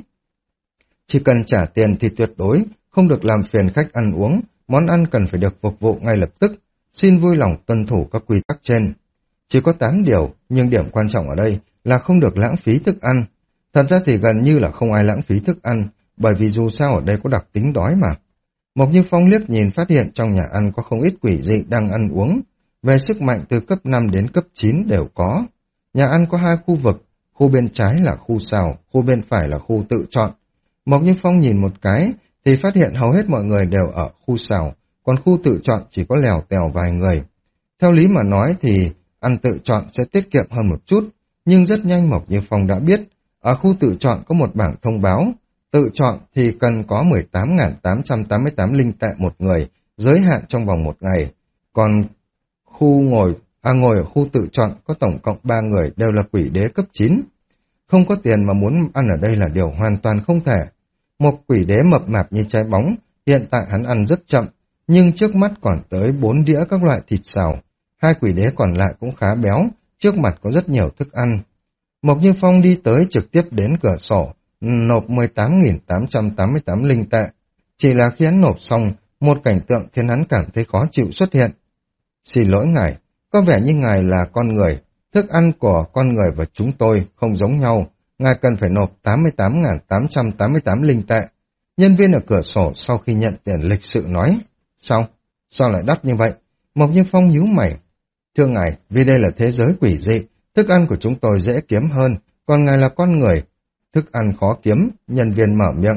Chỉ cần trả tiền thì tuyệt đối không được làm phiền khách ăn uống, món ăn cần phải được phục vụ ngay lập tức. Xin vui lòng tuân thủ các quy tắc trên. Chỉ có tám điều, nhưng điểm quan trọng ở đây là không được lãng phí thức ăn. Thật ra thì gần như là không ai lãng phí thức ăn, bởi vì dù sao ở đây có đặc tính đói mà. Mộc Như Phong liếc nhìn phát hiện trong nhà ăn có không ít quỷ dị đang ăn uống. Về sức mạnh từ cấp năm đến cấp chín đều có. Nhà ăn có hai khu vực, khu bên trái là khu xào, khu bên phải là khu tự chọn. Mộc Như Phong nhìn một cái thì phát hiện hầu hết mọi người đều ở khu xào, còn khu tự chọn chỉ có lèo tèo vài người. Theo lý mà nói thì ăn tự chọn sẽ tiết kiệm hơn một chút, nhưng rất nhanh Mộc Như Phong đã biết, ở khu tự chọn có một bảng thông báo, tự chọn thì cần có mười tám nghìn tám trăm tám mươi tám linh tệ một người, giới hạn trong vòng một ngày. Còn khu ngồi, à ngồi ở khu tự chọn có tổng cộng ba người đều là quỷ đế cấp chín. Không có tiền mà muốn ăn ở đây là điều hoàn toàn không thể. Một quỷ đế mập mạp như trái bóng, hiện tại hắn ăn rất chậm, nhưng trước mắt còn tới bốn đĩa các loại thịt xào. Hai quỷ đế còn lại cũng khá béo, trước mặt có rất nhiều thức ăn. Mộc Như Phong đi tới trực tiếp đến cửa sổ, nộp mười tám nghìn tám trăm tám mươi tám linh tệ. Chỉ là khi hắn nộp xong, một cảnh tượng khiến hắn cảm thấy khó chịu xuất hiện. Xin lỗi ngài, có vẻ như ngài là con người. Thức ăn của con người và chúng tôi không giống nhau. Ngài cần phải nộp tám mươi tám nghìn tám trăm tám mươi tám linh tệ. Nhân viên ở cửa sổ sau khi nhận tiền lịch sự nói. Sao? Sao lại đắt như vậy? Mộc Như Phong nhíu mày. Thưa ngài, vì đây là thế giới quỷ dị, thức ăn của chúng tôi dễ kiếm hơn, còn ngài là con người. Thức ăn khó kiếm, nhân viên mở miệng.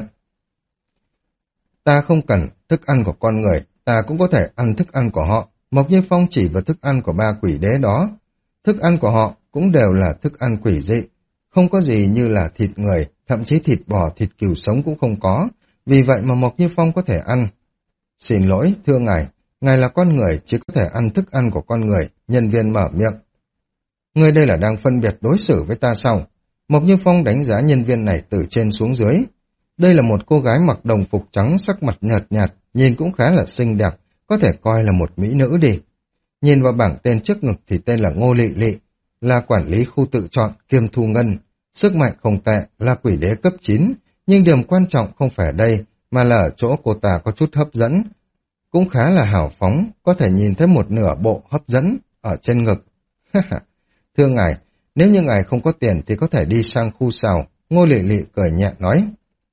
Ta không cần thức ăn của con người, ta cũng có thể ăn thức ăn của họ. Mộc Như Phong chỉ vào thức ăn của ba quỷ đế đó. Thức ăn của họ cũng đều là thức ăn quỷ dị, không có gì như là thịt người, thậm chí thịt bò, thịt cừu sống cũng không có, vì vậy mà Mộc Như Phong có thể ăn. Xin lỗi, thưa ngài, ngài là con người, chỉ có thể ăn thức ăn của con người, nhân viên mở miệng. Ngươi đây là đang phân biệt đối xử với ta sao? Mộc Như Phong đánh giá nhân viên này từ trên xuống dưới. Đây là một cô gái mặc đồng phục trắng, sắc mặt nhợt nhạt, nhìn cũng khá là xinh đẹp, có thể coi là một mỹ nữ đi. Nhìn vào bảng tên trước ngực thì tên là Ngô Lị Lị, là quản lý khu tự chọn kiêm thu ngân. Sức mạnh không tệ, là quỷ đế cấp chín, nhưng điểm quan trọng không phải ở đây, mà là ở chỗ cô ta có chút hấp dẫn. Cũng khá là hào phóng, có thể nhìn thấy một nửa bộ hấp dẫn ở trên ngực. Thưa ngài, nếu như ngài không có tiền thì có thể đi sang khu sào. Ngô Lị Lị cười nhẹ nói.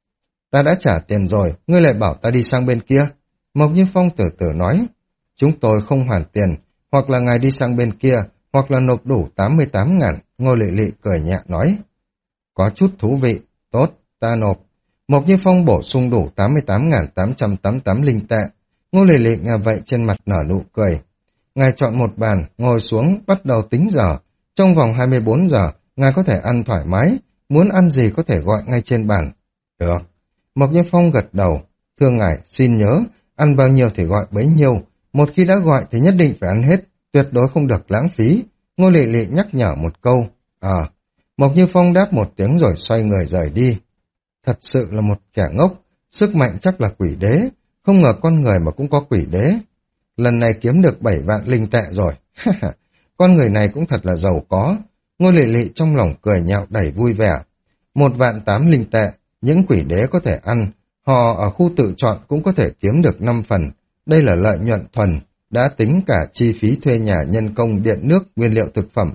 Ta đã trả tiền rồi, ngươi lại bảo ta đi sang bên kia. Mộc Như Phong từ từ nói. Chúng tôi không hoàn tiền, hoặc là ngài đi sang bên kia, hoặc là nộp đủ tám mươi tám ngàn. Ngô Lị Lị cười nhẹ nói. Có chút thú vị, tốt, ta nộp. Mộc Như Phong bổ sung đủ tám mươi tám nghìn tám trăm tám mươi tám linh tệ. Ngô Lị Lị nghe vậy trên mặt nở nụ cười. Ngài chọn một bàn, ngồi xuống, bắt đầu tính giờ. Trong vòng hai mươi bốn giờ, ngài có thể ăn thoải mái, muốn ăn gì có thể gọi ngay trên bàn. Được. Mộc Như Phong gật đầu. Thưa ngài, xin nhớ, ăn bao nhiêu thì gọi bấy nhiêu. Một khi đã gọi thì nhất định phải ăn hết, tuyệt đối không được lãng phí. Ngô Lị Lị nhắc nhở một câu. À, Mộc Như Phong đáp một tiếng rồi xoay người rời đi. Thật sự là một kẻ ngốc, sức mạnh chắc là quỷ đế, không ngờ con người mà cũng có quỷ đế. Lần này kiếm được bảy vạn linh tệ rồi. Con người này cũng thật là giàu có. Ngô Lị Lị trong lòng cười nhạo đầy vui vẻ. Một vạn tám linh tệ, những quỷ đế có thể ăn, họ ở khu tự chọn cũng có thể kiếm được năm phần. Đây là lợi nhuận thuần, đã tính cả chi phí thuê nhà, nhân công, điện nước, nguyên liệu thực phẩm.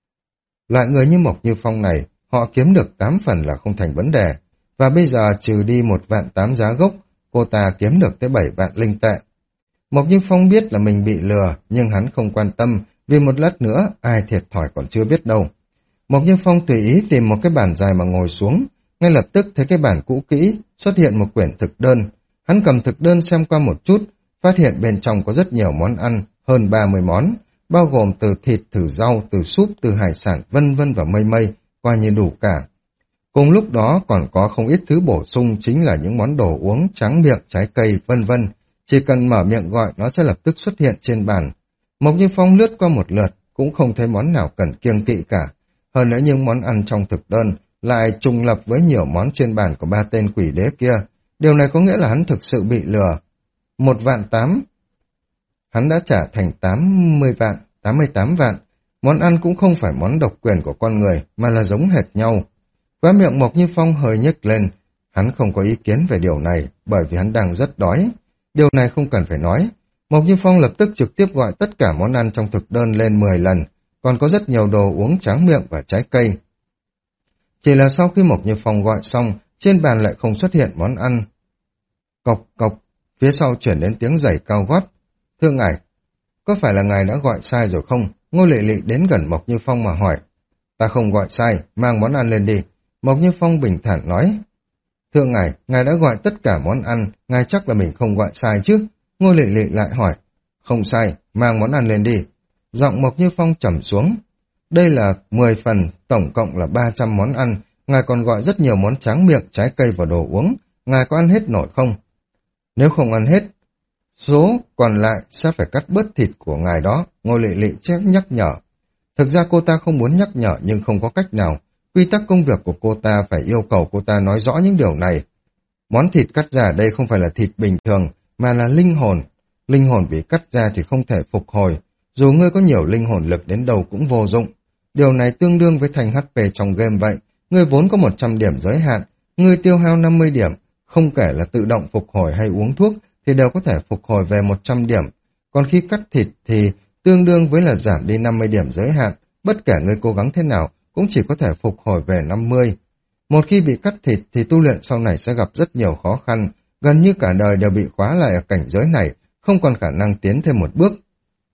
Loại người như Mộc Như Phong này, họ kiếm được tám phần là không thành vấn đề. Và bây giờ trừ đi một vạn tám giá gốc, cô ta kiếm được tới bảy vạn linh tệ. Mộc Như Phong biết là mình bị lừa, nhưng hắn không quan tâm, vì một lát nữa ai thiệt thòi còn chưa biết đâu. Mộc Như Phong tùy ý tìm một cái bàn dài mà ngồi xuống, ngay lập tức thấy cái bàn cũ kỹ xuất hiện một quyển thực đơn. Hắn cầm thực đơn xem qua một chút, phát hiện bên trong có rất nhiều món ăn, hơn ba mươi món, bao gồm từ thịt, từ rau, từ súp, từ hải sản, vân vân và mây mây, coi như đủ cả. Cùng lúc đó còn có không ít thứ bổ sung, chính là những món đồ uống, tráng miệng, trái cây, vân vân. Chỉ cần mở miệng gọi nó sẽ lập tức xuất hiện trên bàn. Mộc Như Phong lướt qua một lượt, cũng không thấy món nào cần kiêng kỵ cả. Hơn nữa những món ăn trong thực đơn lại trùng lập với nhiều món trên bàn của ba tên quỷ đế kia. Điều này có nghĩa là hắn thực sự bị lừa. Một vạn tám. Hắn đã trả thành tám mươi vạn, tám mươi tám vạn. Món ăn cũng không phải món độc quyền của con người, mà là giống hệt nhau. Khóe miệng Mộc Như Phong hơi nhếch lên. Hắn không có ý kiến về điều này, bởi vì hắn đang rất đói. Điều này không cần phải nói. Mộc Như Phong lập tức trực tiếp gọi tất cả món ăn trong thực đơn lên mười lần, còn có rất nhiều đồ uống tráng miệng và trái cây. Chỉ là sau khi Mộc Như Phong gọi xong, trên bàn lại không xuất hiện món ăn. Cộc cộc, phía sau chuyển đến tiếng giày cao gót. Thưa ngài, có phải là ngài đã gọi sai rồi không? Ngô Lị Lị đến gần Mộc Như Phong mà hỏi. Ta không gọi sai, mang món ăn lên đi. Mộc Như Phong bình thản nói. Thưa ngài, ngài đã gọi tất cả món ăn, ngài chắc là mình không gọi sai chứ? Ngô Lị Lị lại hỏi. Không sai, mang món ăn lên đi. Giọng Mộc Như Phong trầm xuống. Đây là mười phần, tổng cộng là ba trăm món ăn, ngài còn gọi rất nhiều món tráng miệng, trái cây và đồ uống. Ngài có ăn hết nổi không? Nếu không ăn hết, số còn lại sẽ phải cắt bớt thịt của ngài đó. Ngô Lị Lị chắc nhắc nhở. Thực ra cô ta không muốn nhắc nhở nhưng không có cách nào. Quy tắc công việc của cô ta phải yêu cầu cô ta nói rõ những điều này. Món thịt cắt ra ở đây không phải là thịt bình thường, mà là linh hồn. Linh hồn bị cắt ra thì không thể phục hồi. Dù ngươi có nhiều linh hồn lực đến đâu cũng vô dụng. Điều này tương đương với thành hát pê trong game vậy. Ngươi vốn có một trăm điểm giới hạn, ngươi tiêu hao năm mươi điểm, không kể là tự động phục hồi hay uống thuốc, thì đều có thể phục hồi về một trăm điểm. Còn khi cắt thịt thì tương đương với là giảm đi năm mươi điểm giới hạn, bất kể ngươi cố gắng thế nào cũng chỉ có thể phục hồi về năm mươi. Một khi bị cắt thịt thì tu luyện sau này sẽ gặp rất nhiều khó khăn, gần như cả đời đều bị khóa lại ở cảnh giới này, không còn khả năng tiến thêm một bước.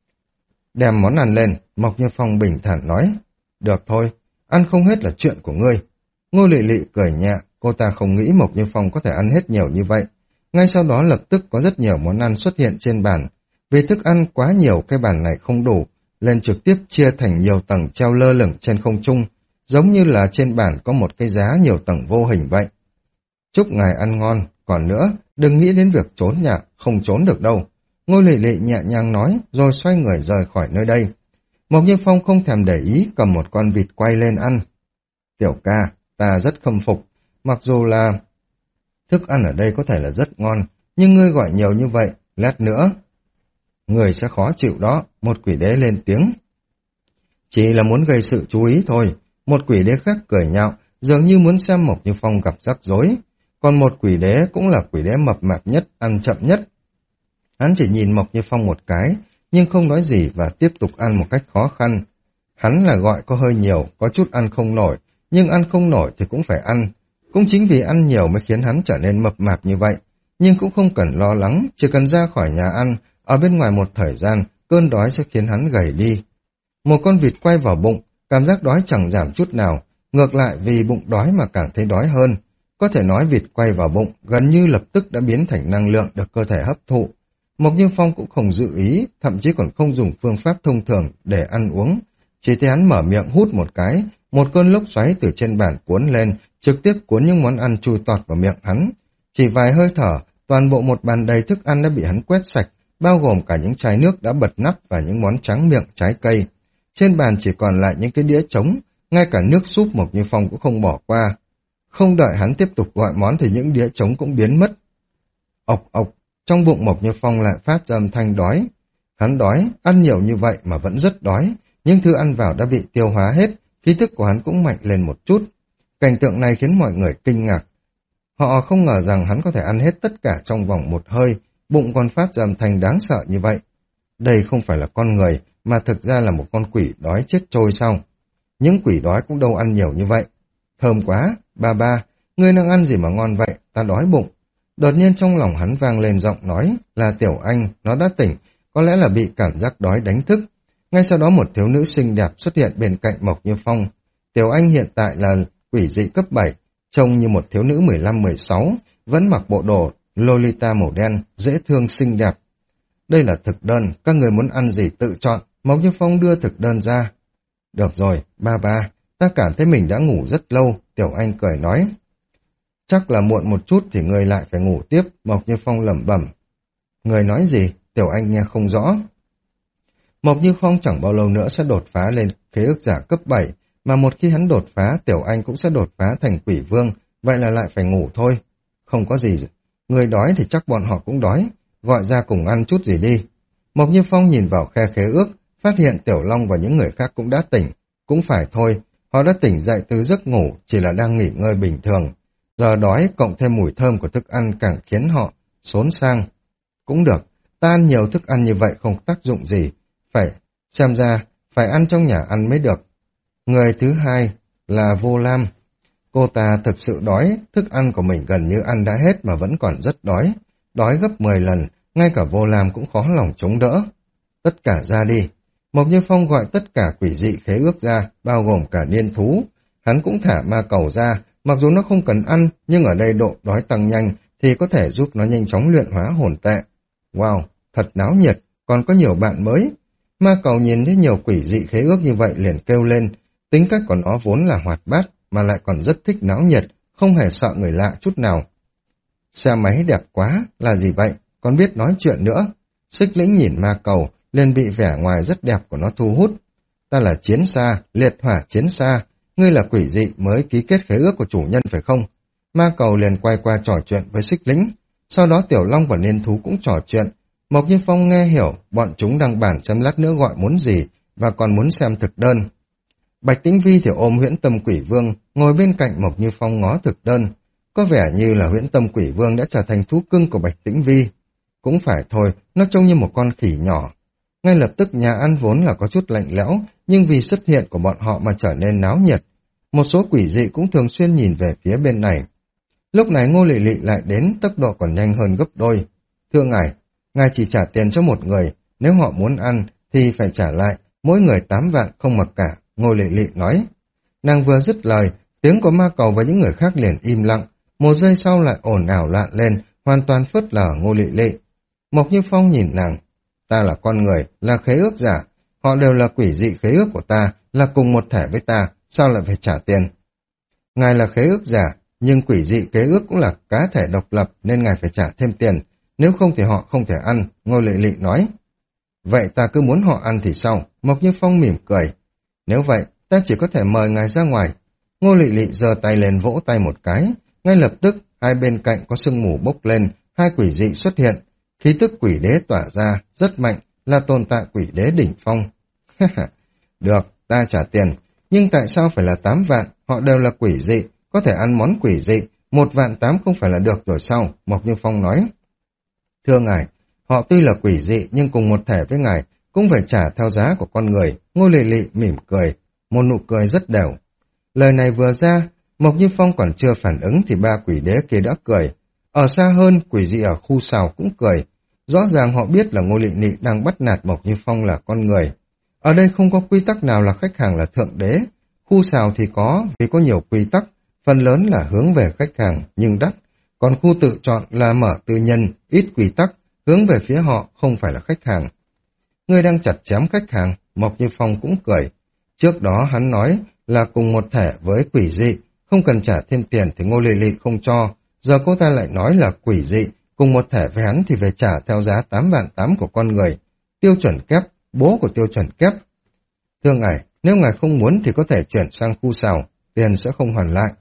Đem món ăn lên, Mộc Như Phong bình thản nói. Được thôi, ăn không hết là chuyện của ngươi. Ngô Lệ Lệ cười nhẹ, cô ta không nghĩ Mộc Như Phong có thể ăn hết nhiều như vậy. Ngay sau đó lập tức có rất nhiều món ăn xuất hiện trên bàn. Vì thức ăn quá nhiều, cái bàn này không đủ, lên trực tiếp chia thành nhiều tầng treo lơ lửng trên không trung, giống như là trên bàn có một cái giá nhiều tầng vô hình vậy. Chúc ngài ăn ngon, còn nữa, đừng nghĩ đến việc trốn nhà, không trốn được đâu. Ngô Lệ Lệ nhẹ nhàng nói, rồi xoay người rời khỏi nơi đây. Mộc Như Phong không thèm để ý, cầm một con vịt quay lên ăn. Tiểu ca, ta rất khâm phục, mặc dù là thức ăn ở đây có thể là rất ngon, nhưng ngươi gọi nhiều như vậy, lát nữa người sẽ khó chịu đó, một quỷ đế lên tiếng. Chỉ là muốn gây sự chú ý thôi, một quỷ đế khác cười nhạo, dường như muốn xem Mộc Như Phong gặp rắc rối. Còn một quỷ đế cũng là quỷ đế mập mạp nhất, ăn chậm nhất. Hắn chỉ nhìn Mộc Như Phong một cái, nhưng không nói gì và tiếp tục ăn một cách khó khăn. Hắn là gọi có hơi nhiều, có chút ăn không nổi, nhưng ăn không nổi thì cũng phải ăn. Cũng chính vì ăn nhiều mới khiến hắn trở nên mập mạp như vậy. Nhưng cũng không cần lo lắng, chỉ cần ra khỏi nhà ăn, ở bên ngoài một thời gian, cơn đói sẽ khiến hắn gầy đi. Một con vịt quay vào bụng, cảm giác đói chẳng giảm chút nào, ngược lại vì bụng đói mà càng thấy đói hơn. Có thể nói vịt quay vào bụng, gần như lập tức đã biến thành năng lượng được cơ thể hấp thụ. Mộc Như Phong cũng không dự ý, thậm chí còn không dùng phương pháp thông thường để ăn uống. Chỉ thấy hắn mở miệng hút một cái, một cơn lốc xoáy từ trên bàn cuốn lên, trực tiếp cuốn những món ăn chui tọt vào miệng hắn. Chỉ vài hơi thở, toàn bộ một bàn đầy thức ăn đã bị hắn quét sạch, bao gồm cả những chai nước đã bật nắp và những món tráng miệng trái cây. Trên bàn chỉ còn lại những cái đĩa trống, ngay cả nước súp Mộc Như Phong cũng không bỏ qua. Không đợi hắn tiếp tục gọi món thì những đĩa trống cũng biến mất. Ộc ộc, trong bụng Mộc Như Phong lại phát ra âm thanh đói. Hắn đói, ăn nhiều như vậy mà vẫn rất đói, nhưng thứ ăn vào đã bị tiêu hóa hết, khí thức của hắn cũng mạnh lên một chút. Cảnh tượng này khiến mọi người kinh ngạc. Họ không ngờ rằng hắn có thể ăn hết tất cả trong vòng một hơi, bụng còn phát ra âm thanh đáng sợ như vậy. Đây không phải là con người, mà thực ra là một con quỷ đói chết trôi sao? Những quỷ đói cũng đâu ăn nhiều như vậy. Thơm quá, ba ba, ngươi đang ăn gì mà ngon vậy, ta đói bụng. Đột nhiên trong lòng hắn vang lên giọng nói là Tiểu Anh, nó đã tỉnh, có lẽ là bị cảm giác đói đánh thức. Ngay sau đó một thiếu nữ xinh đẹp xuất hiện bên cạnh Mộc Như Phong. Tiểu Anh hiện tại là quỷ dị cấp bảy, trông như một thiếu nữ mười lăm mười sáu, vẫn mặc bộ đồ Lolita màu đen, dễ thương xinh đẹp. Đây là thực đơn, các người muốn ăn gì tự chọn. Mộc Như Phong đưa thực đơn ra. Được rồi, ba ba, ta cảm thấy mình đã ngủ rất lâu, Tiểu Anh cười nói. Chắc là muộn một chút thì người lại phải ngủ tiếp, Mộc Như Phong lẩm bẩm. Người nói gì? Tiểu Anh nghe không rõ. Mộc Như Phong chẳng bao lâu nữa sẽ đột phá lên khế ước giả cấp bảy, mà một khi hắn đột phá, Tiểu Anh cũng sẽ đột phá thành quỷ vương, vậy là lại phải ngủ thôi. Không có gì, người đói thì chắc bọn họ cũng đói, gọi ra cùng ăn chút gì đi. Mộc Như Phong nhìn vào khe khế ước, phát hiện Tiểu Long và những người khác cũng đã tỉnh. Cũng phải thôi, họ đã tỉnh dậy từ giấc ngủ, chỉ là đang nghỉ ngơi bình thường. Giờ đói cộng thêm mùi thơm của thức ăn càng khiến họ xốn sang. Cũng được, ta ăn nhiều thức ăn như vậy không tác dụng gì. Phải, xem ra, phải ăn trong nhà ăn mới được. Người thứ hai là Vô Lam. Cô ta thực sự đói, thức ăn của mình gần như ăn đã hết mà vẫn còn rất đói. Đói gấp mười lần, ngay cả Vô Lam cũng khó lòng chống đỡ. Tất cả ra đi. Mộc Như Phong gọi tất cả quỷ dị khế ước ra, bao gồm cả niên thú. Hắn cũng thả ma cầu ra, mặc dù nó không cần ăn, nhưng ở đây độ đói tăng nhanh thì có thể giúp nó nhanh chóng luyện hóa hồn tệ. Wow, thật náo nhiệt, còn có nhiều bạn mới. Ma cầu nhìn thấy nhiều quỷ dị khế ước như vậy liền kêu lên, tính cách của nó vốn là hoạt bát, mà lại còn rất thích náo nhiệt, không hề sợ người lạ chút nào. Xe máy đẹp quá, là gì vậy, còn biết nói chuyện nữa. Xích Lĩnh nhìn ma cầu, liền bị vẻ ngoài rất đẹp của nó thu hút. Ta là chiến xa, liệt hỏa chiến xa, ngươi là quỷ dị mới ký kết khế ước của chủ nhân phải không? Ma cầu liền quay qua trò chuyện với Xích Lĩnh, sau đó Tiểu Long và niên thú cũng trò chuyện. Mộc Như Phong nghe hiểu, bọn chúng đang bàn xem lát nữa gọi muốn gì, và còn muốn xem thực đơn. Bạch Tĩnh Vi thì ôm Huyễn Tâm Quỷ Vương, ngồi bên cạnh Mộc Như Phong ngó thực đơn. Có vẻ như là Huyễn Tâm Quỷ Vương đã trở thành thú cưng của Bạch Tĩnh Vi. Cũng phải thôi, nó trông như một con khỉ nhỏ. Ngay lập tức nhà ăn vốn là có chút lạnh lẽo, nhưng vì xuất hiện của bọn họ mà trở nên náo nhiệt. Một số quỷ dị cũng thường xuyên nhìn về phía bên này. Lúc này Ngô Lệ Lệ lại đến, tốc độ còn nhanh hơn gấp đôi. Thưa ngài, ngài chỉ trả tiền cho một người, nếu họ muốn ăn thì phải trả lại, mỗi người tám vạn không mặc cả, Ngô Lệ Lệ nói. Nàng vừa dứt lời, tiếng của ma cầu và những người khác liền im lặng, một giây sau lại ồn ào loạn lên, hoàn toàn phớt lờ Ngô Lệ Lệ. Mộc Như Phong nhìn nàng, ta là con người, là khế ước giả, họ đều là quỷ dị khế ước của ta, là cùng một thể với ta, sao lại phải trả tiền? Ngài là khế ước giả, nhưng quỷ dị khế ước cũng là cá thể độc lập nên ngài phải trả thêm tiền, nếu không thì họ không thể ăn, Ngô Lệ Lệ nói. Vậy ta cứ muốn họ ăn thì sao? Mộc Như Phong mỉm cười. Nếu vậy, ta chỉ có thể mời ngài ra ngoài. Ngô Lệ Lệ giơ tay lên vỗ tay một cái, ngay lập tức hai bên cạnh có sương mù bốc lên, hai quỷ dị xuất hiện, khí tức quỷ đế tỏa ra rất mạnh, là tồn tại quỷ đế đỉnh phong. Được, ta trả tiền, nhưng tại sao phải là tám vạn? Họ đều là quỷ dị, có thể ăn món quỷ dị, một vạn tám không phải là được rồi sao? Mộc Như Phong nói. Thưa ngài, họ tuy là quỷ dị nhưng cùng một thể với ngài, cũng phải trả theo giá của con người. Ngô Lệ Lệ mỉm cười, một nụ cười rất đều. Lời này vừa ra, Mộc Như Phong còn chưa phản ứng thì ba quỷ đế kia đã cười. Ở xa hơn, quỷ dị ở khu sào cũng cười. Rõ ràng họ biết là Ngô Lệ Lệ đang bắt nạt Mộc Như Phong là con người. Ở đây không có quy tắc nào là khách hàng là thượng đế. Khu sào thì có, vì có nhiều quy tắc, phần lớn là hướng về khách hàng nhưng đắt. Còn khu tự chọn là mở tư nhân, ít quy tắc, hướng về phía họ không phải là khách hàng. Ngươi đang chặt chém khách hàng, Mộc Như Phong cũng cười. Trước đó hắn nói là cùng một thể với quỷ dị, không cần trả thêm tiền thì Ngô Lệ Lệ không cho. Giờ cô ta lại nói là quỷ dị, cùng một thể với hắn thì phải trả theo giá tám vạn tám của con người. Tiêu chuẩn kép, bố của tiêu chuẩn kép. Thưa ngài, nếu ngài không muốn thì có thể chuyển sang khu sào, tiền sẽ không hoàn lại.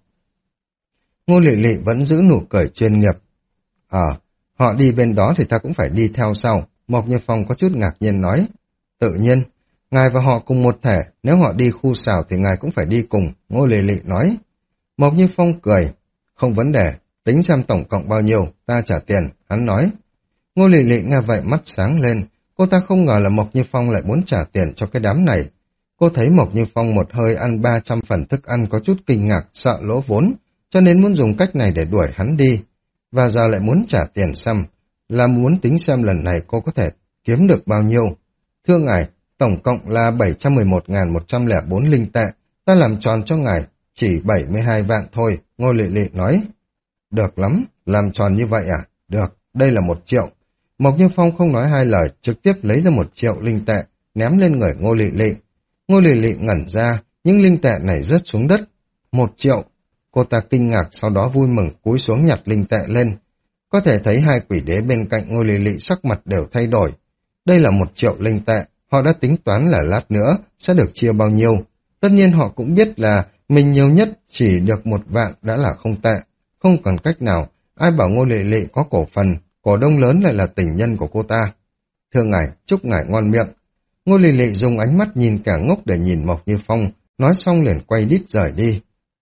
Ngô Lệ Lệ vẫn giữ nụ cười chuyên nghiệp. Ờ, họ đi bên đó thì ta cũng phải đi theo sau, Mộc Như Phong có chút ngạc nhiên nói. Tự nhiên, ngài và họ cùng một thể, nếu họ đi khu sào thì ngài cũng phải đi cùng, Ngô Lệ Lệ nói. Mộc Như Phong cười, không vấn đề, tính xem tổng cộng bao nhiêu, ta trả tiền, hắn nói. Ngô Lệ Lệ nghe vậy mắt sáng lên, cô ta không ngờ là Mộc Như Phong lại muốn trả tiền cho cái đám này. Cô thấy Mộc Như Phong một hơi ăn ba trăm phần thức ăn có chút kinh ngạc, sợ lỗ vốn, cho nên muốn dùng cách này để đuổi hắn đi. Và giờ lại muốn trả tiền xem, là muốn tính xem lần này cô có thể kiếm được bao nhiêu. Thưa ngài, tổng cộng là bảy trăm mười một nghìn một trăm lẻ bốn linh tệ, ta làm tròn cho ngài, chỉ bảy mươi hai vạn thôi, Ngô Lệ Lệ nói. Được lắm, làm tròn như vậy à? Được, đây là một triệu. Mộc Như Phong không nói hai lời, trực tiếp lấy ra một triệu linh tệ, ném lên người Ngô Lệ Lệ. Ngô Lệ Lệ ngẩn ra, những linh tệ này rớt xuống đất. Một triệu. Cô ta kinh ngạc, sau đó vui mừng cúi xuống nhặt linh tệ lên. Có thể thấy hai quỷ đế bên cạnh Ngô Lệ Lệ sắc mặt đều thay đổi. Đây là một triệu linh tệ, họ đã tính toán là lát nữa sẽ được chia bao nhiêu. Tất nhiên họ cũng biết là mình nhiều nhất chỉ được một vạn đã là không tệ. Không còn cách nào, ai bảo Ngô Lệ Lệ có cổ phần, cổ đông lớn lại là tình nhân của cô ta. Thưa ngài, chúc ngài ngon miệng. Ngô Lệ Lệ dùng ánh mắt nhìn cả ngốc để nhìn Mộc Như Phong, nói xong liền quay đít rời đi.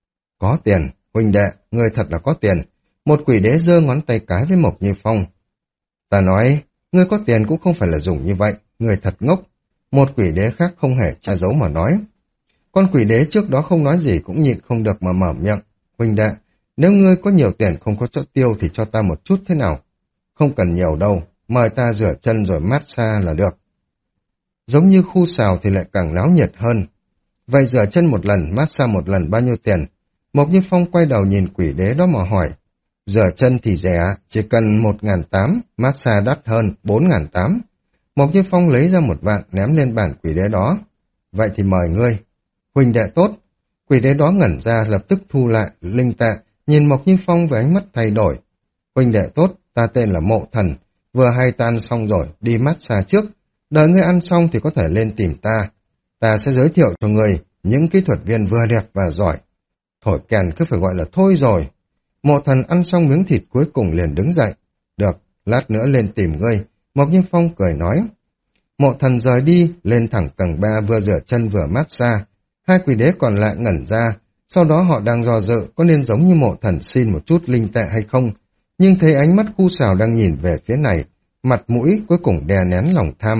Có tiền, huynh đệ, người thật là có tiền. Một quỷ đế giơ ngón tay cái với Mộc Như Phong. Ta nói, ngươi có tiền cũng không phải là dùng như vậy, người thật ngốc. Một quỷ đế khác không hề che giấu mà nói. Con quỷ đế trước đó không nói gì cũng nhịn không được mà mở miệng. Huynh đệ, nếu ngươi có nhiều tiền không có chỗ tiêu thì cho ta một chút thế nào? Không cần nhiều đâu, mời ta rửa chân rồi massage là được. Giống như khu sào thì lại càng náo nhiệt hơn. Vậy rửa chân một lần, massage một lần bao nhiêu tiền? Mộc Như Phong quay đầu nhìn quỷ đế đó mà hỏi. Rửa chân thì rẻ, chỉ cần một ngàn tám, massage đắt hơn, bốn ngàn tám. Mộc Như Phong lấy ra một vạn ném lên bàn quỷ đế đó. Vậy thì mời ngươi. Huynh đệ tốt. Quỷ đế đó ngẩn ra lập tức thu lại linh tệ, nhìn Mộc Như Phong với ánh mắt thay đổi. Huynh đệ tốt, ta tên là Mộ Thần, vừa hay tan xong rồi, đi massage trước. Đợi ngươi ăn xong thì có thể lên tìm ta. Ta sẽ giới thiệu cho ngươi những kỹ thuật viên vừa đẹp và giỏi. Thổi kèn cứ phải gọi là thôi rồi. Mộ Thần ăn xong miếng thịt cuối cùng liền đứng dậy. Được, lát nữa lên tìm ngươi. Mộc Như Phong cười nói. Mộ Thần rời đi, lên thẳng tầng ba vừa rửa chân vừa massage. Hai quỷ đế còn lại ngẩn ra. Sau đó họ đang dò dự có nên giống như Mộ Thần xin một chút linh tệ hay không. Nhưng thấy ánh mắt khu sào đang nhìn về phía này, mặt mũi cuối cùng đè nén lòng tham.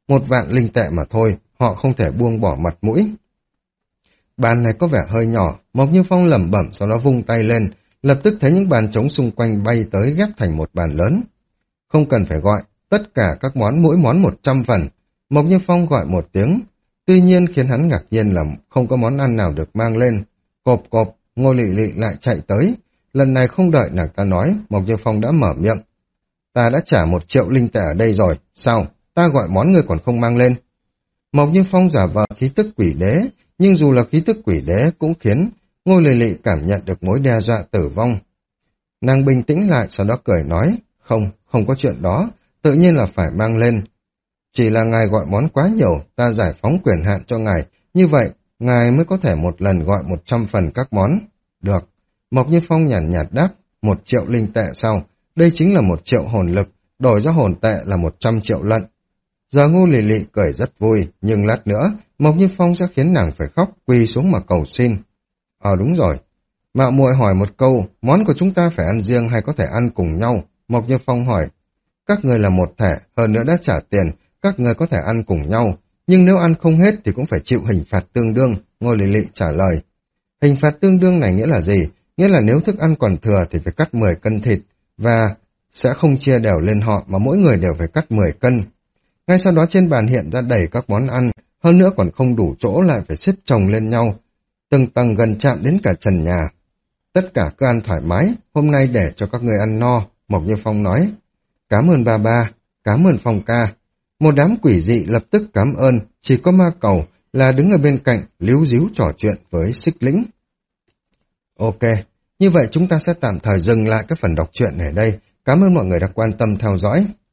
một vạn linh tệ mà thôi, họ không thể buông bỏ mặt mũi. Bàn này có vẻ hơi nhỏ, Mộc Như Phong lẩm bẩm sau đó vung tay lên, lập tức thấy những bàn trống xung quanh bay tới ghép thành một bàn lớn. Không cần phải gọi, tất cả các món mỗi món một trăm phần. Mộc Như Phong gọi một tiếng, tuy nhiên khiến hắn ngạc nhiên là không có món ăn nào được mang lên. Cộp cộp, Ngô Lị Lị lại chạy tới. Lần này không đợi nàng ta nói, Mộc Như Phong đã mở miệng. Ta đã trả một triệu linh tệ ở đây rồi, sao? Ta gọi món người còn không mang lên. Mộc Như Phong giả vờ khí tức quỷ đế, nhưng dù là khí tức quỷ đế cũng khiến Ngô Lị Lị cảm nhận được mối đe dọa tử vong. Nàng bình tĩnh lại, sau đó cười nói, không, không có chuyện đó, tự nhiên là phải mang lên. Chỉ là ngài gọi món quá nhiều, ta giải phóng quyền hạn cho ngài, như vậy, ngài mới có thể một lần gọi một trăm phần các món. Được. Mộc Như Phong nhàn nhạt, nhạt đáp, một triệu linh tệ sau, đây chính là một triệu hồn lực, đổi ra hồn tệ là một trăm triệu lận. Giờ Ngô Lị Lị cười rất vui, nhưng lát nữa, Mộc Như Phong sẽ khiến nàng phải khóc, quỳ xuống mà cầu xin. Ờ đúng rồi, mạo muội hỏi một câu, món của chúng ta phải ăn riêng hay có thể ăn cùng nhau? Mộc Như Phong hỏi. Các người là một thể, hơn nữa đã trả tiền, các người có thể ăn cùng nhau, nhưng nếu ăn không hết thì cũng phải chịu hình phạt tương đương, Ngô Lị Lị trả lời. Hình phạt tương đương này nghĩa là gì? Nghĩa là nếu thức ăn còn thừa thì phải cắt mười cân thịt, và sẽ không chia đều lên họ mà mỗi người đều phải cắt mười cân. Ngay sau đó trên bàn hiện ra đầy các món ăn, hơn nữa còn không đủ chỗ lại phải xếp chồng lên nhau, từng tầng gần chạm đến cả trần nhà. Tất cả cứ ăn thoải mái, hôm nay để cho các người ăn no, Mộc Như Phong nói. Cảm ơn ba ba, cảm ơn Phong ca. Một đám quỷ dị lập tức cảm ơn, chỉ có Ma Cầu là đứng ở bên cạnh, líu díu trò chuyện với Xích Lĩnh. Ok, như vậy chúng ta sẽ tạm thời dừng lại các phần đọc truyện ở đây. Cảm ơn mọi người đã quan tâm theo dõi.